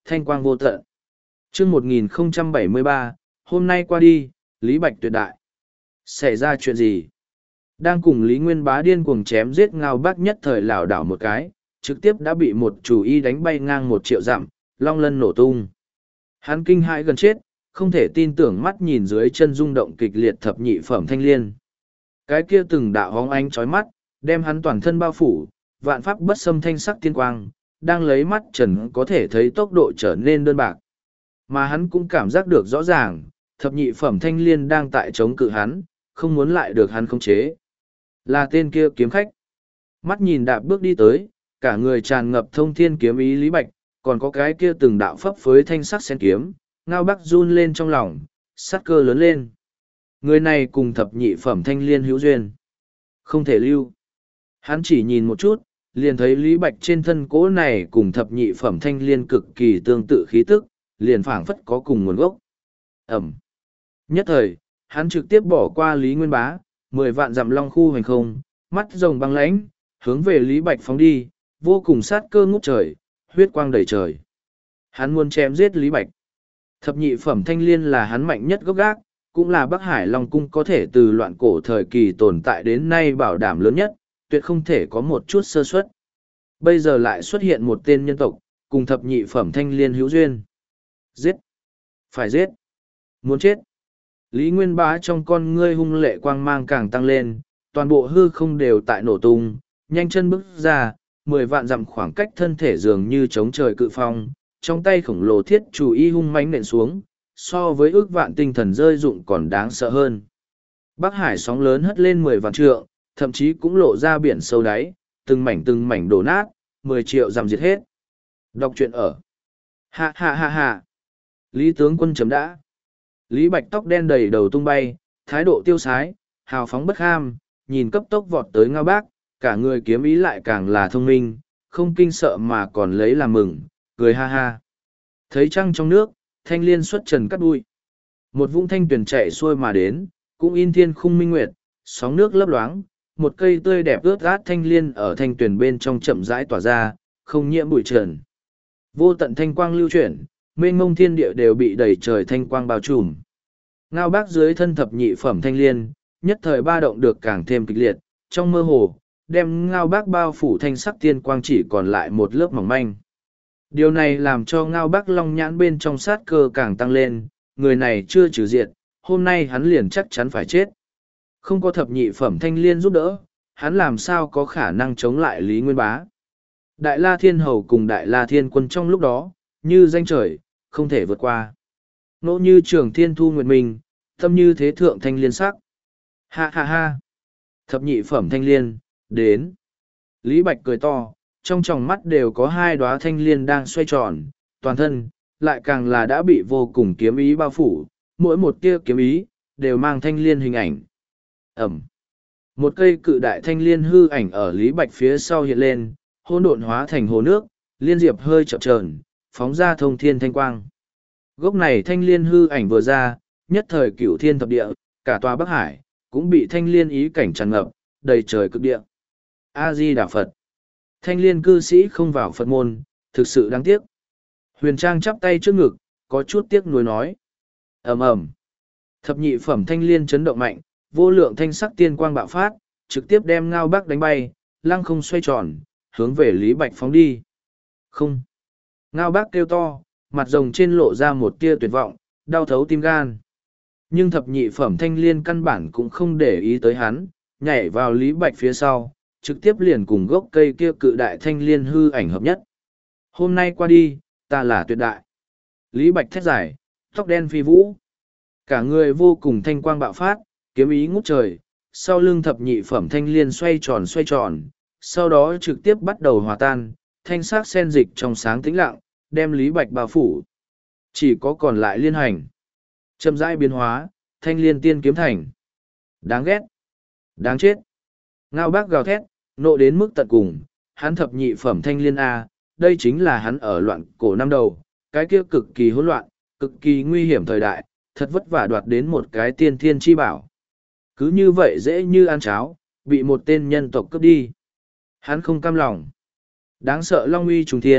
thanh quang vô tận. Chương một nghìn không trăm bảy mươi ba, hôm nay qua đi, Lý Bạch tuyệt đại. Xảy ra chuyện gì? Đang cùng Lý Nguyên Bá điên cuồng chém giết Ngao Bác nhất thời lảo đảo một cái, trực tiếp đã bị một chủ y đánh bay ngang một triệu dặm, long lân nổ tung. Hắn kinh hãi gần chết, không thể tin tưởng mắt nhìn dưới chân rung động kịch liệt thập nhị phẩm thanh liên. Cái kia từng đạo hóng ánh chói mắt, đem hắn toàn thân bao phủ, vạn pháp bất xâm thanh sắc tiên quang, đang lấy mắt trần có thể thấy tốc độ trở nên đơn bạc. Mà hắn cũng cảm giác được rõ ràng, thập nhị phẩm thanh liên đang tại chống cự hắn, không muốn lại được hắn khống chế. Là tên kia kiếm khách. Mắt nhìn đạp bước đi tới, cả người tràn ngập thông thiên kiếm ý Lý Bạch, còn có cái kia từng đạo phấp phới thanh sắc sen kiếm, Ngao Bác run lên trong lòng, sát cơ lớn lên. Người này cùng thập nhị phẩm thanh liên hữu duyên. Không thể lưu. Hắn chỉ nhìn một chút, liền thấy Lý Bạch trên thân cỗ này cùng thập nhị phẩm thanh liên cực kỳ tương tự khí tức, liền phảng phất có cùng nguồn gốc. Ẩm. Nhất thời, hắn trực tiếp bỏ qua Lý Nguyên Bá, mười vạn dặm long khu hành không, mắt rồng băng lãnh, hướng về Lý Bạch phóng đi, vô cùng sát cơ ngút trời, huyết quang đầy trời. Hắn muốn chém giết Lý Bạch. Thập nhị phẩm thanh liên là hắn mạnh nhất gốc gác, cũng là Bắc Hải Long Cung có thể từ loạn cổ thời kỳ tồn tại đến nay bảo đảm lớn nhất, tuyệt không thể có một chút sơ suất. Bây giờ lại xuất hiện một tên nhân tộc, cùng thập nhị phẩm thanh liên hữu duyên. Giết! Phải giết! Muốn chết! Lý Nguyên Bá trong con ngươi hung lệ quang mang càng tăng lên, toàn bộ hư không đều tại nổ tung, nhanh chân bước ra, mười vạn dặm khoảng cách thân thể dường như chống trời cự phong, trong tay khổng lồ thiết chủ y hung mãnh nện xuống, so với ước vạn tinh thần rơi dụng còn đáng sợ hơn. Bắc Hải sóng lớn hất lên mười vạn trượng, thậm chí cũng lộ ra biển sâu đáy, từng mảnh từng mảnh đổ nát, mười triệu dằm diệt hết. Đọc truyện ở. Ha ha ha ha. Lý tướng quân chấm đã. Lý Bạch tóc đen đầy đầu tung bay, thái độ tiêu sái, hào phóng bất ham, nhìn cấp tốc vọt tới Ngao Bác, cả người kiếm ý lại càng là thông minh, không kinh sợ mà còn lấy làm mừng, cười ha ha. Thấy trăng trong nước, thanh liên xuất trần cắt đuôi. Một vũng thanh tuyển chạy xuôi mà đến, cũng in thiên khung minh nguyệt, sóng nước lấp loáng, một cây tươi đẹp ướt át thanh liên ở thanh tuyển bên trong chậm rãi tỏa ra, không nhiễm bụi trần. Vô tận thanh quang lưu chuyển, mênh mông thiên địa đều bị đầy trời thanh quang bao trùm. Ngao Bác dưới thân thập nhị phẩm thanh liên, nhất thời ba động được càng thêm kịch liệt, trong mơ hồ, đem Ngao Bác bao phủ thanh sắc tiên quang chỉ còn lại một lớp mỏng manh. Điều này làm cho Ngao Bác long nhãn bên trong sát cơ càng tăng lên, người này chưa trừ diệt, hôm nay hắn liền chắc chắn phải chết. Không có thập nhị phẩm thanh liên giúp đỡ, hắn làm sao có khả năng chống lại Lý Nguyên Bá. Đại La Thiên Hầu cùng Đại La Thiên Quân trong lúc đó, như danh trời, không thể vượt qua. Nỗ như trường thiên thu nguyệt mình, tâm như thế thượng thanh liên sắc. Ha ha ha. Thập nhị phẩm thanh liên, đến. Lý Bạch cười to, trong tròng mắt đều có hai đóa thanh liên đang xoay tròn, toàn thân, lại càng là đã bị vô cùng kiếm ý bao phủ, mỗi một tia kiếm ý, đều mang thanh liên hình ảnh. Ẩm. Một cây cự đại thanh liên hư ảnh ở Lý Bạch phía sau hiện lên, hỗn độn hóa thành hồ nước, liên diệp hơi chập chờn, phóng ra thông thiên thanh quang. Gốc này thanh liên hư ảnh vừa ra, nhất thời cửu thiên thập địa, cả tòa Bắc Hải, cũng bị thanh liên ý cảnh tràn ngập, đầy trời cực địa. A-di-đà Phật. Thanh liên cư sĩ không vào Phật môn, thực sự đáng tiếc. Huyền Trang chắp tay trước ngực, có chút tiếc nuối nói. Ầm ầm. Thập nhị phẩm thanh liên chấn động mạnh, vô lượng thanh sắc tiên quang bạo phát, trực tiếp đem Ngao Bác đánh bay, lăng không xoay tròn, hướng về Lý Bạch phóng đi. Không. Ngao Bác kêu to, mặt rồng trên lộ ra một tia tuyệt vọng, đau thấu tim gan. Nhưng thập nhị phẩm thanh liên căn bản cũng không để ý tới hắn, nhảy vào Lý Bạch phía sau, trực tiếp liền cùng gốc cây kia cự đại thanh liên hư ảnh hợp nhất. Hôm nay qua đi, ta là tuyệt đại. Lý Bạch thét giải, tóc đen phi vũ. Cả người vô cùng thanh quang bạo phát, kiếm ý ngút trời, sau lưng thập nhị phẩm thanh liên xoay tròn xoay tròn, sau đó trực tiếp bắt đầu hòa tan, thanh sắc sen dịch trong sáng tĩnh lặng, đem Lý Bạch bao phủ. Chỉ có còn lại liên hành. Chậm rãi biến hóa, thanh liên tiên kiếm thành. Đáng ghét. Đáng chết. Ngao Bác gào thét, nộ đến mức tận cùng, hắn thập nhị phẩm thanh liên A, đây chính là hắn ở loạn cổ năm đầu, cái kia cực kỳ hỗn loạn, cực kỳ nguy hiểm thời đại, thật vất vả đoạt đến một cái tiên thiên chi bảo. Cứ như vậy dễ như ăn cháo, bị một tên nhân tộc cướp đi. Hắn không cam lòng. Đáng sợ long uy trùng thiên,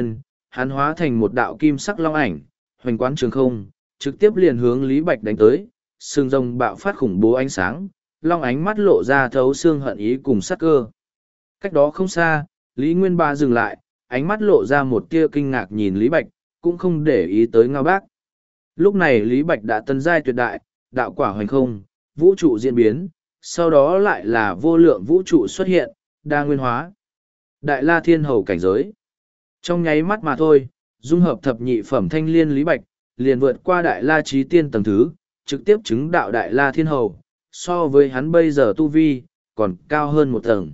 hắn hóa thành một đạo kim sắc long ảnh, hoành quán trường không, trực tiếp liền hướng Lý Bạch đánh tới, sừng rồng bạo phát khủng bố ánh sáng, long ánh mắt lộ ra thấu xương hận ý cùng sát cơ. Cách đó không xa, Lý Nguyên Ba dừng lại, ánh mắt lộ ra một tia kinh ngạc nhìn Lý Bạch, cũng không để ý tới Ngao Bác. Lúc này Lý Bạch đã tân giai tuyệt đại, đạo quả hoành không, vũ trụ diễn biến, sau đó lại là vô lượng vũ trụ xuất hiện, đa nguyên hóa. Đại La Thiên Hầu cảnh giới. Trong nháy mắt mà thôi, dung hợp thập nhị phẩm thanh liên Lý Bạch, liền vượt qua Đại La Chí Tiên tầng thứ, trực tiếp chứng đạo Đại La Thiên Hầu, so với hắn bây giờ tu vi, còn cao hơn một tầng.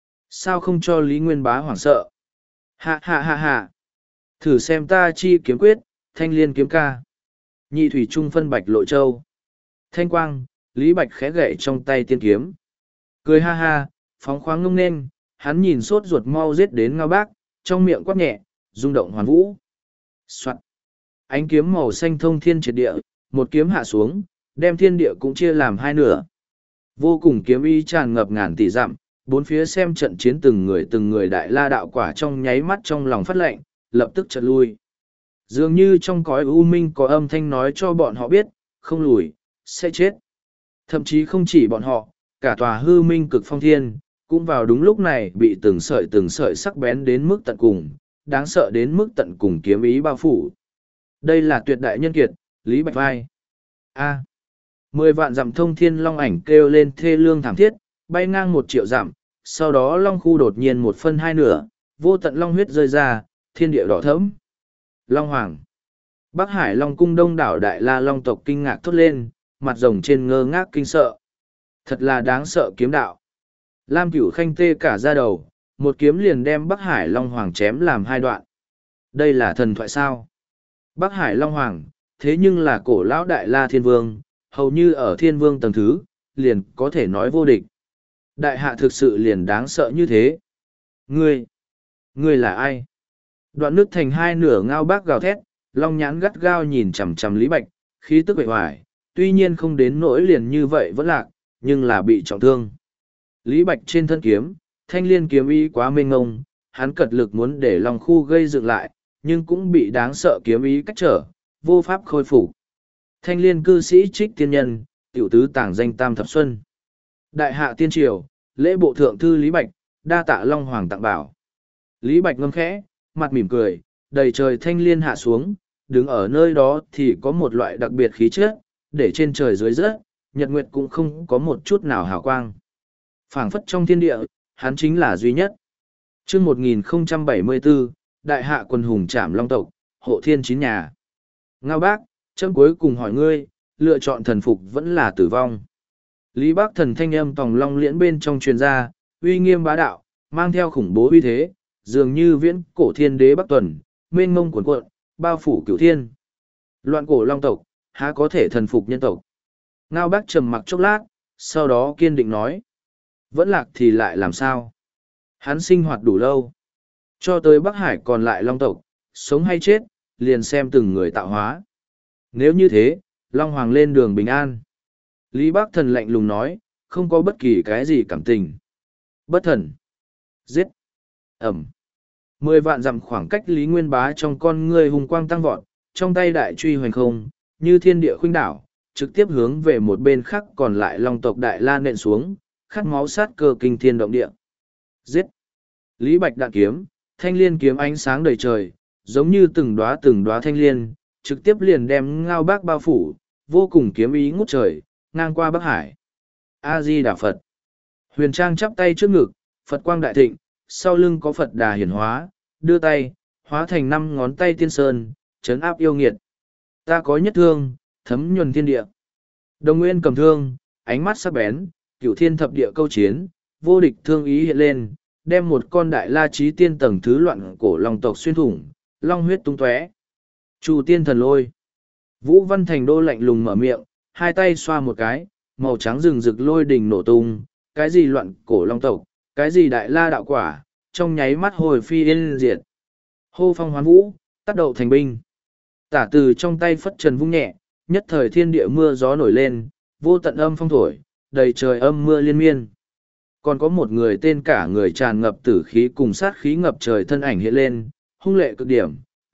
Sao không cho Lý Nguyên Bá hoảng sợ? Hạ hạ hạ hạ. Thử xem ta chi kiếm quyết, thanh liên kiếm ca. Nhị thủy trung phân bạch lộ châu. Thanh quang, Lý Bạch khẽ gậy trong tay tiên kiếm. Cười ha ha, phóng khoáng ngông nên, hắn nhìn sốt ruột mau giết đến Ngao Bác, trong miệng quát nhẹ, rung động hoàn vũ. Soạn. Ánh kiếm màu xanh thông thiên triệt địa, một kiếm hạ xuống, đem thiên địa cũng chia làm hai nửa. Vô cùng kiếm ý tràn ngập ngàn tỷ dặm, bốn phía xem trận chiến từng người từng người đại la đạo quả trong nháy mắt trong lòng phát lệnh, lập tức chợt lui. Dường như trong cõi u minh có âm thanh nói cho bọn họ biết, không lùi, sẽ chết. Thậm chí không chỉ bọn họ, cả tòa hư minh cực phong thiên, cũng vào đúng lúc này bị từng sợi từng sợi sắc bén đến mức tận cùng, đáng sợ đến mức tận cùng kiếm ý bao phủ. Đây là tuyệt đại nhân kiệt, Lý Bạch vai. A. Mười vạn dặm thông thiên long ảnh kêu lên thê lương thảm thiết, bay ngang một triệu dặm, sau đó long khu đột nhiên một phân hai nửa, vô tận long huyết rơi ra, thiên địa đỏ thẫm. Long Hoàng. Bắc Hải Long cung đông đảo đại la long tộc kinh ngạc thốt lên, mặt rồng trên ngơ ngác kinh sợ. Thật là đáng sợ kiếm đạo. Lam Cửu Khanh tê cả da đầu, một kiếm liền đem Bắc Hải Long Hoàng chém làm hai đoạn. Đây là thần thoại sao? Bắc Hải Long Hoàng, thế nhưng là cổ lão đại la thiên vương, hầu như ở thiên vương tầng thứ, liền có thể nói vô địch. Đại hạ thực sự liền đáng sợ như thế. Ngươi, ngươi là ai? Đoạn nước thành hai nửa Ngao Bác gào thét, long nhãn gắt gao nhìn chằm chằm Lý Bạch, khí tức bệ hoài, tuy nhiên không đến nỗi liền như vậy vẫn lạc, nhưng là bị trọng thương. Lý Bạch trên thân kiếm, thanh liên kiếm ý quá mênh ngông, hắn cật lực muốn để long khu gây dựng lại, nhưng cũng bị đáng sợ kiếm ý cách trở, vô pháp khôi phục. Thanh liên cư sĩ trích tiên nhân, tiểu tứ tảng danh Tam Thập Xuân. Đại hạ tiên triều, lễ bộ thượng thư Lý Bạch, đa tạ Long Hoàng tặng bảo. Lý Bạch ngâm khẽ, mặt mỉm cười, đầy trời thanh liên hạ xuống, đứng ở nơi đó thì có một loại đặc biệt khí chất, để trên trời dưới rớt, nhật nguyệt cũng không có một chút nào hào quang. Phảng phất trong thiên địa, hắn chính là duy nhất. Chương một nghìn không trăm bảy mươi bốn, Đại hạ quần hùng trảm long tộc, hộ thiên chín nhà. Ngao Bác, chấm cuối cùng hỏi ngươi, lựa chọn thần phục vẫn là tử vong. Lý Bác Thần thanh âm tòng long liễn bên trong truyền ra, uy nghiêm bá đạo, mang theo khủng bố uy thế, dường như viễn cổ thiên đế Bắc Tuần, mênh mông cuồn cuộn, bao phủ cửu thiên. Loạn cổ long tộc, há có thể thần phục nhân tộc. Ngao Bác trầm mặc chốc lát, sau đó kiên định nói. Vẫn lạc thì lại làm sao? Hắn sinh hoạt đủ lâu. Cho tới Bắc Hải còn lại long tộc, sống hay chết, liền xem từng người tạo hóa. Nếu như thế, Long Hoàng lên đường bình an. Lý Bác Thần lạnh lùng nói, không có bất kỳ cái gì cảm tình. Bất thần. Giết. Ẩm. Mười vạn dặm khoảng cách Lý Nguyên Bá trong con ngươi hùng quang tăng vọt, trong tay đại truy hoành không, như thiên địa khuynh đảo, trực tiếp hướng về một bên khác còn lại long tộc đại la nện xuống, khát máu sát cơ kinh thiên động địa. Giết. Lý Bạch đạn kiếm, thanh liên kiếm ánh sáng đầy trời, giống như từng đóa từng đóa thanh liên, trực tiếp liền đem Ngao Bác bao phủ, vô cùng kiếm ý ngút trời, ngang qua Bắc Hải. A-di Đà Phật. Huyền Trang chắp tay trước ngực, Phật quang đại thịnh, sau lưng có Phật đà hiển hóa, đưa tay, hóa thành năm ngón tay tiên sơn, trấn áp yêu nghiệt. Ta có nhất thương, thấm nhuần thiên địa. Đồng Nguyên cầm thương, ánh mắt sắc bén, cửu thiên thập địa câu chiến, vô địch thương ý hiện lên, đem một con đại la chí tiên tầng thứ loạn cổ long tộc xuyên thủng, long huyết tung tóe. Chu tiên thần lôi. Vũ Văn Thành Đô lạnh lùng mở miệng, hai tay xoa một cái, màu trắng rừng rực lôi đình nổ tung, cái gì loạn cổ long tộc, cái gì đại la đạo quả, trong nháy mắt hồi phi yên diệt. Hô phong hoán vũ, tát đậu thành binh. Tả từ trong tay phất trần vung nhẹ, nhất thời thiên địa mưa gió nổi lên, vô tận âm phong thổi, đầy trời âm mưa liên miên. Còn có một người tên cả người tràn ngập tử khí cùng sát khí ngập trời thân ảnh hiện lên, hung lệ cực điểm,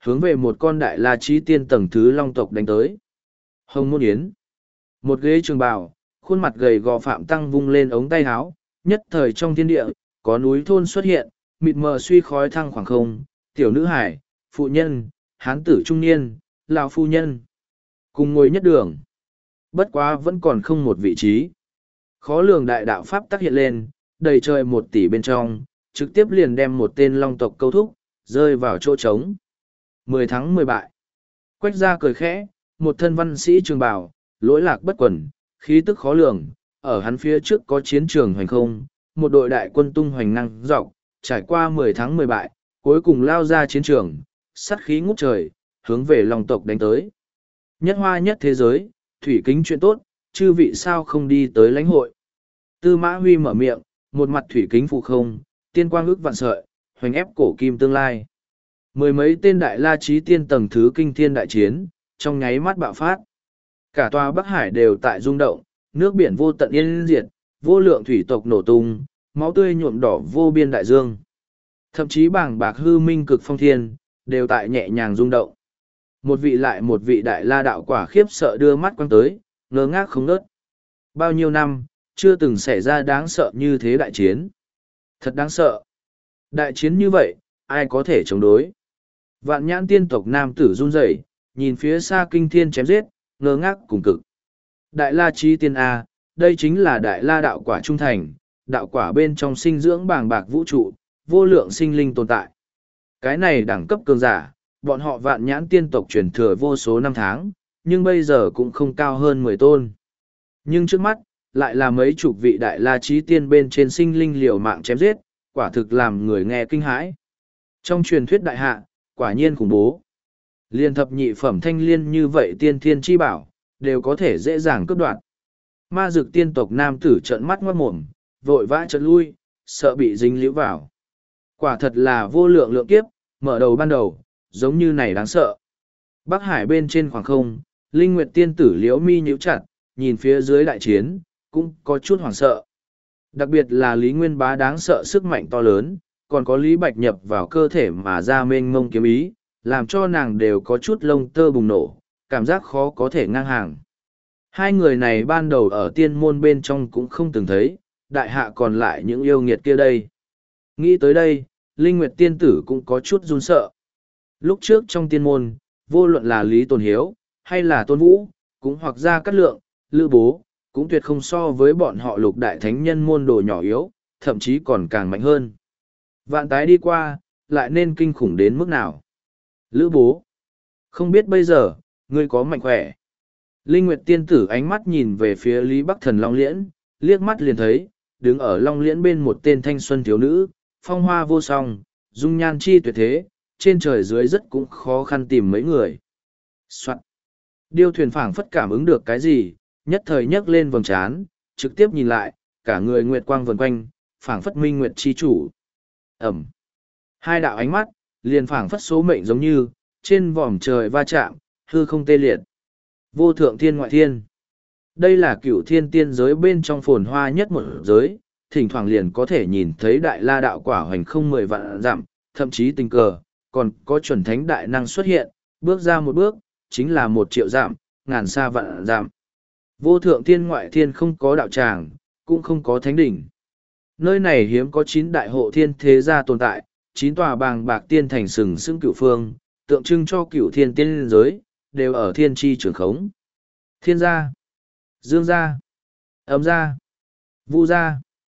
hướng về một con đại la trí tiên tầng thứ long tộc đánh tới. Hồng môn yến. Một ghế trường bào, khuôn mặt gầy gò Phạm Tăng vung lên ống tay áo, nhất thời trong thiên địa, có núi thôn xuất hiện, mịt mờ suy khói thăng khoảng không, tiểu nữ hải, phụ nhân, hán tử trung niên, lão phu nhân. Cùng ngồi nhất đường. Bất quá vẫn còn không một vị trí. Khó lường đại đạo pháp tác hiện lên, đầy trời một tỷ bên trong, trực tiếp liền đem một tên long tộc câu thúc, rơi vào chỗ trống. Mười thắng mười bại. Quách ra cười khẽ, một thân văn sĩ trường bào, lỗi lạc bất quẩn, khí tức khó lường, ở hắn phía trước có chiến trường hoành không, một đội đại quân tung hoành năng dọc, trải qua mười thắng mười bại, cuối cùng lao ra chiến trường, sắt khí ngút trời, hướng về long tộc đánh tới. Nhất hoa nhất thế giới, thủy kính chuyện tốt, chư vị sao không đi tới lãnh hội. Tư Mã Huy mở miệng, một mặt thủy kính phụ không, tiên quang ước vạn sợi, hoành ép cổ kim tương lai. Mười mấy tên đại la trí tiên tầng thứ kinh thiên đại chiến, trong nháy mắt bạo phát. Cả tòa Bắc Hải đều tại rung động, nước biển vô tận yên diệt, vô lượng thủy tộc nổ tung, máu tươi nhuộm đỏ vô biên đại dương. Thậm chí bảng bạc hư minh cực phong thiên, đều tại nhẹ nhàng rung động. Một vị lại một vị đại la đạo quả khiếp sợ đưa mắt quăng tới, ngơ ngác không ngớt. Bao nhiêu năm, chưa từng xảy ra đáng sợ như thế đại chiến. Thật đáng sợ. Đại chiến như vậy, ai có thể chống đối? Vạn nhãn tiên tộc nam tử run rẩy, nhìn phía xa kinh thiên chém giết, ngơ ngác cùng cực. Đại la chi tiên A, đây chính là đại la đạo quả trung thành, đạo quả bên trong sinh dưỡng bàng bạc vũ trụ, vô lượng sinh linh tồn tại. Cái này đẳng cấp cường giả, bọn họ vạn nhãn tiên tộc truyền thừa vô số năm tháng, nhưng bây giờ cũng không cao hơn mười tôn. Nhưng trước mắt, lại là mấy chục vị đại la trí tiên bên trên sinh linh liều mạng chém giết, quả thực làm người nghe kinh hãi. Trong truyền thuyết đại hạ, quả nhiên khủng bố. Liên thập nhị phẩm thanh liên như vậy tiên thiên chi bảo, đều có thể dễ dàng cướp đoạt. Ma dực tiên tộc nam tử trợn mắt ngoát mồm, vội vã trợn lui, sợ bị dính liễu vào. Quả thật là vô lượng lượng kiếp, mở đầu ban đầu, giống như này đáng sợ. Bắc Hải bên trên khoảng không, Linh Nguyệt tiên tử liễu mi nhíu chặt, nhìn phía dưới đại chiến, cũng có chút hoảng sợ. Đặc biệt là Lý Nguyên Bá đáng sợ sức mạnh to lớn, còn có Lý Bạch nhập vào cơ thể mà ra mênh mông kiếm ý, làm cho nàng đều có chút lông tơ bùng nổ, cảm giác khó có thể ngang hàng. Hai người này ban đầu ở tiên môn bên trong cũng không từng thấy, đại hạ còn lại những yêu nghiệt kia đây. Nghĩ tới đây, Linh Nguyệt tiên tử cũng có chút run sợ. Lúc trước trong tiên môn, vô luận là Lý Tồn Hiếu, hay là Tôn Vũ, cũng hoặc ra Cát Lượng, Lữ Bố, cũng tuyệt không so với bọn họ lục đại thánh nhân môn đồ nhỏ yếu, thậm chí còn càng mạnh hơn. Vạn tái đi qua, lại nên kinh khủng đến mức nào? Lữ Bố, không biết bây giờ, ngươi có mạnh khỏe. Linh Nguyệt tiên tử ánh mắt nhìn về phía Lý Bắc Thần Long Liễn, liếc mắt liền thấy, đứng ở Long Liễn bên một tên thanh xuân thiếu nữ, phong hoa vô song, dung nhan chi tuyệt thế, trên trời dưới rất cũng khó khăn tìm mấy người. Soạn. Điêu thuyền phảng phất cảm ứng được cái gì, nhất thời nhấc lên vầng trán, trực tiếp nhìn lại, cả người nguyệt quang vần quanh, phảng phất minh nguyệt chi chủ. Ẩm. Hai đạo ánh mắt, liền phảng phất số mệnh giống như, trên vòm trời va chạm, hư không tê liệt. Vô thượng thiên ngoại thiên. Đây là cửu thiên tiên giới bên trong phồn hoa nhất một giới, thỉnh thoảng liền có thể nhìn thấy đại la đạo quả hoành không mười vạn dặm, thậm chí tình cờ, còn có chuẩn thánh đại năng xuất hiện, bước ra một bước, chính là một triệu dặm, ngàn xa vạn dặm. Vô thượng thiên ngoại thiên không có đạo tràng, cũng không có thánh đỉnh. Nơi này hiếm có chín đại hộ thiên thế gia tồn tại, chín tòa bàng bạc tiên thành sừng sững cửu phương, tượng trưng cho cửu thiên tiên giới, đều ở thiên tri trường khống. Thiên gia, Dương gia, Âm gia, Vu gia,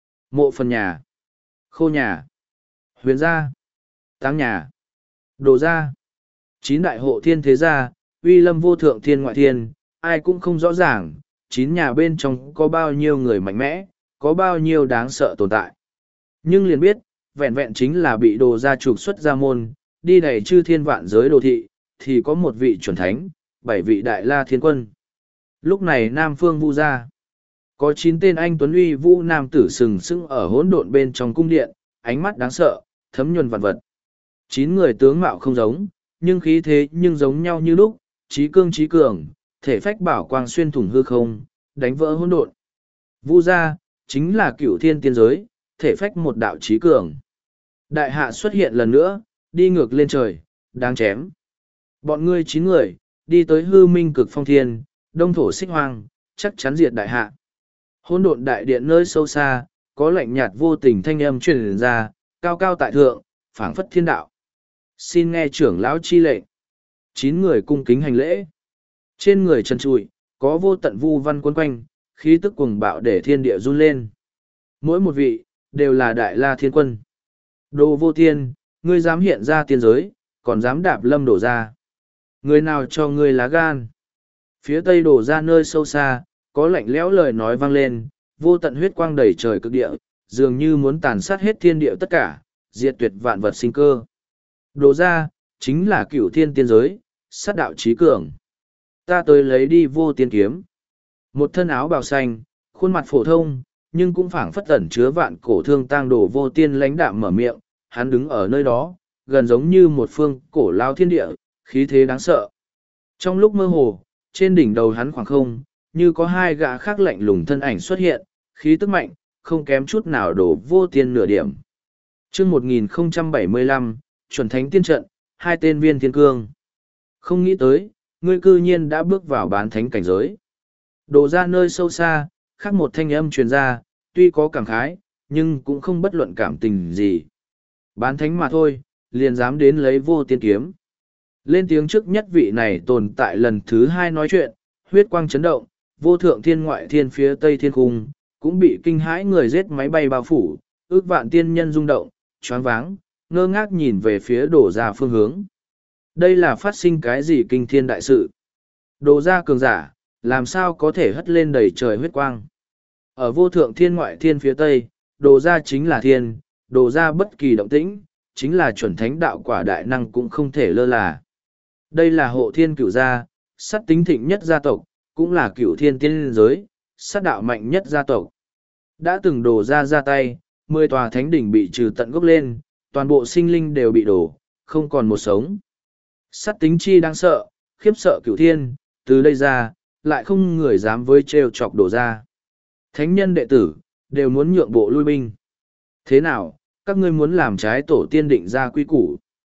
Mộ phần nhà, Khô nhà, Huyền gia, Táng nhà, Đồ gia. Chín đại hộ thiên thế gia, uy lâm vô thượng thiên ngoại thiên, ai cũng không rõ ràng, chín nhà bên trong có bao nhiêu người mạnh mẽ, có bao nhiêu đáng sợ tồn tại. Nhưng liền biết, vẹn vẹn chính là bị đồ gia trục xuất ra môn, đi đầy chư thiên vạn giới đồ thị, thì có một vị chuẩn thánh, bảy vị đại la thiên quân. Lúc này Nam Phương Vu gia, có chín tên anh tuấn uy vũ nam tử sừng sững ở hỗn độn bên trong cung điện, ánh mắt đáng sợ, thấm nhuần vạn vật. Chín người tướng mạo không giống, nhưng khí thế nhưng giống nhau như lúc, trí cương trí cường, thể phách bảo quang xuyên thủng hư không, đánh vỡ hỗn độn. Vu gia chính là cửu thiên tiên giới, thể phách một đạo trí cường. Đại hạ xuất hiện lần nữa, đi ngược lên trời, đáng chém. Bọn ngươi chín người, đi tới hư minh cực phong thiên, đông thổ xích hoang, chắc chắn diệt đại hạ. Hỗn độn đại điện nơi sâu xa, có lạnh nhạt vô tình thanh âm truyền ra, cao cao tại thượng, phảng phất thiên đạo. Xin nghe trưởng lão chi lệnh. Chín người cung kính hành lễ. Trên người trần trụi, có vô tận vu văn quấn quanh, khí tức cuồng bạo để thiên địa run lên. Mỗi một vị, đều là đại la thiên quân. Đồ vô tiên, ngươi dám hiện ra tiên giới, còn dám đạp lâm đổ ra. Người nào cho ngươi lá gan? Phía tây đổ ra nơi sâu xa, có lạnh lẽo lời nói vang lên, vô tận huyết quang đầy trời cực địa, dường như muốn tàn sát hết thiên địa tất cả, diệt tuyệt vạn vật sinh cơ. Đổ ra, chính là cửu thiên tiên giới, sát đạo trí cường. Ta tới lấy đi vô tiên kiếm. Một thân áo bào xanh, khuôn mặt phổ thông, nhưng cũng phảng phất ẩn chứa vạn cổ thương tang đổ vô tiên lãnh đạm mở miệng, hắn đứng ở nơi đó, gần giống như một phương cổ lao thiên địa, khí thế đáng sợ. Trong lúc mơ hồ, trên đỉnh đầu hắn khoảng không, như có hai gã khác lạnh lùng thân ảnh xuất hiện, khí tức mạnh, không kém chút nào đổ vô tiên nửa điểm. chương một nghìn không trăm bảy mươi lăm, chuẩn thánh tiên trận, hai tên viên thiên cương. Không nghĩ tới, ngươi cư nhiên đã bước vào bán thánh cảnh giới. Đổ ra nơi sâu xa, khác một thanh âm truyền ra, tuy có cảm khái, nhưng cũng không bất luận cảm tình gì. Bán thánh mà thôi, liền dám đến lấy vô tiên kiếm. Lên tiếng trước nhất vị này tồn tại lần thứ hai nói chuyện, huyết quang chấn động, vô thượng thiên ngoại thiên phía tây thiên cung, cũng bị kinh hãi người giết máy bay bao phủ, ước vạn tiên nhân rung động, choáng váng, ngơ ngác nhìn về phía đổ ra phương hướng. Đây là phát sinh cái gì kinh thiên đại sự? Đổ ra cường giả, làm sao có thể hất lên đầy trời huyết quang? Ở vô thượng thiên ngoại thiên phía tây, đổ ra chính là thiên, đổ ra bất kỳ động tĩnh, chính là chuẩn thánh đạo quả đại năng cũng không thể lơ là. Đây là hộ thiên cửu gia, sát tính thịnh nhất gia tộc, cũng là cửu thiên tiên giới, sát đạo mạnh nhất gia tộc. Đã từng đổ ra ra tay, mười tòa thánh đỉnh bị trừ tận gốc lên, toàn bộ sinh linh đều bị đổ, không còn một sống. Sát tính chi đáng sợ, khiếp sợ cửu thiên, từ đây ra, lại không người dám với trêu chọc đổ ra. Thánh nhân đệ tử, đều muốn nhượng bộ lui binh. Thế nào, các ngươi muốn làm trái tổ tiên định ra quy củ?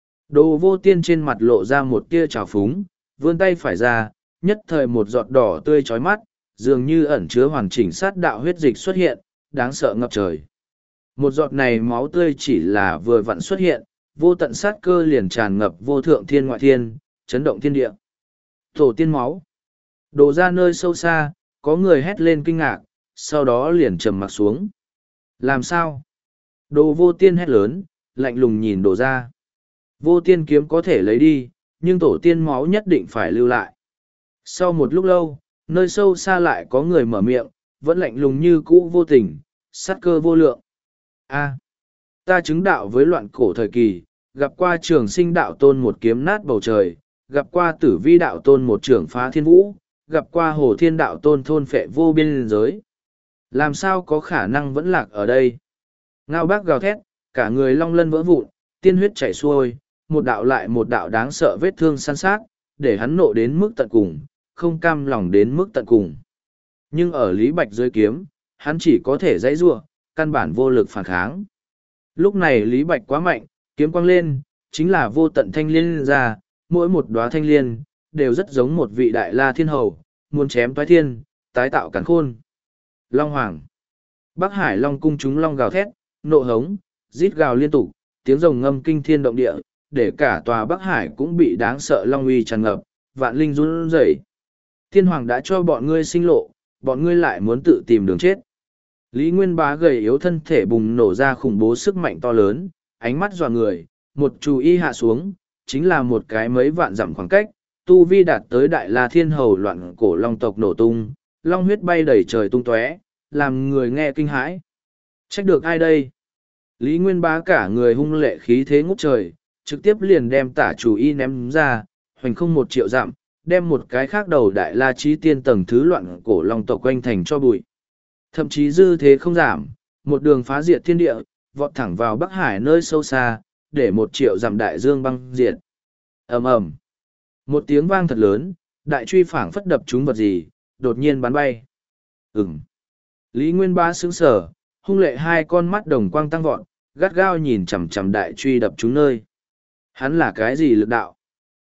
Đồ vô tiên trên mặt lộ ra một tia trào phúng, vươn tay phải ra, nhất thời một giọt đỏ tươi chói mắt, dường như ẩn chứa hoàn chỉnh sát đạo huyết dịch xuất hiện, đáng sợ ngập trời. Một giọt này máu tươi chỉ là vừa vặn xuất hiện, vô tận sát cơ liền tràn ngập vô thượng thiên ngoại thiên, chấn động thiên địa. Tổ tiên máu. Đổ ra nơi sâu xa, có người hét lên kinh ngạc, sau đó liền trầm mặc xuống. Làm sao? Đồ vô tiên hét lớn, lạnh lùng nhìn đổ ra. Vô tiên kiếm có thể lấy đi, nhưng tổ tiên máu nhất định phải lưu lại. Sau một lúc lâu, nơi sâu xa lại có người mở miệng, vẫn lạnh lùng như cũ vô tình, sát cơ vô lượng. A, ta chứng đạo với loạn cổ thời kỳ, gặp qua trường sinh đạo tôn một kiếm nát bầu trời, gặp qua tử vi đạo tôn một trưởng phá thiên vũ, gặp qua hồ thiên đạo tôn thôn phệ vô biên giới. Làm sao có khả năng vẫn lạc ở đây? Ngao bác gào thét, cả người long lân vỡ vụn, tiên huyết chảy xuôi, một đạo lại một đạo đáng sợ vết thương săn sát, để hắn nộ đến mức tận cùng, không cam lòng đến mức tận cùng. Nhưng ở Lý Bạch dưới kiếm, hắn chỉ có thể dãy giụa, căn bản vô lực phản kháng. Lúc này Lý Bạch quá mạnh, kiếm quang lên, chính là vô tận thanh liên ra, mỗi một đóa thanh liên, đều rất giống một vị đại la thiên hầu, muốn chém toái thiên, tái tạo càn khôn. Long Hoàng. Bắc Hải Long cung chúng long gào thét, nộ hống, rít gào liên tục, tiếng rồng ngâm kinh thiên động địa, để cả tòa Bắc Hải cũng bị đáng sợ long uy tràn ngập, vạn linh run rẩy. Thiên Hoàng đã cho bọn ngươi sinh lộ, bọn ngươi lại muốn tự tìm đường chết. Lý Nguyên Bá gầy yếu thân thể bùng nổ ra khủng bố sức mạnh to lớn, ánh mắt dọa người, một chú y hạ xuống, chính là một cái mấy vạn dặm khoảng cách, tu vi đạt tới đại la thiên hầu loạn cổ long tộc nổ tung, long huyết bay đầy trời tung tóe, làm người nghe kinh hãi. Trách được ai đây? Lý Nguyên Bá cả người hung lệ khí thế ngút trời, trực tiếp liền đem tả chủ y ném ra, hoành không một triệu dặm, đem một cái khác đầu đại la trí tiên tầng thứ loạn cổ long tộc quanh thành cho bụi. Thậm chí dư thế không giảm, một đường phá diệt thiên địa, vọt thẳng vào Bắc Hải nơi sâu xa, để một triệu dặm đại dương băng diệt. ầm ầm, một tiếng vang thật lớn, đại truy phảng phất đập trúng vật gì, đột nhiên bắn bay. Ừm. Lý Nguyên Bá sững sờ, hung lệ hai con mắt đồng quang tăng vọt, gắt gao nhìn chằm chằm đại truy đập trúng nơi. Hắn là cái gì lực đạo?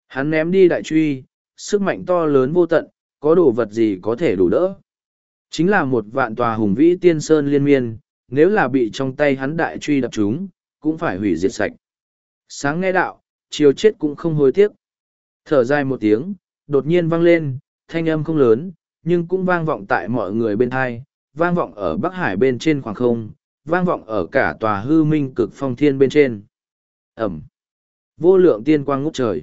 Hắn ném đi đại truy, sức mạnh to lớn vô tận, có đồ vật gì có thể đủ đỡ. Chính là một vạn tòa hùng vĩ tiên sơn liên miên, nếu là bị trong tay hắn đại truy đập chúng, cũng phải hủy diệt sạch. Sáng nghe đạo, chiều chết cũng không hối tiếc. Thở dài một tiếng, đột nhiên vang lên, thanh âm không lớn, nhưng cũng vang vọng tại mọi người bên thai, vang vọng ở Bắc Hải bên trên khoảng không, vang vọng ở cả tòa hư minh cực phong thiên bên trên. Ẩm. Vô lượng tiên quang ngút trời.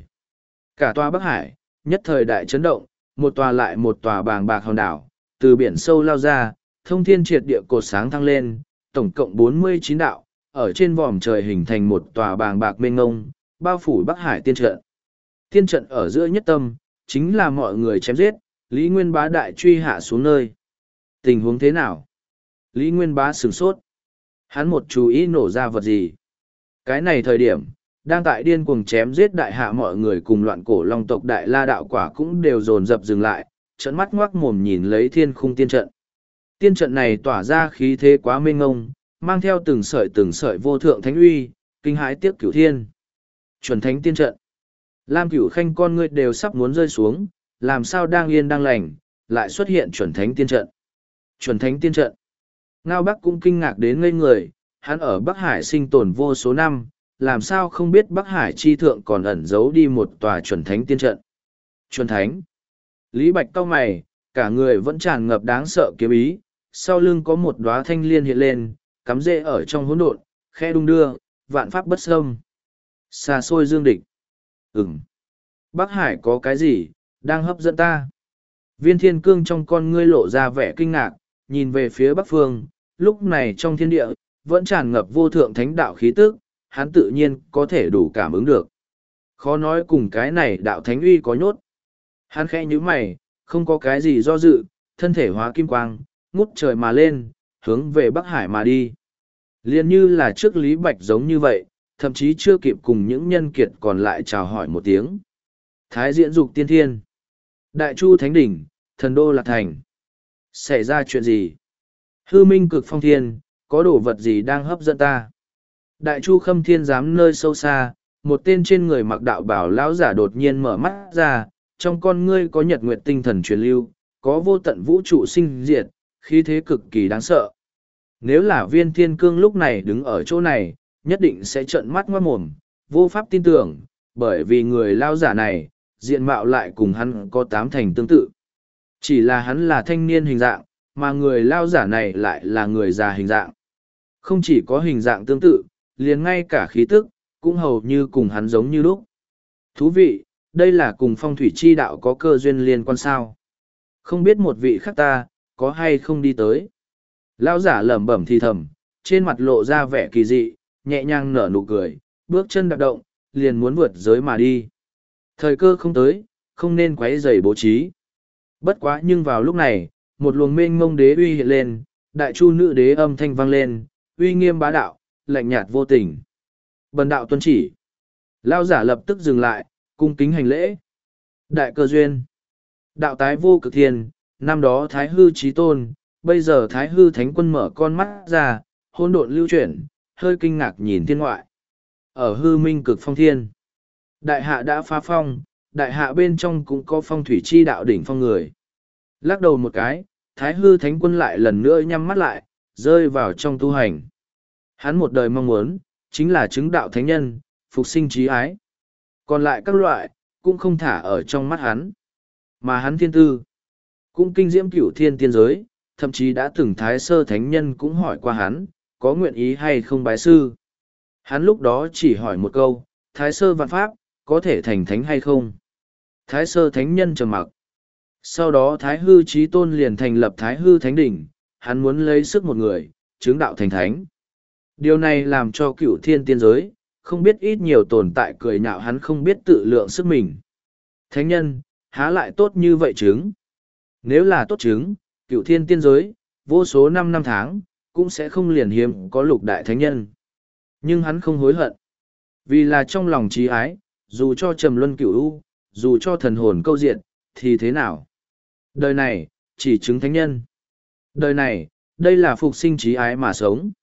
Cả tòa Bắc Hải, nhất thời đại chấn động, một tòa lại một tòa bàng bạc hòn đảo, từ biển sâu lao ra, thông thiên triệt địa cột sáng thăng lên, tổng cộng bốn mươi chín đạo, ở trên vòm trời hình thành một tòa bàng bạc mênh ngông, bao phủ Bắc Hải tiên trận. Tiên trận ở giữa nhất tâm, chính là mọi người chém giết, Lý Nguyên Bá đại truy hạ xuống nơi. Tình huống thế nào? Lý Nguyên Bá sửng sốt. Hắn một chú ý nổ ra vật gì? Cái này thời điểm, đang tại điên cuồng chém giết đại hạ mọi người cùng loạn cổ long tộc đại la đạo quả cũng đều dồn dập dừng lại, trận mắt ngoác mồm nhìn lấy thiên khung tiên trận. Tiên trận này tỏa ra khí thế quá mênh ngông, mang theo từng sợi từng sợi vô thượng thánh uy, kinh hãi tiếc cửu thiên. Chuẩn thánh tiên trận. Lam Cửu Khanh con ngươi đều sắp muốn rơi xuống, làm sao đang yên đang lành, lại xuất hiện chuẩn thánh tiên trận. Chuẩn thánh tiên trận. Ngao Bắc cũng kinh ngạc đến ngây người, hắn ở Bắc Hải sinh tồn vô số năm, làm sao không biết Bắc Hải chi thượng còn ẩn giấu đi một tòa chuẩn thánh tiên trận. Chuẩn thánh. Lý Bạch cau mày, cả người vẫn tràn ngập đáng sợ kiếm ý, sau lưng có một đóa thanh liên hiện lên, cắm rễ ở trong hỗn độn, khe đung đưa, vạn pháp bất xâm. Xa xôi dương địch. Ừm. Bắc Hải có cái gì, đang hấp dẫn ta? Viên thiên cương trong con ngươi lộ ra vẻ kinh ngạc, nhìn về phía bắc phương, lúc này trong thiên địa, vẫn tràn ngập vô thượng thánh đạo khí tức, hắn tự nhiên có thể đủ cảm ứng được. Khó nói cùng cái này đạo thánh uy có nhốt. Hắn khẽ nhíu mày, không có cái gì do dự, thân thể hóa kim quang, ngút trời mà lên, hướng về Bắc Hải mà đi. Liên như là trước Lý Bạch giống như vậy, thậm chí chưa kịp cùng những nhân kiệt còn lại chào hỏi một tiếng. Thái diễn dục tiên thiên. Đại Chu Thánh Đỉnh, thần đô Lạc Thành. Xảy ra chuyện gì? Hư minh cực phong thiên, có đồ vật gì đang hấp dẫn ta? Đại Chu Khâm Thiên giám nơi sâu xa, một tên trên người mặc đạo bảo lão giả đột nhiên mở mắt ra, trong con ngươi có nhật nguyệt tinh thần truyền lưu, có vô tận vũ trụ sinh diệt, khí thế cực kỳ đáng sợ. Nếu là viên thiên cương lúc này đứng ở chỗ này, nhất định sẽ trợn mắt ngoát mồm, vô pháp tin tưởng, bởi vì người lao giả này, diện mạo lại cùng hắn có tám thành tương tự. Chỉ là hắn là thanh niên hình dạng, mà người lao giả này lại là người già hình dạng. Không chỉ có hình dạng tương tự, liền ngay cả khí tức, cũng hầu như cùng hắn giống như lúc. Thú vị, đây là cùng phong thủy chi đạo có cơ duyên liên quan sao. Không biết một vị khác ta, có hay không đi tới. Lão giả lẩm bẩm thì thầm, trên mặt lộ ra vẻ kỳ dị, nhẹ nhàng nở nụ cười, bước chân đạp động, liền muốn vượt giới mà đi. Thời cơ không tới, không nên quấy rầy bố trí. Bất quá nhưng vào lúc này, một luồng mênh mông đế uy hiện lên, đại chu nữ đế âm thanh vang lên, uy nghiêm bá đạo, lạnh nhạt vô tình. Bần đạo tuân chỉ. Lão giả lập tức dừng lại, cung kính hành lễ. Đại cơ duyên. Đạo tái vô cực thiên, năm đó thái hư chí tôn, bây giờ thái hư thánh quân mở con mắt ra, hỗn độn lưu chuyển, hơi kinh ngạc nhìn thiên ngoại. Ở hư minh cực phong thiên, đại hạ đã phá phong, đại hạ bên trong cũng có phong thủy chi đạo đỉnh phong người. Lắc đầu một cái, thái hư thánh quân lại lần nữa nhắm mắt lại, rơi vào trong tu hành. Hắn một đời mong muốn, chính là chứng đạo thánh nhân, phục sinh trí ái. Còn lại các loại, cũng không thả ở trong mắt hắn. Mà hắn thiên tư, cũng kinh diễm cửu thiên tiên giới, thậm chí đã từng thái sơ thánh nhân cũng hỏi qua hắn, có nguyện ý hay không bái sư. Hắn lúc đó chỉ hỏi một câu, thái sơ vạn pháp, có thể thành thánh hay không? Thái sơ thánh nhân trầm mặc. Sau đó thái hư chí tôn liền thành lập thái hư thánh đỉnh, hắn muốn lấy sức một người, chứng đạo thành thánh. Điều này làm cho cửu thiên tiên giới, không biết ít nhiều tồn tại cười nhạo hắn không biết tự lượng sức mình. Thánh nhân, há lại tốt như vậy chứng? Nếu là tốt chứng, cửu thiên tiên giới, vô số năm năm tháng, cũng sẽ không liền hiếm có lục đại thánh nhân. Nhưng hắn không hối hận. Vì là trong lòng trí ái, dù cho trầm luân cửu u, dù cho thần hồn câu diện, thì thế nào? Đời này, chỉ chứng thánh nhân. Đời này, đây là phục sinh trí ái mà sống.